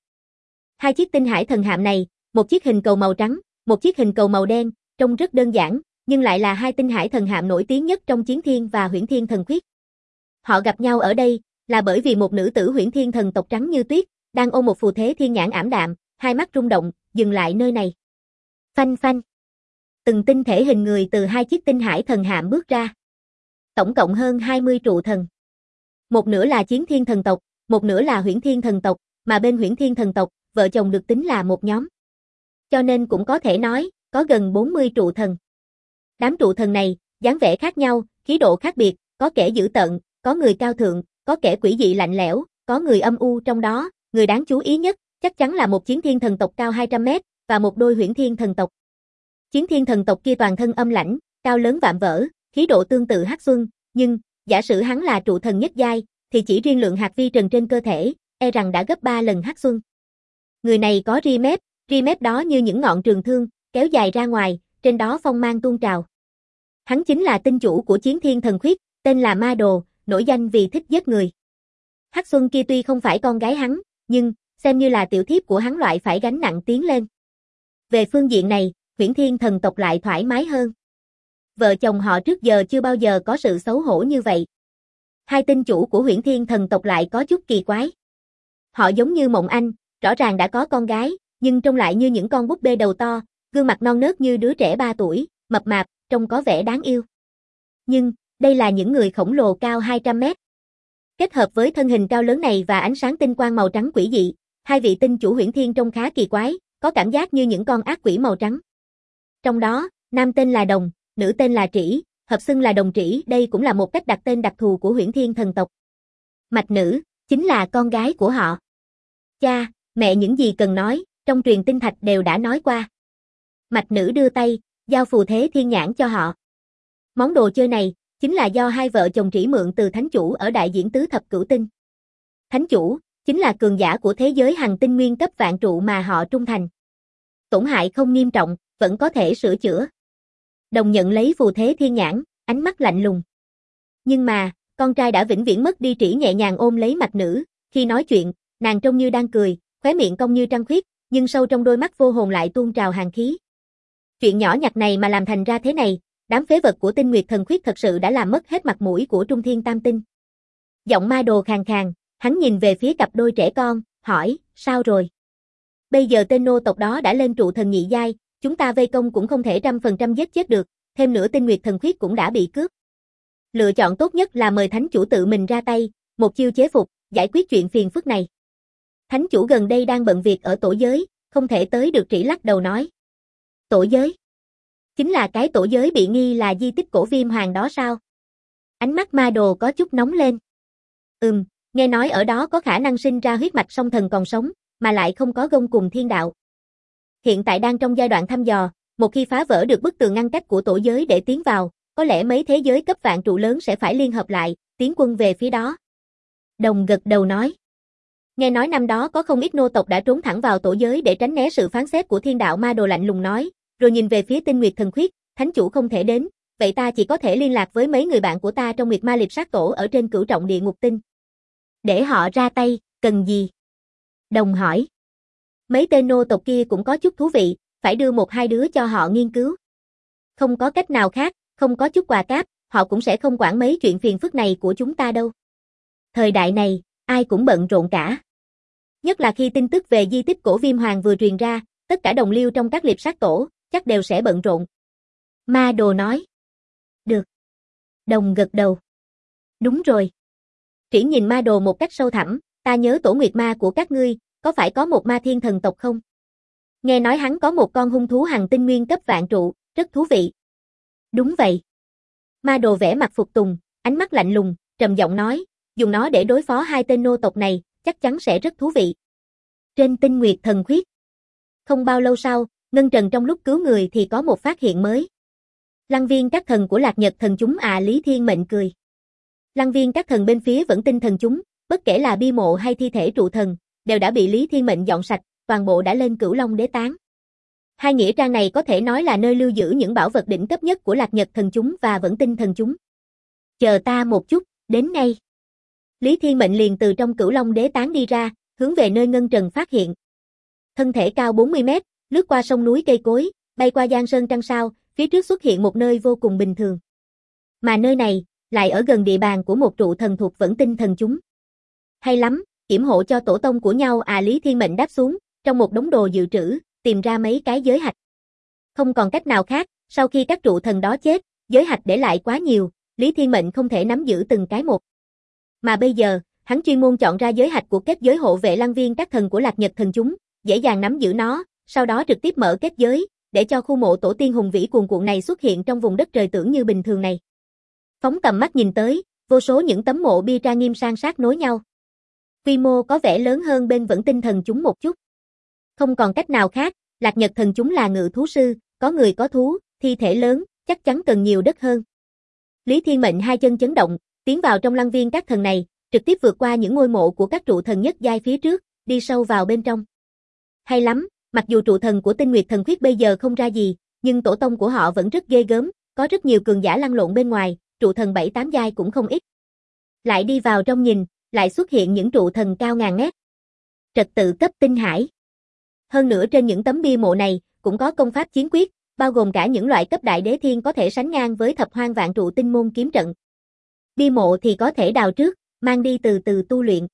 2 chiếc tinh hải thần hạm này, một chiếc hình cầu màu trắng, một chiếc hình cầu màu đen, trông rất đơn giản, nhưng lại là 2 tinh hải thần hạm nổi tiếng nhất trong Chiến Thiên và Huyễn Thiên thần khuyết. Họ gặp nhau ở đây, là bởi vì một nữ tử Huyễn Thiên thần tộc trắng như tuyết, đang ôm một phù thế thiên nhãn ảm đạm, hai mắt rung động, dừng lại nơi này. Phanh phanh. Từng tinh thể hình người từ 2 chiếc tinh hải thần hạm bước ra. Tổng cộng hơn 20 trụ thần. Một nửa là Chiến Thiên thần tộc, một nửa là Huyễn Thiên thần tộc, mà bên Huyễn Thiên thần tộc, vợ chồng được tính là một nhóm. Cho nên cũng có thể nói, có gần 40 trụ thần. Đám trụ thần này, dáng vẻ khác nhau, khí độ khác biệt, có kẻ dữ tợn, có người cao thượng, có kẻ quỷ dị lạnh lẽo, có người âm u. Trong đó, người đáng chú ý nhất, chắc chắn là một Chiến Thiên thần tộc cao 200 mét, và một đôi Huyễn Thiên thần tộc. Chiến Thiên thần tộc kia toàn thân âm lãnh, cao lớn vạm vỡ, khí độ tương tự Hắc Xuân, nhưng, giả sử hắn là trụ thần nhất giai, thì chỉ riêng lượng hạt vi trần trên cơ thể, e rằng đã gấp 3 lần Hắc Xuân. Người này có ri mép đó như những ngọn trường thương, kéo dài ra ngoài, trên đó phong mang tuôn trào. Hắn chính là tinh chủ của Chiến Thiên thần khuyết, tên là Ma Đồ, nổi danh vì thích giết người. Hắc Xuân kia tuy không phải con gái hắn, nhưng, xem như là tiểu thiếp của hắn loại phải gánh nặng tiến lên. Về phương diện này, Huyễn Thiên thần tộc lại thoải mái hơn. Vợ chồng họ trước giờ chưa bao giờ có sự xấu hổ như vậy. 2 tinh chủ của Huyễn Thiên thần tộc lại có chút kỳ quái. Họ giống như Mộng Anh, rõ ràng đã có con gái, nhưng trông lại như những con búp bê đầu to, gương mặt non nớt như đứa trẻ 3 tuổi, mập mạp, trông có vẻ đáng yêu. Nhưng, đây là những người khổng lồ cao 200 mét. Kết hợp với thân hình cao lớn này và ánh sáng tinh quang màu trắng quỷ dị, 2 vị tinh chủ Huyễn Thiên trông khá kỳ quái, có cảm giác như những con ác quỷ màu trắng. Trong đó, nam tên là Đồng, nữ tên là Trĩ, hợp xưng là đồng trĩ, đây cũng là một cách đặt tên đặc thù của Huyễn Thiên thần tộc. Mạch nữ, chính là con gái của họ. Cha, mẹ những gì cần nói, trong truyền tinh thạch đều đã nói qua. Mạch nữ đưa tay, giao phù thế thiên nhãn cho họ. Món đồ chơi này, chính là do hai vợ chồng Trĩ mượn từ thánh chủ ở đại diễn tứ thập cửu tinh. Thánh chủ, chính là cường giả của thế giới hành tinh nguyên cấp vạn trụ mà họ trung thành. Tổn hại không nghiêm trọng, vẫn có thể sửa chữa. Đồng nhận lấy phù thế thiên nhãn, ánh mắt lạnh lùng. Nhưng mà, con trai đã vĩnh viễn mất đi. Trĩ nhẹ nhàng ôm lấy Mạch nữ, khi nói chuyện, nàng trông như đang cười, khóe miệng cong như trăng khuyết, nhưng sâu trong đôi mắt vô hồn lại tuôn trào hàn khí. Chuyện nhỏ nhặt này mà làm thành ra thế này, đám phế vật của Tinh Nguyệt Thần Khuyết thật sự đã làm mất hết mặt mũi của Trung Thiên Tam Tinh. Giọng Ma Đồ khàn khàn, hắn nhìn về phía cặp đôi trẻ con, hỏi, sao rồi? Bây giờ tên nô tộc đó đã lên trụ thần nhị giai, chúng ta vây công cũng không thể 100% giết chết được, thêm nữa Tinh Nguyệt Thần Khuyết cũng đã bị cướp. Lựa chọn tốt nhất là mời thánh chủ tự mình ra tay, một chiêu chế phục, giải quyết chuyện phiền phức này. Thánh chủ gần đây đang bận việc ở tổ giới, không thể tới được. Trĩ lắc đầu nói. Tổ giới? Chính là cái tổ giới bị nghi là di tích cổ Viêm Hoàng đó sao? Ánh mắt Ma Đồ có chút nóng lên. Nghe nói ở đó có khả năng sinh ra huyết mạch song thần còn sống, mà lại không có gông cùng thiên đạo. Hiện tại đang trong giai đoạn thăm dò, một khi phá vỡ được bức tường ngăn cách của tổ giới để tiến vào, có lẽ mấy thế giới cấp vạn trụ lớn sẽ phải liên hợp lại, tiến quân về phía đó. Đồng gật đầu nói. Nghe nói năm đó có không ít nô tộc đã trốn thẳng vào tổ giới để tránh né sự phán xét của thiên đạo. Ma Đồ lạnh lùng nói, rồi nhìn về phía Tinh Nguyệt Thần Khuyết, thánh chủ không thể đến, vậy ta chỉ có thể liên lạc với mấy người bạn của ta trong Nguyệt Ma Liệp Sát Tổ ở trên cửu trọng địa ngục tinh. Để họ ra tay, cần gì? Đồng hỏi. Mấy tên nô tộc kia cũng có chút thú vị, phải đưa một hai đứa cho họ nghiên cứu. Không có cách nào khác, không có chút quà cáp, họ cũng sẽ không quản mấy chuyện phiền phức này của chúng ta đâu. Thời đại này, ai cũng bận rộn cả. Nhất là khi tin tức về di tích cổ Viêm Hoàng vừa truyền ra, tất cả đồng liêu trong các liệp sát tổ, chắc đều sẽ bận rộn. Ma Đồ nói. Được. Đồng gật đầu. Đúng rồi. Trĩ nhìn Ma Đồ một cách sâu thẳm, ta nhớ tổ Nguyệt Ma của các ngươi, có phải có một ma thiên thần tộc không? Nghe nói hắn có một con hung thú hành tinh nguyên cấp vạn trụ, rất thú vị. Đúng vậy. Ma Đồ vẻ mặt phục tùng, ánh mắt lạnh lùng, trầm giọng nói, dùng nó để đối phó hai tên nô tộc này, chắc chắn sẽ rất thú vị. Trên Tinh Nguyệt Thần Khuyết. Không bao lâu sau, Ngân Trần trong lúc cứu người thì có một phát hiện mới. Lăng viên các thần của Lạc Nhật thần chúng Lý Thiên Mệnh cười. Lăng viên các thần bên phía Vẫn Tinh thần chúng, bất kể là bia mộ hay thi thể trụ thần, đều đã bị Lý Thiên Mệnh dọn sạch, toàn bộ đã lên Cửu Long Đế Tán. Hai nghĩa trang này có thể nói là nơi lưu giữ những bảo vật đỉnh cấp nhất của Lạc Nhật thần chúng và Vẫn Tinh thần chúng. Chờ ta một chút, đến ngay. Lý Thiên Mệnh liền từ trong Cửu Long Đế Tán đi ra, hướng về nơi Ngân Trần phát hiện. Thân thể cao 40 mét, lướt qua sông núi cây cối, bay qua giang sơn trăng sao, phía trước xuất hiện một nơi vô cùng bình thường. Mà nơi này, lại ở gần địa bàn của một trụ thần thuộc Vẫn Tinh thần chúng. Hay lắm, yểm hộ cho tổ tông của nhau. Lý Thiên Mệnh đáp xuống, trong một đống đồ dự trữ, tìm ra mấy cái giới hạch. Không còn cách nào khác, sau khi các trụ thần đó chết, giới hạch để lại quá nhiều, Lý Thiên Mệnh không thể nắm giữ từng cái một. Mà bây giờ, hắn chuyên môn chọn ra giới hạch của kết giới hộ vệ lăng viên các thần của Lạc Nhật thần chúng, dễ dàng nắm giữ nó, sau đó trực tiếp mở kết giới, để cho khu mộ tổ tiên hùng vĩ cuồn cuộn này xuất hiện trong vùng đất trời tưởng như bình thường này. Phóng tầm mắt nhìn tới, vô số những tấm mộ bia trang nghiêm san sát nối nhau. Quy mô có vẻ lớn hơn bên Vẫn Tinh thần chúng một chút. Không còn cách nào khác, Lạc Nhật thần chúng là ngự thú sư, có người có thú, thi thể lớn, chắc chắn cần nhiều đất hơn. Lý Thiên Mệnh hai chân chấn động, tiến vào trong lăng viên các thần này, trực tiếp vượt qua những ngôi mộ của các trụ thần nhất giai phía trước, đi sâu vào bên trong. Hay lắm, mặc dù trụ thần của Tinh Nguyệt Thần Khuyết bây giờ không ra gì, nhưng tổ tông của họ vẫn rất ghê gớm, có rất nhiều cường giả lăn lộn bên ngoài, trụ thần 7-8 giai cũng không ít. Lại đi vào trong nhìn, lại xuất hiện những trụ thần cao ngàn mét. Trật tự cấp tinh hải. Hơn nữa trên những tấm bia mộ này, cũng có công pháp chiến quyết, bao gồm cả những loại cấp đại đế thiên có thể sánh ngang với thập hoang vạn trụ tinh môn kiếm trận. Bia mộ thì có thể đào trước, mang đi từ từ tu luyện.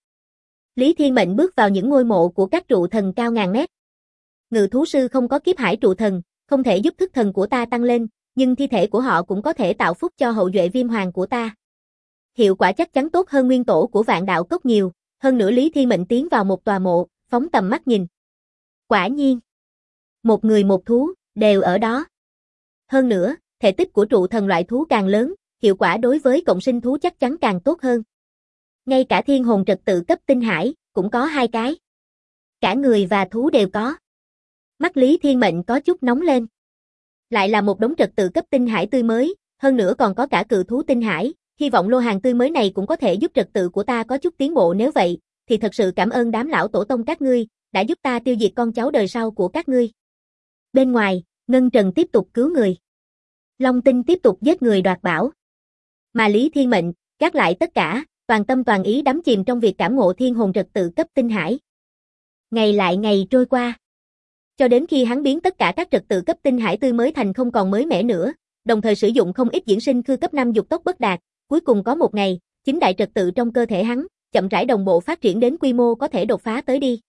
Lý Thiên Mệnh bước vào những ngôi mộ của các trụ thần cao ngàn mét. Ngự thú sư không có kiếp hải trụ thần, không thể giúp thức thần của ta tăng lên, nhưng thi thể của họ cũng có thể tạo phúc cho hậu duệ Viêm Hoàng của ta. Hiệu quả chắc chắn tốt hơn nguyên tổ của Vạn Đạo Cốc nhiều, hơn nữa Lý Thiên Mệnh tiến vào một tòa mộ, phóng tầm mắt nhìn. Quả nhiên, một người một thú, đều ở đó. Hơn nữa, thể tích của trụ thần loại thú càng lớn, hiệu quả đối với cộng sinh thú chắc chắn càng tốt hơn. Ngay cả thiên hồn trật tự cấp tinh hải, cũng có 2 cái. Cả người và thú đều có. Mắt Lý Thiên Mệnh có chút nóng lên. Lại là một đống trật tự cấp tinh hải tươi mới, hơn nữa còn có cả cự thú tinh hải, hy vọng lô hàng tươi mới này cũng có thể giúp trật tự của ta có chút tiến bộ, nếu vậy, thì thật sự cảm ơn đám lão tổ tông các ngươi, đã giúp ta tiêu diệt con cháu đời sau của các ngươi. Bên ngoài, Ngân Trần tiếp tục cứu người. Long Tinh tiếp tục giết người đoạt bảo. Mà Lý Thiên Mệnh, gác lại tất cả, toàn tâm toàn ý đắm chìm trong việc cảm ngộ thiên hồn trật tự cấp tinh hải. Ngày lại ngày trôi qua. Cho đến khi hắn biến tất cả các trật tự cấp tinh hải tươi mới thành không còn mới mẻ nữa, đồng thời sử dụng không ít diễn sinh khư cấp 5 dục tốc bất đạt, cuối cùng có một ngày, 9 đại trật tự trong cơ thể hắn, chậm rãi đồng bộ phát triển đến quy mô có thể đột phá tới đi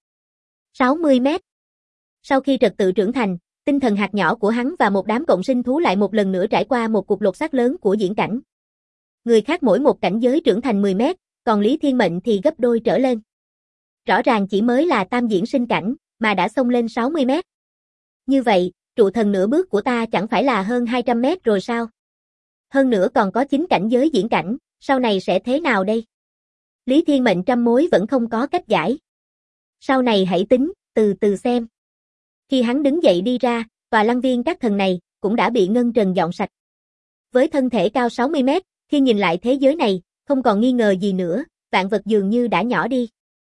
60 mét. Sau khi trật tự trưởng thành, tinh thần hạt nhỏ của hắn và một đám cộng sinh thú lại một lần nữa trải qua một cuộc lột xác lớn của diễn cảnh. Người khác mỗi một cảnh giới trưởng thành 10 mét, còn Lý Thiên Mệnh thì gấp đôi trở lên. Rõ ràng chỉ mới là tam diễn sinh cảnh, mà đã xông lên 60 mét. Như vậy, trụ thần nửa bước của ta chẳng phải là hơn 200 mét rồi sao? Hơn nữa còn có 9 cảnh giới diễn cảnh, sau này sẽ thế nào đây? Lý Thiên Mệnh trăm mối vẫn không có cách giải. Sau này hãy tính, từ từ xem. Khi hắn đứng dậy đi ra, tòa lăng viên các thần này cũng đã bị Ngân Trần dọn sạch. Với thân thể cao 60 mét, khi nhìn lại thế giới này, không còn nghi ngờ gì nữa, vạn vật dường như đã nhỏ đi.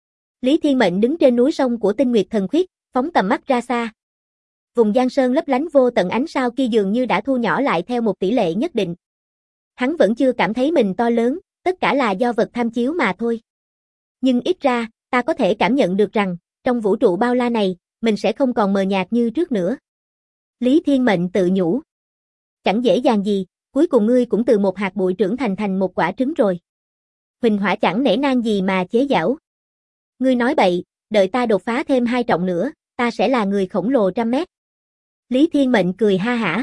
Lý Thiên Mệnh đứng trên núi sông của Tinh Nguyệt Thần Khuyết, phóng tầm mắt ra xa. Vùng giang sơn lấp lánh vô tận ánh sao kia dường như đã thu nhỏ lại theo một tỷ lệ nhất định. Hắn vẫn chưa cảm thấy mình to lớn, tất cả là do vật tham chiếu mà thôi. Nhưng ít ra, ta có thể cảm nhận được rằng, trong vũ trụ bao la này, mình sẽ không còn mờ nhạt như trước nữa. Lý Thiên Mệnh tự nhủ. Chẳng dễ dàng gì, cuối cùng ngươi cũng từ một hạt bụi trưởng thành một quả trứng rồi. Huỳnh Hỏa chẳng nể nang gì mà chế giễu. Ngươi nói bậy, đợi ta đột phá thêm 2 trọng nữa, ta sẽ là người khổng lồ 100 mét. Lý Thiên Mệnh cười ha hả.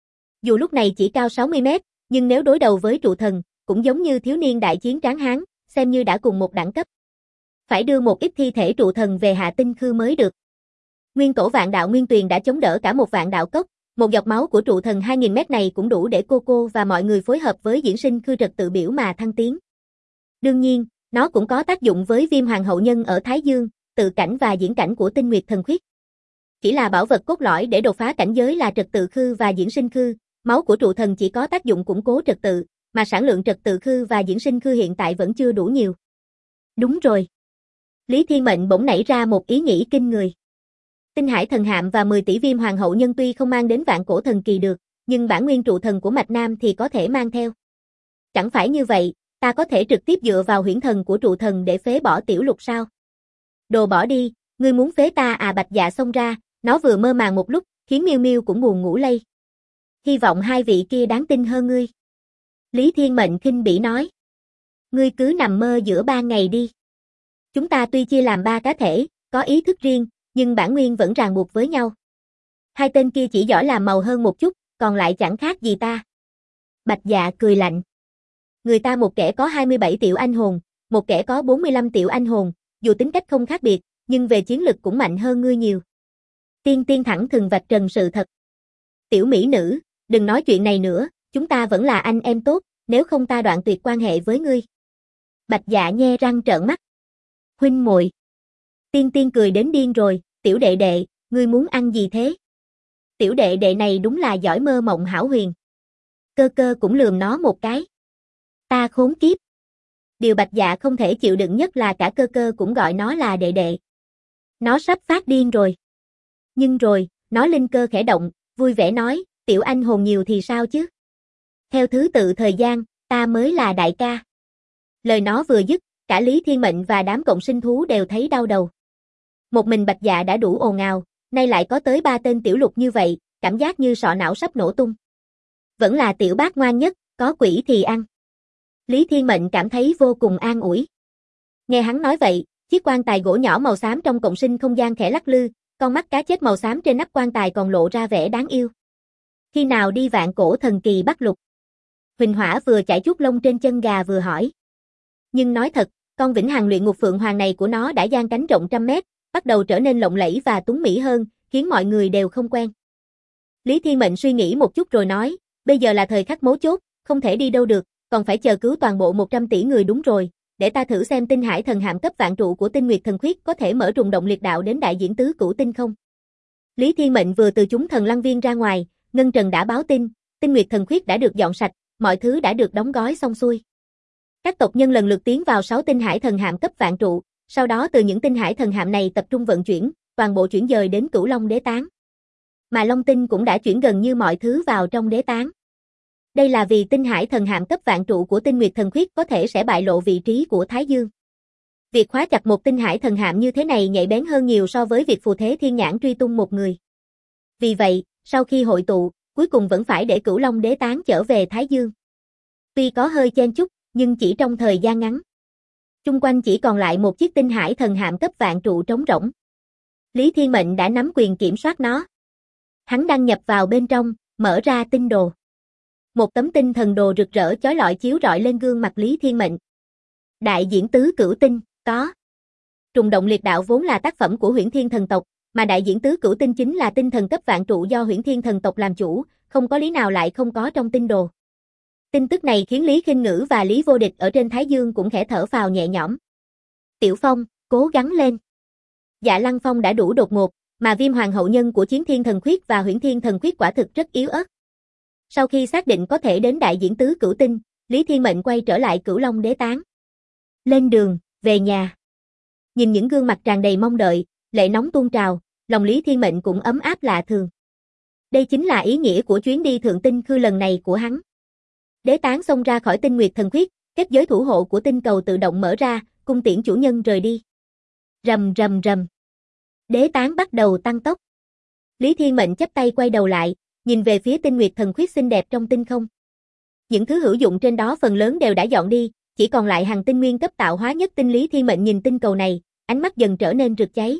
Dù lúc này chỉ cao 60 mét, nhưng nếu đối đầu với trụ thần, cũng giống như thiếu niên đại chiến tráng hán, xem như đã cùng một đẳng cấp. Phải đưa một ít thi thể trụ thần về Hạ Tinh Khư mới được. Nguyên tổ Vạn Đạo Nguyên Tuyền đã chống đỡ cả một Vạn Đạo Cốc, một giọt máu của trụ thần 2000 mét này cũng đủ để cô và mọi người phối hợp với diễn sinh khư trật tự biểu mà thăng tiến. Đương nhiên, nó cũng có tác dụng với Viêm Hoàng hậu nhân ở Thái Dương, tự cảnh và diễn cảnh của Tinh Nguyệt Thần Khuyết. Chỉ là bảo vật cốt lõi để đột phá cảnh giới là trật tự khư và diễn sinh khư, máu của trụ thần chỉ có tác dụng củng cố trật tự, mà sản lượng trật tự khư và diễn sinh khư hiện tại vẫn chưa đủ nhiều. Đúng rồi. Lý Thiên Mệnh bỗng nảy ra một ý nghĩ kinh người. Tinh Hải Thần Hạm và 10 tỷ Viêm Hoàng hậu nhân tuy không mang đến vạn cổ thần kỳ được, nhưng bản nguyên trụ thần của Mạch Nam thì có thể mang theo. Chẳng phải như vậy, ta có thể trực tiếp dựa vào huyễn thần của trụ thần để phế bỏ tiểu lục sao? Đồ bỏ đi, ngươi muốn phế ta à? Bạch Dạ xông ra, nó vừa mơ màng một lúc, khiến Miêu Miêu cũng buồn ngủ lây. Hy vọng hai vị kia đáng tin hơn ngươi. Lý Thiên Mệnh khinh bỉ nói. Ngươi cứ nằm mơ giữa ban ngày đi. Chúng ta tuy chia làm 3 cá thể, có ý thức riêng, nhưng bản nguyên vẫn ràng buộc với nhau. Hai tên kia chỉ giỏi làm màu hơn một chút, còn lại chẳng khác gì ta. Bạch Dạ cười lạnh. Người ta một kẻ có 27 tiểu anh hồn, một kẻ có 45 tiểu anh hồn, dù tính cách không khác biệt, nhưng về chiến lực cũng mạnh hơn ngươi nhiều. Tiên Tiên thẳng thừng vạch trần sự thật. Tiểu mỹ nữ, đừng nói chuyện này nữa, chúng ta vẫn là anh em tốt, nếu không ta đoạn tuyệt quan hệ với ngươi. Bạch Dạ nhe răng trợn mắt. Huynh muội. Tiên Tiên cười đến điên rồi, tiểu đệ đệ, ngươi muốn ăn gì thế? Tiểu đệ đệ này đúng là giỏi mơ mộng hão huyền. Cơ cơ cũng lườm nó một cái. Ta khốn kiếp. Điều Bạch Dạ không thể chịu đựng nhất là cả cơ cơ cũng gọi nó là đệ đệ. Nó sắp phát điên rồi. Nhưng rồi, nó linh cơ khẽ động, vui vẻ nói, tiểu anh hồn nhiều thì sao chứ? Theo thứ tự thời gian, ta mới là đại ca. Lời nó vừa dứt, cả Lý Thiên Mệnh và đám cộng sinh thú đều thấy đau đầu. Một mình Bạch Dạ đã đủ ồn ào, nay lại có tới 3 tên tiểu lục như vậy, cảm giác như sọ não sắp nổ tung. Vẫn là tiểu bác ngoan nhất, có quỷ thì ăn. Lý Thiên Mệnh cảm thấy vô cùng an ủi. Nghe hắn nói vậy, chiếc quan tài gỗ nhỏ màu xám trong cộng sinh không gian khẽ lắc lư, con mắt cá chết màu xám trên nắp quan tài còn lộ ra vẻ đáng yêu. Khi nào đi vạn cổ thần kỳ bắt lục? Huỳnh Hỏa vừa chải chuốt lông trên chân gà vừa hỏi. Nhưng nói thật, con Vĩnh Hằng luyện ngục phượng hoàng này của nó đã giang cánh rộng 100 mét, bắt đầu trở nên lộng lẫy và tuấn mỹ hơn, khiến mọi người đều không quen. Lý Thiên Mệnh suy nghĩ một chút rồi nói, Bây giờ là thời khắc mấu chốt, không thể đi đâu được, còn phải chờ cứu toàn bộ 100 tỷ người đúng rồi, để ta thử xem tinh hải thần hạm cấp vạn trụ của tinh nguyệt thần khuyết có thể mở trùng động liệt đạo đến đại diễn tứ cửu tinh không. Lý Thiên Mệnh vừa từ chúng thần lăng viên ra ngoài, Ngân Trần đã báo tin, tinh nguyệt thần khuyết đã được dọn sạch, mọi thứ đã được đóng gói xong xuôi. Các tộc nhân lần lượt tiến vào 6 tinh hải thần hạm cấp vạn trụ, sau đó từ những tinh hải thần hạm này tập trung vận chuyển, toàn bộ chuyển dời đến Cửu Long Đế Tán. Mà Long Tinh cũng đã chuyển gần như mọi thứ vào trong Đế Tán. Đây là vì tinh hải thần hạm cấp vạn trụ của tinh nguyệt thần khuyết có thể sẽ bại lộ vị trí của Thái Dương. Việc khóa chặt một tinh hải thần hạm như thế này nhạy bén hơn nhiều so với việc phù thế thiên nhãn truy tung một người. Vì vậy, sau khi hội tụ, cuối cùng vẫn phải để Cửu Long Đế Tán trở về Thái Dương. Tuy có hơi chen chúc, nhưng chỉ trong thời gian ngắn. Chung quanh chỉ còn lại một chiếc tinh hải thần hạm cấp vạn trụ trống rỗng. Lý Thiên Mệnh đã nắm quyền kiểm soát nó. Hắn đăng nhập vào bên trong, mở ra tinh đồ. Một tấm tinh thần đồ rực rỡ chói lọi chiếu rọi lên gương mặt Lý Thiên Mệnh. Đại diễn tứ cửu tinh, có. Trùng động liệt đạo vốn là tác phẩm của Huyễn Thiên thần tộc, mà đại diễn tứ cửu tinh chính là tinh thần cấp vạn trụ do Huyễn Thiên thần tộc làm chủ, không có lý nào lại không có trong tinh đồ. Tin tức này khiến Lý Khinh Ngữ và Lý Vô Địch ở trên Thái Dương cũng khẽ thở phào nhẹ nhõm. Tiểu Phong, cố gắng lên. Dạ Lăng Phong đã đủ đột ngột, mà Viêm Hoàng hậu nhân của Chiến Thiên thần khuyết và Huyễn Thiên thần khuyết quả thực rất yếu ớt. Sau khi xác định có thể đến đại diễn tứ cửu tinh, Lý Thiên Mệnh quay trở lại Cửu Long Đế Tán. Lên đường, về nhà. Nhìn những gương mặt tràn đầy mong đợi, lệ nóng tuôn trào, lòng Lý Thiên Mệnh cũng ấm áp lạ thường. Đây chính là ý nghĩa của chuyến đi thượng tinh khư lần này của hắn. Đế Tán xông ra khỏi tinh nguyệt thần khuyết, kết giới thủ hộ của tinh cầu tự động mở ra, cung tiễn chủ nhân rời đi. Rầm rầm rầm. Đế Tán bắt đầu tăng tốc. Lý Thiên Mệnh chắp tay quay đầu lại, nhìn về phía tinh nguyệt thần khuyết xinh đẹp trong tinh không. Những thứ hữu dụng trên đó phần lớn đều đã dọn đi, chỉ còn lại hàng tinh nguyên cấp tạo hóa nhất tinh. Lý Thiên Mệnh nhìn tinh cầu này, ánh mắt dần trở nên rực cháy.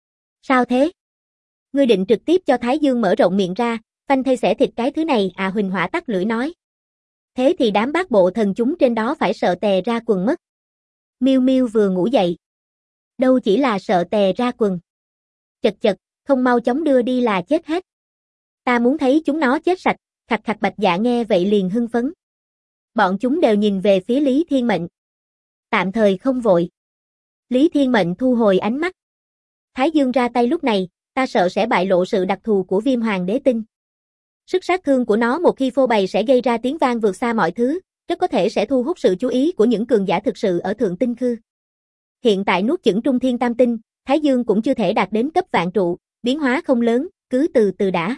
Sao thế? Ngươi định trực tiếp cho Thái Dương mở rộng miệng ra, phanh thây xẻ thịt cái thứ này à? Huỳnh Hỏa tắt lưỡi nói. Thế thì đám bát bộ thần chúng trên đó phải sợ tè ra quần mất. Miêu Miêu vừa ngủ dậy. Đâu chỉ là sợ tè ra quần. Chật chật, không mau chóng đưa đi là chết hết. Ta muốn thấy chúng nó chết sạch, khặt khặt Bạch Dạ nghe vậy liền hưng phấn. Bọn chúng đều nhìn về phía Lý Thiên Mệnh. Tạm thời không vội. Lý Thiên Mệnh thu hồi ánh mắt. Thái Dương ra tay lúc này, ta sợ sẽ bại lộ sự đặc thù của Viêm Hoàng đế tinh. Sức sát thương của nó một khi phô bày sẽ gây ra tiếng vang vượt xa mọi thứ, rất có thể sẽ thu hút sự chú ý của những cường giả thực sự ở thượng tinh khư. Hiện tại nuốt chửng trung thiên tam tinh, Thái Dương cũng chưa thể đạt đến cấp vạn trụ, biến hóa không lớn, cứ từ từ đã.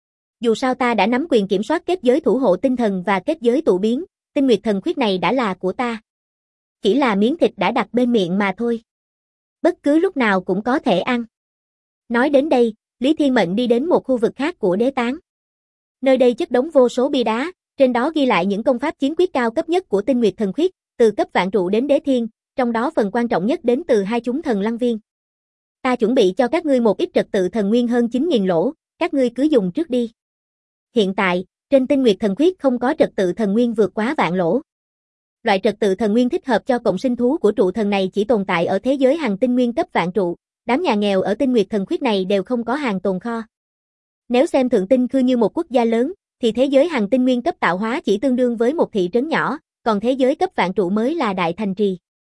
Dù sao ta đã nắm quyền kiểm soát kết giới thủ hộ tinh thần và kết giới tụ biến, tinh nguyệt thần khuyết này đã là của ta. Chỉ là miếng thịt đã đặt bên miệng mà thôi. Bất cứ lúc nào cũng có thể ăn. Nói đến đây, Lý Thiên Mệnh đi đến một khu vực khác của đế tán. Nơi đây chất đống vô số bia đá, trên đó ghi lại những công pháp chiến quyết cao cấp nhất của tinh nguyệt thần khuyết, từ cấp vạn trụ đến đế thiên, trong đó phần quan trọng nhất đến từ hai chúng thần lăng viên. Ta chuẩn bị cho các ngươi một ít trật tự thần nguyên hơn 9.000 lỗ, các ngươi cứ dùng trước đi. Hiện tại, trên tinh nguyệt thần khuyết không có trật tự thần nguyên vượt quá vạn lỗ. Loại trật tự thần nguyên thích hợp cho cộng sinh thú của trụ thần này chỉ tồn tại ở thế giới hàng tinh nguyên cấp vạn trụ, đám nhà nghèo ở tinh nguyệt thần khuyết này đều không có hàng tồn kho. Nếu xem thượng tinh khư như một quốc gia lớn, thì thế giới hàng tinh nguyên cấp tạo hóa chỉ tương đương với một thị trấn nhỏ, còn thế giới cấp vạn trụ mới là đại thành trì.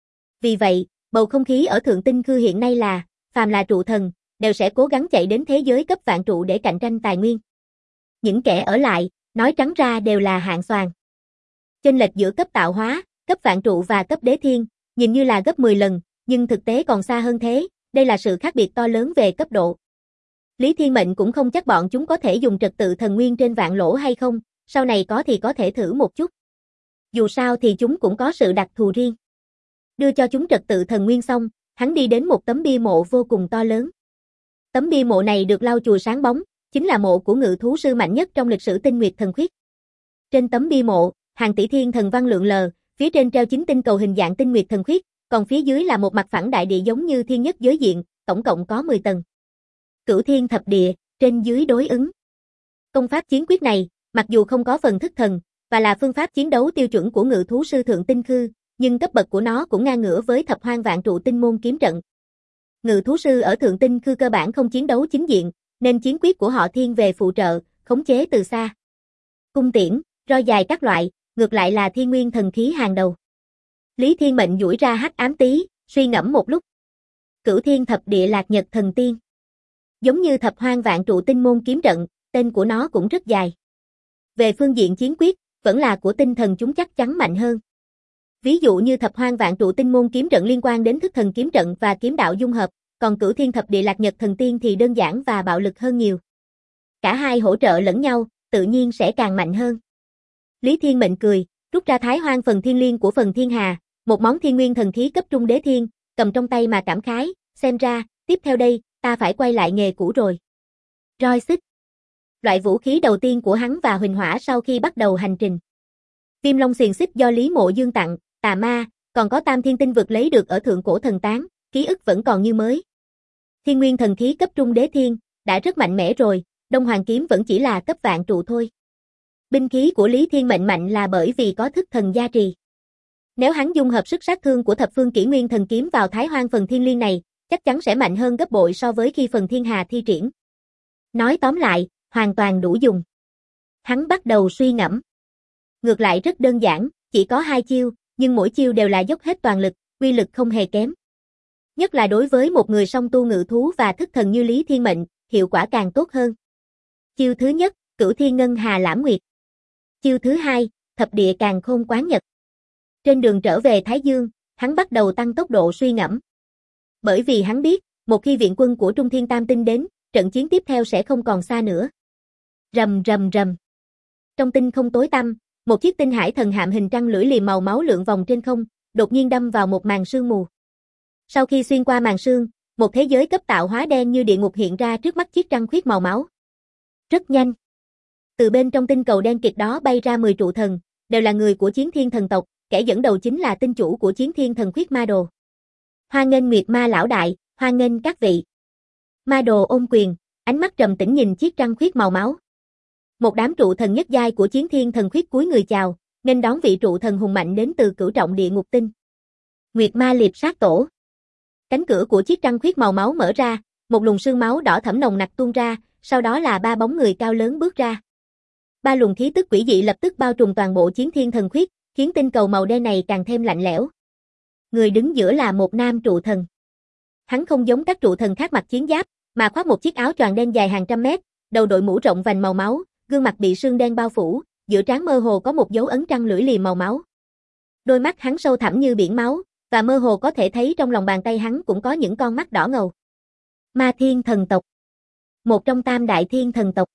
Vì vậy, bầu không khí ở thượng tinh khư hiện nay là, phàm là trụ thần, đều sẽ cố gắng chạy đến thế giới cấp vạn trụ để cạnh tranh tài nguyên. Những kẻ ở lại, nói trắng ra đều là hạng xoàn. Chênh lệch giữa cấp tạo hóa, cấp vạn trụ và cấp đế thiên, nhìn như là gấp 10 lần, nhưng thực tế còn xa hơn thế, đây là sự khác biệt to lớn về cấp độ. Lý Thiên Mệnh cũng không chắc bọn chúng có thể dùng trật tự thần nguyên trên vạn lỗ hay không, sau này có thì có thể thử một chút. Dù sao thì chúng cũng có sự đặc thù riêng. Đưa cho chúng trật tự thần nguyên xong, hắn đi đến một tấm bia mộ vô cùng to lớn. Tấm bia mộ này được lau chùi sáng bóng, chính là mộ của ngự thú sư mạnh nhất trong lịch sử tinh nguyệt thần khuyết. Trên tấm bia mộ, hàng tỷ thiên thần văn lượn lờ, phía trên treo 9 tinh cầu hình dạng tinh nguyệt thần khuyết, còn phía dưới là một mặt phẳng đại địa giống như thiên nhất giới diện, tổng cộng có 10 tầng. Cửu thiên thập địa, trên dưới đối ứng. Công pháp chiến quyết này, mặc dù không có phần thức thần, và là phương pháp chiến đấu tiêu chuẩn của ngự thú sư thượng tinh khư, nhưng cấp bậc của nó cũng ngang ngửa với thập hoang vạn trụ tinh môn kiếm trận. Ngự thú sư ở thượng tinh khư cơ bản không chiến đấu chính diện, nên chiến quyết của họ thiên về phụ trợ, khống chế từ xa. cung tiễn, roi dài các loại, ngược lại là thiên nguyên thần khí hàng đầu. Lý Thiên Mệnh duỗi ra hắc ám tí, suy ngẫm một lúc. Cửu Thiên Thập Địa Lạc Nhật Thần Tiên. Giống như Thập Hoang Vạn Trụ Tinh Môn kiếm trận, tên của nó cũng rất dài. Về phương diện chiến quyết, vẫn là của tinh thần chúng chắc chắn mạnh hơn. Ví dụ như Thập Hoang Vạn Trụ Tinh Môn kiếm trận liên quan đến thức thần kiếm trận và kiếm đạo dung hợp, còn Cửu Thiên Thập Địa Lạc Nhật Thần Tiên thì đơn giản và bạo lực hơn nhiều. Cả hai hỗ trợ lẫn nhau, tự nhiên sẽ càng mạnh hơn. Lý Thiên Mệnh cười, rút ra Thái Hoang Phần Thiên Liên của Phần Thiên Hà, một món thiên nguyên thần khí cấp trung đế thiên, cầm trong tay mà cảm khái, xem ra, tiếp theo đây, ta phải quay lại nghề cũ rồi. Roi xích. Loại vũ khí đầu tiên của hắn và Huỳnh Hỏa sau khi bắt đầu hành trình. Viêm Long xiềng xích do Lý Mộ Dương tặng, tà ma, còn có Tam Thiên Tinh vực lấy được ở Thượng Cổ Thần Tán, ký ức vẫn còn như mới. Thiên nguyên thần khí cấp trung đế thiên, đã rất mạnh mẽ rồi, Đông Hoàng kiếm vẫn chỉ là cấp vạn trụ thôi. Binh khí của Lý Thiên Mệnh mạnh là bởi vì có thức thần gia trì. Nếu hắn dung hợp sức sát thương của thập phương kỷ nguyên thần kiếm vào Thái Hoang Phần Thiên Liên này, chắc chắn sẽ mạnh hơn gấp bội so với khi Phần Thiên Hà thi triển. Nói tóm lại, hoàn toàn đủ dùng. Hắn bắt đầu suy ngẫm. Ngược lại rất đơn giản, chỉ có 2 chiêu, nhưng mỗi chiêu đều là dốc hết toàn lực, uy lực không hề kém. Nhất là đối với một người song tu ngự thú và thức thần như Lý Thiên Mệnh, hiệu quả càng tốt hơn. Chiêu thứ nhất, Cửu Thiên Ngân Hà Lãm Nguyệt. Chiêu thứ hai, Thập Địa Càn Khôn Quán Nhật. Trên đường trở về Thái Dương, hắn bắt đầu tăng tốc độ suy ngẫm. Bởi vì hắn biết, một khi viện quân của Trung Thiên Tam Tinh đến, trận chiến tiếp theo sẽ không còn xa nữa. Rầm rầm rầm. Trong tinh không tối tăm, một chiếc tinh hải thần hạm hình trăng lưỡi liềm màu máu lượn vòng trên không, đột nhiên đâm vào một màn sương mù. Sau khi xuyên qua màn sương, một thế giới cấp tạo hóa đen như địa ngục hiện ra trước mắt chiếc trăng khuyết màu máu. Rất nhanh. Từ bên trong tinh cầu đen kịt đó bay ra 10 trụ thần, đều là người của Chiến Thiên thần tộc, kẻ dẫn đầu chính là tinh chủ của Chiến Thiên thần khuyết Ma Đồ. Hoan nghênh Nguyệt Ma lão đại, hoan nghênh các vị. Ma Đồ ôm quyền, ánh mắt trầm tĩnh nhìn chiếc trăng khuyết màu máu. Một đám trụ thần nhất giai của Chiến Thiên thần khuyết cúi người chào, nghênh đón vị trụ thần hùng mạnh đến từ cửu trọng địa ngục tinh. Nguyệt Ma liệp sát tổ. Cánh cửa của chiếc trăng khuyết màu máu mở ra, một luồng sương máu đỏ thẫm nồng nặc tuôn ra, sau đó là 3 bóng người cao lớn bước ra. 3 luồng khí tức quỷ dị lập tức bao trùm toàn bộ Chiến Thiên thần khuyết, khiến tinh cầu màu đen này càng thêm lạnh lẽo. Người đứng giữa là một nam trụ thần. Hắn không giống các trụ thần khác mặc chiến giáp, mà khoác một chiếc áo choàng đen dài hàng trăm mét, đầu đội mũ rộng vành màu máu, gương mặt bị sương đen bao phủ, giữa trán mơ hồ có một dấu ấn trăng lưỡi liềm màu máu. Đôi mắt hắn sâu thẳm như biển máu, và mơ hồ có thể thấy trong lòng bàn tay hắn cũng có những con mắt đỏ ngầu. Ma Thiên thần tộc. Một trong tam đại thiên thần tộc.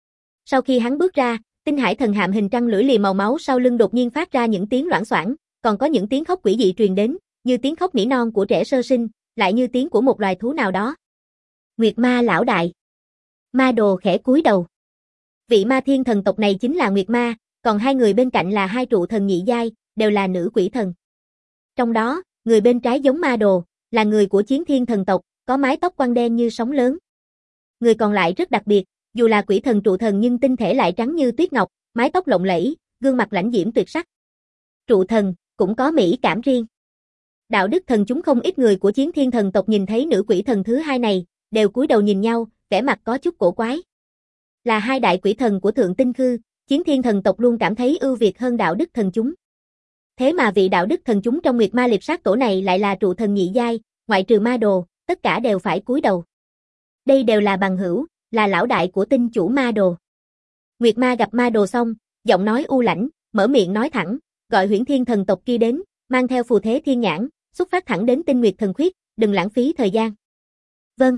Sau khi hắn bước ra, tinh hải thần hạm hình trăng lưỡi liềm màu máu sau lưng đột nhiên phát ra những tiếng loảng xoảng, còn có những tiếng khóc quỷ dị truyền đến, như tiếng khóc nỉ non của trẻ sơ sinh, lại như tiếng của một loài thú nào đó. Nguyệt Ma lão đại. Ma Đồ khẽ cúi đầu. Vị Ma Thiên thần tộc này chính là Nguyệt Ma, còn 2 người bên cạnh là 2 trụ thần nhị giai, đều là nữ quỷ thần. Trong đó, người bên trái giống Ma Đồ, là người của Chiến Thiên thần tộc, có mái tóc quăn đen như sóng lớn. Người còn lại rất đặc biệt, dù là quỷ thần trụ thần nhưng tinh thể lại trắng như tuyết ngọc, mái tóc lộng lẫy, gương mặt lãnh diễm tuyệt sắc. Trụ thần cũng có mỹ cảm riêng. Đạo đức thần chúng không ít người của Chiến Thiên thần tộc nhìn thấy nữ quỷ thần thứ hai này, đều cúi đầu nhìn nhau, vẻ mặt có chút cổ quái. Là 2 đại quỷ thần của Thượng Tinh Khư, Chiến Thiên thần tộc luôn cảm thấy ưu việt hơn đạo đức thần chúng. Thế mà vị đạo đức thần chúng trong Nguyệt Ma liệp sát tổ này lại là trụ thần nhị giai, ngoại trừ Ma Đồ, tất cả đều phải cúi đầu. Đây đều là bằng hữu, là lão đại của tinh chủ Ma Đồ. Nguyệt Ma gặp Ma Đồ xong, giọng nói u lãnh, mở miệng nói thẳng, gọi Huyễn Thiên thần tộc kia đến, mang theo phù thế thiên nhãn, xuất phát thẳng đến tinh Nguyệt thần khuyết, đừng lãng phí thời gian. Vâng.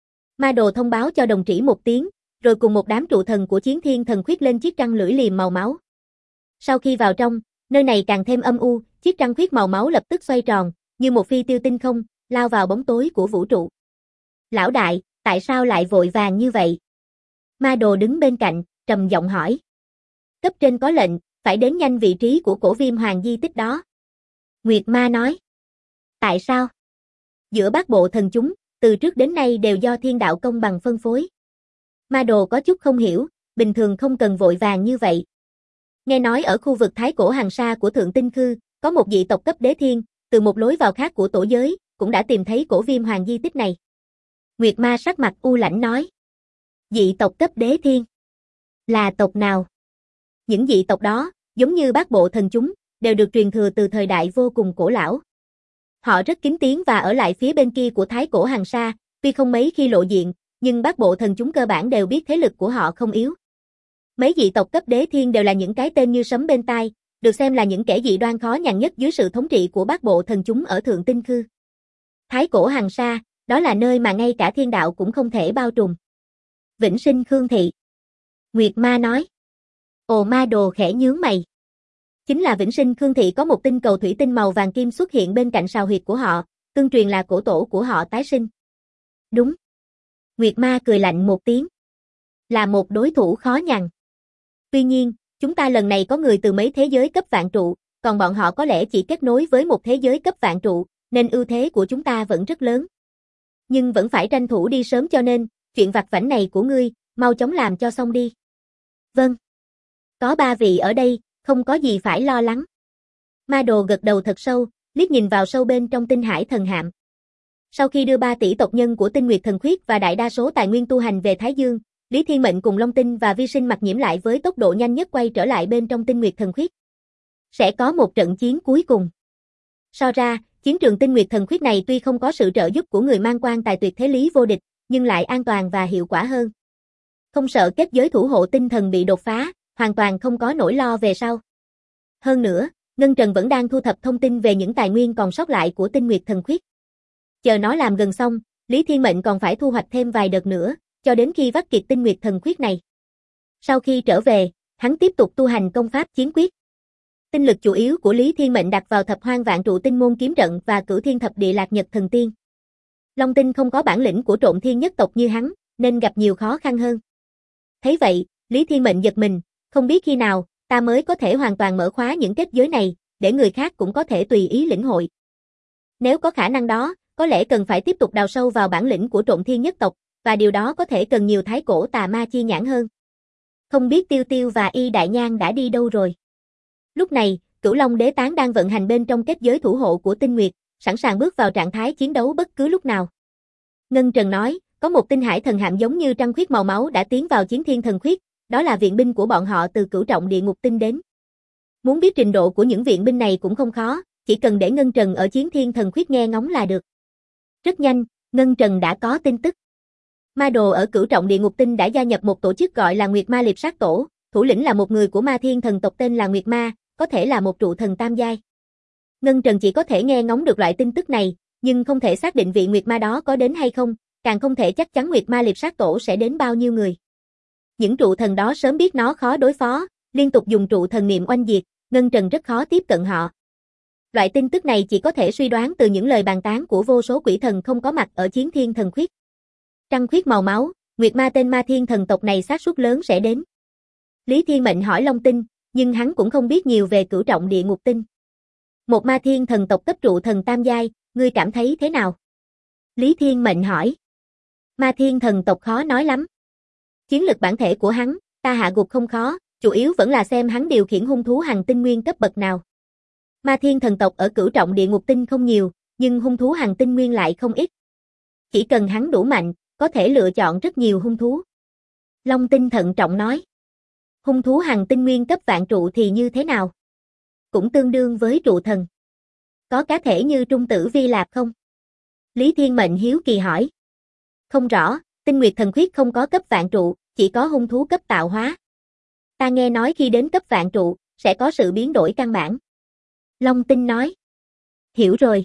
Ma Đồ thông báo cho đồng trĩ một tiếng, rồi cùng một đám trụ thần của Chiến Thiên thần khuyết lên chiếc trăng lưỡi liềm màu máu. Sau khi vào trong, nơi này càng thêm âm u, chiếc trăng khuyết màu máu lập tức xoay tròn, như một phi tiêu tinh không, lao vào bóng tối của vũ trụ. Lão đại, tại sao lại vội vàng như vậy? Ma Đồ đứng bên cạnh, trầm giọng hỏi. Cấp trên có lệnh, phải đến nhanh vị trí của cổ viêm hoàng di tích đó. Nguyệt Ma nói. Tại sao? Giữa bát bộ thần chúng, từ trước đến nay đều do thiên đạo công bằng phân phối. Ma Đồ có chút không hiểu, bình thường không cần vội vàng như vậy. Nghe nói ở khu vực Thái Cổ Hằng Sa của Thượng Tinh Khư, có một dị tộc cấp đế thiên, từ một lối vào khác của tổ giới, cũng đã tìm thấy cổ viêm hoàng di tích này. Nguyệt Ma sắc mặt u lãnh nói. Dị tộc cấp đế thiên? Là tộc nào? Những dị tộc đó, giống như bát bộ thần chúng, đều được truyền thừa từ thời đại vô cùng cổ lão. Họ rất kín tiếng và ở lại phía bên kia của Thái Cổ Hằng Sa, tuy không mấy khi lộ diện, nhưng bát bộ thần chúng cơ bản đều biết thế lực của họ không yếu. Mấy dị tộc cấp đế thiên đều là những cái tên như sấm bên tai, được xem là những kẻ dị đoan khó nhằn nhất dưới sự thống trị của bát bộ thần chúng ở Thượng Tinh Khư. Thái Cổ Hằng Sa, đó là nơi mà ngay cả thiên đạo cũng không thể bao trùm. Vĩnh Sinh Khương Thị. Nguyệt Ma nói. Ồ, Ma Đồ khẽ nhướng mày. Chính là Vĩnh Sinh Khương Thị có một tinh cầu thủy tinh màu vàng kim xuất hiện bên cạnh sào huyệt của họ, tương truyền là cổ tổ của họ tái sinh. Đúng. Nguyệt Ma cười lạnh một tiếng. Là một đối thủ khó nhằn. Tuy nhiên, chúng ta lần này có người từ mấy thế giới cấp vạn trụ, còn bọn họ có lẽ chỉ kết nối với một thế giới cấp vạn trụ, nên ưu thế của chúng ta vẫn rất lớn. Nhưng vẫn phải tranh thủ đi sớm cho nên, chuyện vặt vãnh này của ngươi, mau chóng làm cho xong đi. Vâng. Có 3 vị ở đây, không có gì phải lo lắng. Ma Đồ gật đầu thật sâu, liếc nhìn vào sâu bên trong tinh hải thần hạm. Sau khi đưa 3 tỷ tộc nhân của Tinh Nguyệt Thần Khuyết và đại đa số tài nguyên tu hành về Thái Dương, Lý Thiên Mệnh cùng Long Tinh và Vi Sinh Mặc Nhiễm lại với tốc độ nhanh nhất quay trở lại bên trong Tinh Nguyệt Thần Khuyết. Sẽ có một trận chiến cuối cùng. So ra, chiến trường Tinh Nguyệt Thần Khuyết này tuy không có sự trợ giúp của người mang quan tài tuyệt thế Lý Vô Địch, nhưng lại an toàn và hiệu quả hơn. Không sợ kết giới thủ hộ tinh thần bị đột phá, hoàn toàn không có nỗi lo về sau. Hơn nữa, Ngân Trần vẫn đang thu thập thông tin về những tài nguyên còn sót lại của Tinh Nguyệt Thần Khuyết. Chờ nó làm gần xong, Lý Thiên Mệnh còn phải thu hoạch thêm vài đợt nữa, cho đến khi vắt kiệt Tinh Nguyệt Thần Khuyết này. Sau khi trở về, hắn tiếp tục tu hành công pháp chiến quyết. Tinh lực chủ yếu của Lý Thiên Mệnh đặt vào Thập Hoang Vạn Trụ Tinh môn kiếm trận và Cửu Thiên Thập Địa Lạc Nhật Thần Tiên. Long Tinh không có bản lĩnh của Trộm Thiên nhất tộc như hắn, nên gặp nhiều khó khăn hơn. Thấy vậy, Lý Thiên Mệnh giật mình, không biết khi nào ta mới có thể hoàn toàn mở khóa những kết giới này, để người khác cũng có thể tùy ý lĩnh hội. Nếu có khả năng đó, có lẽ cần phải tiếp tục đào sâu vào bản lĩnh của Trộm Thiên nhất tộc, và điều đó có thể cần nhiều thái cổ tà ma chi nhãn hơn. Không biết Tiêu Tiêu và Y Đại Nhan đã đi đâu rồi. Lúc này, Cửu Long Đế Tán đang vận hành bên trong kết giới thủ hộ của Tinh Nguyệt, sẵn sàng bước vào trạng thái chiến đấu bất cứ lúc nào. Ngân Trần nói, có một tinh hải thần hạm giống như trăng khuyết màu máu đã tiến vào Chiến Thiên Thần Khuyết, đó là viện binh của bọn họ từ Cửu Trọng Địa Ngục Tinh đến. Muốn biết trình độ của những viện binh này cũng không khó, chỉ cần để Ngân Trần ở Chiến Thiên Thần Khuyết nghe ngóng là được. Rất nhanh, Ngân Trần đã có tin tức. Ma Đồ ở Cửu Trọng Địa Ngục Tinh đã gia nhập một tổ chức gọi là Nguyệt Ma Liệp Sát Tổ, thủ lĩnh là một người của Ma Thiên thần tộc tên là Nguyệt Ma, có thể là một trụ thần tam giai. Ngân Trần chỉ có thể nghe ngóng được loại tin tức này, nhưng không thể xác định vị Nguyệt Ma đó có đến hay không, càng không thể chắc chắn Nguyệt Ma Liệp Sát Tổ sẽ đến bao nhiêu người. Những trụ thần đó sớm biết nó khó đối phó, liên tục dùng trụ thần niệm oanh diệt, Ngân Trần rất khó tiếp cận họ. Loại tin tức này chỉ có thể suy đoán từ những lời bàn tán của vô số quỷ thần không có mặt ở Chiến Thiên Thần Khuyết. Trăng khuyết màu máu, Nguyệt Ma tên Ma Thiên thần tộc này xác suất lớn sẽ đến. Lý Thiên Mệnh hỏi Long Tinh, nhưng hắn cũng không biết nhiều về Cửu Trọng Địa Ngục Tinh. Một Ma Thiên thần tộc cấp trụ thần tam giai, ngươi cảm thấy thế nào? Lý Thiên Mệnh hỏi. Ma Thiên thần tộc khó nói lắm. Chiến lực bản thể của hắn, ta hạ gục không khó, chủ yếu vẫn là xem hắn điều khiển hung thú hằng tinh nguyên cấp bậc nào. Ma Thiên thần tộc ở Cửu Trọng Địa Ngục Tinh không nhiều, nhưng hung thú hằng tinh nguyên lại không ít. Chỉ cần hắn đủ mạnh, có thể lựa chọn rất nhiều hung thú. Long Tinh thận trọng nói. Hung thú hằng tinh nguyên cấp vạn trụ thì như thế nào? Cũng tương đương với trụ thần. Có cá thể như Trung Tử Vi Lạp không? Lý Thiên Mệnh hiếu kỳ hỏi. Không rõ, Tinh Nguyệt Thần Khuyết không có cấp vạn trụ, chỉ có hung thú cấp tạo hóa. Ta nghe nói khi đến cấp vạn trụ, sẽ có sự biến đổi căn bản. Long Tinh nói. Hiểu rồi.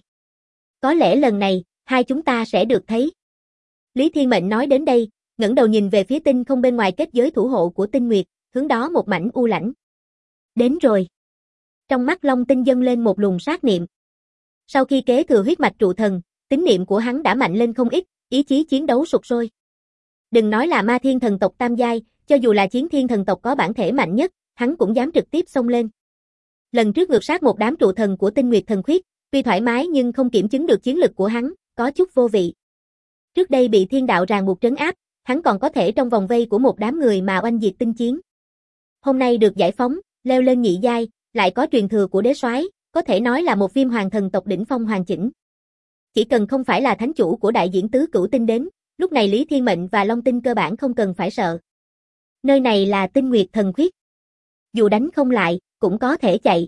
Có lẽ lần này, hai chúng ta sẽ được thấy. Lý Thiên Mệnh nói đến đây, ngẩng đầu nhìn về phía tinh không bên ngoài kết giới thủ hộ của Tinh Nguyệt, hướng đó một mảnh u lãnh. Đến rồi. Trong mắt Long Tinh dâng lên một luồng sát niệm. Sau khi kế thừa huyết mạch trụ thần, tín niệm của hắn đã mạnh lên không ít, ý chí chiến đấu sục sôi. Đừng nói là Ma Thiên thần tộc tam giai, cho dù là Chiến Thiên thần tộc có bản thể mạnh nhất, hắn cũng dám trực tiếp xông lên. Lần trước ngược sát một đám trụ thần của Tinh Nguyệt Thần Khuyết, tuy thoải mái nhưng không kiểm chứng được chiến lực của hắn, có chút vô vị. Trước đây bị thiên đạo ràng buộc trấn áp, hắn còn có thể trong vòng vây của một đám người mà oanh diệt tinh chiến. Hôm nay được giải phóng, leo lên nhị giai, lại có truyền thừa của đế soái, có thể nói là một Viêm Hoàng thần tộc đỉnh phong hoàn chỉnh. Chỉ cần không phải là thánh chủ của đại diễn tứ cửu tinh đến, lúc này Lý Thiên Mệnh và Long Tinh cơ bản không cần phải sợ. Nơi này là Tinh Nguyệt Thần Khuyết. Dù đánh không lại, cũng có thể chạy.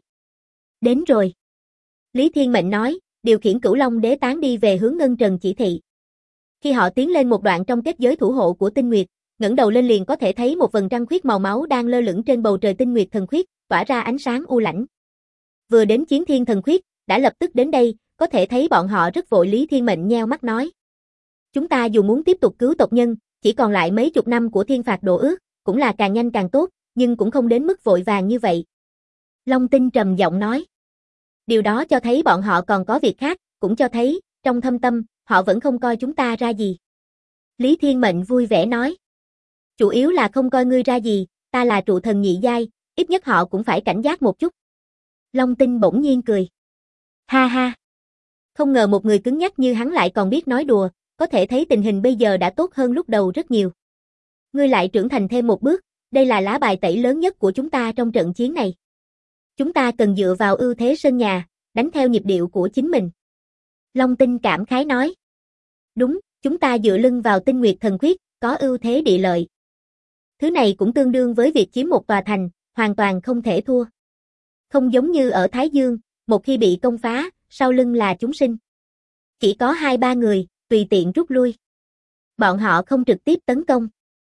Đến rồi. Lý Thiên Mệnh nói, điều khiển Cửu Long Đế Tán đi về hướng Ngân Trần chỉ thị. Khi họ tiến lên một đoạn trong kết giới thủ hộ của Tinh Nguyệt, ngẩng đầu lên liền có thể thấy một vầng trăng khuyết màu máu đang lơ lửng trên bầu trời Tinh Nguyệt Thần Khuyết, tỏa ra ánh sáng u lãnh. Vừa đến Chiến Thiên Thần Khuyết, đã lập tức đến đây, có thể thấy bọn họ rất vội. Lý Thiên Mệnh nheo mắt nói. Chúng ta dù muốn tiếp tục cứu tộc nhân, chỉ còn lại mấy chục năm của thiên phạt độ ước, cũng là càng nhanh càng tốt, nhưng cũng không đến mức vội vàng như vậy. Long Tinh trầm giọng nói. Điều đó cho thấy bọn họ còn có việc khác, cũng cho thấy, trong thâm tâm, họ vẫn không coi chúng ta ra gì. Lý Thiên Mệnh vui vẻ nói. Chủ yếu là không coi ngươi ra gì, ta là trụ thần nhị giai, ít nhất họ cũng phải cảnh giác một chút. Long Tinh bỗng nhiên cười. Ha ha. Không ngờ một người cứng nhắc như hắn lại còn biết nói đùa, có thể thấy tình hình bây giờ đã tốt hơn lúc đầu rất nhiều. Ngươi lại trưởng thành thêm một bước, đây là lá bài tẩy lớn nhất của chúng ta trong trận chiến này. Chúng ta cần dựa vào ưu thế sân nhà, đánh theo nhịp điệu của chính mình. Long Tinh cảm khái nói. Đúng, chúng ta dựa lưng vào Tinh Nguyệt Thần Khuyết, có ưu thế địa lợi. Thứ này cũng tương đương với việc chiếm một tòa thành, hoàn toàn không thể thua. Không giống như ở Thái Dương, một khi bị công phá, sau lưng là chúng sinh. Chỉ có 2-3 người, tùy tiện rút lui. Bọn họ không trực tiếp tấn công.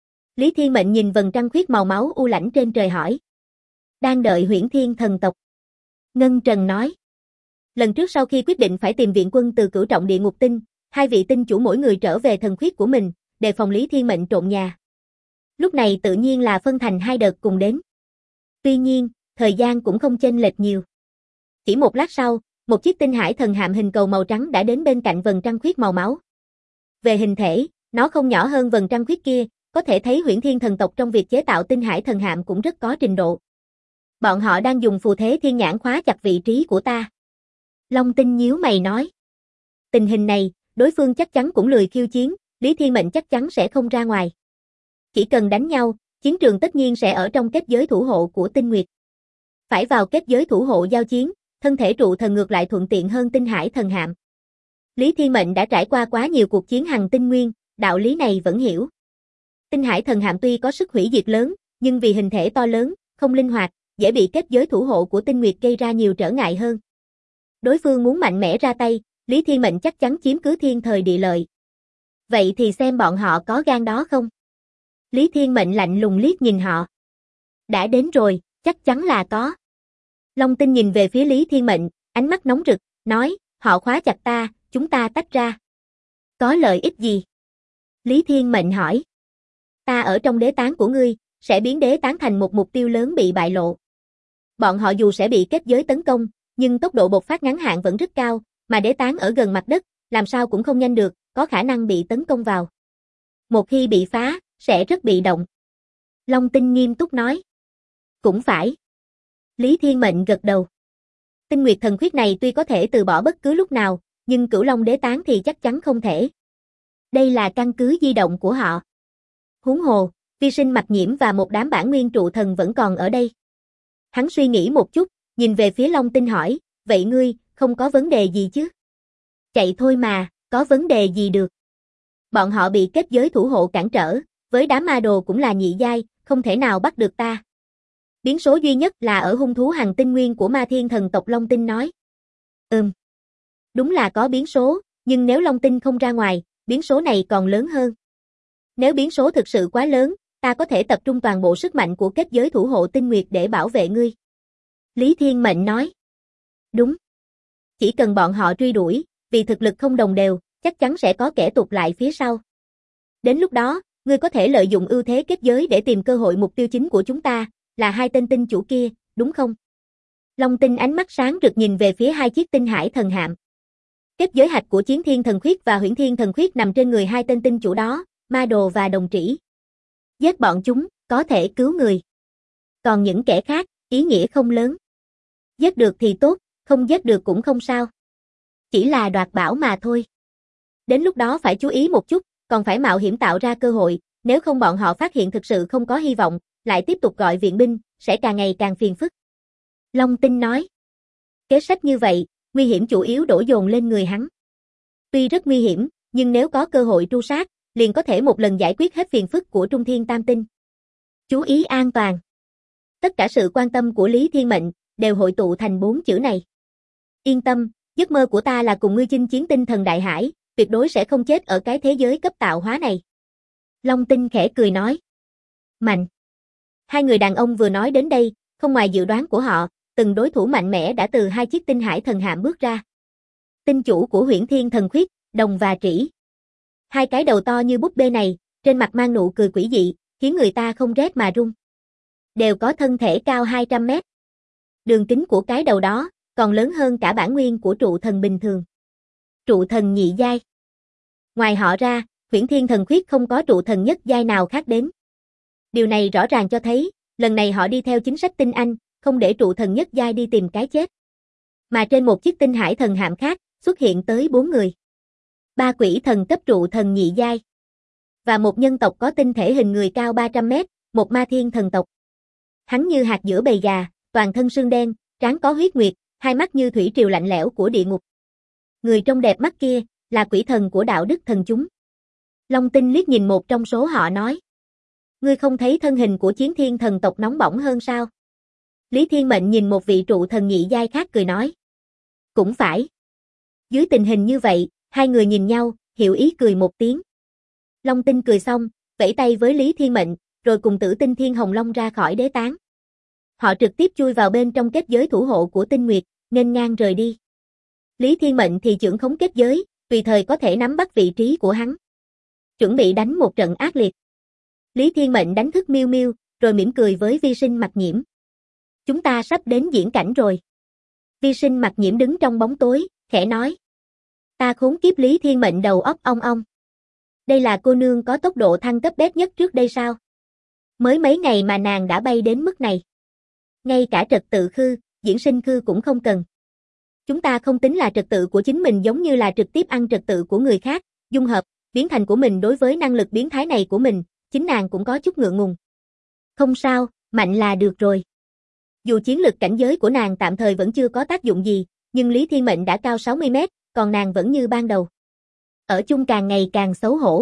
Lý Thiên Mệnh nhìn vầng trăng khuyết màu máu u lãnh trên trời hỏi. Đang đợi Huyễn Thiên thần tộc. Ngân Trần nói. Lần trước sau khi quyết định phải tìm viện quân từ Cửu Trọng Địa Ngục Tinh, hai vị tinh chủ mỗi người trở về thần khuyết của mình, đề phòng Lý Thiên Mệnh trộn nhà. Lúc này tự nhiên là phân thành hai đợt cùng đến. Tuy nhiên, thời gian cũng không chênh lệch nhiều. Chỉ một lát sau, một chiếc tinh hải thần hạm hình cầu màu trắng đã đến bên cạnh vầng trăng khuyết màu máu. Về hình thể, nó không nhỏ hơn vầng trăng khuyết kia, có thể thấy Huyễn Thiên thần tộc trong việc chế tạo tinh hải thần hạm cũng rất có trình độ. Bọn họ đang dùng phù thế thiên nhãn khóa chặt vị trí của ta. Long Tinh nhíu mày nói. Tình hình này, đối phương chắc chắn cũng lười khiêu chiến, Lý Thiên Mệnh chắc chắn sẽ không ra ngoài. Chỉ cần đánh nhau, chiến trường tất nhiên sẽ ở trong kết giới thủ hộ của Tinh Nguyệt. Phải vào kết giới thủ hộ giao chiến, thân thể trụ thần ngược lại thuận tiện hơn tinh hải thần hạm. Lý Thiên Mệnh đã trải qua quá nhiều cuộc chiến hằng tinh nguyên, đạo lý này vẫn hiểu. Tinh hải thần hạm tuy có sức hủy diệt lớn, nhưng vì hình thể to lớn, không linh hoạt, dễ bị kết giới thủ hộ của Tinh Nguyệt gây ra nhiều trở ngại hơn. Đối phương muốn mạnh mẽ ra tay, Lý Thiên Mệnh chắc chắn chiếm cứ thiên thời địa lợi. Vậy thì xem bọn họ có gan đó không? Lý Thiên Mệnh lạnh lùng liếc nhìn họ. Đã đến rồi, chắc chắn là có. Long Tinh nhìn về phía Lý Thiên Mệnh, ánh mắt nóng rực, nói, họ khóa chặt ta, chúng ta tách ra. Có lợi ích gì? Lý Thiên Mệnh hỏi. Ta ở trong đế tán của ngươi, sẽ biến đế tán thành một mục tiêu lớn bị bại lộ. Bọn họ dù sẽ bị kết giới tấn công, nhưng tốc độ bộc phát ngắn hạn vẫn rất cao, mà đế tán ở gần mặt đất, làm sao cũng không nhanh được, có khả năng bị tấn công vào. Một khi bị phá, sẽ rất bị động. Long Tinh nghiêm túc nói. Cũng phải. Lý Thiên Mệnh gật đầu. Tinh Nguyệt thần khuyết này tuy có thể từ bỏ bất cứ lúc nào, nhưng Cửu Long đế tán thì chắc chắn không thể. Đây là căn cứ di động của họ. Huống hồ, Vi Sinh Mạch Nhiễm và một đám bản nguyên trụ thần vẫn còn ở đây. Hắn suy nghĩ một chút, nhìn về phía Long Tinh hỏi, vậy ngươi, không có vấn đề gì chứ? Chạy thôi mà, có vấn đề gì được? Bọn họ bị kết giới thủ hộ cản trở, với đám ma đồ cũng là nhị giai, không thể nào bắt được ta. Biến số duy nhất là ở hung thú hằng tinh nguyên của Ma Thiên thần tộc. Long Tinh nói. Đúng là có biến số, nhưng nếu Long Tinh không ra ngoài, biến số này còn lớn hơn. Nếu biến số thực sự quá lớn, ta có thể tập trung toàn bộ sức mạnh của kết giới thủ hộ Tinh Nguyệt để bảo vệ ngươi. Lý Thiên Mệnh nói. Đúng. Chỉ cần bọn họ truy đuổi, vì thực lực không đồng đều, chắc chắn sẽ có kẻ tụt lại phía sau. Đến lúc đó, ngươi có thể lợi dụng ưu thế kết giới để tìm cơ hội. Mục tiêu chính của chúng ta là hai tên tinh chủ kia, đúng không? Long Tinh ánh mắt sáng rực nhìn về phía hai chiếc tinh hải thần hạm. Kết giới hạch của Chiến Thiên thần khuyết và Huyễn Thiên thần khuyết nằm trên người hai tên tinh chủ đó, Ma Đồ và Đồng Trĩ. Giết bọn chúng, có thể cứu người. Còn những kẻ khác, ý nghĩa không lớn. Giết được thì tốt, không giết được cũng không sao. Chỉ là đoạt bảo mà thôi. Đến lúc đó phải chú ý một chút, còn phải mạo hiểm tạo ra cơ hội, nếu không bọn họ phát hiện thực sự không có hy vọng, lại tiếp tục gọi viện binh, sẽ càng ngày càng phiền phức. Long Tinh nói. Kế sách như vậy, nguy hiểm chủ yếu đổ dồn lên người hắn. Tuy rất nguy hiểm, nhưng nếu có cơ hội tru sát, liền có thể một lần giải quyết hết phiền phức của Trung Thiên Tam Tinh. Chú ý an toàn. Tất cả sự quan tâm của Lý Thiên Mệnh đều hội tụ thành 4 chữ này. Yên tâm, giấc mơ của ta là cùng ngươi chinh chiến tinh thần đại hải, tuyệt đối sẽ không chết ở cái thế giới cấp tạo hóa này. Long Tinh khẽ cười nói. Mạnh. Hai người đàn ông vừa nói đến đây, không ngoài dự đoán của họ, từng đối thủ mạnh mẽ đã từ 2 chiếc tinh hải thần hạm bước ra. Tinh chủ của Huyễn Thiên Thần Khuyết, Đồng và Trĩ. Hai cái đầu to như búp bê này, trên mặt mang nụ cười quỷ dị, khiến người ta không rét mà run. Đều có thân thể cao 200 mét. Đường kính của cái đầu đó còn lớn hơn cả bản nguyên của trụ thần bình thường. Trụ thần nhị giai. Ngoài họ ra, Huyễn Thiên Thần Khuyết không có trụ thần nhất giai nào khác đến. Điều này rõ ràng cho thấy, lần này họ đi theo chính sách tinh anh, không để trụ thần nhất giai đi tìm cái chết. Mà trên một chiếc tinh hải thần hạm khác, xuất hiện tới 4 người. 3 quỷ thần cấp trụ thần nhị giai. Và một nhân tộc có tinh thể hình người cao 300 mét, một ma thiên thần tộc. Hắn như hạt giữa bầy gà, toàn thân sương đen, trán có huyết nguyệt, hai mắt như thủy triều lạnh lẽo của địa ngục. Người trong đẹp mắt kia, là quỷ thần của đạo đức thần chúng. Long Tinh liếc nhìn một trong số họ nói. Ngươi không thấy thân hình của chiến thiên thần tộc nóng bỏng hơn sao? Lý Thiên Mệnh nhìn một vị trụ thần nhị giai khác cười nói. Cũng phải. Dưới tình hình như vậy, hai người nhìn nhau, hiểu ý cười một tiếng. Long Tinh cười xong, vẫy tay với Lý Thiên Mệnh, rồi cùng Tử Tinh Thiên Hồng Long ra khỏi đế tán. Họ trực tiếp chui vào bên trong kết giới thủ hộ của Tinh Nguyệt, nghênh ngang rời đi. Lý Thiên Mệnh thì trưởng khống kết giới, tùy thời có thể nắm bắt vị trí của hắn. Chuẩn bị đánh một trận ác liệt. Lý Thiên Mệnh đánh thức Miêu Miêu, rồi mỉm cười với Vi Sinh Mặc Nhiễm. Chúng ta sắp đến diễn cảnh rồi. Vi Sinh Mặc Nhiễm đứng trong bóng tối, khẽ nói. Ta khốn kiếp, Lý Thiên Mệnh đầu óc ong ong. Đây là cô nương có tốc độ thăng cấp bét nhất trước đây sao? Mới mấy ngày mà nàng đã bay đến mức này. Ngay cả trật tự khư, diễn sinh khư cũng không cần. Chúng ta không tính là trật tự của chính mình giống như là trực tiếp ăn trật tự của người khác, dung hợp, biến thành của mình đối với năng lực biến thái này của mình, chính nàng cũng có chút ngượng ngùng. Không sao, mạnh là được rồi. Dù chiến lực cảnh giới của nàng tạm thời vẫn chưa có tác dụng gì, nhưng Lý Thiên Mệnh đã cao 60 mét, còn nàng vẫn như ban đầu. Ở chung càng ngày càng xấu hổ.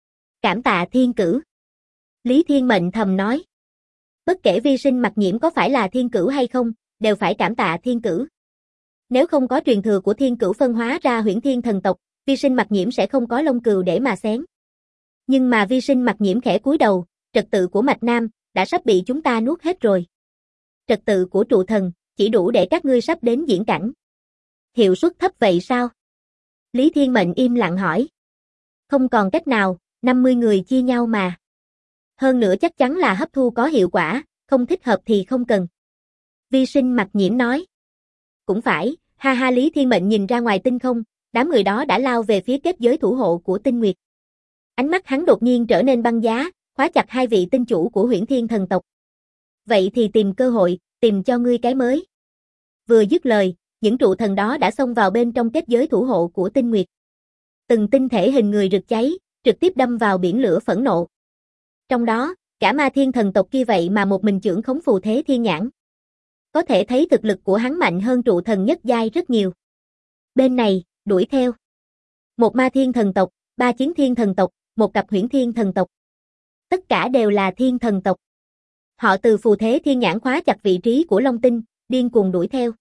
Cảm tạ thiên cửu. Lý Thiên Mệnh thầm nói. Bất kể Vi Sinh Mặc Nhiễm có phải là thiên cửu hay không, đều phải cảm tạ thiên cửu. Nếu không có truyền thừa của thiên cửu phân hóa ra Huyễn Thiên thần tộc, Vi Sinh Mặc Nhiễm sẽ không có lông cừu để mà xén. Nhưng mà Vi Sinh Mặc Nhiễm khẽ cúi đầu, trật tự của Mạch Nam đã sắp bị chúng ta nuốt hết rồi. Trật tự của trụ thần chỉ đủ để các ngươi sắp đến diễn cảnh. Hiệu suất thấp vậy sao? Lý Thiên Mệnh im lặng hỏi. Không còn cách nào, 50 người chia nhau mà. Hơn nữa chắc chắn là hấp thu có hiệu quả, không thích hợp thì không cần. Vi Sinh Mặc Nhiễm nói. Cũng phải, ha ha. Lý Thiên Mệnh nhìn ra ngoài tinh không, đám người đó đã lao về phía kết giới thủ hộ của Tinh Nguyệt. Ánh mắt hắn đột nhiên trở nên băng giá, khóa chặt hai vị tinh chủ của Huyễn Thiên thần tộc. Vậy thì tìm cơ hội, tìm cho ngươi cái mới. Vừa dứt lời, những trụ thần đó đã xông vào bên trong kết giới thủ hộ của Tinh Nguyệt. Từng tinh thể hình người rực cháy, trực tiếp đâm vào biển lửa phẫn nộ. Trong đó, cả ma thiên thần tộc kia vậy mà một mình trưởng khống phù thế thiên nhãn. Có thể thấy thực lực của hắn mạnh hơn trụ thần nhất giai rất nhiều. Bên này, đuổi theo. Một ma thiên thần tộc, 3 chiến thiên thần tộc, một cặp huyễn thiên thần tộc. Tất cả đều là thiên thần tộc. Họ từ phù thế thiên nhãn khóa chặt vị trí của Long Tinh, điên cuồng đuổi theo.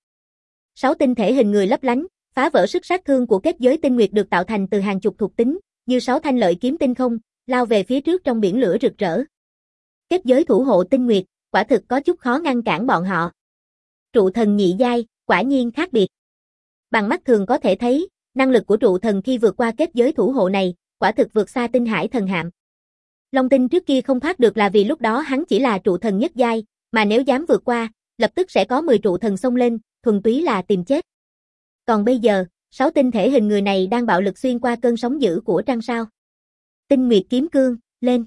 6 tinh thể hình người lấp lánh, phá vỡ sức sát thương của kết giới Tinh Nguyệt được tạo thành từ hàng chục thuộc tính, như 6 thanh lợi kiếm tinh không, lao về phía trước trong biển lửa rực rỡ. Kết giới thủ hộ Tinh Nguyệt, quả thực có chút khó ngăn cản bọn họ. Trụ thần nhị giai, quả nhiên khác biệt. Bằng mắt thường có thể thấy, năng lực của trụ thần khi vượt qua kết giới thủ hộ này, quả thực vượt xa tinh hải thần hạm. Long Tinh trước kia không thoát được là vì lúc đó hắn chỉ là trụ thần nhất giai, mà nếu dám vượt qua, lập tức sẽ có 10 trụ thần xông lên, thuần túy là tìm chết. Còn bây giờ, 6 tinh thể hình người này đang bạo lực xuyên qua cơn sóng dữ của trăng sao. Tinh Nguyệt kiếm cương, lên.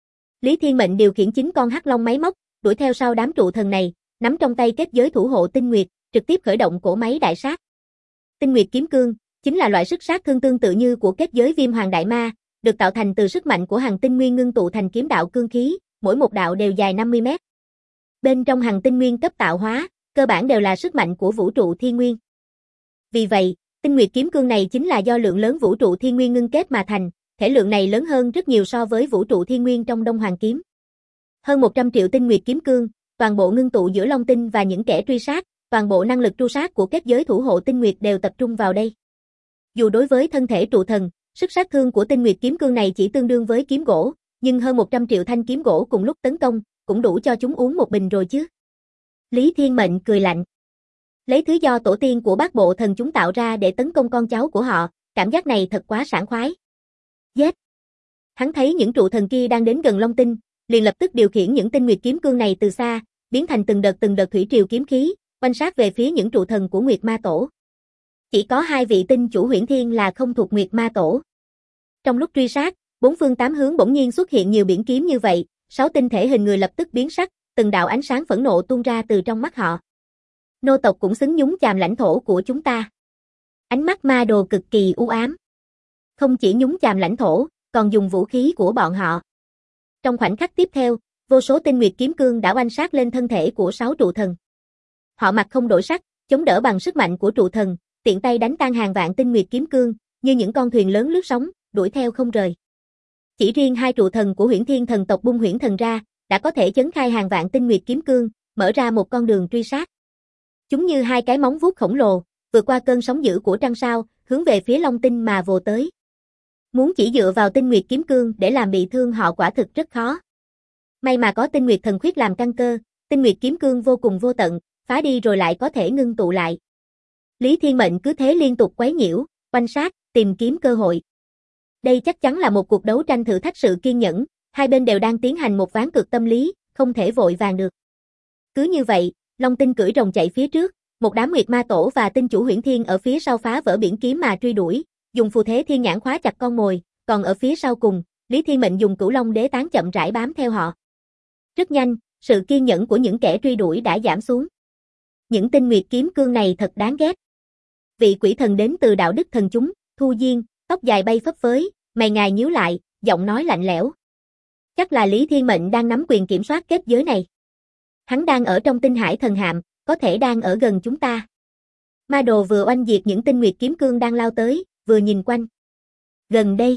Lý Thiên Mệnh điều khiển 9 con hắc long máy móc, đuổi theo sau đám trụ thần này, nắm trong tay kết giới thủ hộ Tinh Nguyệt, trực tiếp khởi động cỗ máy đại sát. Tinh Nguyệt kiếm cương chính là loại sức sát thương tương tự như của kết giới Viêm Hoàng Đại Ma, được tạo thành từ sức mạnh của hằng tinh nguyên ngưng tụ thành kiếm đạo cương khí, mỗi một đạo đều dài 50 mét. Bên trong hằng tinh nguyên cấp tạo hóa, cơ bản đều là sức mạnh của vũ trụ thiên nguyên. Vì vậy, Tinh Nguyệt kiếm cương này chính là do lượng lớn vũ trụ thiên nguyên ngưng kết mà thành, thể lượng này lớn hơn rất nhiều so với vũ trụ thiên nguyên trong Đông Hoàng kiếm. Hơn 100 triệu Tinh Nguyệt kiếm cương, toàn bộ ngưng tụ giữa Long Tinh và những kẻ truy sát, toàn bộ năng lực tru sát của kết giới thủ hộ Tinh Nguyệt đều tập trung vào đây. Dù đối với thân thể trụ thần, sức sát thương của Tinh Nguyệt kiếm cương này chỉ tương đương với kiếm gỗ, nhưng hơn 100 triệu thanh kiếm gỗ cùng lúc tấn công, cũng đủ cho chúng uống một bình rồi chứ. Lý Thiên Mệnh cười lạnh. Lấy thứ do tổ tiên của bát bộ thần chúng tạo ra để tấn công con cháu của họ, cảm giác này thật quá sảng khoái. Giết! Hắn thấy những trụ thần kia đang đến gần Long Tinh, liền lập tức điều khiển những Tinh Nguyệt kiếm cương này từ xa, biến thành từng đợt thủy triều kiếm khí, quanh sát về phía những trụ thần của Nguyệt Ma Tổ. Chỉ có 2 vị tinh chủ Huyễn Thiên là không thuộc Nguyệt Ma Tổ. Trong lúc truy sát, 4 phương 8 hướng bỗng nhiên xuất hiện nhiều biển kiếm như vậy, 6 tinh thể hình người lập tức biến sắc, từng đạo ánh sáng phẫn nộ tuôn ra từ trong mắt họ. Nô tộc cũng xứng nhúng chàm lãnh thổ của chúng ta. Ánh mắt ma đồ cực kỳ u ám. Không chỉ nhúng chàm lãnh thổ, còn dùng vũ khí của bọn họ. Trong khoảnh khắc tiếp theo, vô số Tinh Nguyệt kiếm cương đã oanh sát lên thân thể của 6 trụ thần. Họ mặt không đổi sắc, chống đỡ bằng sức mạnh của trụ thần, tiện tay đánh tan hàng vạn Tinh Nguyệt kiếm cương, như những con thuyền lớn lướt sóng, đuổi theo không rời. Chỉ riêng 2 trụ thần của Huyễn Thiên thần tộc bung huyễn thần ra, đã có thể chấn khai hàng vạn Tinh Nguyệt kiếm cương, mở ra một con đường truy sát. Chúng như 2 cái móng vuốt khổng lồ, vượt qua cơn sóng dữ của trăng sao, hướng về phía Long Tinh mà vồ tới. Muốn chỉ dựa vào Tinh Nguyệt kiếm cương để làm bị thương họ quả thực rất khó. May mà có Tinh Nguyệt thần khuyết làm căn cơ, Tinh Nguyệt kiếm cương vô cùng vô tận, phá đi rồi lại có thể ngưng tụ lại. Lý Thiên Mệnh cứ thế liên tục quấy nhiễu, quanh sát, tìm kiếm cơ hội. Đây chắc chắn là một cuộc đấu tranh thử thách sự kiên nhẫn, hai bên đều đang tiến hành một ván cược tâm lý, không thể vội vàng được. Cứ như vậy, Long Tinh cưỡi rồng chạy phía trước, một đám Nguyệt Ma Tổ và tinh chủ Huyễn Thiên ở phía sau phá vỡ biển kiếm mà truy đuổi, dùng phù thế thiên nhãn khóa chặt con mồi, còn ở phía sau cùng, Lý Thiên Mệnh dùng Cửu Long Đế tán chậm rãi bám theo họ. Rất nhanh, sự kiên nhẫn của những kẻ truy đuổi đã giảm xuống. Những Tinh Nguyệt kiếm cương này thật đáng ghét. Vị quỷ thần đến từ đạo đức thần chúng, Thu Diên, tóc dài bay phấp phới, mày ngài nhíu lại, giọng nói lạnh lẽo. Chắc là Lý Thiên Mệnh đang nắm quyền kiểm soát kết giới này. Hắn đang ở trong Tinh Hải thần hạm, có thể đang ở gần chúng ta. Ma đồ vừa oanh diệt những Tinh Nguyệt kiếm cương đang lao tới, vừa nhìn quanh. Gần đây,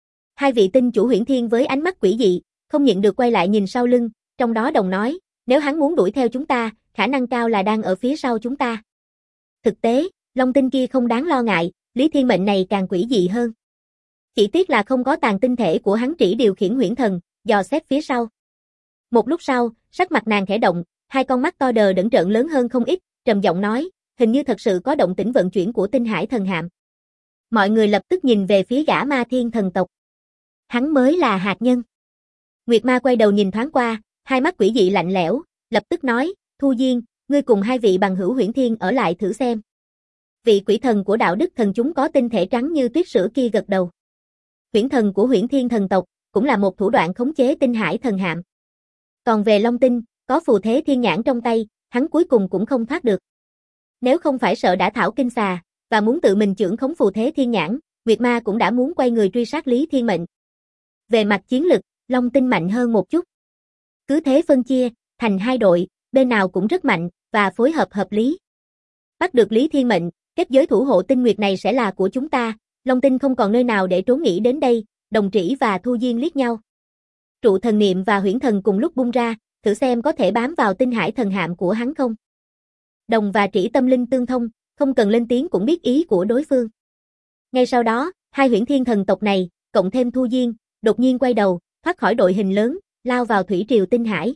2 vị tinh chủ Huyễn Thiên với ánh mắt quỷ dị, không nhịn được quay lại nhìn sau lưng, trong đó đồng nói, nếu hắn muốn đuổi theo chúng ta, khả năng cao là đang ở phía sau chúng ta. Thực tế, Long Tinh kia không đáng lo ngại, Lý Thiên Mệnh này càng quỷ dị hơn. Chỉ tiếc là không có tàn tinh thể của hắn chỉ điều khiển huyễn thần, dò xét phía sau. Một lúc sau, sắc mặt nàng khẽ động, 2 con mắt to đờ đẫn trợn lớn hơn không ít, trầm giọng nói, hình như thật sự có động tĩnh vận chuyển của Tinh Hải thần hạm. Mọi người lập tức nhìn về phía gã Ma Thiên thần tộc. Hắn mới là hạt nhân. Nguyệt Ma quay đầu nhìn thoáng qua, hai mắt quỷ dị lạnh lẽo, lập tức nói, Thu Diên, ngươi cùng 2 vị bằng hữu Huyễn Thiên ở lại thử xem. Vị quỷ thần của đạo đức thần chúng có tinh thể trắng như tuyết sữa kia gật đầu. Huyễn thần của Huyễn Thiên thần tộc, cũng là một thủ đoạn khống chế Tinh Hải thần hạm. Còn về Long Tinh, có phù thế thiên nhãn trong tay, hắn cuối cùng cũng không thoát được. Nếu không phải sợ đã thảo kinh xà, và muốn tự mình chưởng khống phù thế thiên nhãn, Nguyệt Ma cũng đã muốn quay người truy sát Lý Thiên Mệnh. Về mặt chiến lực, Long Tinh mạnh hơn một chút. Cứ thế phân chia, thành 2 đội, bên nào cũng rất mạnh, và phối hợp hợp lý. Bắt được Lý Thiên Mệnh, kết giới thủ hộ Tinh Nguyệt này sẽ là của chúng ta, Long Tinh không còn nơi nào để trốn nghĩ đến đây, Đồng Trĩ và Thu Diên liếc nhau. Trụ thần niệm và huyễn thần cùng lúc bung ra, thử xem có thể bám vào Tinh Hải thần hạm của hắn không. Đồng và Trĩ tâm linh tương thông, không cần lên tiếng cũng biết ý của đối phương. Ngay sau đó, 2 Huyễn Thiên thần tộc này, cộng thêm Thu Diên, đột nhiên quay đầu, thoát khỏi đội hình lớn, lao vào thủy triều Tinh Hải.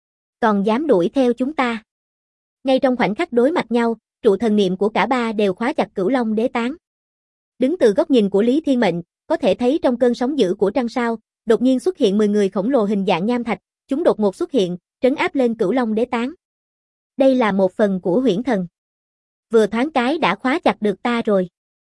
Còn dám đuổi theo chúng ta. Ngay trong khoảnh khắc đối mặt nhau, trụ thần niệm của cả ba đều khóa chặt Cửu Long Đế tán. Đứng từ góc nhìn của Lý Thiên Mệnh, có thể thấy trong cơn sóng dữ của trăng sao, đột nhiên xuất hiện 10 người khổng lồ hình dạng nham thạch, chúng đột ngột xuất hiện, trấn áp lên Cửu Long Đế tán. Đây là một phần của huyễn thần. Vừa thoáng cái đã khóa chặt được ta rồi.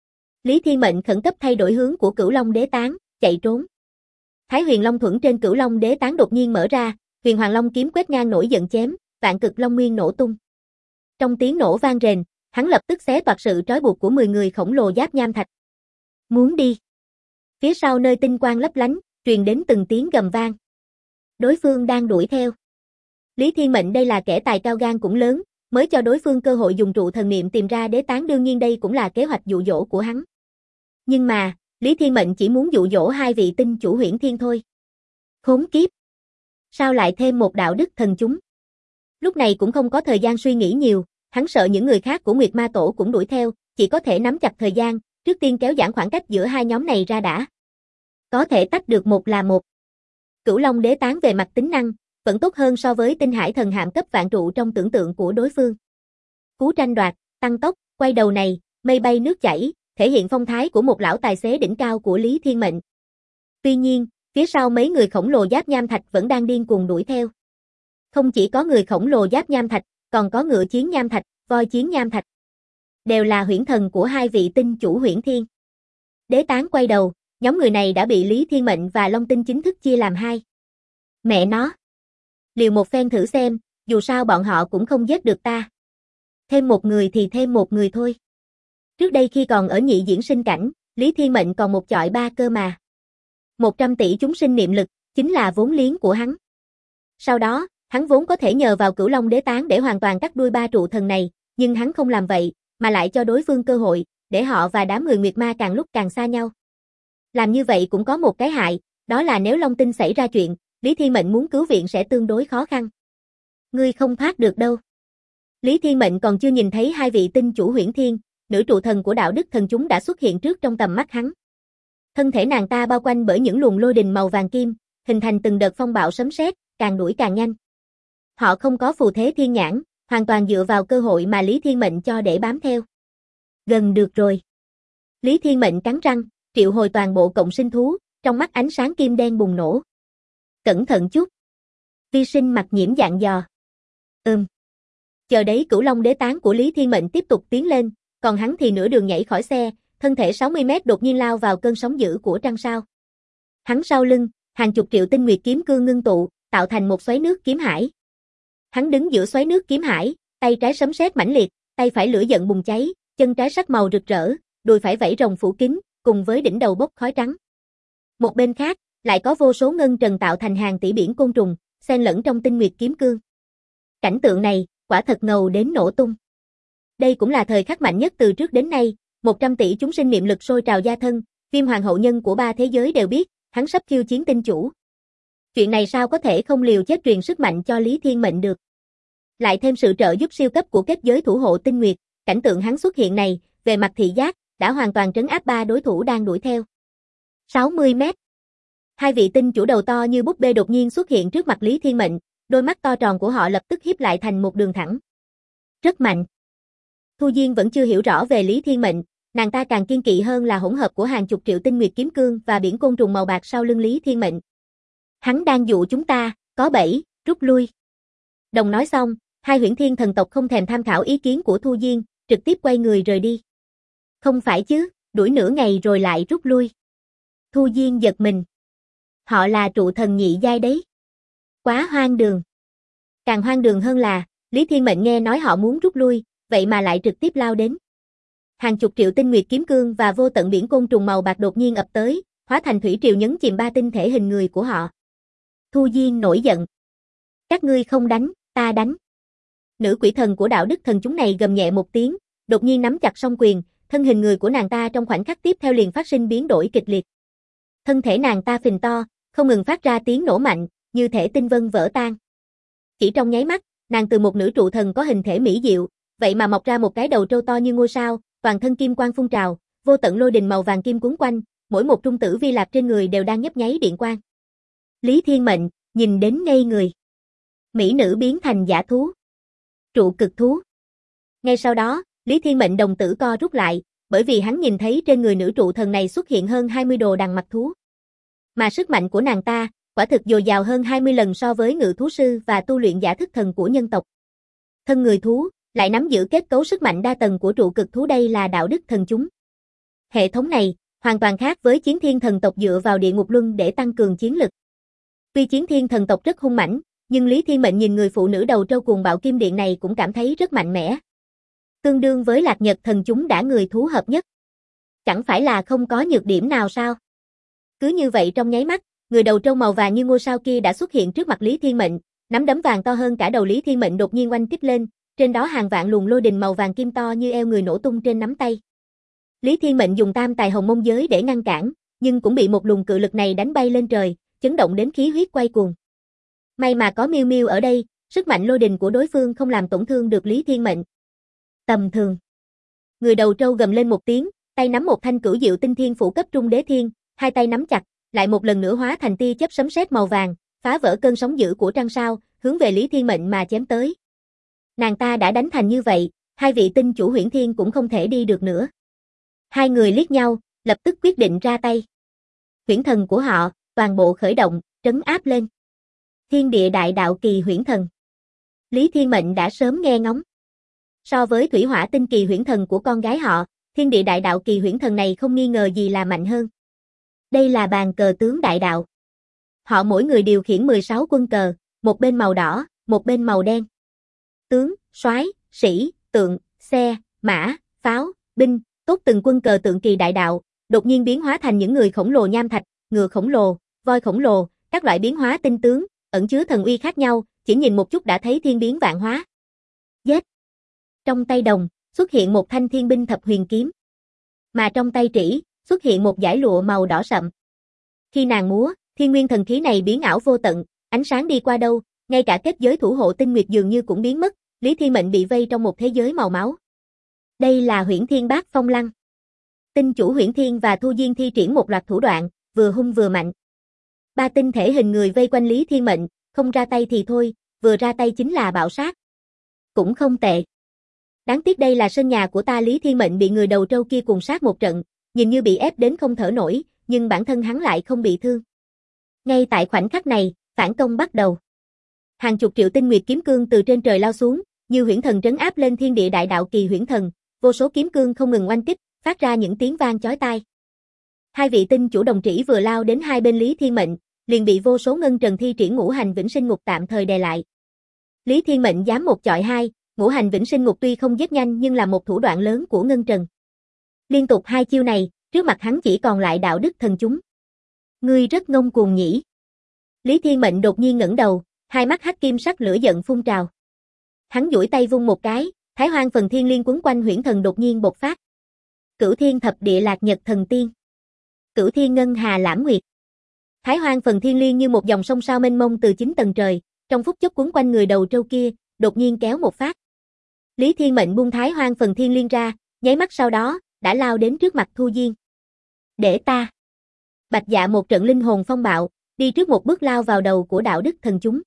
Lý Thiên Mệnh khẩn cấp thay đổi hướng của Cửu Long Đế tán, chạy trốn. Thái Huyền Long thuẫn trên Cửu Long Đế tán đột nhiên mở ra, Huyền Hoàng Long kiếm quét ngang nổi giận chém, Vạn Cực Long Nguyên nổ tung. Trong tiếng nổ vang rền, hắn lập tức xé toạc sự trói buộc của 10 người khổng lồ giáp nham thạch. Muốn đi. Phía sau nơi tinh quang lấp lánh, truyền đến từng tiếng gầm vang. Đối phương đang đuổi theo. Lý Thiên Mệnh đây là kẻ tài cao gan cũng lớn, mới cho đối phương cơ hội dùng trụ thần niệm tìm ra đế tán, đương nhiên đây cũng là kế hoạch dụ dỗ của hắn. Nhưng mà, Lý Thiên Mệnh chỉ muốn dụ dỗ 2 vị tinh chủ Huyễn Thiên thôi. Khốn kiếp. Sao lại thêm một đạo đức thần chúng? Lúc này cũng không có thời gian suy nghĩ nhiều, hắn sợ những người khác của Nguyệt Ma Tổ cũng đuổi theo, chỉ có thể nắm chặt thời gian, trước tiên kéo giãn khoảng cách giữa hai nhóm này ra đã. Có thể tách được một là một. Cửu Long Đế Tán về mặt tính năng, vẫn tốt hơn so với Tinh Hải Thần Hạm cấp vạn trụ trong tưởng tượng của đối phương. Cú tranh đoạt, tăng tốc, quay đầu này, mây bay nước chảy, thể hiện phong thái của một lão tài xế đỉnh cao của Lý Thiên Mệnh. Tuy nhiên, phía sau mấy người khổng lồ giáp nham thạch vẫn đang điên cuồng đuổi theo. Không chỉ có người khổng lồ giáp nham thạch, còn có ngựa chiến nham thạch, voi chiến nham thạch. Đều là huyễn thần của hai vị tinh chủ Huyễn Thiên. Đế Tán quay đầu, nhóm người này đã bị Lý Thiên Mệnh và Long Tinh chính thức chia làm hai. Mẹ nó! Liều một phen thử xem, dù sao bọn họ cũng không giết được ta. Thêm một người thì thêm một người thôi. Trước đây khi còn ở nhị diễn sinh cảnh, Lý Thiên Mệnh còn một chọi ba cơ mà. 100 tỷ chúng sinh niệm lực, chính là vốn liếng của hắn. Sau đó, hắn vốn có thể nhờ vào Cửu Long Đế Tán để hoàn toàn cắt đuôi ba trụ thần này, nhưng hắn không làm vậy, mà lại cho đối phương cơ hội, để họ và đám người Nguyệt Ma càng lúc càng xa nhau. Làm như vậy cũng có một cái hại, đó là nếu Long Tinh xảy ra chuyện, Lý Thiên Mệnh muốn cứu viện sẽ tương đối khó khăn. Ngươi không thoát được đâu. Lý Thiên Mệnh còn chưa nhìn thấy hai vị tinh chủ Huyễn Thiên, nữ trụ thần của đạo đức thần chúng đã xuất hiện trước trong tầm mắt hắn. Thân thể nàng ta bao quanh bởi những luồng lôi đình màu vàng kim, hình thành từng đợt phong bạo sấm sét, càng đuổi càng nhanh. Họ không có phù thế thiên nhãn, hoàn toàn dựa vào cơ hội mà Lý Thiên Mệnh cho để bám theo. Gần được rồi. Lý Thiên Mệnh cắn răng, triệu hồi toàn bộ cộng sinh thú, trong mắt ánh sáng kim đen bùng nổ. Cẩn thận chút. Vi Sinh mặt nhiễm dặn dò. Chờ đấy Cửu Long Đế Tán của Lý Thiên Mệnh tiếp tục tiến lên, còn hắn thì nửa đường nhảy khỏi xe, thân thể 60 mét đột nhiên lao vào cơn sóng dữ của trăng sao. Hắn sau lưng, hàng chục triệu tinh nguyệt kiếm cương ngưng tụ, tạo thành một xoáy nước kiếm hải. Hắn đứng giữa xoáy nước kiếm hải, tay trái sấm sét mãnh liệt, tay phải lửa giận bùng cháy, chân trái sắc màu rực rỡ, đùi phải vảy rồng phủ kín, cùng với đỉnh đầu bốc khói trắng. Một bên khác, lại có vô số ngân trần tạo thành hàng tỷ biển côn trùng, xen lẫn trong tinh nguyệt kiếm cương. Cảnh tượng này, quả thật ngầu đến nổ tung. Đây cũng là thời khắc mạnh nhất từ trước đến nay, 100 tỷ chúng sinh niệm lực sôi trào gia thân, Viêm Hoàng hậu nhân của ba thế giới đều biết, hắn sắp khiêu chiến tinh chủ. Chuyện này sao có thể không liều chết truyền sức mạnh cho Lý Thiên Mệnh được. Lại thêm sự trợ giúp siêu cấp của kết giới thủ hộ tinh nguyệt, cảnh tượng hắn xuất hiện này, về mặt thị giác, đã hoàn toàn trấn áp ba đối thủ đang đuổi theo. 60 mét. Hai vị tinh chủ đầu to như búp bê đột nhiên xuất hiện trước mặt Lý Thiên Mệnh, đôi mắt to tròn của họ lập tức híp lại thành một đường thẳng. Rất mạnh. Thu Diên vẫn chưa hiểu rõ về Lý Thiên Mệnh, nàng ta càng kiên kỵ hơn là hỗn hợp của hàng chục triệu tinh nguyệt kiếm cương và biển côn trùng màu bạc sau lưng Lý Thiên Mệnh. Hắn đang dụ chúng ta, có bẫy, rút lui. Đồng nói xong, hai Huyễn Thiên thần tộc không thèm tham khảo ý kiến của Thu Diên, trực tiếp quay người rời đi. Không phải chứ, đuổi nửa ngày rồi lại rút lui. Thu Diên giật mình. Họ là trụ thần nhị giai đấy. Quá hoang đường. Càng hoang đường hơn là, Lý Thiên Mệnh nghe nói họ muốn rút lui, vậy mà lại trực tiếp lao đến. Hàng chục triệu tinh nguyệt kiếm cương và vô tận biển côn trùng màu bạc đột nhiên ập tới, hóa thành thủy triều nhấn chìm ba tinh thể hình người của họ. Thu Diên nổi giận. Các ngươi không đánh, ta đánh. Nữ quỷ thần của đạo đức thần chúng này gầm nhẹ một tiếng, đột nhiên nắm chặt song quyền, thân hình người của nàng ta trong khoảnh khắc tiếp theo liền phát sinh biến đổi kịch liệt. Thân thể nàng ta phình to, không ngừng phát ra tiếng nổ mạnh, như thể tinh vân vỡ tan. Chỉ trong nháy mắt, nàng từ một nữ trụ thần có hình thể mỹ diệu, vậy mà mọc ra một cái đầu trâu to như ngôi sao, toàn thân kim quang phun trào, vô tận lôi đình màu vàng kim cuốn quanh, mỗi một trung tử vi lạp trên người đều đang nhấp nháy điện quang. Lý Thiên Mệnh nhìn đến ngây người. Mỹ nữ biến thành dã thú. Trụ cực thú. Ngay sau đó, Lý Thiên Mệnh đồng tử co rút lại, bởi vì hắn nhìn thấy trên người nữ trụ thần này xuất hiện hơn 20 đồ đằng mặt thú. Mà sức mạnh của nàng ta, quả thực dồi dào hơn 20 lần so với ngự thú sư và tu luyện giả thức thần của nhân tộc. Thân người thú, lại nắm giữ kết cấu sức mạnh đa tầng của trụ cực thú, đây là đạo đức thần chúng. Hệ thống này, hoàn toàn khác với chiến thiên thần tộc dựa vào địa ngục luân để tăng cường chiến lực. Tuy chiến thiên thần tộc rất hung mãnh, nhưng Lý Thiên Mệnh nhìn người phụ nữ đầu trâu cuồng bạo kim điện này cũng cảm thấy rất mạnh mẽ. Tương đương với Lạc Nhật thần chúng đã người thú hợp nhất. Chẳng phải là không có nhược điểm nào sao? Cứ như vậy trong nháy mắt, người đầu trâu màu vàng như ngôi sao kia đã xuất hiện trước mặt Lý Thiên Mệnh, nắm đấm vàng to hơn cả đầu Lý Thiên Mệnh đột nhiên oanh kích lên, trên đó hàng vạn luồng lôi đình màu vàng kim to như eo người nổ tung trên nắm tay. Lý Thiên Mệnh dùng tam tài hồng mông giới để ngăn cản, nhưng cũng bị một luồng cự lực này đánh bay lên trời, chấn động đến khí huyết quay cuồng. May mà có Miêu Miêu ở đây, sức mạnh lôi đình của đối phương không làm tổn thương được Lý Thiên Mệnh. Tầm thường. Người đầu trâu gầm lên một tiếng, tay nắm một thanh cửu diệu tinh thiên phủ cấp trung đế thiên, hai tay nắm chặt, lại một lần nữa hóa thành tia chớp sấm sét màu vàng, phá vỡ cơn sóng dữ của trăng sao, hướng về Lý Thiên Mệnh mà chém tới. Nàng ta đã đánh thành như vậy, hai vị tinh chủ Huyễn Thiên cũng không thể đi được nữa. Hai người liếc nhau, lập tức quyết định ra tay. Huyễn thần của họ, toàn bộ khởi động, trấn áp lên. Thiên địa đại đạo kỳ huyễn thần. Lý Thiên Mệnh đã sớm nghe ngóng. So với thủy hỏa tinh kỳ huyễn thần của con gái họ, thiên địa đại đạo kỳ huyễn thần này không nghi ngờ gì là mạnh hơn. Đây là bàn cờ tướng đại đạo. Họ mỗi người điều khiển 16 quân cờ, một bên màu đỏ, một bên màu đen. Tướng, soái, sĩ, tượng, xe, mã, pháo, binh, tốt từng quân cờ tượng kỳ đại đạo, đột nhiên biến hóa thành những người khổng lồ nham thạch, ngựa khổng lồ, voi khổng lồ, các loại biến hóa tinh tướng, ẩn chứa thần uy khác nhau, chỉ nhìn một chút đã thấy thiên biến vạn hóa. Giết! Trong tay đồng, xuất hiện một thanh thiên binh thập huyền kiếm. Mà trong tay trĩ, xuất hiện một dải lụa màu đỏ sậm. Khi nàng múa, thiên nguyên thần khí này biến ảo vô tận, ánh sáng đi qua đâu, ngay cả kết giới thủ hộ tinh nguyệt dường như cũng biến mất, Lý Thiên Mệnh bị vây trong một thế giới màu máu. Đây là Huyễn Thiên Bát Phong Lăng. Tinh chủ Huyễn Thiên và Thu Diên thi triển một loạt thủ đoạn, vừa hung vừa mạnh. Ba tinh thể hình người vây quanh Lý Thiên Mệnh, không ra tay thì thôi, vừa ra tay chính là bạo sát. Cũng không tệ. Đáng tiếc đây là sân nhà của ta. Lý Thiên Mệnh bị người đầu trâu kia cùng sát một trận, nhìn như bị ép đến không thở nổi, nhưng bản thân hắn lại không bị thương. Ngay tại khoảnh khắc này, phản công bắt đầu. Hàng chục triệu tinh nguyệt kiếm cương từ trên trời lao xuống, như huyễn thần trấn áp lên thiên địa đại đạo kỳ huyễn thần, vô số kiếm cương không ngừng oanh kích, phát ra những tiếng vang chói tai. Hai vị tinh chủ đồng trĩ vừa lao đến hai bên Lý Thiên Mệnh, liền bị vô số ngân trần thi triển ngũ hành vĩnh sinh ngục tạm thời đè lại. Lý Thiên Mệnh dám một chọi hai, ngũ hành vĩnh sinh ngục tuy không giết nhanh nhưng là một thủ đoạn lớn của ngân trần. Liên tục hai chiêu này, trước mặt hắn chỉ còn lại đạo đức thần chúng. Ngươi rất ngông cuồng nhỉ? Lý Thiên Mệnh đột nhiên ngẩng đầu, hai mắt hắc kim sắc lửa giận phun trào. Hắn duỗi tay vung một cái, Thái Hoang phần thiên liên quấn quanh huyễn thần đột nhiên bộc phát. Cửu thiên thập địa lạc nhật thần tiên. Cửu thiên ngân hà lãm nguyệt. Thái Hoang phần thiên liên như một dòng sông sao mênh mông từ 9 tầng trời, trong phút chốc quấn quanh người đầu trâu kia, đột nhiên kéo một phát. Lý Thiên Mệnh buông Thái Hoang phần thiên liên ra, nháy mắt sau đó, đã lao đến trước mặt Thu Diên. Để ta. Bạch Dạ một trận linh hồn phong bạo, đi trước một bước lao vào đầu của đạo đức thần chúng.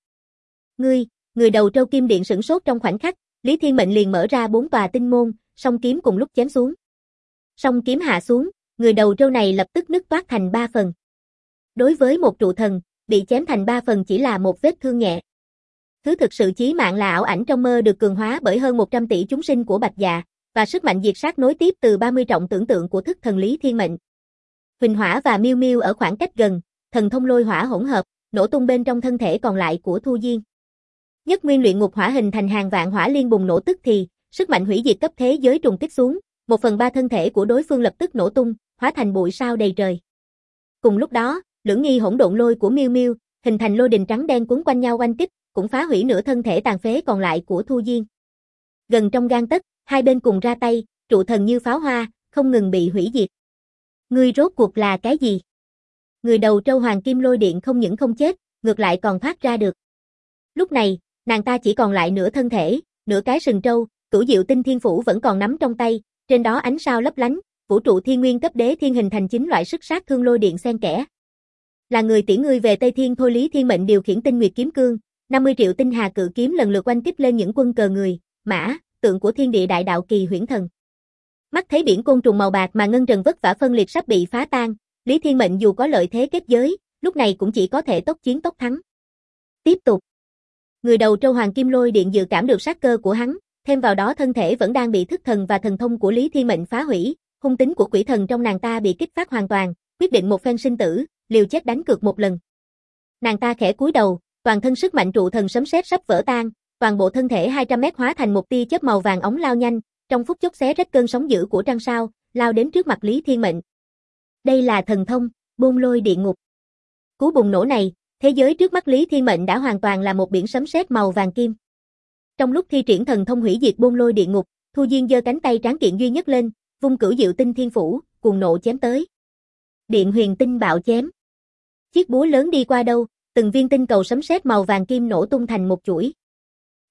Người đầu trâu kim điện sửng sốt trong khoảnh khắc, Lý Thiên Mệnh liền mở ra 4 tòa tinh môn, song kiếm cùng lúc chém xuống. Song kiếm hạ xuống, người đầu trâu này lập tức nứt toác thành 3 phần. Đối với một trụ thần, bị chém thành 3 phần chỉ là một vết thương nhẹ. Thứ thực sự chí mạng là ảo ảnh trong mơ được cường hóa bởi hơn 100 tỷ chúng sinh của Bạch Dạ, và sức mạnh diệt sát nối tiếp từ 30 trọng tưởng tượng của thức thần Lý Thiên Mệnh. Huỳnh Hỏa và Miêu Miêu ở khoảng cách gần, thần thông lôi hỏa hỗn hợp, nổ tung bên trong thân thể còn lại của Thu Diên. Nhất nguyên luyện ngục hỏa hình thành hàng vạn hỏa liên bùng nổ tức thì, sức mạnh hủy diệt cấp thế giới trùng kích xuống, 1/3 thân thể của đối phương lập tức nổ tung, hóa thành bụi sao đầy trời. Cùng lúc đó, lưỡng nghi hỗn độn lôi của Miêu Miêu, hình thành lôi đình trắng đen cuốn quanh nhau oanh kích, cũng phá hủy nửa thân thể tàn phế còn lại của Thu Diên. Gần trong gang tấc, hai bên cùng ra tay, trụ thần như pháo hoa, không ngừng bị hủy diệt. Ngươi rốt cuộc là cái gì? Người đầu trâu hoàng kim lôi điện không những không chết, ngược lại còn thoát ra được. Lúc này, nàng ta chỉ còn lại nửa thân thể, nửa cái sừng trâu, cửu diệu tinh thiên phủ vẫn còn nắm trong tay, trên đó ánh sao lấp lánh, vũ trụ thiên nguyên cấp đế thiên hình thành 9 loại sức sát thương lôi điện xen kẽ. Là người tiễn ngươi về Tây Thiên thôi. Lý Thiên Mệnh điều khiển tinh nguyệt kiếm cương, 50 triệu tinh hà cự kiếm lần lượt oanh kích lên những quân cờ người, mã, tượng của thiên địa đại đạo kỳ huyễn thần. Mắt thấy biển côn trùng màu bạc mà ngân trần vất vả phân liệt sắp bị phá tan, Lý Thiên Mệnh dù có lợi thế kết giới, lúc này cũng chỉ có thể tốc chiến tốc thắng. Tiếp tục. Người đầu trâu hoàng kim lôi điện dự cảm được sát cơ của hắn, thêm vào đó thân thể vẫn đang bị thức thần và thần thông của Lý Thiên Mệnh phá hủy, hung tính của quỷ thần trong nàng ta bị kích phát hoàn toàn, quyết định một phen sinh tử, liều chết đánh cược một lần. Nàng ta khẽ cúi đầu, toàn thân sức mạnh trụ thần sấm sét sắp vỡ tan, toàn bộ thân thể 200 mét hóa thành một tia chớp màu vàng óng lao nhanh, trong phút chốc xé rách cơn sóng dữ của trăng sao, lao đến trước mặt Lý Thiên Mệnh. Đây là thần thông, Bôn Lôi Địa Ngục. Cú bùng nổ này, thế giới trước mắt Lý Thiên Mệnh đã hoàn toàn là một biển sấm sét màu vàng kim. Trong lúc thi triển thần thông hủy diệt Bôn Lôi Địa Ngục, Thu Diên giơ cánh tay tráng kiện duy nhất lên, vung cửu diệu tinh thiên phủ, cuồng nộ chém tới. Điện huyền tinh bạo chém. Chiếc búa lớn đi qua đâu, từng viên tinh cầu sấm sét màu vàng kim nổ tung thành một chuỗi.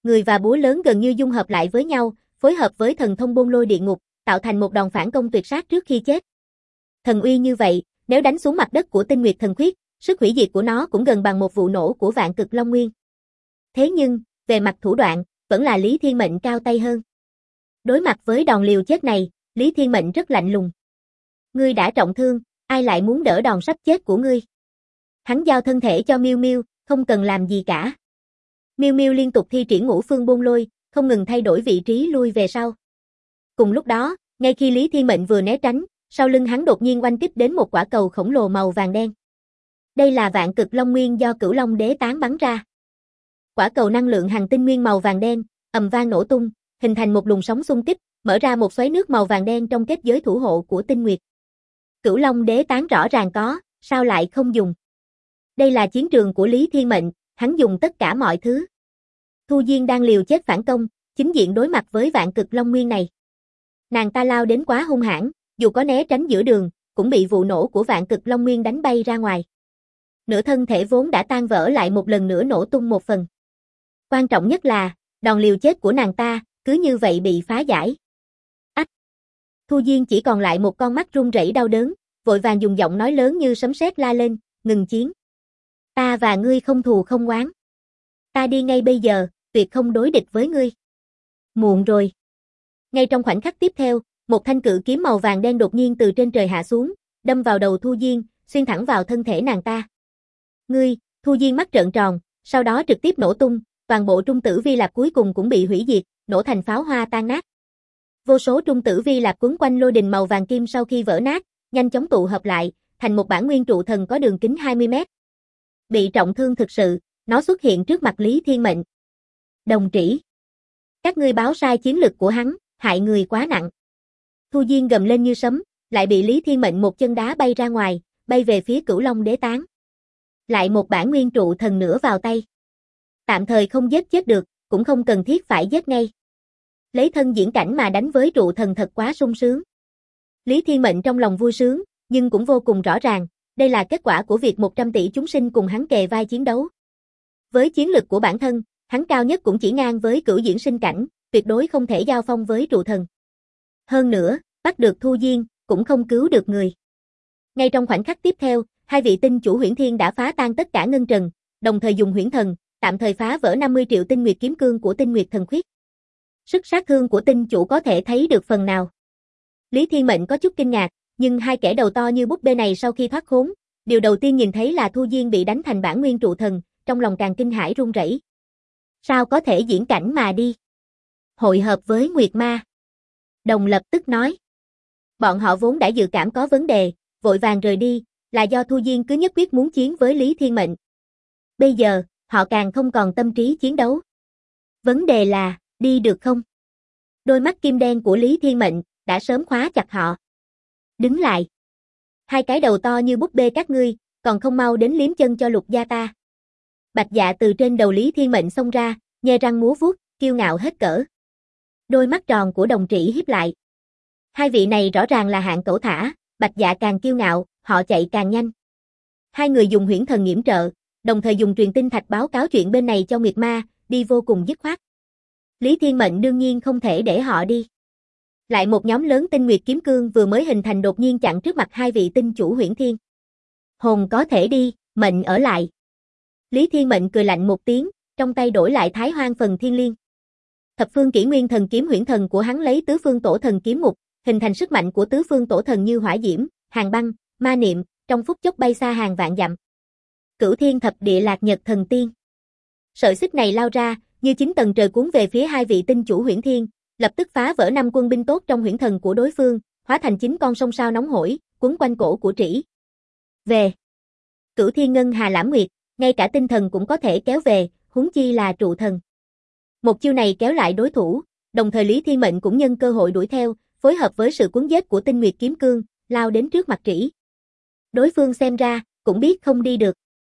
Người và búa lớn gần như dung hợp lại với nhau, phối hợp với thần thông Bôn Lôi Địa Ngục, tạo thành một đòn phản công tuyệt sát trước khi chết. Thần uy như vậy, nếu đánh xuống mặt đất của Tinh Nguyệt Thần Khuyết, sức hủy diệt của nó cũng gần bằng một vụ nổ của Vạn Cực Long Nguyên. Thế nhưng, về mặt thủ đoạn, vẫn là Lý Thiên Mệnh cao tay hơn. Đối mặt với đòn liều chết này, Lý Thiên Mệnh rất lạnh lùng. Ngươi đã trọng thương, ai lại muốn đỡ đòn sắp chết của ngươi? Hắn giao thân thể cho Miêu Miêu, không cần làm gì cả. Miêu Miêu liên tục thi triển Ngũ Phương Bôn Lôi, không ngừng thay đổi vị trí lui về sau. Cùng lúc đó, ngay khi Lý Thiên Mệnh vừa né tránh, sau lưng hắn đột nhiên oanh kích đến một quả cầu khổng lồ màu vàng đen. Đây là Vạn Cực Long Nguyên do Cửu Long Đế tán bắn ra. Quả cầu năng lượng hành tinh nguyên màu vàng đen, ầm vang nổ tung, hình thành một luồng sóng xung kích, mở ra một xoáy nước màu vàng đen trong kết giới thủ hộ của Tinh Nguyệt. Cửu Long Đế tán rõ ràng có, sao lại không dùng? Đây là chiến trường của Lý Thiên Mệnh, hắn dùng tất cả mọi thứ. Thu Diên đang liều chết phản công, chính diện đối mặt với Vạn Cực Long Nguyên này. Nàng ta lao đến quá hung hãn, dù có né tránh giữa đường, cũng bị vụ nổ của Vạn Cực Long Nguyên đánh bay ra ngoài. Nửa thân thể vốn đã tan vỡ lại một lần nữa nổ tung một phần. Quan trọng nhất là, đòn liều chết của nàng ta, cứ như vậy bị phá giải. Ách! Thu Diên chỉ còn lại một con mắt run rẩy đau đớn, vội vàng dùng giọng nói lớn như sấm sét la lên, ngừng chiến. Ta và ngươi không thù không oán. Ta đi ngay bây giờ, tuyệt không đối địch với ngươi. Muộn rồi. Ngay trong khoảnh khắc tiếp theo, một thanh cự kiếm màu vàng đen đột nhiên từ trên trời hạ xuống, đâm vào đầu Thu Diên, xuyên thẳng vào thân thể nàng ta. Ngươi, Thu Diên mắt trợn tròn, sau đó trực tiếp nổ tung, toàn bộ trung tử vi lạp cuối cùng cũng bị hủy diệt, nổ thành pháo hoa tan nát. Vô số trung tử vi lạp quấn quanh lôi đình màu vàng kim sau khi vỡ nát, nhanh chóng tụ hợp lại, thành một bản nguyên trụ thần có đường kính 20 mét. Bị trọng thương thực sự, nó xuất hiện trước mặt Lý Thiên Mệnh. Đồng trĩ. Các ngươi báo sai chiến lực của hắn, hại người quá nặng. Thu Diên gầm lên như sấm, lại bị Lý Thiên Mệnh một chân đá bay ra ngoài, bay về phía Cửu Long Đế tán. Lại một bản nguyên trụ thần nữa vào tay. Tạm thời không giết chết được, cũng không cần thiết phải giết ngay. Lấy thân diễn cảnh mà đánh với trụ thần thật quá sung sướng. Lý Thiên Mệnh trong lòng vui sướng, nhưng cũng vô cùng rõ ràng, đây là kết quả của việc 100 tỷ chúng sinh cùng hắn kề vai chiến đấu. Với chiến lực của bản thân, hắn cao nhất cũng chỉ ngang với cửu diễn sinh cảnh, tuyệt đối không thể giao phong với trụ thần. Hơn nữa, bắt được Thu Diên, cũng không cứu được người. Ngay trong khoảnh khắc tiếp theo, hai vị tinh chủ Huyễn Thiên đã phá tan tất cả ngân trần, đồng thời dùng huyễn thần, tạm thời phá vỡ 50 triệu tinh nguyệt kiếm cương của Tinh Nguyệt Thần Khuyết. Sức sát thương của tinh chủ có thể thấy được phần nào. Lý Thiên Mệnh có chút kinh ngạc, nhưng hai kẻ đầu to như búp bê này sau khi thoát khốn, điều đầu tiên nhìn thấy là Thu Diên bị đánh thành bản nguyên trụ thần, trong lòng càng kinh hãi run rẩy. Sao có thể diễn cảnh mà đi? Hội hợp với Nguyệt Ma. Đồng lập tức nói. Bọn họ vốn đã dự cảm có vấn đề, vội vàng rời đi, là do Thu Diên cứ nhất quyết muốn chiến với Lý Thiên Mệnh. Bây giờ, họ càng không còn tâm trí chiến đấu. Vấn đề là, đi được không? Đôi mắt kim đen của Lý Thiên Mệnh đã sớm khóa chặt họ. Đứng lại. Hai cái đầu to như búp bê các ngươi, còn không mau đến liếm chân cho Lục gia ta. Bạch Dạ từ trên đầu Lý Thiên Mệnh xông ra, nhe răng múa vuốt, kiêu ngạo hết cỡ. Đôi mắt tròn của Đồng Trĩ híp lại. Hai vị này rõ ràng là hạng cẩu thả, Bạch Dạ càng kiêu ngạo, họ chạy càng nhanh. Hai người dùng huyễn thần nghiễm trợ, đồng thời dùng truyền tinh thạch báo cáo chuyện bên này cho Nguyệt Ma, đi vô cùng dứt khoát. Lý Thiên Mệnh đương nhiên không thể để họ đi. Lại một nhóm lớn tinh nguyệt kiếm cương vừa mới hình thành đột nhiên chặn trước mặt hai vị tinh chủ Huyễn Thiên. Hồn có thể đi, mệnh ở lại. Lý Thiên Mệnh cười lạnh một tiếng, trong tay đổi lại Thái Hoang phần thiên liên. Thập phương kỷ nguyên thần kiếm huyễn thần của hắn lấy tứ phương tổ thần kiếm ngục, hình thành sức mạnh của tứ phương tổ thần như hỏa diễm, hàng băng, ma niệm, trong phút chốc bay xa hàng vạn dặm. Cửu thiên thập địa lạc nhật thần tiên. Sợi xích này lao ra, như 9 tầng trời cuốn về phía hai vị tinh chủ Huyễn Thiên, lập tức phá vỡ 5 quân binh tốt trong huyễn thần của đối phương, hóa thành 9 con sông sao nóng hổi, cuốn quanh cổ của Trĩ. Về. Cửu thiên ngân hà lãm nguyệt, ngay cả tinh thần cũng có thể kéo về, huống chi là trụ thần. Một chiêu này kéo lại đối thủ, đồng thời Lý Thiên Mệnh cũng nhân cơ hội đuổi theo, phối hợp với sự cuốn giết của tinh nguyệt kiếm cương, lao đến trước mặt Trĩ. Đối phương xem ra, cũng biết không đi được.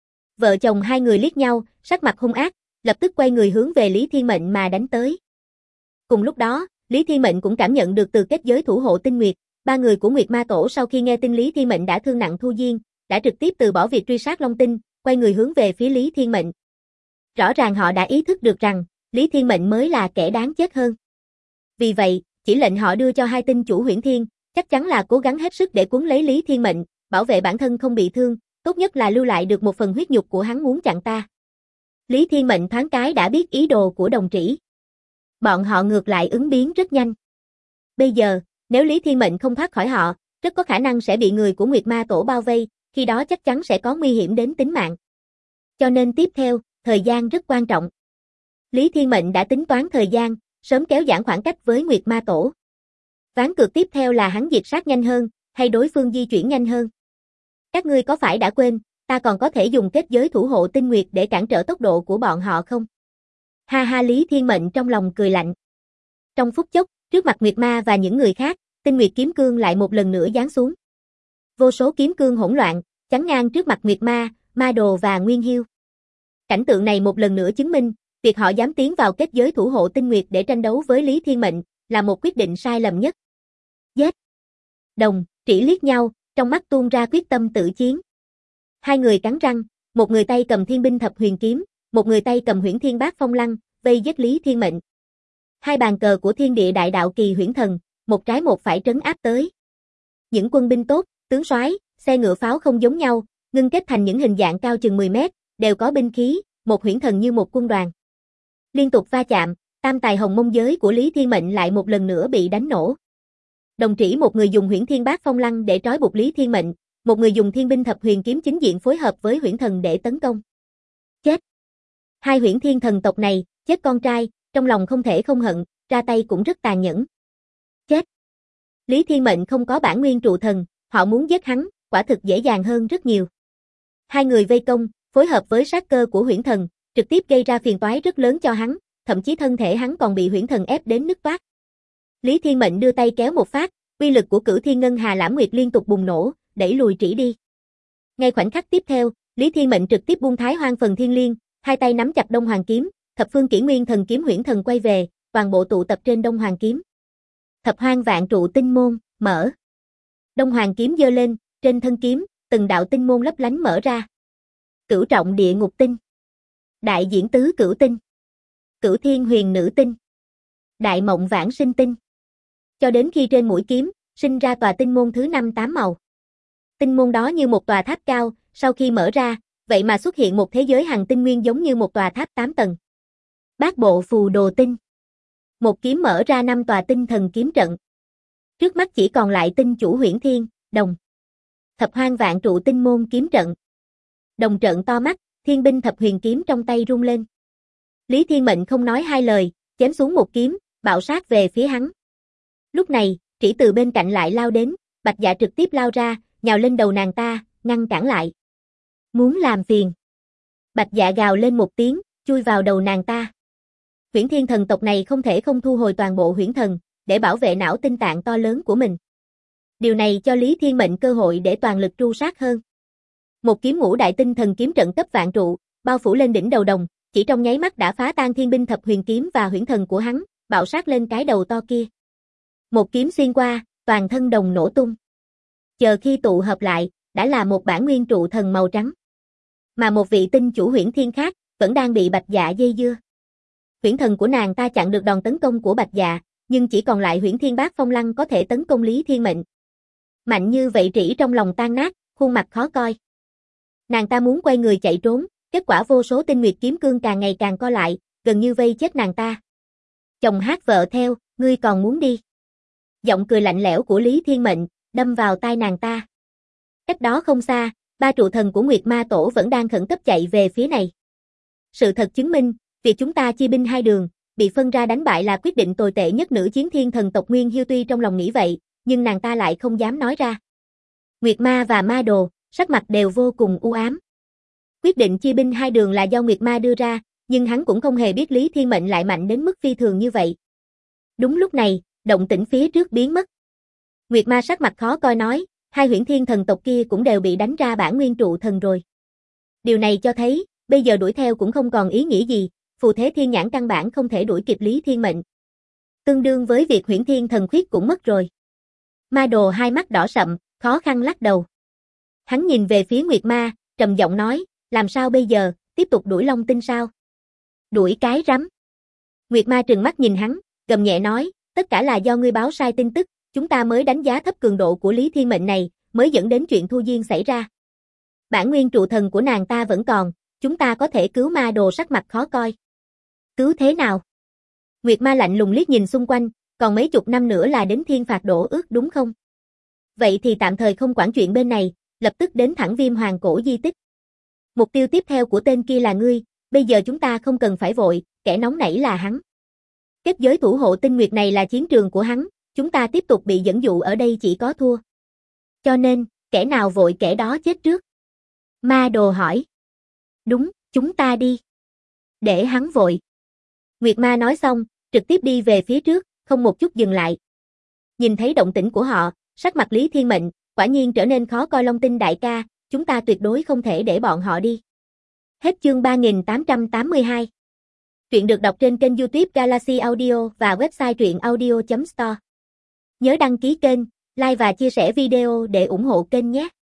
Vợ chồng hai người liếc nhau, sắc mặt hung ác, lập tức quay người hướng về Lý Thiên Mệnh mà đánh tới. Cùng lúc đó, Lý Thiên Mệnh cũng cảm nhận được từ kết giới thủ hộ tinh nguyệt, ba người của Nguyệt Ma Tổ sau khi nghe tin Lý Thiên Mệnh đã thương nặng Thu Diên, đã trực tiếp từ bỏ việc truy sát Long Tinh, quay người hướng về phía Lý Thiên Mệnh. Rõ ràng họ đã ý thức được rằng, Lý Thiên Mệnh mới là kẻ đáng chết hơn. Vì vậy, chỉ lệnh họ đưa cho hai tinh chủ Huyễn Thiên, chắc chắn là cố gắng hết sức để cuốn lấy Lý Thiên Mệnh, bảo vệ bản thân không bị thương, tốt nhất là lưu lại được một phần huyết nhục của hắn muốn chặn ta. Lý Thiên Mệnh thoáng cái đã biết ý đồ của đồng trĩ. Bọn họ ngược lại ứng biến rất nhanh. Bây giờ, nếu Lý Thiên Mệnh không thoát khỏi họ, rất có khả năng sẽ bị người của Nguyệt Ma Tổ bao vây, khi đó chắc chắn sẽ có nguy hiểm đến tính mạng. Cho nên tiếp theo, thời gian rất quan trọng. Lý Thiên Mệnh đã tính toán thời gian, sớm kéo giãn khoảng cách với Nguyệt Ma Tổ. Ván cược tiếp theo là hắn diệt sát nhanh hơn, hay đối phương di chuyển nhanh hơn. Các ngươi có phải đã quên, ta còn có thể dùng kết giới thủ hộ tinh nguyệt để cản trở tốc độ của bọn họ không? Ha ha, Lý Thiên Mệnh trong lòng cười lạnh. Trong phút chốc, trước mặt Nguyệt Ma và những người khác, tinh nguyệt kiếm cương lại một lần nữa giáng xuống. Vô số kiếm cương hỗn loạn, chắn ngang trước mặt Nguyệt Ma, Ma Đồ và Nguyên Hiêu. Cảnh tượng này một lần nữa chứng minh, việc họ dám tiến vào kết giới thủ hộ tinh nguyệt để tranh đấu với Lý Thiên Mệnh, là một quyết định sai lầm nhất. Giết! Đồng, Trĩ liếc nhau, trong mắt tuôn ra quyết tâm tự chiến. Hai người cắn răng, một người tay cầm thiên binh thập huyền kiếm, một người tay cầm huyễn thiên bát phong lăng, vây giết Lý Thiên Mệnh. Hai bàn cờ của thiên địa đại đạo kỳ huyễn thần, một trái một phải trấn áp tới. Những quân binh tốt, tướng soái, xe ngựa pháo không giống nhau, ngưng kết thành những hình dạng cao chừng 10 mét, đều có binh khí, một huyễn thần như một quân đoàn. Liên tục va chạm, tam tài hồng mông giới của Lý Thiên Mệnh lại một lần nữa bị đánh nổ. Đồng trĩ một người dùng huyễn thiên bát phong lăng để trói buộc Lý Thiên Mệnh, một người dùng thiên binh thập huyền kiếm chính diện phối hợp với huyễn thần để tấn công. Chết! Hai huyễn thiên thần tộc này, chết con trai, trong lòng không thể không hận, ra tay cũng rất tàn nhẫn. Chết! Lý Thiên Mệnh không có bản nguyên trụ thần, họ muốn giết hắn, quả thực dễ dàng hơn rất nhiều. Hai người vây công, phối hợp với sát cơ của huyễn thần, trực tiếp gây ra phiền toái rất lớn cho hắn, thậm chí thân thể hắn còn bị huyễn thần ép đến nứt toác. Lý Thiên Mệnh đưa tay kéo một phát, uy lực của Cửu Thiên Ngân Hà Lãm Nguyệt liên tục bùng nổ, đẩy lùi trĩ đi. Ngay khoảnh khắc tiếp theo, Lý Thiên Mệnh trực tiếp buông Thái Hoang phần thiên liên, hai tay nắm chặt Đông Hoàng kiếm, thập phương kỷ nguyên thần kiếm huyễn thần quay về, toàn bộ tụ tập trên Đông Hoàng kiếm. Thập Hoang vạn trụ tinh môn, mở. Đông Hoàng kiếm giơ lên, trên thân kiếm, từng đạo tinh môn lấp lánh mở ra. Cửu trọng địa ngục tinh, đại diễn tứ cửu tinh, Cửu Thiên huyền nữ tinh, đại mộng vãng sinh tinh. Cho đến khi trên mũi kiếm, sinh ra tòa tinh môn thứ 5 8 màu. Tinh môn đó như một tòa tháp cao, sau khi mở ra, vậy mà xuất hiện một thế giới hằng tinh nguyên giống như một tòa tháp 8 tầng. Bát bộ phù đồ tinh. Một kiếm mở ra 5 tòa tinh thần kiếm trận. Trước mắt chỉ còn lại tinh chủ huyễn thiên, đồng. Thập hoang vạn trụ tinh môn kiếm trận. Đồng trận to mắt, thiên binh thập huyền kiếm trong tay rung lên. Lý Thiên Mệnh không nói hai lời, chém xuống một kiếm, bạo sát về phía hắn. Lúc này, Trĩ từ bên cạnh lại lao đến, Bạch Dạ trực tiếp lao ra, nhào lên đầu nàng ta, ngăn cản lại. Muốn làm phiền. Bạch Dạ gào lên một tiếng, chui vào đầu nàng ta. Huyễn thiên thần tộc này không thể không thu hồi toàn bộ huyễn thần, để bảo vệ não tinh tạng to lớn của mình. Điều này cho Lý Thiên Mệnh cơ hội để toàn lực tru sát hơn. Một kiếm ngũ đại tinh thần kiếm trận cấp vạn trụ, bao phủ lên đỉnh đầu đồng, chỉ trong nháy mắt đã phá tan thiên binh thập huyền kiếm và huyễn thần của hắn, bạo sát lên cái đầu to kia. Một kiếm xuyên qua, toàn thân đồng nổ tung. Chờ khi tụ hợp lại, đã là một bản nguyên trụ thần màu trắng. Mà một vị tinh chủ huyễn thiên khác, vẫn đang bị Bạch Dạ dây dưa. Huyễn thần của nàng ta chặn được đòn tấn công của Bạch Dạ, nhưng chỉ còn lại huyễn thiên bát phong lăng có thể tấn công Lý Thiên Mệnh. Mạnh như vậy Trĩ trong lòng tan nát, khuôn mặt khó coi. Nàng ta muốn quay người chạy trốn, kết quả vô số tinh nguyệt kiếm cương càng ngày càng co lại, gần như vây chết nàng ta. Chồng hát vợ theo, ngươi còn muốn đi. Giọng cười lạnh lẽo của Lý Thiên Mệnh, đâm vào tai nàng ta. Cách đó không xa, ba trụ thần của Nguyệt Ma Tổ vẫn đang khẩn cấp chạy về phía này. Sự thật chứng minh, việc chúng ta chia binh hai đường, bị phân ra đánh bại là quyết định tồi tệ nhất nữ chiến thiên thần tộc Nguyên Hiêu tuy trong lòng nghĩ vậy, nhưng nàng ta lại không dám nói ra. Nguyệt Ma và Ma Đồ, sắc mặt đều vô cùng u ám. Quyết định chia binh hai đường là do Nguyệt Ma đưa ra, nhưng hắn cũng không hề biết Lý Thiên Mệnh lại mạnh đến mức phi thường như vậy. Đúng lúc này, động tĩnh phía trước biến mất. Nguyệt Ma sắc mặt khó coi nói, hai huyễn thiên thần tộc kia cũng đều bị đánh ra bản nguyên trụ thần rồi. Điều này cho thấy, bây giờ đuổi theo cũng không còn ý nghĩa gì, phù thế thiên nhãn căn bản không thể đuổi kịp Lý Thiên Mệnh. Tương đương với việc huyễn thiên thần khuyết cũng mất rồi. Ma Đồ hai mắt đỏ sậm, khó khăn lắc đầu. Hắn nhìn về phía Nguyệt Ma, trầm giọng nói, làm sao bây giờ, tiếp tục đuổi Long Tinh sao? Đuổi cái rắm. Nguyệt Ma trừng mắt nhìn hắn, gầm nhẹ nói, tất cả là do ngươi báo sai tin tức, chúng ta mới đánh giá thấp cường độ của Lý Thiên Mệnh này, mới dẫn đến chuyện thu duyên xảy ra. Bản nguyên trụ thần của nàng ta vẫn còn, chúng ta có thể cứu ma đồ sắc mặt khó coi. Cứu thế nào? Nguyệt Ma lạnh lùng liếc nhìn xung quanh, còn mấy chục năm nữa là đến thiên phạt đổ ước đúng không? Vậy thì tạm thời không quản chuyện bên này, lập tức đến thẳng Viêm Hoàng cổ di tích. Mục tiêu tiếp theo của tên kia là ngươi, bây giờ chúng ta không cần phải vội, kẻ nóng nảy là hắn. Kết giới thủ hộ tinh nguyệt này là chiến trường của hắn, chúng ta tiếp tục bị dẫn dụ ở đây chỉ có thua. Cho nên, kẻ nào vội kẻ đó chết trước. Ma đồ hỏi. Đúng, chúng ta đi. Để hắn vội. Nguyệt Ma nói xong, trực tiếp đi về phía trước, không một chút dừng lại. Nhìn thấy động tĩnh của họ, sắc mặt Lý Thiên Mệnh, quả nhiên trở nên khó coi. Long Tinh đại ca, chúng ta tuyệt đối không thể để bọn họ đi. Hết chương 3882. Truyện được đọc trên kênh YouTube Galaxy Audio và website truyệnaudio.store. Nhớ đăng ký kênh, like và chia sẻ video để ủng hộ kênh nhé.